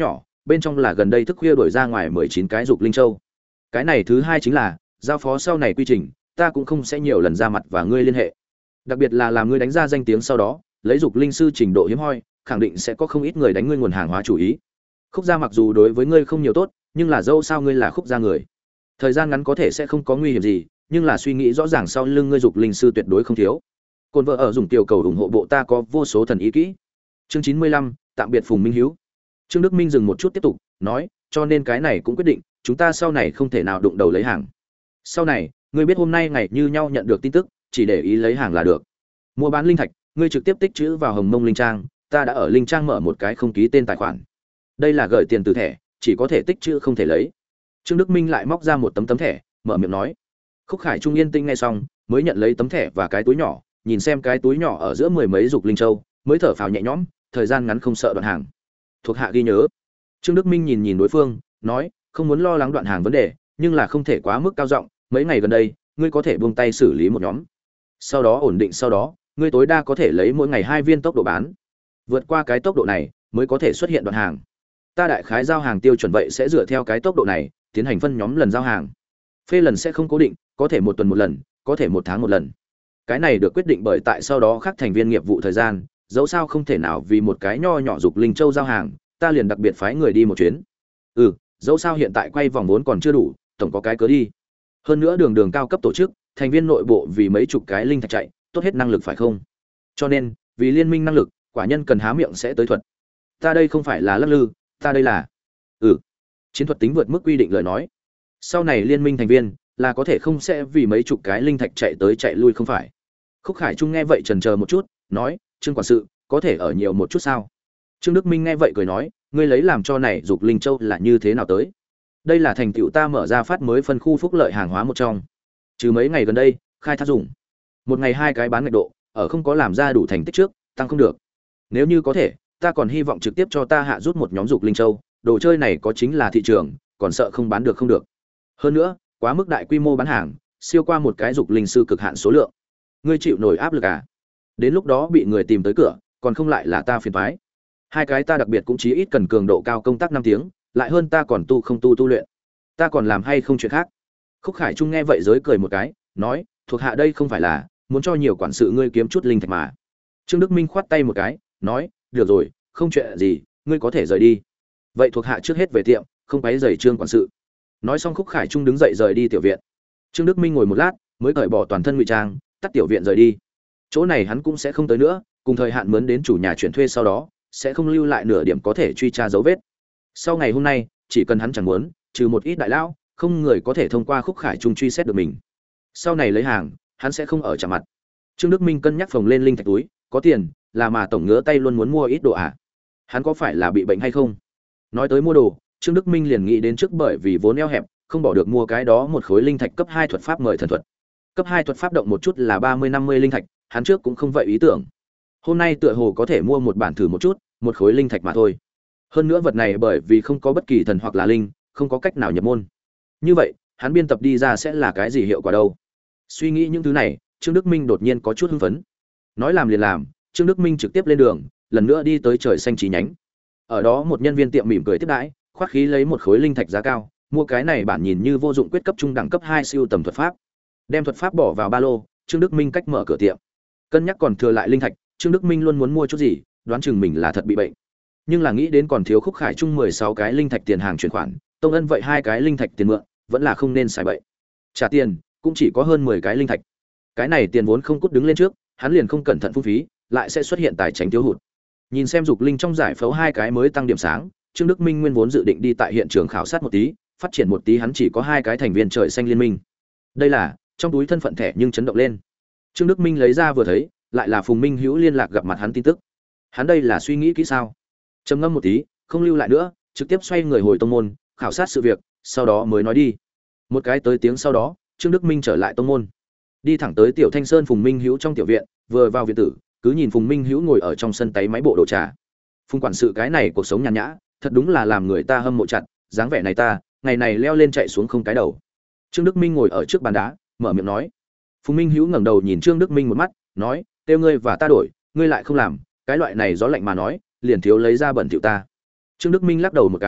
Speaker 1: bên trong là gần đây thức khuya đổi ra ngoài mười chín cái dục linh châu. Cái này thứ hai chính là giao phó sau này quy trình, ta cũng không sẽ nhiều lần ra mặt và ngươi liên hệ. Đặc biệt là làm ngươi đánh ra danh tiếng sau đó, lấy dục linh sư trình độ hiếm hoi, khẳng định sẽ có không ít người đánh ngươi nguồn hàng hóa chủ ý. Khúc gia mặc dù đối với ngươi không nhiều tốt, nhưng là dẫu sao ngươi là Khúc gia người. Thời gian ngắn có thể sẽ không có nguy hiểm gì, nhưng là suy nghĩ rõ ràng sau lưng ngươi dục linh sư tuyệt đối không thiếu. Côn vợ ở dùng tiểu cầu ủng hộ bộ ta có vô số thần ý kỹ. Chương chín mươi lăm, tạm biệt Phùng Minh Hiếu. Trương Đức Minh dừng một chút tiếp tục, nói, cho nên cái này cũng quyết định, chúng ta sau này không thể nào đụng đầu lấy hàng. Sau này, ngươi biết hôm nay ngày như nhau nhận được tin tức, chỉ để ý lấy hàng là được. Mua bán linh thạch, ngươi trực tiếp tích trữ vào Hồng Mông linh trang, ta đã ở linh trang mở một cái không ký tên tài khoản. Đây là gửi tiền từ thẻ, chỉ có thể tích trữ không thể lấy. Trương Đức Minh lại móc ra một tấm tấm thẻ, mở miệng nói. Khúc Khải Trung yên tĩnh nghe xong, mới nhận lấy tấm thẻ và cái túi nhỏ, nhìn xem cái túi nhỏ ở giữa mười mấy dục linh châu, mới thở phào nhẹ nhõm, thời gian ngắn không sợ đoạn hàng. Thuộc hạ ghi nhớ. Trương Đức Minh nhìn nhìn đối phương, nói, không muốn lo lắng đoạn hàng vấn đề, nhưng là không thể quá mức cao giọng, mấy ngày gần đây, ngươi có thể buông tay xử lý một nhóm. Sau đó ổn định sau đó, ngươi tối đa có thể lấy mỗi ngày hai viên tốc độ bán. Vượt qua cái tốc độ này, mới có thể xuất hiện đoạn hàng. Ta đại khái giao hàng tiêu chuẩn vậy sẽ dựa theo cái tốc độ này, tiến hành phân nhóm lần giao hàng. Phê lần sẽ không cố định, có thể một tuần một lần, có thể một tháng một lần. Cái này được quyết định bởi tại sau đó các thành viên nghiệp vụ thời gian, dẫu sao không thể nào vì một cái nho nhỏ dục linh châu giao hàng, ta liền đặc biệt phái người đi một chuyến. Ừ, dẫu sao hiện tại quay vòng vốn còn chưa đủ, tổng có cái cớ đi. Hơn nữa đường đường cao cấp tổ chức, thành viên nội bộ vì mấy chục cái linh thạch chạy, tốt hết năng lực phải không? Cho nên, vì liên minh năng lực, quả nhân cần há miệng sẽ tới thuật. Ta đây không phải là lắc lư, ta đây là ừ chiến thuật tính vượt mức quy định lời nói. Sau này liên minh thành viên là có thể không sẽ vì mấy chục cái linh thạch chạy tới chạy lui không phải. Khúc Khải Trung nghe vậy chần chờ một chút, nói, Trương quản sự, có thể ở nhiều một chút sao? Trương Đức Minh nghe vậy cười nói, ngươi lấy làm cho này dục linh châu là như thế nào tới? Đây là thành tựu ta mở ra phát mới phân khu phúc lợi hàng hóa một trong. Trừ mấy ngày gần đây, khai thác dùng. Một ngày hai cái bán ngạch độ, ở không có làm ra đủ thành tích trước, tăng không được. Nếu như có thể, ta còn hy vọng trực tiếp cho ta hạ rút một nhóm dục linh châu, đồ chơi này có chính là thị trường, còn sợ không bán được không được. Hơn nữa, quá mức đại quy mô bán hàng, siêu qua một cái dục linh sư cực hạn số lượng. Ngươi chịu nổi áp lực à? Đến lúc đó bị người tìm tới cửa, còn không lại là ta phiền toái. Hai cái ta đặc biệt cũng chí ít cần cường độ cao công tác năm tiếng, lại hơn ta còn tu không tu tu luyện. Ta còn làm hay không chuyện khác. Khúc Khải Trung nghe vậy giới cười một cái, nói, thuộc hạ đây không phải là muốn cho nhiều quản sự ngươi kiếm chút linh thạch mà. Trương Đức Minh khoát tay một cái, nói, được rồi, không chuyện gì, ngươi có thể rời đi. Vậy thuộc hạ trước hết về tiệm, không quấy rầy Trương quản sự. Nói xong Khúc Khải Trung đứng dậy rời đi tiểu viện. Trương Đức Minh ngồi một lát, mới cởi bỏ toàn thân ngụy trang, tắt tiểu viện rời đi. Chỗ này hắn cũng sẽ không tới nữa, cùng thời hạn mướn đến chủ nhà chuyển thuê sau đó, sẽ không lưu lại nửa điểm có thể truy tra dấu vết. Sau ngày hôm nay, chỉ cần hắn chẳng muốn, trừ một ít đại lão, không người có thể thông qua Khúc Khải Trung truy xét được mình. Sau này lấy hàng, hắn sẽ không ở chạm mặt. Trương Đức Minh cân nhắc phồng lên linh thạch túi, có tiền, là mà tổng ngứa tay luôn muốn mua ít đồ à? Hắn có phải là bị bệnh hay không? Nói tới mua đồ, Trương Đức Minh liền nghĩ đến trước bởi vì vốn eo hẹp, không bỏ được mua cái đó một khối linh thạch cấp hai thuật pháp mời thần thuật. Cấp hai thuật pháp động một chút là ba mươi năm mươi linh thạch, hắn trước cũng không vậy ý tưởng. Hôm nay tựa hồ có thể mua một bản thử một chút, một khối linh thạch mà thôi. Hơn nữa vật này bởi vì không có bất kỳ thần hoặc là linh, không có cách nào nhập môn. Như vậy, hắn biên tập đi ra sẽ là cái gì hiệu quả đâu? Suy nghĩ những thứ này, Trương Đức Minh đột nhiên có chút hưng phấn. Nói làm liền làm, Trương Đức Minh trực tiếp lên đường, lần nữa đi tới trời xanh chi nhánh. Ở đó một nhân viên tiệm mỉm cười tiếp đãi, khoát khí lấy một khối linh thạch giá cao, mua cái này bản nhìn như vô dụng quyết cấp trung đẳng cấp hai siêu tầm thuật pháp. Đem thuật pháp bỏ vào ba lô, Trương Đức Minh cách mở cửa tiệm. Cân nhắc còn thừa lại linh thạch, Trương Đức Minh luôn muốn mua chút gì, đoán chừng mình là thật bị bệnh. Nhưng là nghĩ đến còn thiếu Khúc Khải Trung mười sáu cái linh thạch tiền hàng chuyển khoản, Tông Ân vậy hai cái linh thạch tiền mượn, vẫn là không nên xài bậy. Trả tiền, cũng chỉ có hơn mười cái linh thạch. Cái này tiền vốn không cút đứng lên trước, hắn liền không cẩn thận phung phí, lại sẽ xuất hiện tài chính thiếu hụt. Nhìn xem dục linh trong giải phẫu hai cái mới tăng điểm sáng, Trương Đức Minh nguyên vốn dự định đi tại hiện trường khảo sát một tí, phát triển một tí hắn chỉ có hai cái thành viên trời xanh liên minh. Đây là trong túi thân phận thẻ nhưng chấn động lên. Trương Đức Minh lấy ra vừa thấy, lại là Phùng Minh Hữu liên lạc gặp mặt hắn tin tức. Hắn đây là suy nghĩ kỹ sao? Trầm ngâm một tí, không lưu lại nữa, trực tiếp xoay người hồi tông môn, khảo sát sự việc, sau đó mới nói đi. Một cái tới tiếng sau đó, Trương Đức Minh trở lại tông môn, đi thẳng tới Tiểu Thanh Sơn Phùng Minh Hữu trong tiểu viện, vừa vào viện tử, cứ nhìn Phùng Minh Hữu ngồi ở trong sân tấy máy bộ đồ trà. Phùng quản sự cái này cuộc sống nhàn nhã, thật đúng là làm người ta hâm mộ chặt, dáng vẻ này ta, ngày này leo lên chạy xuống không cái đầu. Trương Đức Minh ngồi ở trước bàn đá, mở miệng nói. Phùng Minh Hữu ngẩng đầu nhìn Trương Đức Minh một mắt, nói, "Kêu ngươi và ta đổi, ngươi lại không làm, cái loại này gió lạnh mà nói, liền thiếu lấy ra bẩn thỉu ta." Trương Đức Minh lắc đầu một cái,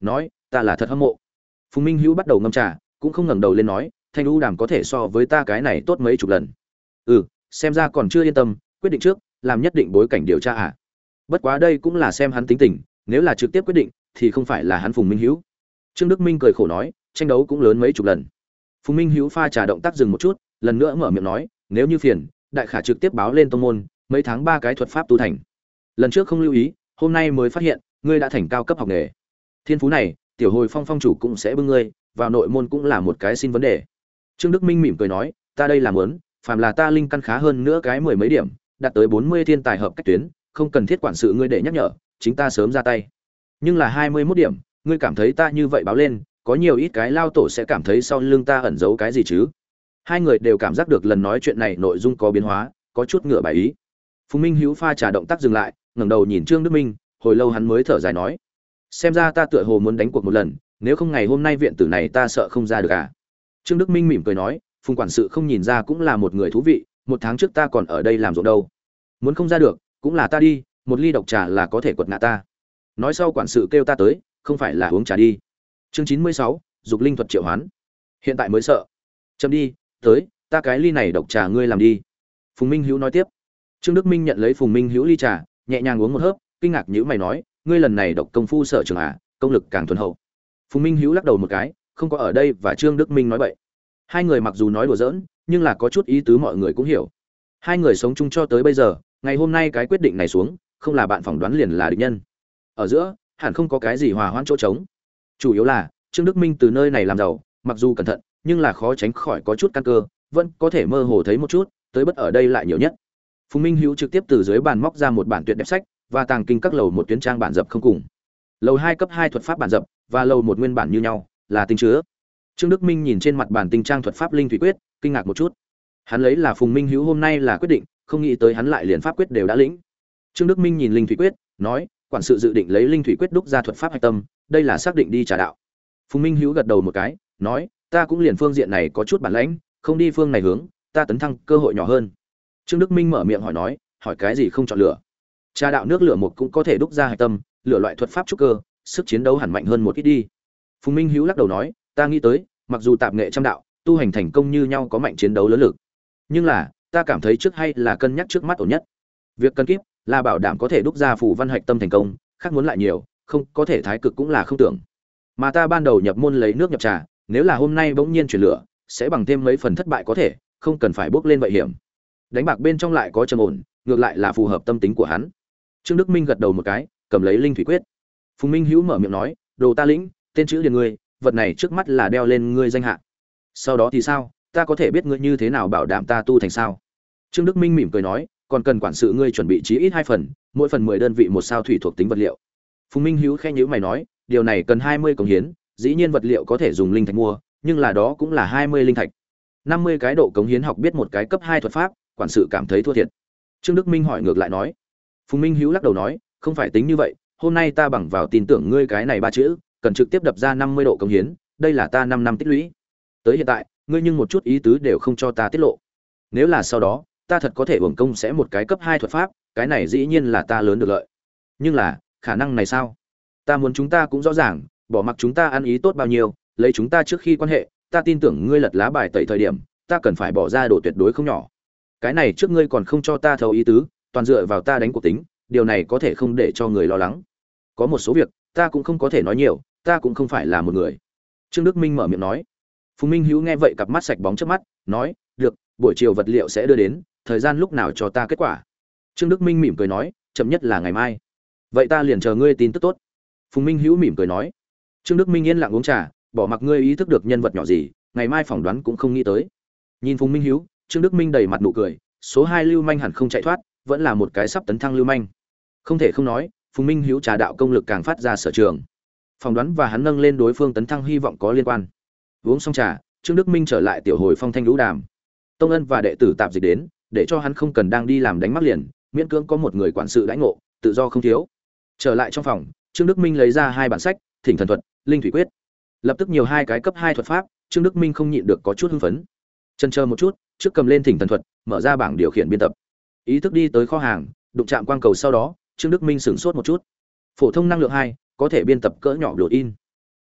Speaker 1: nói ta là thật hâm mộ. Phùng Minh Hữu bắt đầu ngâm trà, cũng không ngẩng đầu lên nói, Thanh U Đàm có thể so với ta cái này tốt mấy chục lần. Ừ, xem ra còn chưa yên tâm, quyết định trước, làm nhất định bối cảnh điều tra à? Bất quá đây cũng là xem hắn tính tình, nếu là trực tiếp quyết định thì không phải là hắn Phùng Minh Hữu. Trương Đức Minh cười khổ nói, tranh đấu cũng lớn mấy chục lần. Phùng Minh Hữu pha trà động tác dừng một chút, lần nữa mở miệng nói, nếu như phiền, đại khả trực tiếp báo lên tông môn, mấy tháng ba cái thuật pháp tu thành. Lần trước không lưu ý, hôm nay mới phát hiện, ngươi đã thành cao cấp học nghề. Thiên phú này, tiểu hồi phong phong chủ cũng sẽ bưng ngươi, vào nội môn cũng là một cái xin vấn đề. Trương Đức Minh mỉm cười nói, ta đây là muốn, phàm là ta linh căn khá hơn nữa cái mười mấy điểm, đạt tới bốn mươi thiên tài hợp cách tuyến, không cần thiết quản sự ngươi để nhắc nhở, chính ta sớm ra tay. Nhưng là hai mươi mốt điểm, ngươi cảm thấy ta như vậy báo lên, có nhiều ít cái lao tổ sẽ cảm thấy sau lưng ta ẩn giấu cái gì chứ? Hai người đều cảm giác được lần nói chuyện này nội dung có biến hóa, có chút ngựa bài ý. Phùng Minh Hữu pha trà động tác dừng lại, ngẩng đầu nhìn Trương Đức Minh, hồi lâu hắn mới thở dài nói, xem ra ta tựa hồ muốn đánh cuộc một lần, nếu không ngày hôm nay viện tử này ta sợ không ra được à? Trương Đức Minh mỉm cười nói, Phùng quản sự không nhìn ra cũng là một người thú vị, một tháng trước ta còn ở đây làm ruộng đâu. Muốn không ra được, cũng là ta đi, một ly độc trà là có thể quật ngã ta. Nói sau quản sự kêu ta tới, không phải là uống trà đi. Chương chín mươi sáu, dục linh thuật triệu hoán. Hiện tại mới sợ. Chấm đi, tới, ta cái ly này độc trà ngươi làm đi. Phùng Minh Hữu nói tiếp. Trương Đức Minh nhận lấy Phùng Minh Hữu ly trà, nhẹ nhàng uống một hớp, kinh ngạc nhíu mày nói, ngươi lần này độc công phu sở trường à, công lực càng thuần hậu. Phùng Minh Hữu lắc đầu một cái, không có ở đây và Trương Đức Minh nói bậy. Hai người mặc dù nói đùa giỡn, nhưng là có chút ý tứ mọi người cũng hiểu. Hai người sống chung cho tới bây giờ, ngày hôm nay cái quyết định này xuống, không là bạn phỏng đoán liền là địch nhân. Ở giữa, hẳn không có cái gì hòa hoãn chỗ trống. Chủ yếu là, Trương Đức Minh từ nơi này làm giàu, mặc dù cẩn thận, nhưng là khó tránh khỏi có chút căn cơ, vẫn có thể mơ hồ thấy một chút, tới bất ở đây lại nhiều nhất. Phùng Minh Hữu trực tiếp từ dưới bàn móc ra một bản tuyệt đẹp sách, và tàng kinh các lầu một tuyến trang bản dập không cùng. Lầu hai cấp hai thuật pháp bản dập, và lầu một nguyên bản như nhau, là tinh chứa. Trương Đức Minh nhìn trên mặt bản tinh trang thuật pháp linh thủy quyết, kinh ngạc một chút. Hắn lấy là Phùng Minh Hữu hôm nay là quyết định, không nghĩ tới hắn lại liền pháp quyết đều đã lĩnh. Trương Đức Minh nhìn linh thủy quyết, nói, quản sự dự định lấy linh thủy quyết đúc ra thuật pháp hạch tâm, đây là xác định đi trà đạo. Phùng Minh Hữu gật đầu một cái, nói, ta cũng liền phương diện này có chút bản lãnh, không đi phương này hướng, ta tấn thăng cơ hội nhỏ hơn. Trương Đức Minh mở miệng hỏi nói, hỏi cái gì không chọn lựa? Trà đạo nước lửa một cũng có thể đúc ra hạch tâm, lựa loại thuật pháp trúc cơ, sức chiến đấu hẳn mạnh hơn một ít đi. Phùng Minh Hữu lắc đầu nói, ta nghĩ tới, mặc dù tạp nghệ trăm đạo, tu hành thành công như nhau có mạnh chiến đấu lớn lực, nhưng là, ta cảm thấy trước hay là cân nhắc trước mắt ổn nhất. Việc cần kíp là bảo đảm có thể đúc ra phù văn hạch tâm thành công, khác muốn lại nhiều, không có thể thái cực cũng là không tưởng. Mà ta ban đầu nhập môn lấy nước nhập trà, nếu là hôm nay bỗng nhiên chuyển lửa, sẽ bằng thêm mấy phần thất bại có thể, không cần phải bước lên vậy hiểm. Đánh bạc bên trong lại có trầm ổn, ngược lại là phù hợp tâm tính của hắn. Trương Đức Minh gật đầu một cái, cầm lấy linh thủy quyết. Phùng Minh Hữu mở miệng nói, đồ ta lĩnh, tên chữ điền ngươi, vật này trước mắt là đeo lên ngươi danh hạ. Sau đó thì sao, ta có thể biết ngươi như thế nào bảo đảm ta tu thành sao? Trương Đức Minh mỉm cười nói, còn cần quản sự ngươi chuẩn bị chí ít hai phần, mỗi phần mười đơn vị một sao thủy thuộc tính vật liệu. Phùng Minh Hữu khẽ nhíu mày nói, điều này cần hai mươi cống hiến, dĩ nhiên vật liệu có thể dùng linh thạch mua, nhưng là đó cũng là hai mươi linh thạch. năm mươi cái độ cống hiến học biết một cái cấp hai thuật pháp, quản sự cảm thấy thua thiệt. Trương Đức Minh hỏi ngược lại nói. Phùng Minh Hữu lắc đầu nói, không phải tính như vậy, hôm nay ta bằng vào tin tưởng ngươi cái này ba chữ, cần trực tiếp đập ra năm mươi độ cống hiến, đây là ta năm năm tích lũy. Tới hiện tại, ngươi nhưng một chút ý tứ đều không cho ta tiết lộ. Nếu là sau đó, ta thật có thể uổng công sẽ một cái cấp hai thuật pháp, cái này dĩ nhiên là ta lớn được lợi. Nhưng là, khả năng này sao? Ta muốn chúng ta cũng rõ ràng, bỏ mặc chúng ta ăn ý tốt bao nhiêu, lấy chúng ta trước khi quan hệ, ta tin tưởng ngươi lật lá bài tẩy thời điểm, ta cần phải bỏ ra độ tuyệt đối không nhỏ. Cái này trước ngươi còn không cho ta thấu ý tứ, toàn dựa vào ta đánh cuộc tính, điều này có thể không để cho người lo lắng. Có một số việc, ta cũng không có thể nói nhiều, ta cũng không phải là một người. Trương Đức Minh mở miệng nói. Phùng Minh Hữu nghe vậy cặp mắt sạch bóng trước mắt, nói, được, buổi chiều vật liệu sẽ đưa đến, thời gian lúc nào cho ta kết quả. Trương Đức Minh mỉm cười nói, chậm nhất là ngày mai. Vậy ta liền chờ ngươi tin tức tốt. Phùng Minh Hữu mỉm cười nói. Trương Đức Minh yên lặng uống trà, bỏ mặc ngươi ý thức được nhân vật nhỏ gì, ngày mai phỏng đoán cũng không nghĩ tới. Nhìn Phùng Minh Hữu, Trương Đức Minh đầy mặt nụ cười, số hai lưu manh hẳn không chạy thoát, vẫn là một cái sắp tấn thăng lưu manh. Không thể không nói, Phùng Minh Hữu trà đạo công lực càng phát ra sở trường. Phỏng đoán và hắn nâng lên đối phương tấn thăng hy vọng có liên quan. Uống xong trà, Trương Đức Minh trở lại tiểu hồi phong thanh lũ đàm. Tông Ân và đệ tử tạp dịch đến, để cho hắn không cần đang đi làm đánh mắc liền, miễn cưỡng có một người quản sự đãi ngộ, tự do không thiếu. Trở lại trong phòng, Trương Đức Minh lấy ra hai bản sách, Thỉnh Thần Thuật, Linh Thủy Quyết. Lập tức nhiều hai cái cấp hai thuật pháp, Trương Đức Minh không nhịn được có chút hưng phấn. Chần chờ một chút, trước cầm lên Thỉnh Thần Thuật, mở ra bảng điều khiển biên tập. Ý thức đi tới kho hàng, đụng chạm quang cầu sau đó, Trương Đức Minh sửng sốt một chút. Phổ thông năng lượng hai, có thể biên tập cỡ nhỏ biểu in.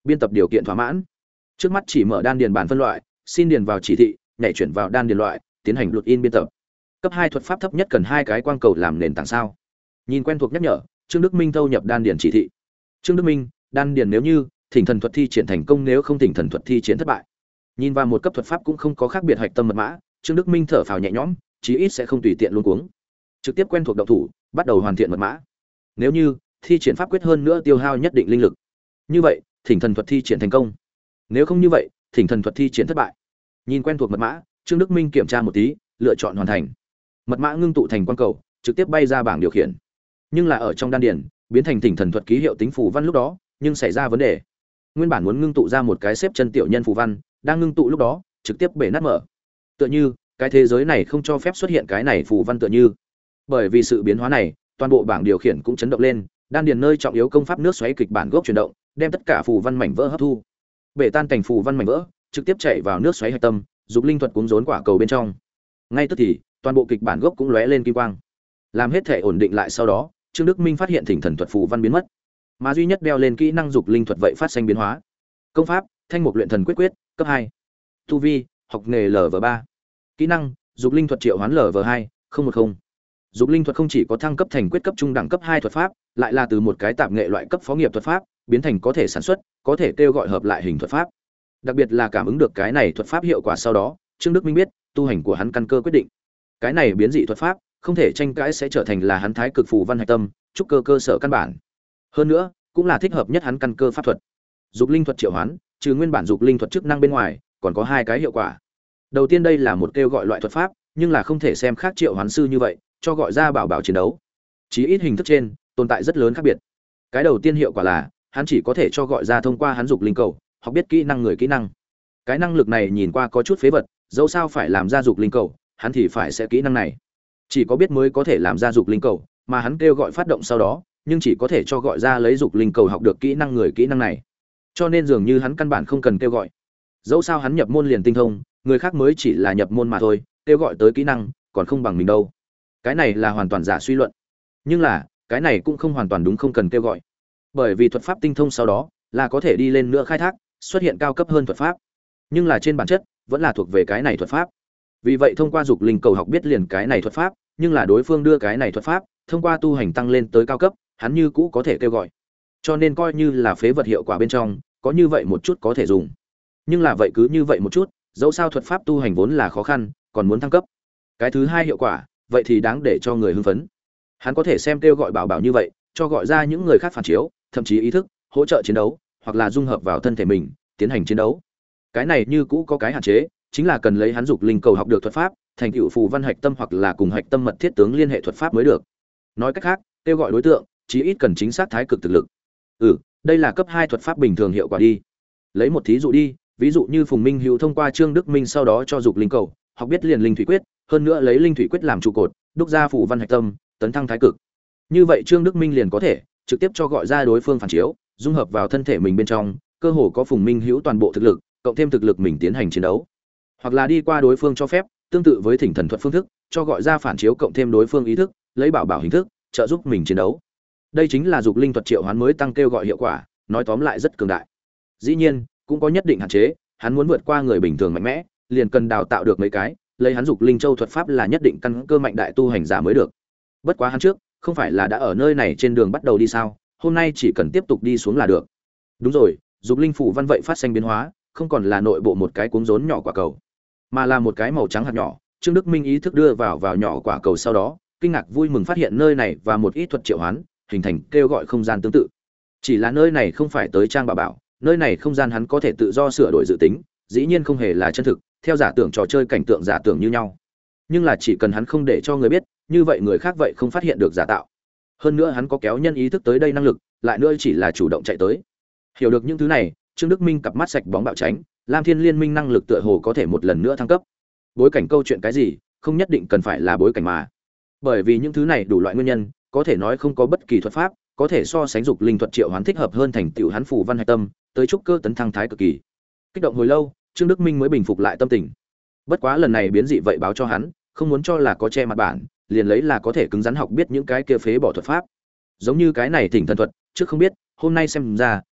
Speaker 1: Biên tập điều kiện thỏa mãn. Trước mắt chỉ mở đan điền bản phân loại, xin điền vào chỉ thị, nhảy chuyển vào đan điền loại, tiến hành lột in biên tập. Cấp hai thuật pháp thấp nhất cần hai cái quang cầu làm nền tảng sao? Nhìn quen thuộc nhắc nhở, Trương Đức Minh thâu nhập đan điền chỉ thị. Trương Đức Minh, đan điền nếu như thỉnh thần thuật thi triển thành công, nếu không thỉnh thần thuật thi triển thất bại. Nhìn vào một cấp thuật pháp cũng không có khác biệt hạch tâm mật mã, Trương Đức Minh thở phào nhẹ nhõm, chí ít sẽ không tùy tiện luống cuống. Trực tiếp quen thuộc động thủ, bắt đầu hoàn thiện mật mã. Nếu như thi triển pháp quyết hơn nữa tiêu hao nhất định linh lực. Như vậy, thỉnh thần thuật thi triển thành công. Nếu không như vậy, thỉnh thần thuật thi triển thất bại. Nhìn quen thuộc mật mã, Trương Đức Minh kiểm tra một tí, lựa chọn hoàn thành. Mật mã ngưng tụ thành quang cầu, trực tiếp bay ra bảng điều khiển. Nhưng là ở trong đan điền, biến thành thỉnh thần thuật ký hiệu tính phù văn lúc đó, nhưng xảy ra vấn đề. Nguyên bản muốn ngưng tụ ra một cái xếp chân tiểu nhân phù văn, đang ngưng tụ lúc đó, trực tiếp bể nát mở. Tựa như, cái thế giới này không cho phép xuất hiện cái này phù văn tựa như. Bởi vì sự biến hóa này, toàn bộ bảng điều khiển cũng chấn động lên, đan điền nơi trọng yếu công pháp nước xoáy kịch bản gốc chuyển động, đem tất cả phù văn mảnh vỡ hấp thu. Bể tan thành phù văn mảnh vỡ, trực tiếp chạy vào nước xoáy hạch tâm, dục linh thuật cuống rốn quả cầu bên trong. Ngay tức thì, toàn bộ kịch bản gốc cũng lóe lên kim quang. Làm hết thể ổn định lại sau đó, Trương Đức Minh phát hiện thỉnh thần thuật phù văn biến mất, mà duy nhất đeo lên kỹ năng dục linh thuật vậy phát sinh biến hóa. Công pháp: Thanh Mục Luyện Thần Quyết Quyết, cấp hai. Tu vi: Học nghề L V ba. Kỹ năng: Dục linh thuật triệu hoán L V hai, không một không. Dục linh thuật không chỉ có thăng cấp thành quyết cấp trung đẳng cấp hai thuật pháp, lại là từ một cái tạp nghệ loại cấp phó nghiệp thuật pháp, biến thành có thể sản xuất, có thể kêu gọi hợp lại hình thuật pháp. Đặc biệt là cảm ứng được cái này thuật pháp hiệu quả sau đó, Trương Đức Minh biết, tu hành của hắn căn cơ quyết định. Cái này biến dị thuật pháp, không thể tranh cãi sẽ trở thành là hắn thái cực phù văn hạch tâm, trúc cơ cơ sở căn bản. Hơn nữa, cũng là thích hợp nhất hắn căn cơ pháp thuật. Dục linh thuật triệu hoán, trừ nguyên bản dục linh thuật chức năng bên ngoài, còn có hai cái hiệu quả. Đầu tiên đây là một kêu gọi loại thuật pháp, nhưng là không thể xem khác triệu hoán sư như vậy, cho gọi ra bảo bảo chiến đấu. Chí ít hình thức trên, tồn tại rất lớn khác biệt. Cái đầu tiên hiệu quả là, hắn chỉ có thể cho gọi ra thông qua hắn dục linh cầu, học biết kỹ năng người kỹ năng. Cái năng lực này nhìn qua có chút phế vật, dẫu sao phải làm ra dục linh cầu, hắn thì phải sẽ kỹ năng này. Chỉ có biết mới có thể làm ra dục linh cầu, mà hắn kêu gọi phát động sau đó, nhưng chỉ có thể cho gọi ra lấy dục linh cầu học được kỹ năng người kỹ năng này. Cho nên dường như hắn căn bản không cần kêu gọi. Dẫu sao hắn nhập môn liền tinh thông, người khác mới chỉ là nhập môn mà thôi, kêu gọi tới kỹ năng, còn không bằng mình đâu. Cái này là hoàn toàn giả suy luận. Nhưng là, cái này cũng không hoàn toàn đúng, không cần kêu gọi. Bởi vì thuật pháp tinh thông sau đó, là có thể đi lên nữa khai thác, xuất hiện cao cấp hơn thuật pháp. Nhưng là trên bản chất, vẫn là thuộc về cái này thuật pháp. Vì vậy thông qua dục linh cầu học biết liền cái này thuật pháp, nhưng là đối phương đưa cái này thuật pháp, thông qua tu hành tăng lên tới cao cấp, hắn như cũ có thể kêu gọi. Cho nên coi như là phế vật hiệu quả bên trong, có như vậy một chút có thể dùng. Nhưng là vậy cứ như vậy một chút, dẫu sao thuật pháp tu hành vốn là khó khăn, còn muốn thăng cấp. Cái thứ hai hiệu quả, vậy thì đáng để cho người hưng phấn. Hắn có thể xem kêu gọi bảo bảo như vậy, cho gọi ra những người khác phản chiếu, thậm chí ý thức, hỗ trợ chiến đấu, hoặc là dung hợp vào thân thể mình, tiến hành chiến đấu. Cái này như cũ có cái hạn chế, chính là cần lấy hắn dục linh cầu học được thuật pháp, thành tựu phù văn hạch tâm hoặc là cùng hạch tâm mật thiết tướng liên hệ thuật pháp mới được. Nói cách khác, kêu gọi đối tượng, chí ít cần chính xác thái cực thực lực. Ừ, đây là cấp hai thuật pháp bình thường hiệu quả đi. Lấy một thí dụ đi, ví dụ như Phùng Minh Hữu thông qua Trương Đức Minh sau đó cho dục linh cầu, học biết liền linh thủy quyết, hơn nữa lấy linh thủy quyết làm trụ cột, đúc ra phù văn hạch tâm, tấn thăng thái cực. Như vậy Trương Đức Minh liền có thể trực tiếp cho gọi ra đối phương phản chiếu, dung hợp vào thân thể mình bên trong, cơ hồ có Phùng Minh Hữu toàn bộ thực lực, cộng thêm thực lực mình tiến hành chiến đấu. Hoặc là đi qua đối phương cho phép, tương tự với thỉnh thần thuật phương thức, cho gọi ra phản chiếu cộng thêm đối phương ý thức, lấy bảo bảo hình thức, trợ giúp mình chiến đấu. Đây chính là dục linh thuật triệu hoán mới tăng kêu gọi hiệu quả, nói tóm lại rất cường đại. Dĩ nhiên, cũng có nhất định hạn chế, hắn muốn vượt qua người bình thường mạnh mẽ, liền cần đào tạo được mấy cái, lấy hắn dục linh châu thuật pháp là nhất định căn cơ mạnh đại tu hành giả mới được. Bất quá hắn trước, không phải là đã ở nơi này trên đường bắt đầu đi sao, hôm nay chỉ cần tiếp tục đi xuống là được. Đúng rồi, dục linh phủ văn vậy phát sinh biến hóa, không còn là nội bộ một cái cuống rốn nhỏ quả cầu, mà là một cái màu trắng hạt nhỏ. Trương Đức Minh ý thức đưa vào vào nhỏ quả cầu sau đó, kinh ngạc vui mừng phát hiện nơi này và một ít thuật triệu hoán, hình thành kêu gọi không gian tương tự. Chỉ là nơi này không phải tới trang bảo bảo, nơi này không gian hắn có thể tự do sửa đổi dự tính, dĩ nhiên không hề là chân thực, theo giả tưởng trò chơi cảnh tượng giả tưởng như nhau. Nhưng là chỉ cần hắn không để cho người biết, như vậy người khác vậy không phát hiện được giả tạo. Hơn nữa hắn có kéo nhân ý thức tới đây năng lực, lại nữa chỉ là chủ động chạy tới. Hiểu được những thứ này, Trương Đức Minh cặp mắt sạch bóng bạo tránh, Lam Thiên Liên Minh năng lực tựa hồ có thể một lần nữa thăng cấp. Bối cảnh câu chuyện cái gì, không nhất định cần phải là bối cảnh mà. Bởi vì những thứ này đủ loại nguyên nhân, có thể nói không có bất kỳ thuật pháp có thể so sánh dục linh thuật triệu hoán thích hợp hơn thành tựu hắn phù văn hạch tâm, tới trúc cơ tấn thăng thái cực kỳ. Kích động hồi lâu, Trương Đức Minh mới bình phục lại tâm tình. Bất quá lần này biến dị vậy báo cho hắn, không muốn cho là có che mặt bản, liền lấy là có thể cứng rắn học biết những cái kia phế bỏ thuật pháp. Giống như cái này thỉnh thần thuật, trước không biết, hôm nay xem ra,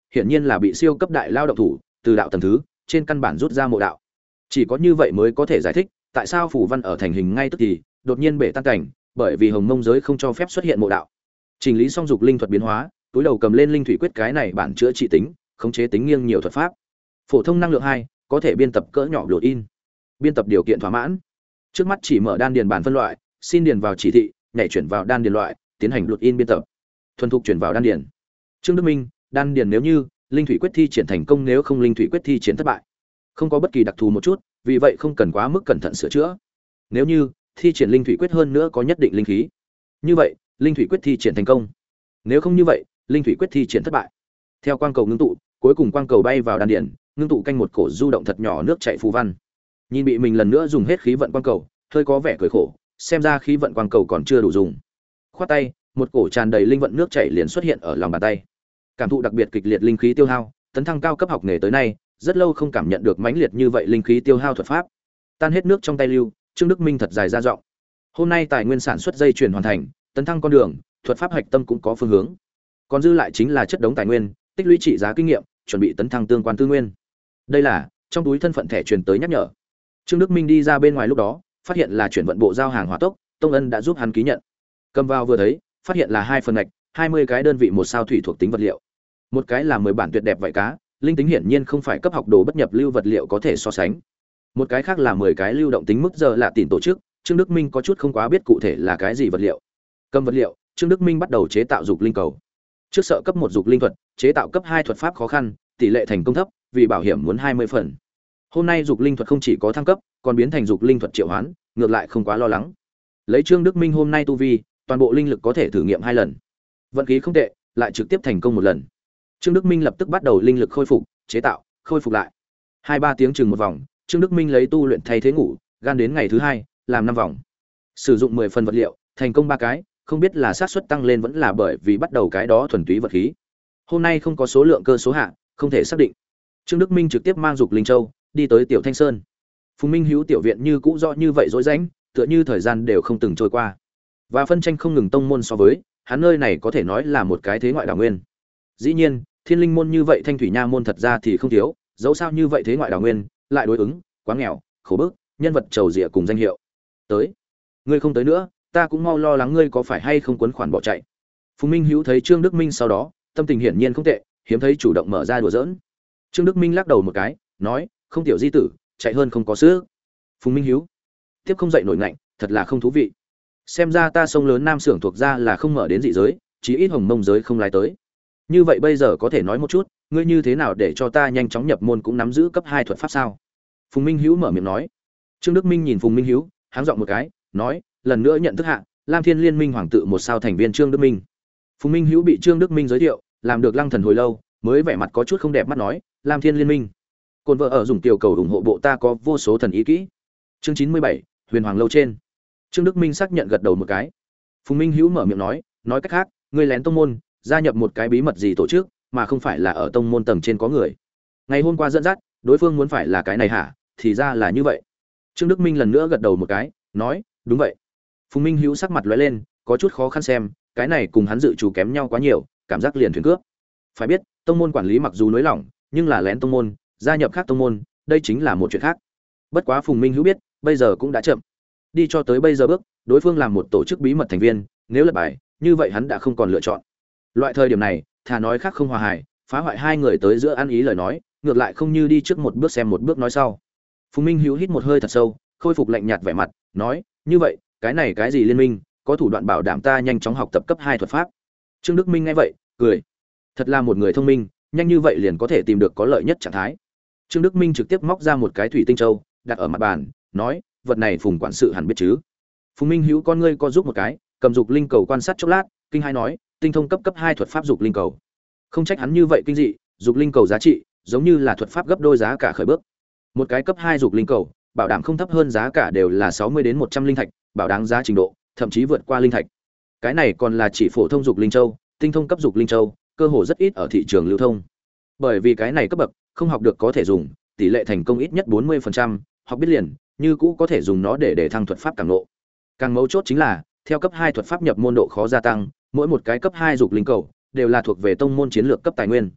Speaker 1: hiển nhiên là bị siêu cấp đại lao động thủ từ đạo tầng thứ trên căn bản rút ra mộ đạo. Chỉ có như vậy mới có thể giải thích tại sao phù văn ở thành hình ngay tức thì đột nhiên bể tan cảnh, bởi vì hồng mông giới không cho phép xuất hiện mộ đạo. Chỉnh lý xong dục linh thuật biến hóa, túi đầu cầm lên linh thủy quyết, cái này bản chữa trị tính khống chế tính nghiêng nhiều thuật pháp. Phổ thông năng lượng hai, có thể biên tập cỡ nhỏ blood in. Biên tập điều kiện thỏa mãn. Trước mắt chỉ mở đan điền bản phân loại, xin điền vào chỉ thị, nhảy chuyển vào đan điền loại, tiến hành blood in biên tập. Thuần thục chuyển vào đan điền. Trương Đức Minh, đan điền nếu như linh thủy quyết thi triển thành công, nếu không linh thủy quyết thi triển thất bại. Không có bất kỳ đặc thù một chút, vì vậy không cần quá mức cẩn thận sửa chữa. Nếu như thi triển linh thủy quyết hơn nữa có nhất định linh khí, như vậy linh thủy quyết thi triển thành công. Nếu không như vậy, linh thủy quyết thi triển thất bại. Theo quang cầu ngưng tụ, cuối cùng quang cầu bay vào đan điền, ngưng tụ canh một cổ du động thật nhỏ nước chảy phù văn. Nhìn bị mình lần nữa dùng hết khí vận quang cầu, hơi có vẻ cười khổ, xem ra khí vận quang cầu còn chưa đủ dùng. Khoát tay, một cổ tràn đầy linh vận nước chảy liền xuất hiện ở lòng bàn tay. Cảm thụ đặc biệt kịch liệt linh khí tiêu hao, tấn thăng cao cấp học nghề tới nay, rất lâu không cảm nhận được mãnh liệt như vậy linh khí tiêu hao thuật pháp. Tan hết nước trong tay lưu, Trương Đức Minh thật dài ra giọng. Hôm nay tài nguyên sản xuất dây chuyển hoàn thành, tấn thăng con đường, thuật pháp hạch tâm cũng có phương hướng. Còn dư lại chính là chất đống tài nguyên, tích lũy trị giá kinh nghiệm, chuẩn bị tấn thăng tương quan tư nguyên. Đây là trong túi thân phận thẻ truyền tới nhắc nhở. Trương Đức Minh đi ra bên ngoài lúc đó, phát hiện là chuyển vận bộ giao hàng hỏa tốc, Tông Ân đã giúp hắn ký nhận. Cầm vào vừa thấy, phát hiện là hai phần ngạch, hai mươi cái đơn vị một sao thủy thuộc tính vật liệu. Một cái là mười bản tuyệt đẹp vảy cá, linh tính hiển nhiên không phải cấp học đồ bất nhập lưu vật liệu có thể so sánh. Một cái khác là mười cái lưu động tính mức giờ lạ tìm tổ chức, Trương Đức Minh có chút không quá biết cụ thể là cái gì vật liệu. Cầm vật liệu, Trương Đức Minh bắt đầu chế tạo dục linh cầu. Trước sợ cấp một dục linh thuật, chế tạo cấp hai thuật pháp khó khăn, tỷ lệ thành công thấp, vì bảo hiểm muốn hai mươi phần. Hôm nay dục linh thuật không chỉ có thăng cấp, còn biến thành dục linh thuật triệu hoán, ngược lại không quá lo lắng. Lấy Trương Đức Minh hôm nay tu vi, toàn bộ linh lực có thể thử nghiệm hai lần. Vận khí không tệ, lại trực tiếp thành công một lần. Trương Đức Minh lập tức bắt đầu linh lực khôi phục, chế tạo, khôi phục lại. Hai ba tiếng chừng một vòng, Trương Đức Minh lấy tu luyện thay thế ngủ, gan đến ngày thứ hai, làm năm vòng. Sử dụng mười phần vật liệu, thành công ba cái, không biết là xác suất tăng lên vẫn là bởi vì bắt đầu cái đó thuần túy vật khí. Hôm nay không có số lượng cơ số hạ, không thể xác định. Trương Đức Minh trực tiếp mang dục linh châu, đi tới Tiểu Thanh Sơn. Phùng Minh Hữu tiểu viện như cũ rõ như vậy rối rãnh, tựa như thời gian đều không từng trôi qua. Và phân tranh không ngừng tông môn so với, hắn nơi này có thể nói là một cái thế ngoại đảo nguyên. Dĩ nhiên, Thiên Linh môn như vậy Thanh Thủy Nha môn thật ra thì không thiếu, dẫu sao như vậy thế ngoại đảo nguyên, lại đối ứng, quá nghèo, khổ bức, nhân vật trầu rịa cùng danh hiệu. Tới, ngươi không tới nữa, ta cũng mau lo lắng ngươi có phải hay không quấn khoản bỏ chạy. Phùng Minh Hữu thấy Trương Đức Minh sau đó, tâm tình hiển nhiên không tệ, hiếm thấy chủ động mở ra đùa giỡn. Trương Đức Minh lắc đầu một cái, nói, không tiểu di tử, chạy hơn không có sức. Phùng Minh Hữu tiếp không dậy nổi ngạnh, thật là không thú vị. Xem ra ta sông lớn Nam Xưởng thuộc ra là không mở đến dị giới, chí ít Hồng Mông giới không lái tới. Như vậy bây giờ có thể nói một chút, ngươi như thế nào để cho ta nhanh chóng nhập môn cũng nắm giữ cấp hai thuật pháp sao? Phùng Minh Hữu mở miệng nói. Trương Đức Minh nhìn Phùng Minh Hữu, háng giọng một cái, nói, lần nữa nhận thức hạ, Lam Thiên Liên Minh hoàng tự một sao thành viên Trương Đức Minh. Phùng Minh Hữu bị Trương Đức Minh giới thiệu, làm được lăng thần hồi lâu, mới vẻ mặt có chút không đẹp mắt nói, Lam Thiên Liên Minh. Côn vợ ở dùng tiểu cầu ủng hộ bộ ta có vô số thần ý kỹ. Chương chín mươi bảy, Huyền Hoàng lâu trên. Trương Đức Minh xác nhận gật đầu một cái. Phùng Minh Hữu mở miệng nói, nói cách khác, ngươi lén tông môn, gia nhập một cái bí mật gì tổ chức, mà không phải là ở tông môn tầng trên có người. Ngày hôm qua dẫn dắt, đối phương muốn phải là cái này hả? Thì ra là như vậy. Trương Đức Minh lần nữa gật đầu một cái, nói, đúng vậy. Phùng Minh Hữu sắc mặt lóe lên, có chút khó khăn xem, cái này cùng hắn dự chủ kém nhau quá nhiều, cảm giác liền thuyền cướp. Phải biết, tông môn quản lý mặc dù nới lỏng, nhưng là lén tông môn, gia nhập khác tông môn, đây chính là một chuyện khác. Bất quá Phùng Minh Hữu biết, bây giờ cũng đã chậm. Đi cho tới bây giờ bước, đối phương làm một tổ chức bí mật thành viên, nếu lật bài, như vậy hắn đã không còn lựa chọn. Loại thời điểm này, thà nói khác không hòa hài, phá hoại hai người tới giữa ăn ý lời nói, ngược lại không như đi trước một bước xem một bước nói sau. Phùng Minh Hữu hít một hơi thật sâu, khôi phục lạnh nhạt vẻ mặt, nói, như vậy, cái này cái gì liên minh, có thủ đoạn bảo đảm ta nhanh chóng học tập cấp hai thuật pháp. Trương Đức Minh nghe vậy, cười. Thật là một người thông minh, nhanh như vậy liền có thể tìm được có lợi nhất trạng thái. Trương Đức Minh trực tiếp móc ra một cái thủy tinh châu, đặt ở mặt bàn, nói, vật này Phùng quản sự hẳn biết chứ. Phùng Minh Hữu con ngươi co giúp một cái, cầm dục linh cầu quan sát chốc lát, kinh hai nói, tinh thông cấp cấp hai thuật pháp dục linh cầu. Không trách hắn như vậy kinh dị, dục linh cầu giá trị, giống như là thuật pháp gấp đôi giá cả khởi bước. Một cái cấp hai dục linh cầu, bảo đảm không thấp hơn giá cả đều là sáu mươi đến một trăm linh thạch, bảo đáng giá trình độ, thậm chí vượt qua linh thạch. Cái này còn là chỉ phổ thông dục linh châu, tinh thông cấp dục linh châu, cơ hồ rất ít ở thị trường lưu thông. Bởi vì cái này cấp bậc, không học được có thể dùng, tỷ lệ thành công ít nhất bốn mươi phần trăm, học biết liền, như cũ có thể dùng nó để để thăng thuật pháp càng ngộ. Càng mấu chốt chính là, theo cấp hai thuật pháp nhập môn độ khó gia tăng, mỗi một cái cấp hai dục linh cầu đều là thuộc về tông môn chiến lược cấp tài nguyên.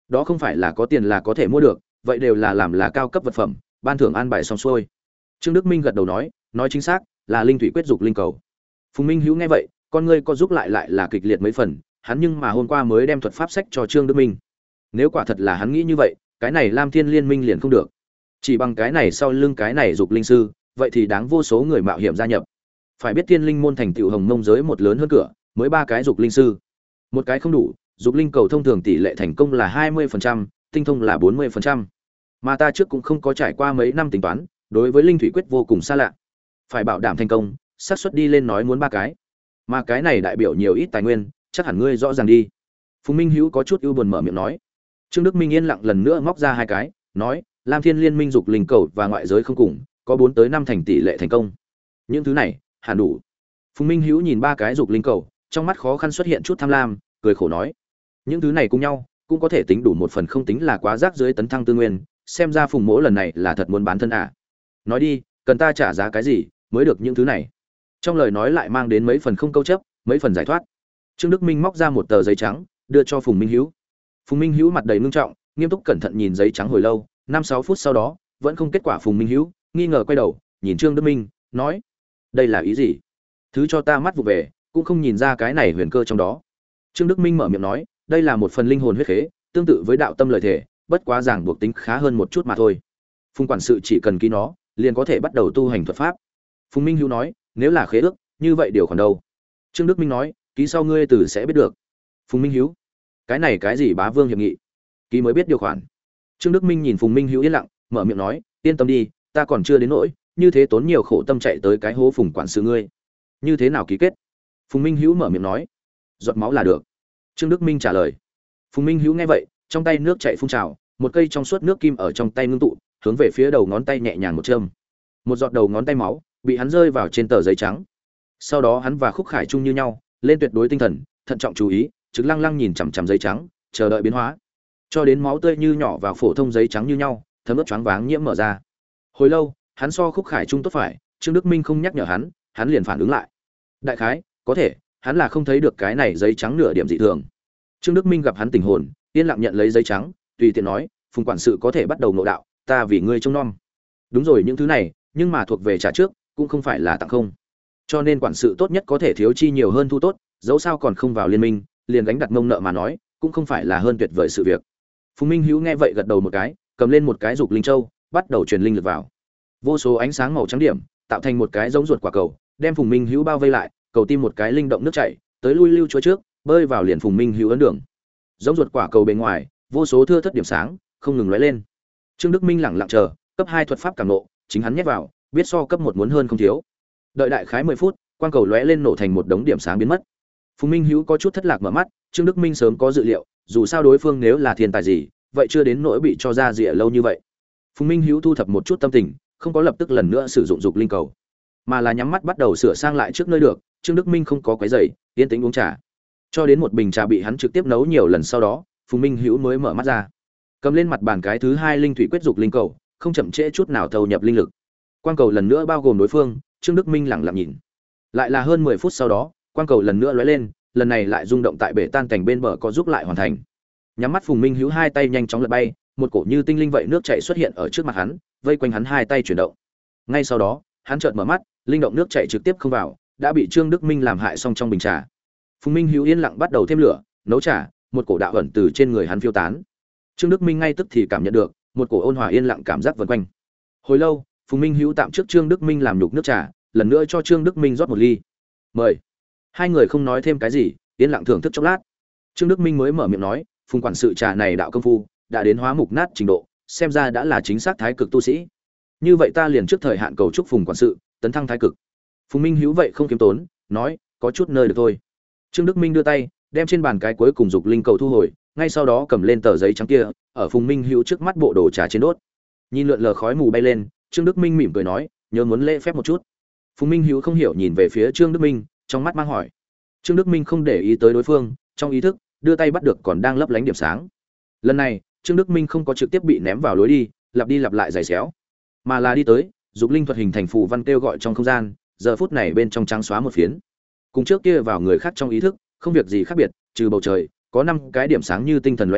Speaker 1: Đó không phải là có tiền là có thể mua được, vậy đều là làm là cao cấp vật phẩm, ban thưởng an bài xong xuôi. Trương Đức Minh gật đầu nói, nói chính xác, là linh thủy quyết dục linh cầu. Phùng Minh Hữu nghe vậy, con ngươi co giúp lại lại là kịch liệt mấy phần, hắn nhưng mà hôm qua mới đem thuật pháp sách cho Trương Đức Minh. Nếu quả thật là hắn nghĩ như vậy, cái này Lam Thiên Liên Minh liền không được. Chỉ bằng cái này sau lưng cái này dục linh sư, vậy thì đáng vô số người mạo hiểm gia nhập. Phải biết Thiên Linh môn thành tựu hồng mông giới một lớn hơn cửa, mới ba cái dục linh sư. Một cái không đủ, dục linh cầu thông thường tỷ lệ thành công là hai mươi phần trăm, tinh thông là bốn mươi phần trăm. Mà ta trước cũng không có trải qua mấy năm tính toán, đối với linh thủy quyết vô cùng xa lạ. Phải bảo đảm thành công, xác suất đi lên nói muốn ba cái. Mà cái này đại biểu nhiều ít tài nguyên, chắc hẳn ngươi rõ ràng đi. Phùng Minh Hữu có chút ưu buồn mở miệng nói. Trương Đức Minh yên lặng lần nữa móc ra hai cái, nói, Lam Thiên Liên Minh dục linh cầu và ngoại giới không cùng, có bốn tới năm thành tỷ lệ thành công. Những thứ này, hẳn đủ. Phùng Minh Hữu nhìn ba cái dục linh cầu, trong mắt khó khăn xuất hiện chút tham lam, cười khổ nói, những thứ này cùng nhau, cũng có thể tính đủ một phần không tính là quá rác dưới tấn thăng tư nguyên, xem ra Phùng Mỗ lần này là thật muốn bán thân à. Nói đi, cần ta trả giá cái gì mới được những thứ này? Trong lời nói lại mang đến mấy phần không câu chấp, mấy phần giải thoát. Trương Đức Minh móc ra một tờ giấy trắng, đưa cho Phùng Minh Hữu. Phùng Minh Hữu mặt đầy ngưng trọng, nghiêm túc cẩn thận nhìn giấy trắng hồi lâu, năm sáu phút sau đó, vẫn không kết quả. Phùng Minh Hữu nghi ngờ quay đầu, nhìn Trương Đức Minh, nói: "Đây là ý gì? Thứ cho ta mắt vụ về, cũng không nhìn ra cái này huyền cơ trong đó." Trương Đức Minh mở miệng nói: "Đây là một phần linh hồn huyết khế, tương tự với đạo tâm lời thể, bất quá ràng buộc tính khá hơn một chút mà thôi. Phùng quản sự chỉ cần ký nó, liền có thể bắt đầu tu hành thuật pháp." Phùng Minh Hữu nói: "Nếu là khế ước, như vậy điều khoản đâu?" Trương Đức Minh nói: "Ký sau ngươi từ sẽ biết được." Phùng Minh Hữu: "Cái này cái gì bá vương hiệp nghị? Ký mới biết điều khoản." Trương Đức Minh nhìn Phùng Minh Hữu yên lặng, mở miệng nói: "Yên tâm đi, ta còn chưa đến nỗi như thế tốn nhiều khổ tâm chạy tới cái hố Phùng quản sự ngươi. Như thế nào ký kết?" Phùng Minh Hữu mở miệng nói: "Giọt máu là được." Trương Đức Minh trả lời. Phùng Minh Hữu nghe vậy, trong tay nước chảy phun trào, một cây trong suốt nước kim ở trong tay ngưng tụ, hướng về phía đầu ngón tay nhẹ nhàng một châm. Một giọt đầu ngón tay máu bị hắn rơi vào trên tờ giấy trắng. Sau đó hắn và Khúc Khải chung như nhau, lên tuyệt đối tinh thần, thận trọng chú ý, trực lăng lăng nhìn chằm chằm giấy trắng, chờ đợi biến hóa, cho đến máu tươi như nhỏ vào phổ thông giấy trắng như nhau, thấm ướt choáng váng nhiễm mở ra. Hồi lâu, hắn so Khúc Khải chung tốt phải, Trương Đức Minh không nhắc nhở hắn, hắn liền phản ứng lại. Đại khái, có thể, hắn là không thấy được cái này giấy trắng nửa điểm dị thường. Trương Đức Minh gặp hắn tỉnh hồn, yên lặng nhận lấy giấy trắng, tùy tiện nói: "Phùng quản sự có thể bắt đầu ngộ đạo, ta vì ngươi trông nom." Đúng rồi, những thứ này, nhưng mà thuộc về trả trước, cũng không phải là tặng không. Cho nên quản sự tốt nhất có thể thiếu chi nhiều hơn thu tốt, dẫu sao còn không vào liên minh, liền gánh đặt mông nợ mà nói, cũng không phải là hơn tuyệt vời sự việc. Phùng Minh Hữu nghe vậy gật đầu một cái, cầm lên một cái dục linh châu, bắt đầu truyền linh lực vào. Vô số ánh sáng màu trắng điểm, tạo thành một cái giống ruột quả cầu, đem Phùng Minh Hữu bao vây lại, cầu tim một cái linh động nước chảy, tới lui lưu chúa trước, bơi vào liền Phùng Minh Hữu ấn đường. Giống ruột quả cầu bên ngoài, vô số thưa thất điểm sáng, không ngừng lóe lên. Trương Đức Minh lặng lặng chờ, cấp hai thuật pháp cảm nộ, chính hắn nhét vào, biết so cấp một muốn hơn không thiếu. Đợi đại khái mười phút, quang cầu lóe lên nổ thành một đống điểm sáng biến mất. Phùng Minh Hữu có chút thất lạc mở mắt, Trương Đức Minh sớm có dự liệu, dù sao đối phương nếu là thiên tài gì, vậy chưa đến nỗi bị cho ra rỉa lâu như vậy. Phùng Minh Hữu thu thập một chút tâm tình, không có lập tức lần nữa sử dụng dục linh cầu, mà là nhắm mắt bắt đầu sửa sang lại trước nơi được. Trương Đức Minh không có quấy rầy, yên tĩnh uống trà. Cho đến một bình trà bị hắn trực tiếp nấu nhiều lần sau đó, Phùng Minh Hữu mới mở mắt ra. Cầm lên mặt bàn cái thứ hai linh thủy quyết dục linh cầu, không chậm trễ chút nào thâu nhập linh lực. Quang cầu lần nữa bao gồm đối phương, Trương Đức Minh lặng lặng nhìn. Lại là hơn mười phút sau đó, quang cầu lần nữa lóe lên, lần này lại rung động tại bể tan cảnh bên bờ có giúp lại hoàn thành. Nhắm mắt Phùng Minh Hữu hai tay nhanh chóng lật bay, một cổ như tinh linh vậy nước chảy xuất hiện ở trước mặt hắn, vây quanh hắn hai tay chuyển động. Ngay sau đó, hắn chợt mở mắt, linh động nước chảy trực tiếp không vào, đã bị Trương Đức Minh làm hại xong trong bình trà. Phùng Minh Hữu yên lặng bắt đầu thêm lửa, nấu trà, một cổ đạo ẩn từ trên người hắn phiêu tán. Trương Đức Minh ngay tức thì cảm nhận được một cổ ôn hòa yên lặng cảm giác vần quanh. Hồi lâu, Phùng Minh Hữu tạm trước Trương Đức Minh làm nhục nước trà, lần nữa cho Trương Đức Minh rót một ly. "Mời." Hai người không nói thêm cái gì, yên lặng thưởng thức chốc lát. Trương Đức Minh mới mở miệng nói: "Phùng quản sự trà này đạo công phu đã đến hóa mục nát trình độ, xem ra đã là chính xác thái cực tu sĩ. Như vậy ta liền trước thời hạn cầu chúc Phùng quản sự tấn thăng thái cực." Phùng Minh Hữu vậy không kiêm tốn, nói: "Có chút nơi được thôi." Trương Đức Minh đưa tay, đem trên bàn cái cuối cùng dục linh cầu thu hồi, ngay sau đó cầm lên tờ giấy trắng kia, ở Phùng Minh Hữu trước mắt bộ đồ trà trên đốt. Nhìn lượn lờ khói mù bay lên, Trương Đức Minh mỉm cười nói: "Nhớ muốn lễ phép một chút." Phùng Minh Hữu không hiểu nhìn về phía Trương Đức Minh, trong mắt mang hỏi. Trương Đức Minh không để ý tới đối phương, trong ý thức đưa tay bắt được còn đang lấp lánh điểm sáng. Lần này, Trương Đức Minh không có trực tiếp bị ném vào lối đi, lặp đi lặp lại giày xéo, mà là đi tới, dục linh thuật hình thành phù văn kêu gọi trong không gian, giờ phút này bên trong trắng xóa một phiến. Cùng trước kia vào người khác trong ý thức, không việc gì khác biệt, trừ bầu trời, có năm cái điểm sáng như tinh thần lóe lên,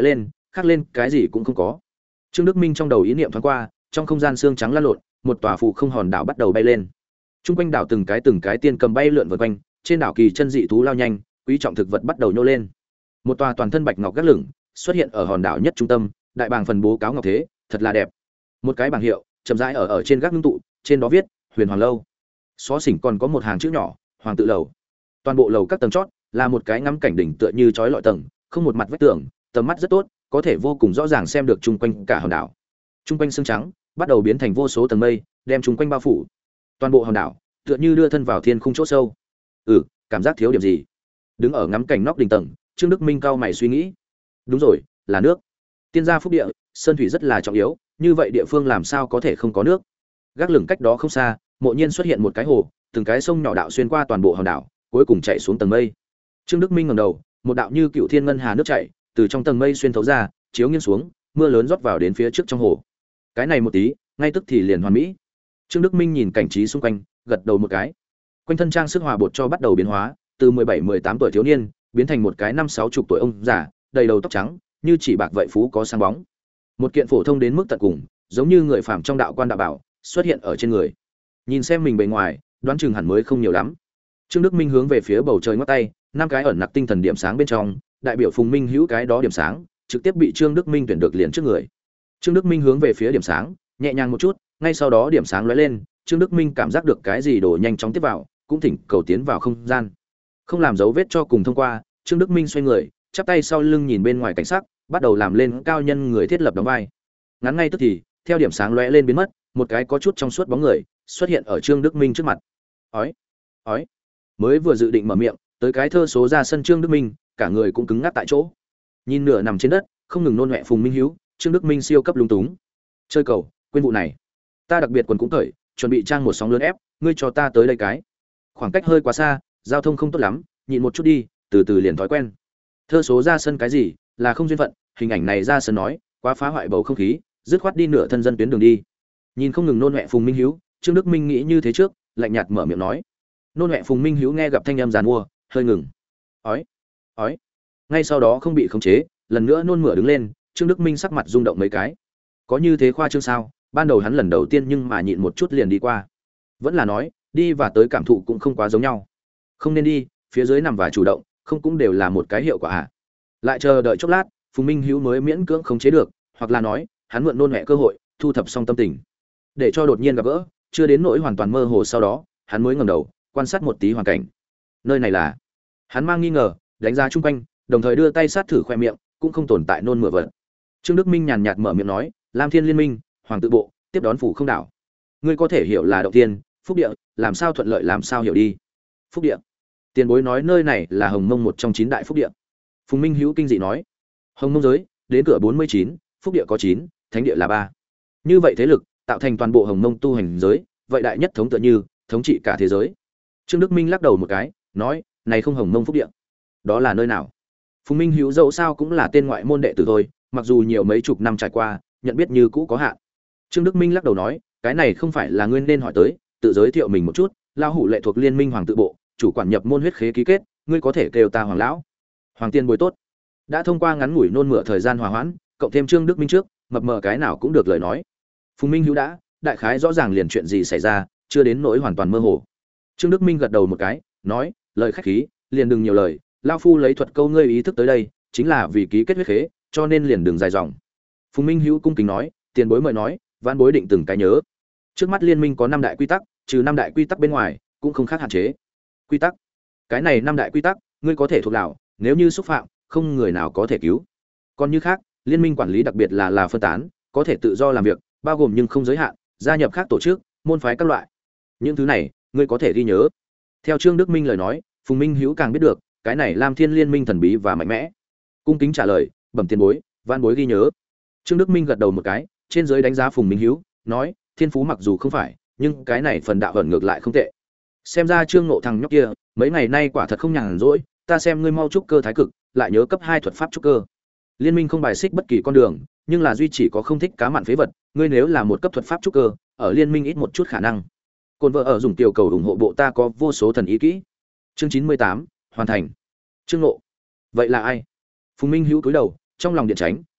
Speaker 1: khác lên cái gì cũng không có. Trương Đức Minh trong đầu ý niệm thoáng qua, trong không gian xương trắng lăn lộn, một tòa phù không hòn đảo bắt đầu bay lên. Trung quanh đảo từng cái từng cái tiên cầm bay lượn vần quanh, trên đảo kỳ chân dị thú lao nhanh, quý trọng thực vật bắt đầu nhô lên. Một tòa toàn thân bạch ngọc gác lửng xuất hiện ở hòn đảo nhất trung tâm, đại bàng phần bố cáo ngọc thế, thật là đẹp. Một cái bảng hiệu chậm rãi ở ở trên gác ngưng tụ, trên đó viết Huyền Hoàng lâu. Xó xỉnh còn có một hàng chữ nhỏ, Hoàng tự lầu. Toàn bộ lầu các tầng chót là một cái ngắm cảnh đỉnh tựa như chói lọi tầng, không một mặt vách tường, tầm mắt rất tốt, có thể vô cùng rõ ràng xem được chung quanh cả hòn đảo. Chung quanh sương trắng bắt đầu biến thành vô số tầng mây, đem chung quanh bao phủ. Toàn bộ hòn đảo tựa như đưa thân vào thiên khung chỗ sâu. Ừ, cảm giác thiếu điểm gì? Đứng ở ngắm cảnh nóc đỉnh tầng, Trương Đức Minh cao mày suy nghĩ. Đúng rồi, là nước. Tiên gia phúc địa, sơn thủy rất là trọng yếu, như vậy địa phương làm sao có thể không có nước? Gác lửng cách đó không xa, mộ nhiên xuất hiện một cái hồ, từng cái sông nhỏ đạo xuyên qua toàn bộ hòn đảo, cuối cùng chạy xuống tầng mây. Trương Đức Minh ngẩng đầu, một đạo như cựu thiên ngân hà nước chảy, từ trong tầng mây xuyên thấu ra, chiếu nghiêng xuống, mưa lớn rót vào đến phía trước trong hồ. Cái này một tí, ngay tức thì liền hoàn mỹ. Trương Đức Minh nhìn cảnh trí xung quanh, gật đầu một cái. Quanh thân trang sức hòa bột cho bắt đầu biến hóa, từ mười bảy mười tám tuổi thiếu niên, biến thành một cái năm sáu chục tuổi ông già, đầy đầu tóc trắng, như chỉ bạc vậy phú có sáng bóng. Một kiện phổ thông đến mức tận cùng, giống như người phàm trong đạo quan đạo bảo, xuất hiện ở trên người. Nhìn xem mình bề ngoài, đoán chừng hẳn mới không nhiều lắm. Trương Đức Minh hướng về phía bầu trời ngắt tay, năm cái ẩn nặc tinh thần điểm sáng bên trong, đại biểu Phùng Minh Hữu cái đó điểm sáng, trực tiếp bị Trương Đức Minh tuyển được liền trước người. Trương Đức Minh hướng về phía điểm sáng, nhẹ nhàng một chút, ngay sau đó điểm sáng lóe lên, Trương Đức Minh cảm giác được cái gì đổ nhanh chóng tiếp vào, cũng thỉnh cầu tiến vào không gian. Không làm dấu vết cho cùng thông qua, Trương Đức Minh xoay người, chắp tay sau lưng nhìn bên ngoài cảnh sắc, bắt đầu làm lên cao nhân người thiết lập đóng vai. Ngắn ngay tức thì, theo điểm sáng lóe lên biến mất, một cái có chút trong suốt bóng người xuất hiện ở Trương Đức Minh trước mặt. Ói, ói. Mới vừa dự định mở miệng, tới cái thơ số ra sân Trương Đức Minh, cả người cũng cứng ngắc tại chỗ. Nhìn nửa nằm trên đất, không ngừng nôn mẹ Phùng Minh Hiếu, Trương Đức Minh siêu cấp lúng túng. Chơi cầu, quên vụ này. Ta đặc biệt quần cũng cởi, chuẩn bị trang một sóng lớn ép, ngươi cho ta tới đây cái. Khoảng cách hơi quá xa, giao thông không tốt lắm, nhịn một chút đi, từ từ liền thói quen. Thơ số ra sân cái gì, là không duyên phận, hình ảnh này ra sân nói, quá phá hoại bầu không khí, dứt khoát đi nửa thân dân tuyến đường đi. Nhìn không ngừng nôn mẹ Phùng Minh Hiếu, Trương Đức Minh nghĩ như thế trước, lạnh nhạt mở miệng nói. Nôn mẹ Phùng Minh Hiếu nghe gặp thanh âm giàn mua, hơi ngừng. Ói, ói. Ngay sau đó không bị khống chế, lần nữa nôn mửa đứng lên, Trương Đức Minh sắc mặt rung động mấy cái. Có như thế khoa trương sao? Ban đầu hắn lần đầu tiên nhưng mà nhịn một chút liền đi qua. Vẫn là nói, đi và tới cảm thụ cũng không quá giống nhau. Không nên đi, phía dưới nằm và chủ động, không cũng đều là một cái hiệu quả à? Lại chờ đợi chốc lát, Phùng Minh Hiếu mới miễn cưỡng khống chế được, hoặc là nói, hắn mượn nôn mẹ cơ hội, thu thập xong tâm tình. Để cho đột nhiên gặp gỡ, chưa đến nỗi hoàn toàn mơ hồ sau đó, hắn mới ngẩng đầu, quan sát một tí hoàn cảnh. Nơi này là? Hắn mang nghi ngờ, đánh giá chung quanh, đồng thời đưa tay sát thử khoe miệng, cũng không tồn tại nôn mửa vật. Trương Đức Minh nhàn nhạt mở miệng nói, Lam Thiên Liên Minh, Hoàng tự bộ, tiếp đón phủ không đảo. Ngươi có thể hiểu là động tiên, phúc địa, làm sao thuận lợi làm sao hiểu đi. Phúc địa. Tiền bối nói nơi này là Hồng Mông một trong chín đại phúc địa. Phùng Minh Hữu kinh dị nói, Hồng Mông giới, đến cửa bốn mươi chín, phúc địa có chín, thánh địa là ba. Như vậy thế lực, tạo thành toàn bộ Hồng Mông tu hành giới, vậy đại nhất thống tựa như thống trị cả thế giới. Trương Đức Minh lắc đầu một cái, nói, này không Hồng Mông phúc địa. Đó là nơi nào? Phùng Minh Hữu dẫu sao cũng là tên ngoại môn đệ tử thôi, mặc dù nhiều mấy chục năm trải qua, nhận biết như cũ có hạn. Trương Đức Minh lắc đầu nói, cái này không phải là ngươi nên hỏi tới, tự giới thiệu mình một chút, lão hủ lệ thuộc Liên Minh Hoàng tự bộ, chủ quản nhập môn huyết khế ký kết, ngươi có thể kêu ta Hoàng lão. Hoàng tiên bối tốt. Đã thông qua ngắn ngủi nôn mửa thời gian hòa hoãn, cộng thêm Trương Đức Minh trước, mập mờ cái nào cũng được lời nói. Phùng Minh Hữu đã, đại khái rõ ràng liền chuyện gì xảy ra, chưa đến nỗi hoàn toàn mơ hồ. Trương Đức Minh gật đầu một cái, nói, lời khách khí, liền đừng nhiều lời, lão phu lấy thuật câu ngươi ý thức tới đây, chính là vì ký kết huyết khế, cho nên liền đừng dài dòng. Phùng Minh Hữu cung kính nói, tiền bối mời nói, vãn bối định từng cái nhớ. Trước mắt liên minh có năm đại quy tắc, trừ năm đại quy tắc bên ngoài, cũng không khác hạn chế. Quy tắc? Cái này năm đại quy tắc, ngươi có thể thuộc lão, nếu như xúc phạm, không người nào có thể cứu. Còn như khác, liên minh quản lý đặc biệt là là phân tán, có thể tự do làm việc, bao gồm nhưng không giới hạn, gia nhập khác tổ chức, môn phái các loại. Những thứ này, ngươi có thể ghi nhớ. Theo Trương Đức Minh lời nói, Phùng Minh Hữu càng biết được, cái này Lam Thiên Liên Minh thần bí và mạnh mẽ. Cung kính trả lời, bẩm tiền bối, vãn bối ghi nhớ. Trương Đức Minh gật đầu một cái, trên dưới đánh giá Phùng Minh Hữu, nói, thiên phú mặc dù không phải, nhưng cái này phần đạo ẩn ngược lại không tệ. Xem ra Trương Ngộ thằng nhóc kia, mấy ngày nay quả thật không nhàn rỗi, ta xem ngươi mau trúc cơ thái cực, lại nhớ cấp hai thuật pháp trúc cơ. Liên minh không bài xích bất kỳ con đường, nhưng là duy chỉ có không thích cá mặn phế vật, ngươi nếu là một cấp thuật pháp trúc cơ, ở liên minh ít một chút khả năng. Côn vợ ở dùng tiểu cầu ủng hộ bộ ta có vô số thần ý kỹ. Chương chín mươi tám, hoàn thành. Trương Ngộ. Vậy là ai? Phùng Minh Hữu cúi đầu, trong lòng điện tránh,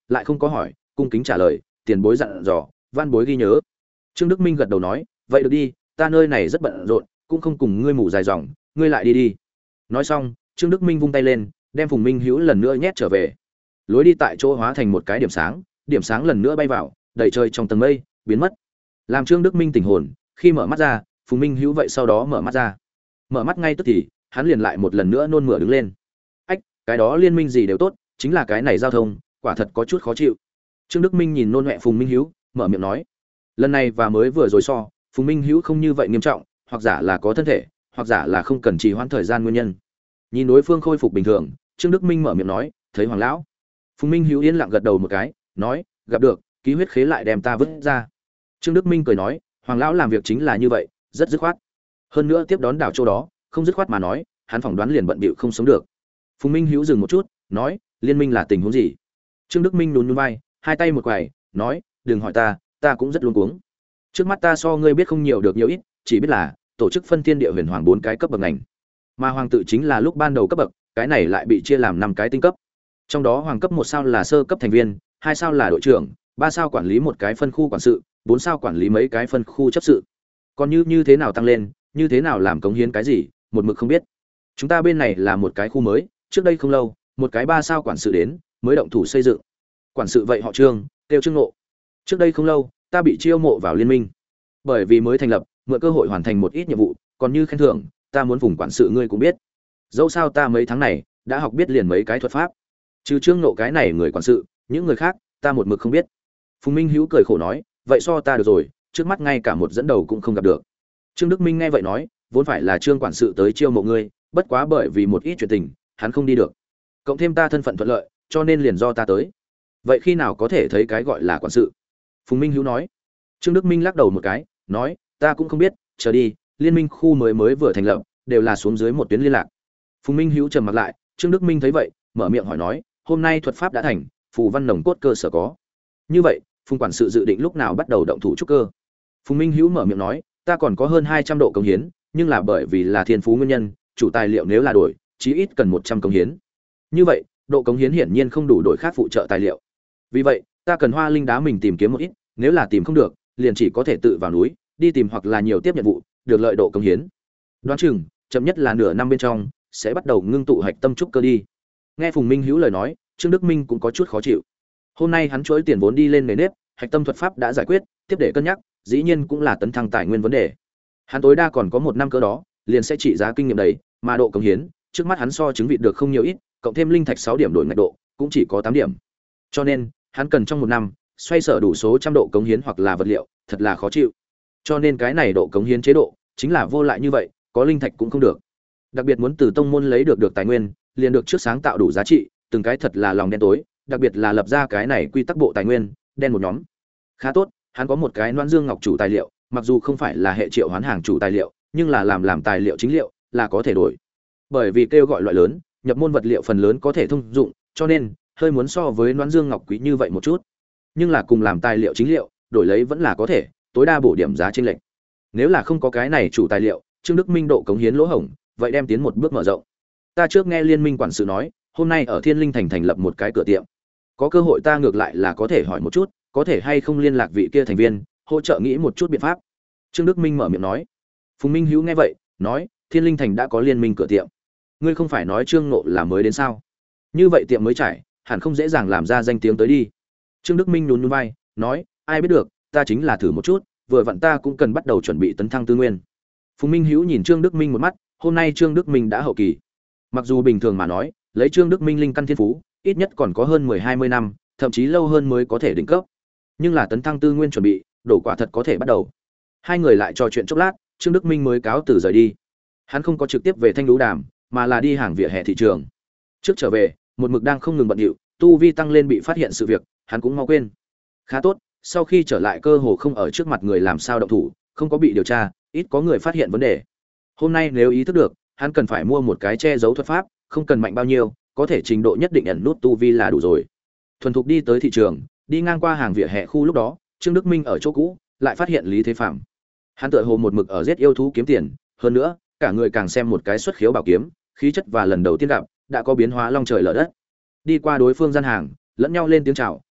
Speaker 1: lại không có hỏi, cung kính trả lời, tiền bối dặn dò, van bối ghi nhớ. Trương Đức Minh gật đầu nói, vậy được đi, ta nơi này rất bận rộn, cũng không cùng ngươi mù dài dòng, ngươi lại đi đi. Nói xong, Trương Đức Minh vung tay lên, đem Phùng Minh Hữu lần nữa nhét trở về. Lối đi tại chỗ hóa thành một cái điểm sáng, điểm sáng lần nữa bay vào, đầy trời trong tầng mây, biến mất. Làm Trương Đức Minh tỉnh hồn, khi mở mắt ra, Phùng Minh Hữu vậy sau đó mở mắt ra. Mở mắt ngay tức thì, hắn liền lại một lần nữa nôn mửa đứng lên. Ách, cái đó liên minh gì đều tốt, chính là cái này giao thông, quả thật có chút khó chịu. Trương Đức Minh nhìn nôn mẹ Phùng Minh Hữu, mở miệng nói, lần này và mới vừa rồi so, Phùng Minh Hữu không như vậy nghiêm trọng, hoặc giả là có thân thể, hoặc giả là không cần trì hoãn thời gian nguyên nhân. Nhìn đối phương khôi phục bình thường, Trương Đức Minh mở miệng nói, thấy Hoàng lão. Phùng Minh Hữu yên lặng gật đầu một cái, nói, gặp được, ký huyết khế lại đem ta vứt ra. Trương Đức Minh cười nói, Hoàng lão làm việc chính là như vậy, rất dứt khoát. Hơn nữa tiếp đón đảo châu đó, không dứt khoát mà nói, hắn phỏng đoán liền bận bịu không sống được. Phùng Minh Hữu dừng một chút, nói, liên minh là tình huống gì? Trương Đức Minh nhún nhún vai, hai tay một quài, nói, đừng hỏi ta, ta cũng rất luống cuống. Trước mắt ta so ngươi biết không nhiều được nhiều ít, chỉ biết là tổ chức phân thiên địa huyền hoàng bốn cái cấp bậc ngành, mà hoàng tự chính là lúc ban đầu cấp bậc, cái này lại bị chia làm năm cái tinh cấp. Trong đó hoàng cấp một sao là sơ cấp thành viên, hai sao là đội trưởng, ba sao quản lý một cái phân khu quản sự, bốn sao quản lý mấy cái phân khu chấp sự. Còn như như thế nào tăng lên, như thế nào làm cống hiến cái gì, một mực không biết. Chúng ta bên này là một cái khu mới, trước đây không lâu, một cái ba sao quản sự đến, mới động thủ xây dựng. Quản sự vậy họ Trương, tiêu Trương Ngộ. Trước đây không lâu, ta bị chiêu mộ vào liên minh. Bởi vì mới thành lập, mượn cơ hội hoàn thành một ít nhiệm vụ, còn như khen thưởng, ta muốn vùng quản sự ngươi cũng biết. Dẫu sao ta mấy tháng này đã học biết liền mấy cái thuật pháp. Trừ Trương Ngộ cái này người quản sự, những người khác, ta một mực không biết. Phùng Minh Hữu cười khổ nói, vậy so ta được rồi, trước mắt ngay cả một dẫn đầu cũng không gặp được. Trương Đức Minh nghe vậy nói, vốn phải là Trương quản sự tới chiêu mộ ngươi, bất quá bởi vì một ít chuyện tình, hắn không đi được. Cộng thêm ta thân phận thuận lợi, cho nên liền do ta tới. Vậy khi nào có thể thấy cái gọi là quản sự? Phùng Minh Hữu nói. Trương Đức Minh lắc đầu một cái, nói, ta cũng không biết, chờ đi, liên minh khu mới mới vừa thành lập, đều là xuống dưới một tuyến liên lạc. Phùng Minh Hữu trầm mặt lại, Trương Đức Minh thấy vậy, mở miệng hỏi nói, hôm nay thuật pháp đã thành, phù văn nồng cốt cơ sở có. Như vậy, Phùng quản sự dự định lúc nào bắt đầu động thủ trúc cơ? Phùng Minh Hữu mở miệng nói, ta còn có hơn hai trăm độ công hiến, nhưng là bởi vì là thiên phú nguyên nhân, chủ tài liệu nếu là đổi, chí ít cần một trăm công hiến. Như vậy, độ công hiến hiển nhiên không đủ đổi khác phụ trợ tài liệu. Vì vậy, ta cần hoa linh đá mình tìm kiếm một ít, nếu là tìm không được, liền chỉ có thể tự vào núi, đi tìm hoặc là nhiều tiếp nhận vụ, được lợi độ công hiến. Đoán chừng, chậm nhất là nửa năm bên trong, sẽ bắt đầu ngưng tụ hạch tâm trúc cơ đi. Nghe Phùng Minh Hữu lời nói, Trương Đức Minh cũng có chút khó chịu. Hôm nay hắn chuỗi tiền vốn đi lên nề nếp, hạch tâm thuật pháp đã giải quyết, tiếp để cân nhắc, dĩ nhiên cũng là tấn thăng tài nguyên vấn đề. Hắn tối đa còn có một năm cỡ đó, liền sẽ trị giá kinh nghiệm đấy, mà độ công hiến, trước mắt hắn so chứng vị được không nhiều ít, cộng thêm linh thạch sáu điểm đổi ngạch độ, cũng chỉ có tám điểm. Cho nên, hắn cần trong một năm xoay sở đủ số trăm độ cống hiến hoặc là vật liệu, thật là khó chịu. Cho nên cái này độ cống hiến chế độ chính là vô lại như vậy, có linh thạch cũng không được. Đặc biệt muốn từ tông môn lấy được được tài nguyên, liền được trước sáng tạo đủ giá trị, từng cái thật là lòng đen tối, đặc biệt là lập ra cái này quy tắc bộ tài nguyên, đen một nhóm. Khá tốt, hắn có một cái Loan Dương Ngọc chủ tài liệu, mặc dù không phải là hệ triệu hoán hàng chủ tài liệu, nhưng là làm làm tài liệu chính liệu, là có thể đổi. Bởi vì kêu gọi loại lớn, nhập môn vật liệu phần lớn có thể thông dụng, cho nên hơi muốn so với Loan Dương Ngọc quý như vậy một chút. Nhưng là cùng làm tài liệu chính liệu, đổi lấy vẫn là có thể, tối đa bổ điểm giá trên lệnh. Nếu là không có cái này chủ tài liệu, Trương Đức Minh độ cống hiến lỗ hổng, vậy đem tiến một bước mở rộng. Ta trước nghe liên minh quản sự nói, hôm nay ở Thiên Linh thành thành lập một cái cửa tiệm. Có cơ hội ta ngược lại là có thể hỏi một chút, có thể hay không liên lạc vị kia thành viên, hỗ trợ nghĩ một chút biện pháp. Trương Đức Minh mở miệng nói. Phùng Minh Hữu nghe vậy, nói, Thiên Linh thành đã có liên minh cửa tiệm. Ngươi không phải nói Trương Ngộ là mới đến sao? Như vậy tiệm mới trải, hẳn không dễ dàng làm ra danh tiếng tới đi. Trương Đức Minh nhún nhún vai, nói, ai biết được, ta chính là thử một chút, vừa vặn ta cũng cần bắt đầu chuẩn bị tấn thăng tư nguyên. Phùng Minh Hữu nhìn Trương Đức Minh một mắt, hôm nay Trương Đức Minh đã hậu kỳ. Mặc dù bình thường mà nói, lấy Trương Đức Minh linh căn thiên phú, ít nhất còn có hơn mười hai mươi năm, thậm chí lâu hơn mới có thể đỉnh cấp. Nhưng là tấn thăng tư nguyên chuẩn bị, đổ quả thật có thể bắt đầu. Hai người lại trò chuyện chốc lát, Trương Đức Minh mới cáo từ rời đi. Hắn không có trực tiếp về Thanh Đú Đàm, mà là đi hàng vỉa hè thị trường. Trước trở về, một mực đang không ngừng bận rộn, tu vi tăng lên bị phát hiện sự việc, hắn cũng mau quên. Khá tốt, sau khi trở lại cơ hồ không ở trước mặt người làm sao động thủ, không có bị điều tra, ít có người phát hiện vấn đề. Hôm nay nếu ý thức được, hắn cần phải mua một cái che giấu thuật pháp, không cần mạnh bao nhiêu, có thể trình độ nhất định ẩn nút tu vi là đủ rồi. Thuần thục đi tới thị trường, đi ngang qua hàng vỉa hè khu lúc đó, Trương Đức Minh ở chỗ cũ, lại phát hiện Lý Thế Phạm. Hắn tựa hồ một mực ở giết yêu thú kiếm tiền, hơn nữa, cả người càng xem một cái xuất khiếu bảo kiếm, khí chất và lần đầu tiên gặp, đã có biến hóa long trời lở đất. Đi qua đối phương gian hàng, lẫn nhau lên tiếng chào,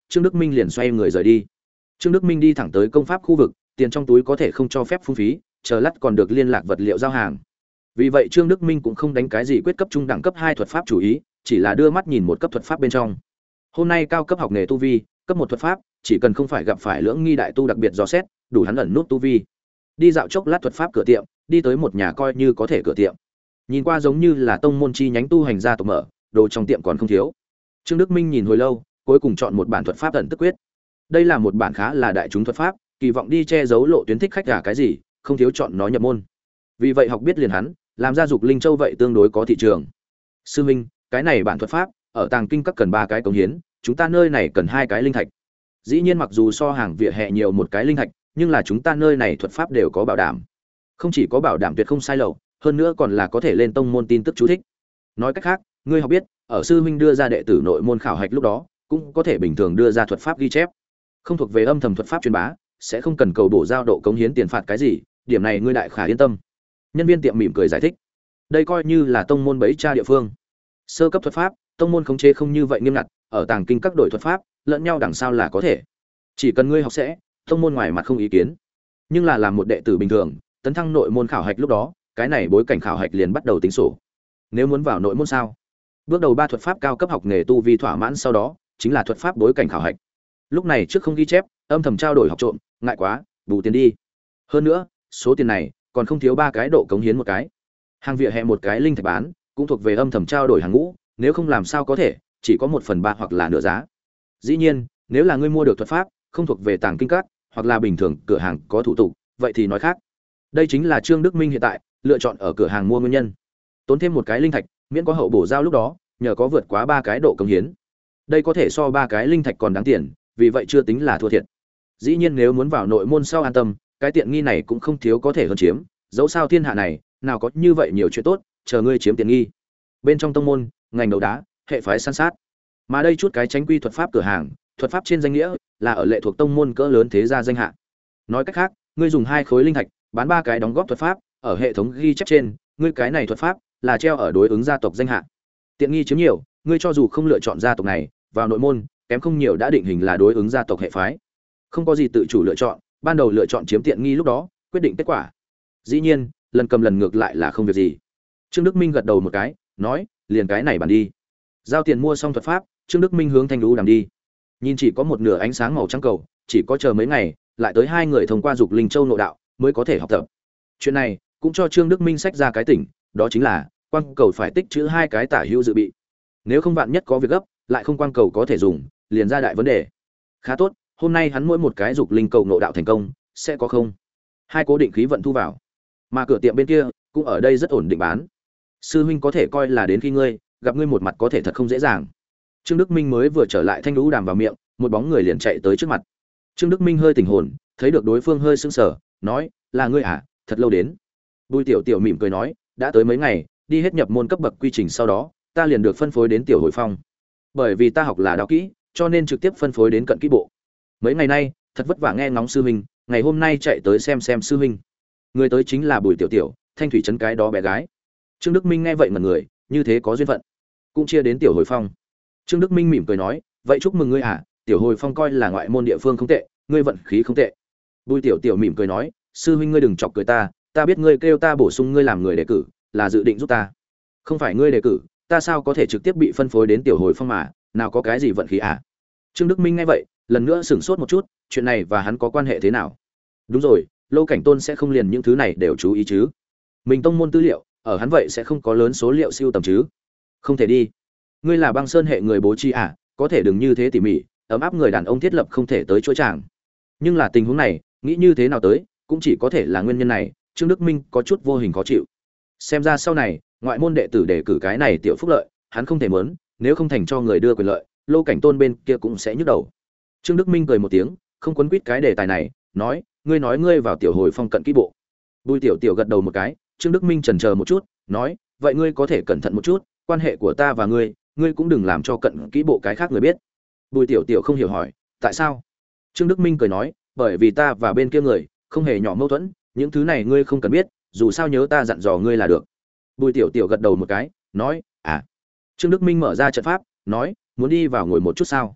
Speaker 1: Trương Đức Minh liền xoay người rời đi. Trương Đức Minh đi thẳng tới công pháp khu vực, tiền trong túi có thể không cho phép phung phí, chờ lát còn được liên lạc vật liệu giao hàng. Vì vậy Trương Đức Minh cũng không đánh cái gì quyết cấp trung đẳng cấp hai thuật pháp chủ ý, chỉ là đưa mắt nhìn một cấp thuật pháp bên trong. Hôm nay cao cấp học nghề tu vi, cấp một thuật pháp, chỉ cần không phải gặp phải lưỡng nghi đại tu đặc biệt dò xét, đủ hắn ẩn nút tu vi. Đi dạo chốc lát thuật pháp cửa tiệm, đi tới một nhà coi như có thể cửa tiệm. Nhìn qua giống như là tông môn chi nhánh tu hành gia tộc mở, đồ trong tiệm còn không thiếu. Trương Đức Minh nhìn hồi lâu, cuối cùng chọn một bản thuật pháp ẩn tức quyết. Đây là một bản khá là đại chúng thuật pháp, kỳ vọng đi che giấu lộ tuyến thích khách cả cái gì, không thiếu chọn nó nhập môn. Vì vậy học biết liền hắn, làm ra dục linh châu vậy tương đối có thị trường. Sư Minh, cái này bản thuật pháp, ở tàng kinh các cần ba cái cống hiến, chúng ta nơi này cần hai cái linh thạch. Dĩ nhiên mặc dù so hàng vỉa hè nhiều một cái linh thạch, nhưng là chúng ta nơi này thuật pháp đều có bảo đảm. Không chỉ có bảo đảm tuyệt không sai lậu, hơn nữa còn là có thể lên tông môn tin tức chú thích. Nói cách khác, ngươi học biết, ở sư huynh đưa ra đệ tử nội môn khảo hạch lúc đó, cũng có thể bình thường đưa ra thuật pháp ghi chép. Không thuộc về âm thầm thuật pháp truyền bá, sẽ không cần cầu bổ giao độ cống hiến tiền phạt cái gì, điểm này ngươi đại khả yên tâm. Nhân viên tiệm mỉm cười giải thích. Đây coi như là tông môn bấy cha địa phương. Sơ cấp thuật pháp, tông môn khống chế không như vậy nghiêm ngặt, ở tàng kinh các đội thuật pháp, lẫn nhau đằng sau là có thể. Chỉ cần ngươi học sẽ, tông môn ngoài mặt không ý kiến. Nhưng là làm một đệ tử bình thường, tấn thăng nội môn khảo hạch lúc đó, cái này bối cảnh khảo hạch liền bắt đầu tính sổ. Nếu muốn vào nội môn sao? Bước đầu ba thuật pháp cao cấp học nghề tu vi thỏa mãn sau đó, chính là thuật pháp bối cảnh khảo hạch. Lúc này trước không ghi chép, âm thầm trao đổi học trộm, ngại quá, bù tiền đi. Hơn nữa, số tiền này còn không thiếu ba cái độ cống hiến một cái. Hàng vỉa hè một cái linh thạch bán, cũng thuộc về âm thầm trao đổi hàng ngũ, nếu không làm sao có thể, chỉ có một phần ba hoặc là nửa giá. Dĩ nhiên, nếu là ngươi mua được thuật pháp, không thuộc về tàng kinh các, hoặc là bình thường cửa hàng có thủ tục, vậy thì nói khác. Đây chính là Trương Đức Minh hiện tại lựa chọn ở cửa hàng mua nguyên nhân. Tốn thêm một cái linh thạch, miễn có hậu bổ giao lúc đó, nhờ có vượt quá ba cái độ cống hiến. Đây có thể so ba cái linh thạch còn đáng tiền, vì vậy chưa tính là thua thiệt. Dĩ nhiên nếu muốn vào nội môn sau an tâm, cái tiện nghi này cũng không thiếu có thể hơn chiếm, dẫu sao thiên hạ này, nào có như vậy nhiều chuyện tốt, chờ ngươi chiếm tiện nghi. Bên trong tông môn, ngành đấu đá, hệ phái san sát. Mà đây chút cái tránh quy thuật pháp cửa hàng, thuật pháp trên danh nghĩa là ở lệ thuộc tông môn cỡ lớn thế gia danh hạ. Nói cách khác, ngươi dùng hai khối linh thạch, bán ba cái đóng góp thuật pháp, ở hệ thống ghi chép trên, ngươi cái này thuật pháp là treo ở đối ứng gia tộc danh hạ. Tiện nghi chiếm nhiều, ngươi cho dù không lựa chọn gia tộc này, vào nội môn, kém không nhiều đã định hình là đối ứng gia tộc hệ phái. Không có gì tự chủ lựa chọn, ban đầu lựa chọn chiếm tiện nghi lúc đó, quyết định kết quả. Dĩ nhiên, lần cầm lần ngược lại là không việc gì. Trương Đức Minh gật đầu một cái, nói, liền cái này bàn đi. Giao tiền mua xong thuật pháp, Trương Đức Minh hướng Thanh Lũ đàm đi. Nhìn chỉ có một nửa ánh sáng màu trắng cầu, chỉ có chờ mấy ngày, lại tới hai người thông qua dục linh châu nội đạo, mới có thể học tập. Chuyện này cũng cho Trương Đức Minh sách ra cái tỉnh, đó chính là quang cầu phải tích trữ hai cái tả hữu dự bị. Nếu không vạn nhất có việc gấp, lại không quang cầu có thể dùng, liền ra đại vấn đề. Khá tốt, hôm nay hắn mỗi một cái dục linh cầu nội đạo thành công, sẽ có không hai cố định khí vận thu vào. Mà cửa tiệm bên kia cũng ở đây rất ổn định bán. Sư huynh có thể coi là đến khi ngươi gặp ngươi một mặt có thể thật không dễ dàng. Trương Đức Minh mới vừa trở lại Thanh Lũ đàm vào miệng, một bóng người liền chạy tới trước mặt. Trương Đức Minh hơi tỉnh hồn, thấy được đối phương hơi sững sờ, nói, là ngươi à, thật lâu đến. Bùi Tiểu Tiểu mỉm cười nói, đã tới mấy ngày, đi hết nhập môn cấp bậc quy trình sau đó, ta liền được phân phối đến Tiểu Hồi Phong. Bởi vì ta học là đạo kỹ, cho nên trực tiếp phân phối đến cận kỹ bộ. Mấy ngày nay, thật vất vả nghe ngóng sư huynh, ngày hôm nay chạy tới xem xem sư huynh. Người tới chính là Bùi Tiểu Tiểu, Thanh thủy trấn cái đó bé gái. Trương Đức Minh nghe vậy ngẩn người, như thế có duyên phận, cũng chia đến Tiểu Hồi Phong. Trương Đức Minh mỉm cười nói, vậy chúc mừng ngươi à, Tiểu Hồi Phong coi là ngoại môn địa phương không tệ, ngươi vận khí không tệ. Bùi Tiểu Tiểu mỉm cười nói, sư huynh ngươi đừng chọc cười ta, ta biết ngươi kêu ta bổ sung ngươi làm người đề cử, là dự định giúp ta. Không phải ngươi đề cử, ta sao có thể trực tiếp bị phân phối đến Tiểu Hồi Phong mà, nào có cái gì vận khí à? Trương Đức Minh nghe vậy, lần nữa sửng sốt một chút, chuyện này và hắn có quan hệ thế nào? Đúng rồi, Lô Cảnh Tôn sẽ không liền những thứ này đều chú ý chứ? Mình tông môn tư liệu, ở hắn vậy sẽ không có lớn số liệu siêu tầm chứ? Không thể đi. Ngươi là Băng Sơn hệ người bố trí à, có thể đừng như thế tỉ mỉ, ấm áp người đàn ông thiết lập không thể tới chỗ chàng. Nhưng là tình huống này, nghĩ như thế nào tới, cũng chỉ có thể là nguyên nhân này, Trương Đức Minh có chút vô hình khó chịu. Xem ra sau này, ngoại môn đệ tử đề cử cái này tiểu phúc lợi, hắn không thể muốn, nếu không thành cho người đưa quyền lợi, Lô Cảnh Tôn bên kia cũng sẽ nhức đầu. Trương Đức Minh cười một tiếng, không quấn quýt cái đề tài này, nói, ngươi nói ngươi vào Tiểu Hồi Phong cận kỹ bộ. Bùi Tiểu Tiểu gật đầu một cái, Trương Đức Minh chần chờ một chút, nói, vậy ngươi có thể cẩn thận một chút, quan hệ của ta và ngươi, ngươi cũng đừng làm cho cận kỹ bộ cái khác người biết. Bùi Tiểu Tiểu không hiểu hỏi, tại sao? Trương Đức Minh cười nói, bởi vì ta và bên kia người không hề nhỏ mâu thuẫn, những thứ này ngươi không cần biết, dù sao nhớ ta dặn dò ngươi là được. Bùi Tiểu Tiểu gật đầu một cái, nói, à. Trương Đức Minh mở ra trận pháp, nói, muốn đi vào ngồi một chút sao?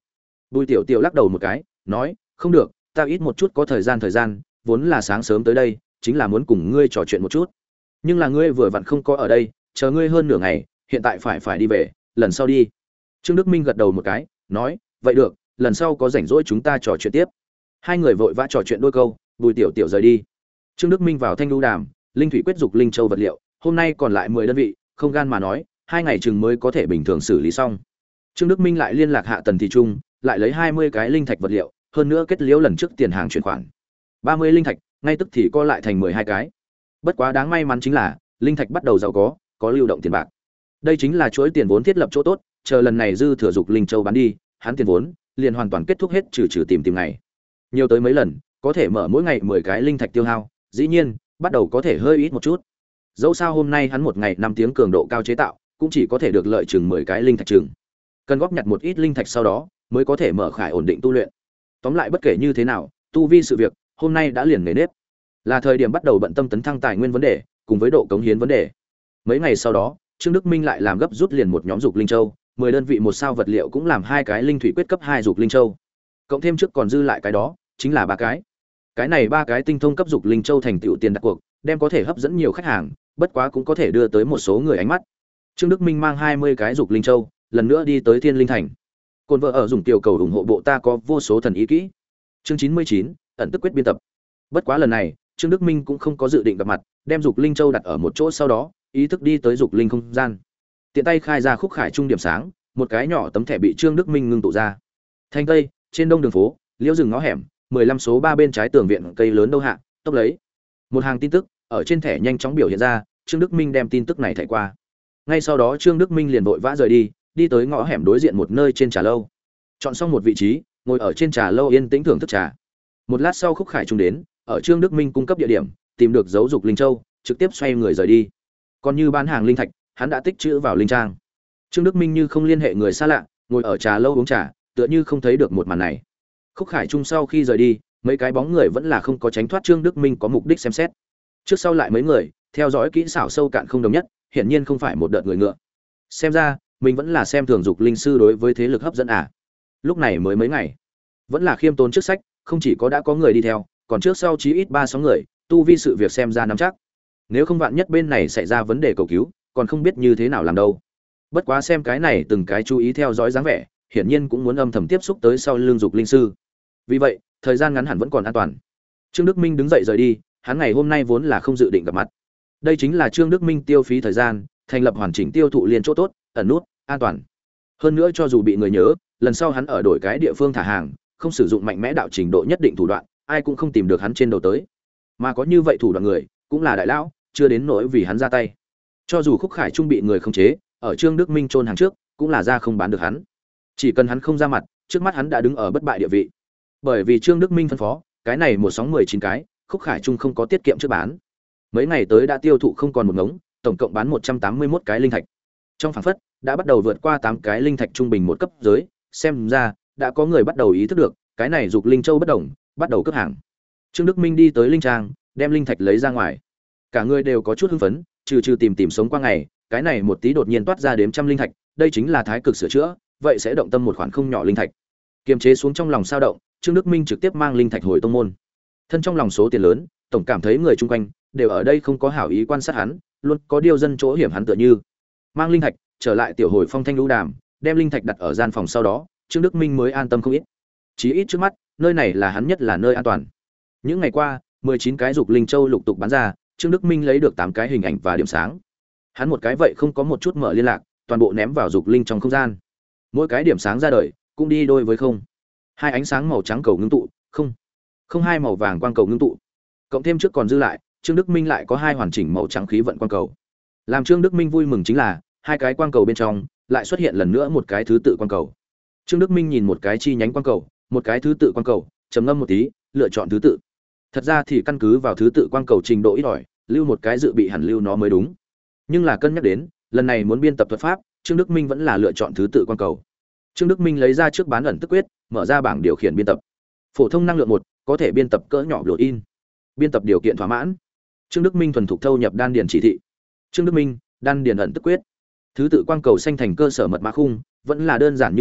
Speaker 1: Bùi Tiểu Tiểu lắc đầu một cái, nói, không được, ta ít một chút có thời gian thời gian, vốn là sáng sớm tới đây, chính là muốn cùng ngươi trò chuyện một chút. Nhưng là ngươi vừa vặn không có ở đây, chờ ngươi hơn nửa ngày, hiện tại phải phải đi về, lần sau đi. Trương Đức Minh gật đầu một cái, nói, vậy được, lần sau có rảnh rỗi chúng ta trò chuyện tiếp. Hai người vội vã trò chuyện đôi câu, Bùi Tiểu Tiểu rời đi. Trương Đức Minh vào Thanh Lưu Đàm, linh thủy quyết dục linh châu vật liệu, hôm nay còn lại mười đơn vị, không gan mà nói, hai ngày chừng mới có thể bình thường xử lý xong. Trương Đức Minh lại liên lạc hạ Tần Thị Trung, lại lấy hai mươi cái linh thạch vật liệu, hơn nữa kết liễu lần trước tiền hàng chuyển khoản. ba mươi linh thạch, ngay tức thì co lại thành mười hai cái. Bất quá đáng may mắn chính là, linh thạch bắt đầu giàu có, có lưu động tiền bạc. Đây chính là chuỗi tiền vốn thiết lập chỗ tốt, chờ lần này dư thừa dục linh châu bán đi, hắn tiền vốn liền hoàn toàn kết thúc hết trừ trừ tìm tìm ngày. Nhiều tới mấy lần, có thể mở mỗi ngày mười cái linh thạch tiêu hao, dĩ nhiên, bắt đầu có thể hơi ít một chút. Dẫu sao hôm nay hắn một ngày năm tiếng cường độ cao chế tạo, cũng chỉ có thể được lợi chừng mười cái linh thạch chừng. Cần góp nhặt một ít linh thạch sau đó, mới có thể mở khải ổn định tu luyện. Tóm lại bất kể như thế nào, tu vi sự việc, hôm nay đã liền nề nếp. Là thời điểm bắt đầu bận tâm tấn thăng tài nguyên vấn đề, cùng với độ cống hiến vấn đề. Mấy ngày sau đó, Trương Đức Minh lại làm gấp rút liền một nhóm dục linh châu, mười đơn vị một sao vật liệu cũng làm hai cái linh thủy quyết cấp hai dục linh châu. Cộng thêm trước còn dư lại cái đó, chính là ba cái. Cái này ba cái tinh thông cấp dục linh châu thành tựu tiền đặt cuộc, đem có thể hấp dẫn nhiều khách hàng, bất quá cũng có thể đưa tới một số người ánh mắt. Trương Đức Minh mang hai mươi cái dục linh châu, lần nữa đi tới Thiên Linh Thành. Côn vợ ở dùng tiểu cầu ủng hộ bộ ta có vô số thần ý kỹ. Chương chín mươi chín, ẩn tức quyết biên tập. Bất quá lần này, Trương Đức Minh cũng không có dự định gặp mặt, đem dục linh châu đặt ở một chỗ sau đó, ý thức đi tới dục linh không gian. Tiện tay khai ra khúc khải trung điểm sáng, một cái nhỏ tấm thẻ bị Trương Đức Minh ngưng tụ ra. Thanh Tây, trên đông đường phố, liễu rừng ngõ hẻm, mười lăm số ba bên trái tường viện cây lớn đâu hạ, tốc lấy. Một hàng tin tức ở trên thẻ nhanh chóng biểu hiện ra, Trương Đức Minh đem tin tức này thảy qua. Ngay sau đó Trương Đức Minh liền vội vã rời đi, đi tới ngõ hẻm đối diện một nơi trên trà lâu. Chọn xong một vị trí, ngồi ở trên trà lâu yên tĩnh thưởng thức trà. Một lát sau khúc khải trung đến, ở Trương Đức Minh cung cấp địa điểm, tìm được dấu dục linh châu, trực tiếp xoay người rời đi. Còn như bán hàng linh thạch, hắn đã tích trữ vào linh trang. Trương Đức Minh như không liên hệ người xa lạ, ngồi ở trà lâu uống trà, tựa như không thấy được một màn này. Khúc Khải Trung sau khi rời đi, mấy cái bóng người vẫn là không có tránh thoát Trương Đức Minh có mục đích xem xét. Trước sau lại mấy người, theo dõi kỹ xảo sâu cạn không đồng nhất, hiển nhiên không phải một đợt người ngựa. Xem ra, mình vẫn là xem thường dục linh sư đối với thế lực hấp dẫn à. Lúc này mới mấy ngày, vẫn là khiêm tốn trước sách, không chỉ có đã có người đi theo, còn trước sau chí ít ba sáu người, tu vi sự việc xem ra nắm chắc. Nếu không vạn nhất bên này xảy ra vấn đề cầu cứu, còn không biết như thế nào làm đâu. Bất quá xem cái này từng cái chú ý theo dõi dáng vẻ, hiển nhiên cũng muốn âm thầm tiếp xúc tới sau lưng dục linh sư. Vì vậy, thời gian ngắn hẳn vẫn còn an toàn. Trương Đức Minh đứng dậy rời đi, hắn ngày hôm nay vốn là không dự định gặp mặt. Đây chính là Trương Đức Minh tiêu phí thời gian, thành lập hoàn chỉnh tiêu thụ liên chỗ tốt, ẩn nút, an toàn. Hơn nữa cho dù bị người nhớ, lần sau hắn ở đổi cái địa phương thả hàng, không sử dụng mạnh mẽ đạo trình độ nhất định thủ đoạn, ai cũng không tìm được hắn trên đầu tới. Mà có như vậy thủ đoạn người, cũng là đại lão, chưa đến nỗi vì hắn ra tay. Cho dù Khúc Khải Trung bị người khống chế, ở Trương Đức Minh chôn hàng trước, cũng là ra không bán được hắn. Chỉ cần hắn không ra mặt, trước mắt hắn đã đứng ở bất bại địa vị. Bởi vì Trương Đức Minh phân phó, cái này một sóng mười chín cái, Khúc Khải Trung không có tiết kiệm trước bán. Mấy ngày tới đã tiêu thụ không còn một ngống, tổng cộng bán một trăm tám mươi mốt cái linh thạch. Trong phảng phất, đã bắt đầu vượt qua tám cái linh thạch trung bình một cấp giới, xem ra đã có người bắt đầu ý thức được, cái này dục linh châu bất động, bắt đầu cướp hàng. Trương Đức Minh đi tới linh trang, đem linh thạch lấy ra ngoài. Cả người đều có chút hưng phấn, trừ trừ tìm tìm sống qua ngày, cái này một tí đột nhiên toát ra đếm trăm linh thạch, đây chính là thái cực sửa chữa, vậy sẽ động tâm một khoản không nhỏ linh thạch. Kiềm chế xuống trong lòng sao động, Trương Đức Minh trực tiếp mang linh thạch hồi tông môn. Thân trong lòng số tiền lớn, tổng cảm thấy người chung quanh đều ở đây không có hảo ý quan sát hắn, luôn có điều dân chỗ hiểm hắn tựa như. Mang linh thạch trở lại tiểu hồi phong thanh lũ đàm, đem linh thạch đặt ở gian phòng sau đó, Trương Đức Minh mới an tâm không ít. Chí ít trước mắt, nơi này là hắn nhất là nơi an toàn. Những ngày qua, mười chín cái dục linh châu lục tục bán ra, Trương Đức Minh lấy được tám cái hình ảnh và điểm sáng. Hắn một cái vậy không có một chút mở liên lạc, toàn bộ ném vào dục linh trong không gian. Mỗi cái điểm sáng ra đời, cũng đi đôi với không. Hai ánh sáng màu trắng cầu ngưng tụ, không. Không hai màu vàng quang cầu ngưng tụ. Cộng thêm trước còn dư lại, Trương Đức Minh lại có hai hoàn chỉnh màu trắng khí vận quang cầu. Làm Trương Đức Minh vui mừng chính là, hai cái quang cầu bên trong lại xuất hiện lần nữa một cái thứ tự quang cầu. Trương Đức Minh nhìn một cái chi nhánh quang cầu, một cái thứ tự quang cầu, trầm ngâm một tí, lựa chọn thứ tự. Thật ra thì căn cứ vào thứ tự quang cầu trình độ ít ỏi, lưu một cái dự bị hẳn lưu nó mới đúng. Nhưng là cân nhắc đến, lần này muốn biên tập thuật pháp, Trương Đức Minh vẫn là lựa chọn thứ tự quang cầu. Trương Đức Minh lấy ra trước bán ẩn tức quyết, mở ra bảng điều khiển biên tập. Phổ thông năng lượng một, có thể biên tập cỡ nhỏ biểu in. Biên tập điều kiện thỏa mãn. Trương Đức Minh thuần thục thâu nhập đan điền chỉ thị. Trương Đức Minh, đan điền ẩn tức quyết. Thứ tự quang cầu xanh thành cơ sở mật mã khung, vẫn là đơn giản như vậy,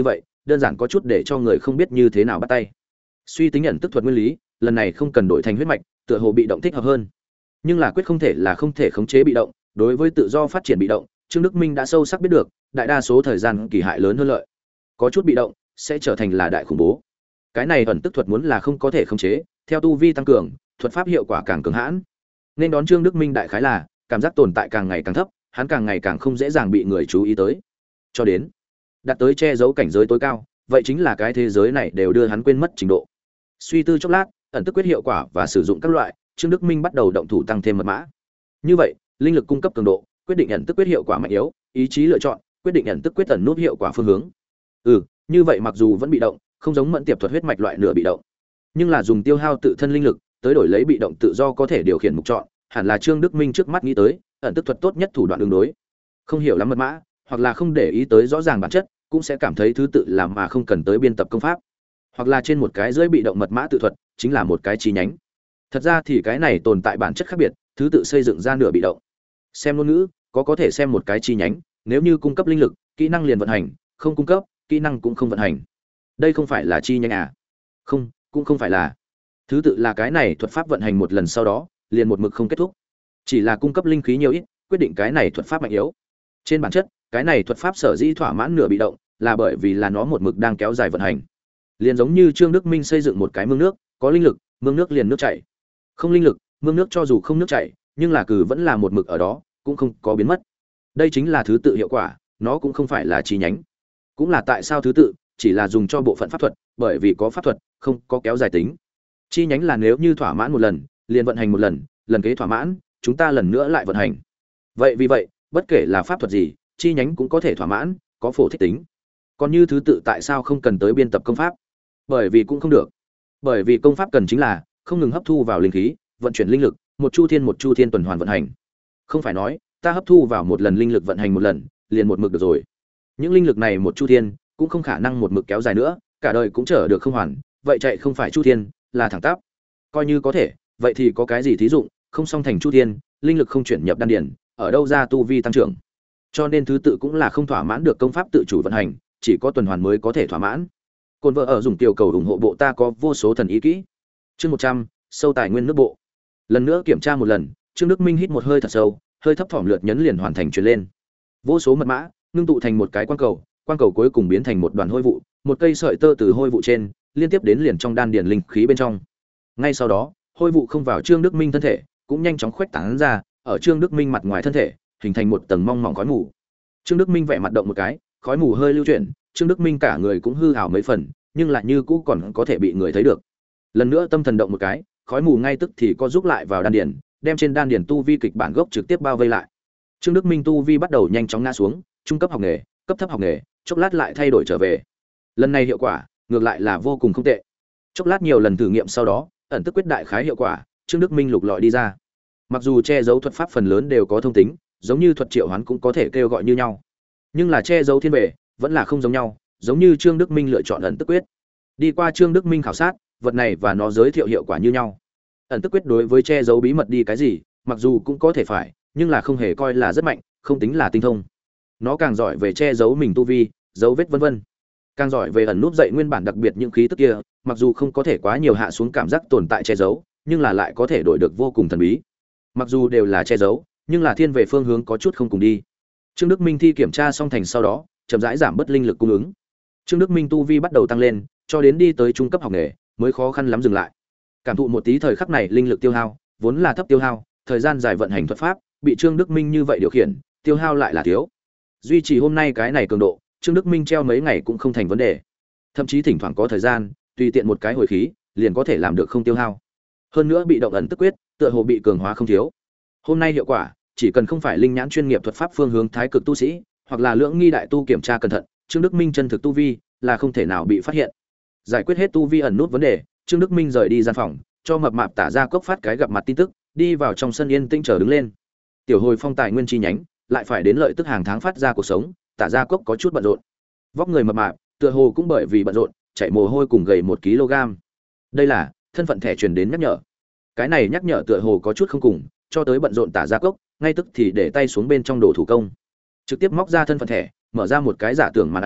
Speaker 1: đơn giản có chút để cho người không biết như thế nào bắt tay. Suy tính ẩn tức thuật nguyên lý, lần này không cần đổi thành huyết mạch, tựa hồ bị động thích hợp hơn. Nhưng là quyết không thể là không thể khống chế bị động, đối với tự do phát triển bị động, Trương Đức Minh đã sâu sắc biết được, đại đa số thời gian kỳ hại lớn hơn lợi. Có chút bị động sẽ trở thành là đại khủng bố. Cái này ẩn tức thuật muốn là không có thể khống chế, theo tu vi tăng cường, thuật pháp hiệu quả càng cường hãn. Nên đón Trương Đức Minh đại khái là, cảm giác tồn tại càng ngày càng thấp, hắn càng ngày càng không dễ dàng bị người chú ý tới. Cho đến đạt tới che giấu cảnh giới tối cao, vậy chính là cái thế giới này đều đưa hắn quên mất trình độ. Suy tư chốc lát, ẩn tức quyết hiệu quả và sử dụng các loại, Trương Đức Minh bắt đầu động thủ tăng thêm mật mã. Như vậy, linh lực cung cấp cường độ, quyết định ẩn tức quyết hiệu quả mạnh yếu, ý chí lựa chọn, quyết định ẩn tức quyết ẩn nút hiệu quả phương hướng. Ừ, như vậy mặc dù vẫn bị động, không giống mẫn tiệp thuật huyết mạch loại nửa bị động, nhưng là dùng tiêu hao tự thân linh lực tới đổi lấy bị động tự do có thể điều khiển mục chọn, hẳn là Trương Đức Minh trước mắt nghĩ tới, ẩn tức thuật tốt nhất thủ đoạn ứng đối. Không hiểu lắm mật mã, hoặc là không để ý tới rõ ràng bản chất, cũng sẽ cảm thấy thứ tự làm mà không cần tới biên tập công pháp. Hoặc là trên một cái dưới bị động mật mã tự thuật, chính là một cái chi nhánh. Thật ra thì cái này tồn tại bản chất khác biệt, thứ tự xây dựng ra nửa bị động. Xem ngôn ngữ, có có thể xem một cái chi nhánh, nếu như cung cấp linh lực, kỹ năng liền vận hành, không cung cấp, kỹ năng cũng không vận hành. Đây không phải là chi nhánh à? Không, cũng không phải là. Thứ tự là cái này thuật pháp vận hành một lần sau đó, liền một mực không kết thúc. Chỉ là cung cấp linh khí nhiều ít, quyết định cái này thuật pháp mạnh yếu. Trên bản chất, cái này thuật pháp sở dĩ thỏa mãn nửa bị động, là bởi vì là nó một mực đang kéo dài vận hành. Liền giống như Trương Đức Minh xây dựng một cái mương nước, có linh lực, mương nước liền nước chảy. Không linh lực, mương nước cho dù không nước chảy, nhưng là cừ vẫn là một mực ở đó, cũng không có biến mất. Đây chính là thứ tự hiệu quả, nó cũng không phải là chi nhánh. Cũng là tại sao thứ tự chỉ là dùng cho bộ phận pháp thuật, bởi vì có pháp thuật, không có kéo dài tính. Chi nhánh là nếu như thỏa mãn một lần, liền vận hành một lần, lần kế thỏa mãn, chúng ta lần nữa lại vận hành. Vậy vì vậy, bất kể là pháp thuật gì, chi nhánh cũng có thể thỏa mãn, có phổ thích tính. Còn như thứ tự tại sao không cần tới biên tập công pháp? Bởi vì cũng không được. Bởi vì công pháp cần chính là không ngừng hấp thu vào linh khí, vận chuyển linh lực, một chu thiên một chu thiên tuần hoàn vận hành. Không phải nói, ta hấp thu vào một lần linh lực vận hành một lần, liền một mực được rồi. Những linh lực này một chu thiên cũng không khả năng một mực kéo dài nữa, cả đời cũng trở được không hoàn, vậy chạy không phải chu thiên, là thẳng tắp. Coi như có thể, vậy thì có cái gì thí dụng, không song thành chu thiên, linh lực không chuyển nhập đan điền, ở đâu ra tu vi tăng trưởng. Cho nên thứ tự cũng là không thỏa mãn được công pháp tự chủ vận hành, chỉ có tuần hoàn mới có thể thỏa mãn. Côn vợ ở dùng tiểu cầu ủng hộ bộ ta có vô số thần ý kỹ. Chương một trăm, sâu tài nguyên nước bộ. Lần nữa kiểm tra một lần, Trương Đức Minh hít một hơi thật sâu, hơi thấp thỏm lượt nhấn liền hoàn thành truyền lên. Vô số mật mã ngưng tụ thành một cái quang cầu, quang cầu cuối cùng biến thành một đoàn hôi vụ, một cây sợi tơ từ hôi vụ trên liên tiếp đến liền trong đan điền linh khí bên trong. Ngay sau đó, hôi vụ không vào Trương Đức Minh thân thể, cũng nhanh chóng khuếch tán ra, ở Trương Đức Minh mặt ngoài thân thể, hình thành một tầng mong mỏng khói mù. Trương Đức Minh vẻ mặt động một cái, khói mù hơi lưu chuyển, Trương Đức Minh cả người cũng hư ảo mấy phần, nhưng lại như cũ còn có thể bị người thấy được. Lần nữa tâm thần động một cái, khói mù ngay tức thì có giúp lại vào đan điền, đem trên đan điền tu vi kịch bản gốc trực tiếp bao vây lại. Trương Đức Minh tu vi bắt đầu nhanh chóng ngã xuống, trung cấp học nghề, cấp thấp học nghề, chốc lát lại thay đổi trở về. Lần này hiệu quả, ngược lại là vô cùng không tệ. Chốc lát nhiều lần thử nghiệm sau đó, ẩn tức quyết đại khái hiệu quả, Trương Đức Minh lục lọi đi ra. Mặc dù che giấu thuật pháp phần lớn đều có thông tính, giống như thuật triệu hoán cũng có thể kêu gọi như nhau, nhưng là che giấu thiên về vẫn là không giống nhau, giống như Trương Đức Minh lựa chọn ẩn tức quyết. Đi qua Trương Đức Minh khảo sát, vật này và nó giới thiệu hiệu quả như nhau. Ẩn tức quyết đối với che giấu bí mật đi cái gì, mặc dù cũng có thể phải, nhưng là không hề coi là rất mạnh, không tính là tinh thông. Nó càng giỏi về che giấu mình tu vi, dấu vết vân vân. Càng giỏi về ẩn núp dậy nguyên bản đặc biệt những khí tức kia, mặc dù không có thể quá nhiều hạ xuống cảm giác tồn tại che giấu, nhưng là lại có thể đổi được vô cùng thần bí. Mặc dù đều là che giấu, nhưng là thiên về phương hướng có chút không cùng đi. Trương Đức Minh thi kiểm tra xong thành sau đó, chậm rãi giảm bớt linh lực cung ứng. Trương Đức Minh tu vi bắt đầu tăng lên, cho đến đi tới trung cấp học nghề, mới khó khăn lắm dừng lại. Cảm thụ một tí thời khắc này linh lực tiêu hao, vốn là thấp tiêu hao, thời gian dài vận hành thuật pháp, bị Trương Đức Minh như vậy điều khiển, tiêu hao lại là thiếu. Duy trì hôm nay cái này cường độ, Trương Đức Minh treo mấy ngày cũng không thành vấn đề. Thậm chí thỉnh thoảng có thời gian, tùy tiện một cái hồi khí, liền có thể làm được không tiêu hao. Hơn nữa bị động ẩn tức quyết, tựa hồ bị cường hóa không thiếu. Hôm nay hiệu quả, chỉ cần không phải linh nhãn chuyên nghiệp thuật pháp phương hướng thái cực tu sĩ, hoặc là lưỡng nghi đại tu kiểm tra cẩn thận, Trương Đức Minh chân thực tu vi là không thể nào bị phát hiện. Giải quyết hết tu vi ẩn nút vấn đề, Trương Đức Minh rời đi gian phòng, cho mập mạp tả ra cốc phát cái gặp mặt tin tức, đi vào trong sân yên tĩnh chờ đứng lên. Tiểu hồi phong tài nguyên chi nhánh, lại phải đến lợi tức hàng tháng phát ra cuộc sống, tả ra cốc có chút bận rộn. Vóc người mập mạp, tựa hồ cũng bởi vì bận rộn, chạy mồ hôi cùng gầy một ki lô gam. Đây là thân phận thẻ truyền đến nhắc nhở. Cái này nhắc nhở tựa hồ có chút không cùng, cho tới bận rộn tả ra cốc, ngay tức thì để tay xuống bên trong đồ thủ công, trực tiếp móc ra thân phận thẻ, mở ra một cái giả tưởng màn ảnh,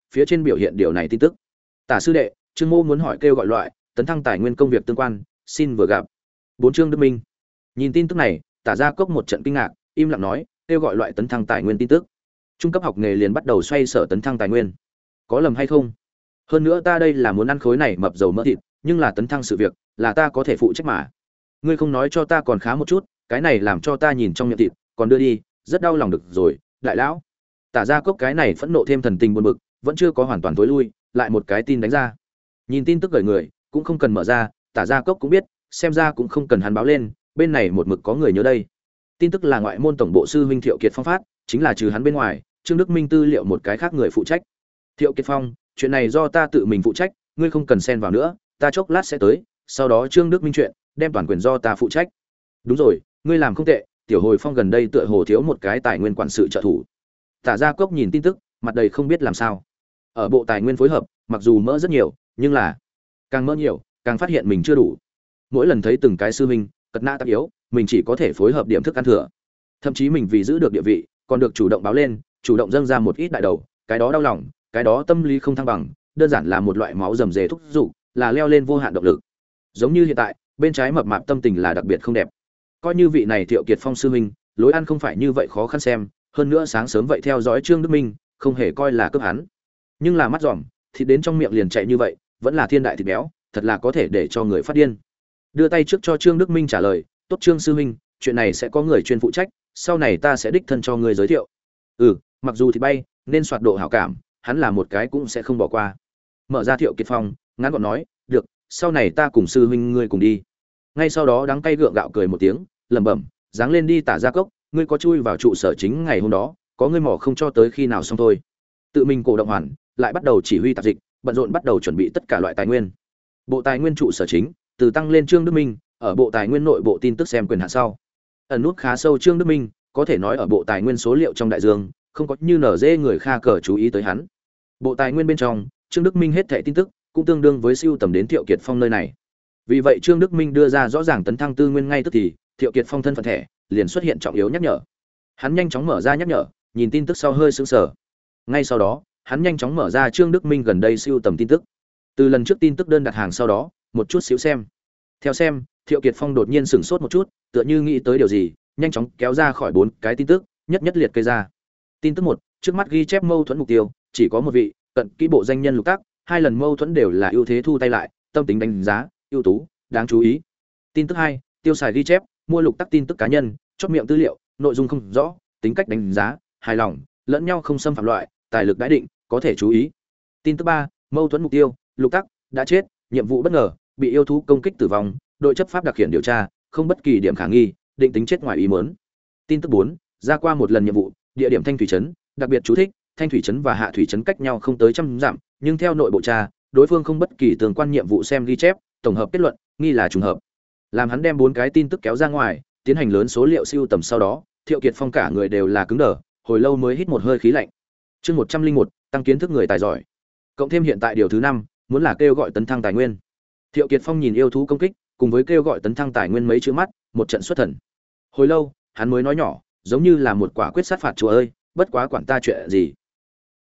Speaker 1: phía trên biểu hiện điều này tin tức. Tả sư đệ, Trương Mô muốn hỏi kêu gọi loại, tấn thăng tài nguyên công việc tương quan, xin vừa gặp. Bốn Trương Đức Minh. Nhìn tin tức này, Tả Gia Cốc một trận kinh ngạc, im lặng nói, kêu gọi loại tấn thăng tài nguyên tin tức. Trung cấp học nghề liền bắt đầu xoay sở tấn thăng tài nguyên. Có lầm hay không? Hơn nữa ta đây là muốn ăn khối này mập dầu mỡ thịt, nhưng là tấn thăng sự việc, là ta có thể phụ trách mà. Ngươi không nói cho ta còn khá một chút, cái này làm cho ta nhìn trong miệng thịt, còn đưa đi, rất đau lòng được rồi, đại lão. Tả Gia Cốc cái này phẫn nộ thêm thần tình buồn bực, vẫn chưa có hoàn toàn tối lui, lại một cái tin đánh ra. Nhìn tin tức gửi người, cũng không cần mở ra, Tả Gia Cốc cũng biết, xem ra cũng không cần hắn báo lên, bên này một mực có người nhớ đây. Tin tức là ngoại môn tổng bộ sư huynh Thiệu Kiệt Phong phát, chính là trừ hắn bên ngoài, Trương Đức Minh tư liệu một cái khác người phụ trách. Thiệu Kiệt Phong, chuyện này do ta tự mình phụ trách, ngươi không cần xen vào nữa, ta chốc lát sẽ tới, sau đó Trương Đức Minh chuyện, đem toàn quyền do ta phụ trách. Đúng rồi, ngươi làm không tệ, Tiểu Hồi Phong gần đây tựa hồ thiếu một cái tài nguyên quản sự trợ thủ. Tả Gia Cốc nhìn tin tức, mặt đầy không biết làm sao. Ở bộ tài nguyên phối hợp, mặc dù mỡ rất nhiều, nhưng là càng mỡ nhiều, càng phát hiện mình chưa đủ. Mỗi lần thấy từng cái sư huynh cật nã tác yếu, mình chỉ có thể phối hợp điểm thức ăn thừa. Thậm chí mình vì giữ được địa vị, còn được chủ động báo lên, chủ động dâng ra một ít đại đầu, cái đó đau lòng, cái đó tâm lý không thăng bằng, đơn giản là một loại máu rầm rề thúc giục, là leo lên vô hạn động lực. Giống như hiện tại, bên trái mập mạp tâm tình là đặc biệt không đẹp. Coi như vị này Thiệu Kiệt Phong sư huynh, lối ăn không phải như vậy khó khăn xem, hơn nữa sáng sớm vậy theo dõi Trương Đức Minh, không hề coi là cướp hắn. Nhưng là mắt dòm, thịt đến trong miệng liền chạy như vậy, vẫn là thiên đại thịt béo, thật là có thể để cho người phát điên. Đưa tay trước cho Trương Đức Minh trả lời, "Tốt Trương sư huynh, chuyện này sẽ có người chuyên phụ trách, sau này ta sẽ đích thân cho người giới thiệu." Ừ, mặc dù thịt bay, nên soạt độ hảo cảm, hắn là một cái cũng sẽ không bỏ qua. Mở ra Thiệu Kiệt Phong, ngắn gọn nói, "Được, sau này ta cùng sư huynh ngươi cùng đi." Ngay sau đó đắng cay gượng gạo cười một tiếng, lẩm bẩm, "Dáng lên đi Tả Gia Cốc, ngươi có chui vào trụ sở chính ngày hôm đó, có ngươi mỏ không cho tới khi nào xong thôi." Tự mình cổ động hoàn, lại bắt đầu chỉ huy tạp dịch, bận rộn bắt đầu chuẩn bị tất cả loại tài nguyên. Bộ tài nguyên trụ sở chính, từ tăng lên Trương Đức Minh, ở bộ tài nguyên nội bộ tin tức xem quyền hạn sau. Ẩn nút khá sâu Trương Đức Minh, có thể nói ở bộ tài nguyên số liệu trong đại dương, không có như nở dê người kha cờ chú ý tới hắn. Bộ tài nguyên bên trong, Trương Đức Minh hết thảy tin tức, cũng tương đương với siêu tầm đến Thiệu Kiệt Phong nơi này. Vì vậy Trương Đức Minh đưa ra rõ ràng tấn thăng tư nguyên ngay tức thì, Thiệu Kiệt Phong thân phận thẻ liền xuất hiện trọng yếu nhắc nhở. Hắn nhanh chóng mở ra nhắc nhở, nhìn tin tức sau hơi sững sờ. Ngay sau đó, hắn nhanh chóng mở ra Trương Đức Minh gần đây siêu tầm tin tức. Từ lần trước tin tức đơn đặt hàng sau đó, một chút xíu xem. Theo xem, Thiệu Kiệt Phong đột nhiên sửng sốt một chút, tựa như nghĩ tới điều gì, nhanh chóng kéo ra khỏi bốn cái tin tức, nhất nhất liệt kê ra. Tin tức một, trước mắt ghi chép mâu thuẫn mục tiêu, chỉ có một vị, cận kỹ bộ danh nhân Lục Tác, hai lần mâu thuẫn đều là ưu thế thu tay lại, tâm tính đánh giá, ưu tú, đáng chú ý. Tin tức hai, tiêu xài ghi chép, mua Lục Tác tin tức cá nhân, chót miệng tư liệu, nội dung không rõ, tính cách đánh giá, hài lòng, lẫn nhau không xâm phạm loại, tài lực đãi định, có thể chú ý. Tin tức ba, mâu thuẫn mục tiêu, Lục Tác đã chết, nhiệm vụ bất ngờ, bị yêu thú công kích tử vong, đội chấp pháp đặc hiện điều tra, không bất kỳ điểm khả nghi, định tính chết ngoài ý muốn. Tin tức bốn, ra qua một lần nhiệm vụ, địa điểm Thanh Thủy trấn, đặc biệt chú thích, Thanh Thủy trấn và Hạ Thủy trấn cách nhau không tới trăm dặm, nhưng theo nội bộ tra, đối phương không bất kỳ tương quan nhiệm vụ xem ghi chép, tổng hợp kết luận, nghi là trùng hợp. Làm hắn đem bốn cái tin tức kéo ra ngoài, tiến hành lớn số liệu siêu tầm sau đó, Thiệu Kiệt Phong cả người đều là cứng đờ, hồi lâu mới hít một hơi khí lạnh. Chương một trăm linh một, tăng kiến thức người tài giỏi. Cộng thêm hiện tại điều thứ năm, muốn là kêu gọi tấn thăng tài nguyên. Thiệu Kiệt Phong nhìn yêu thú công kích, cùng với kêu gọi tấn thăng tài nguyên mấy chữ mắt, một trận xuất thần. Hồi lâu, hắn mới nói nhỏ, giống như là một quả quyết sát phạt chúa ơi, bất quá quản ta chuyện gì.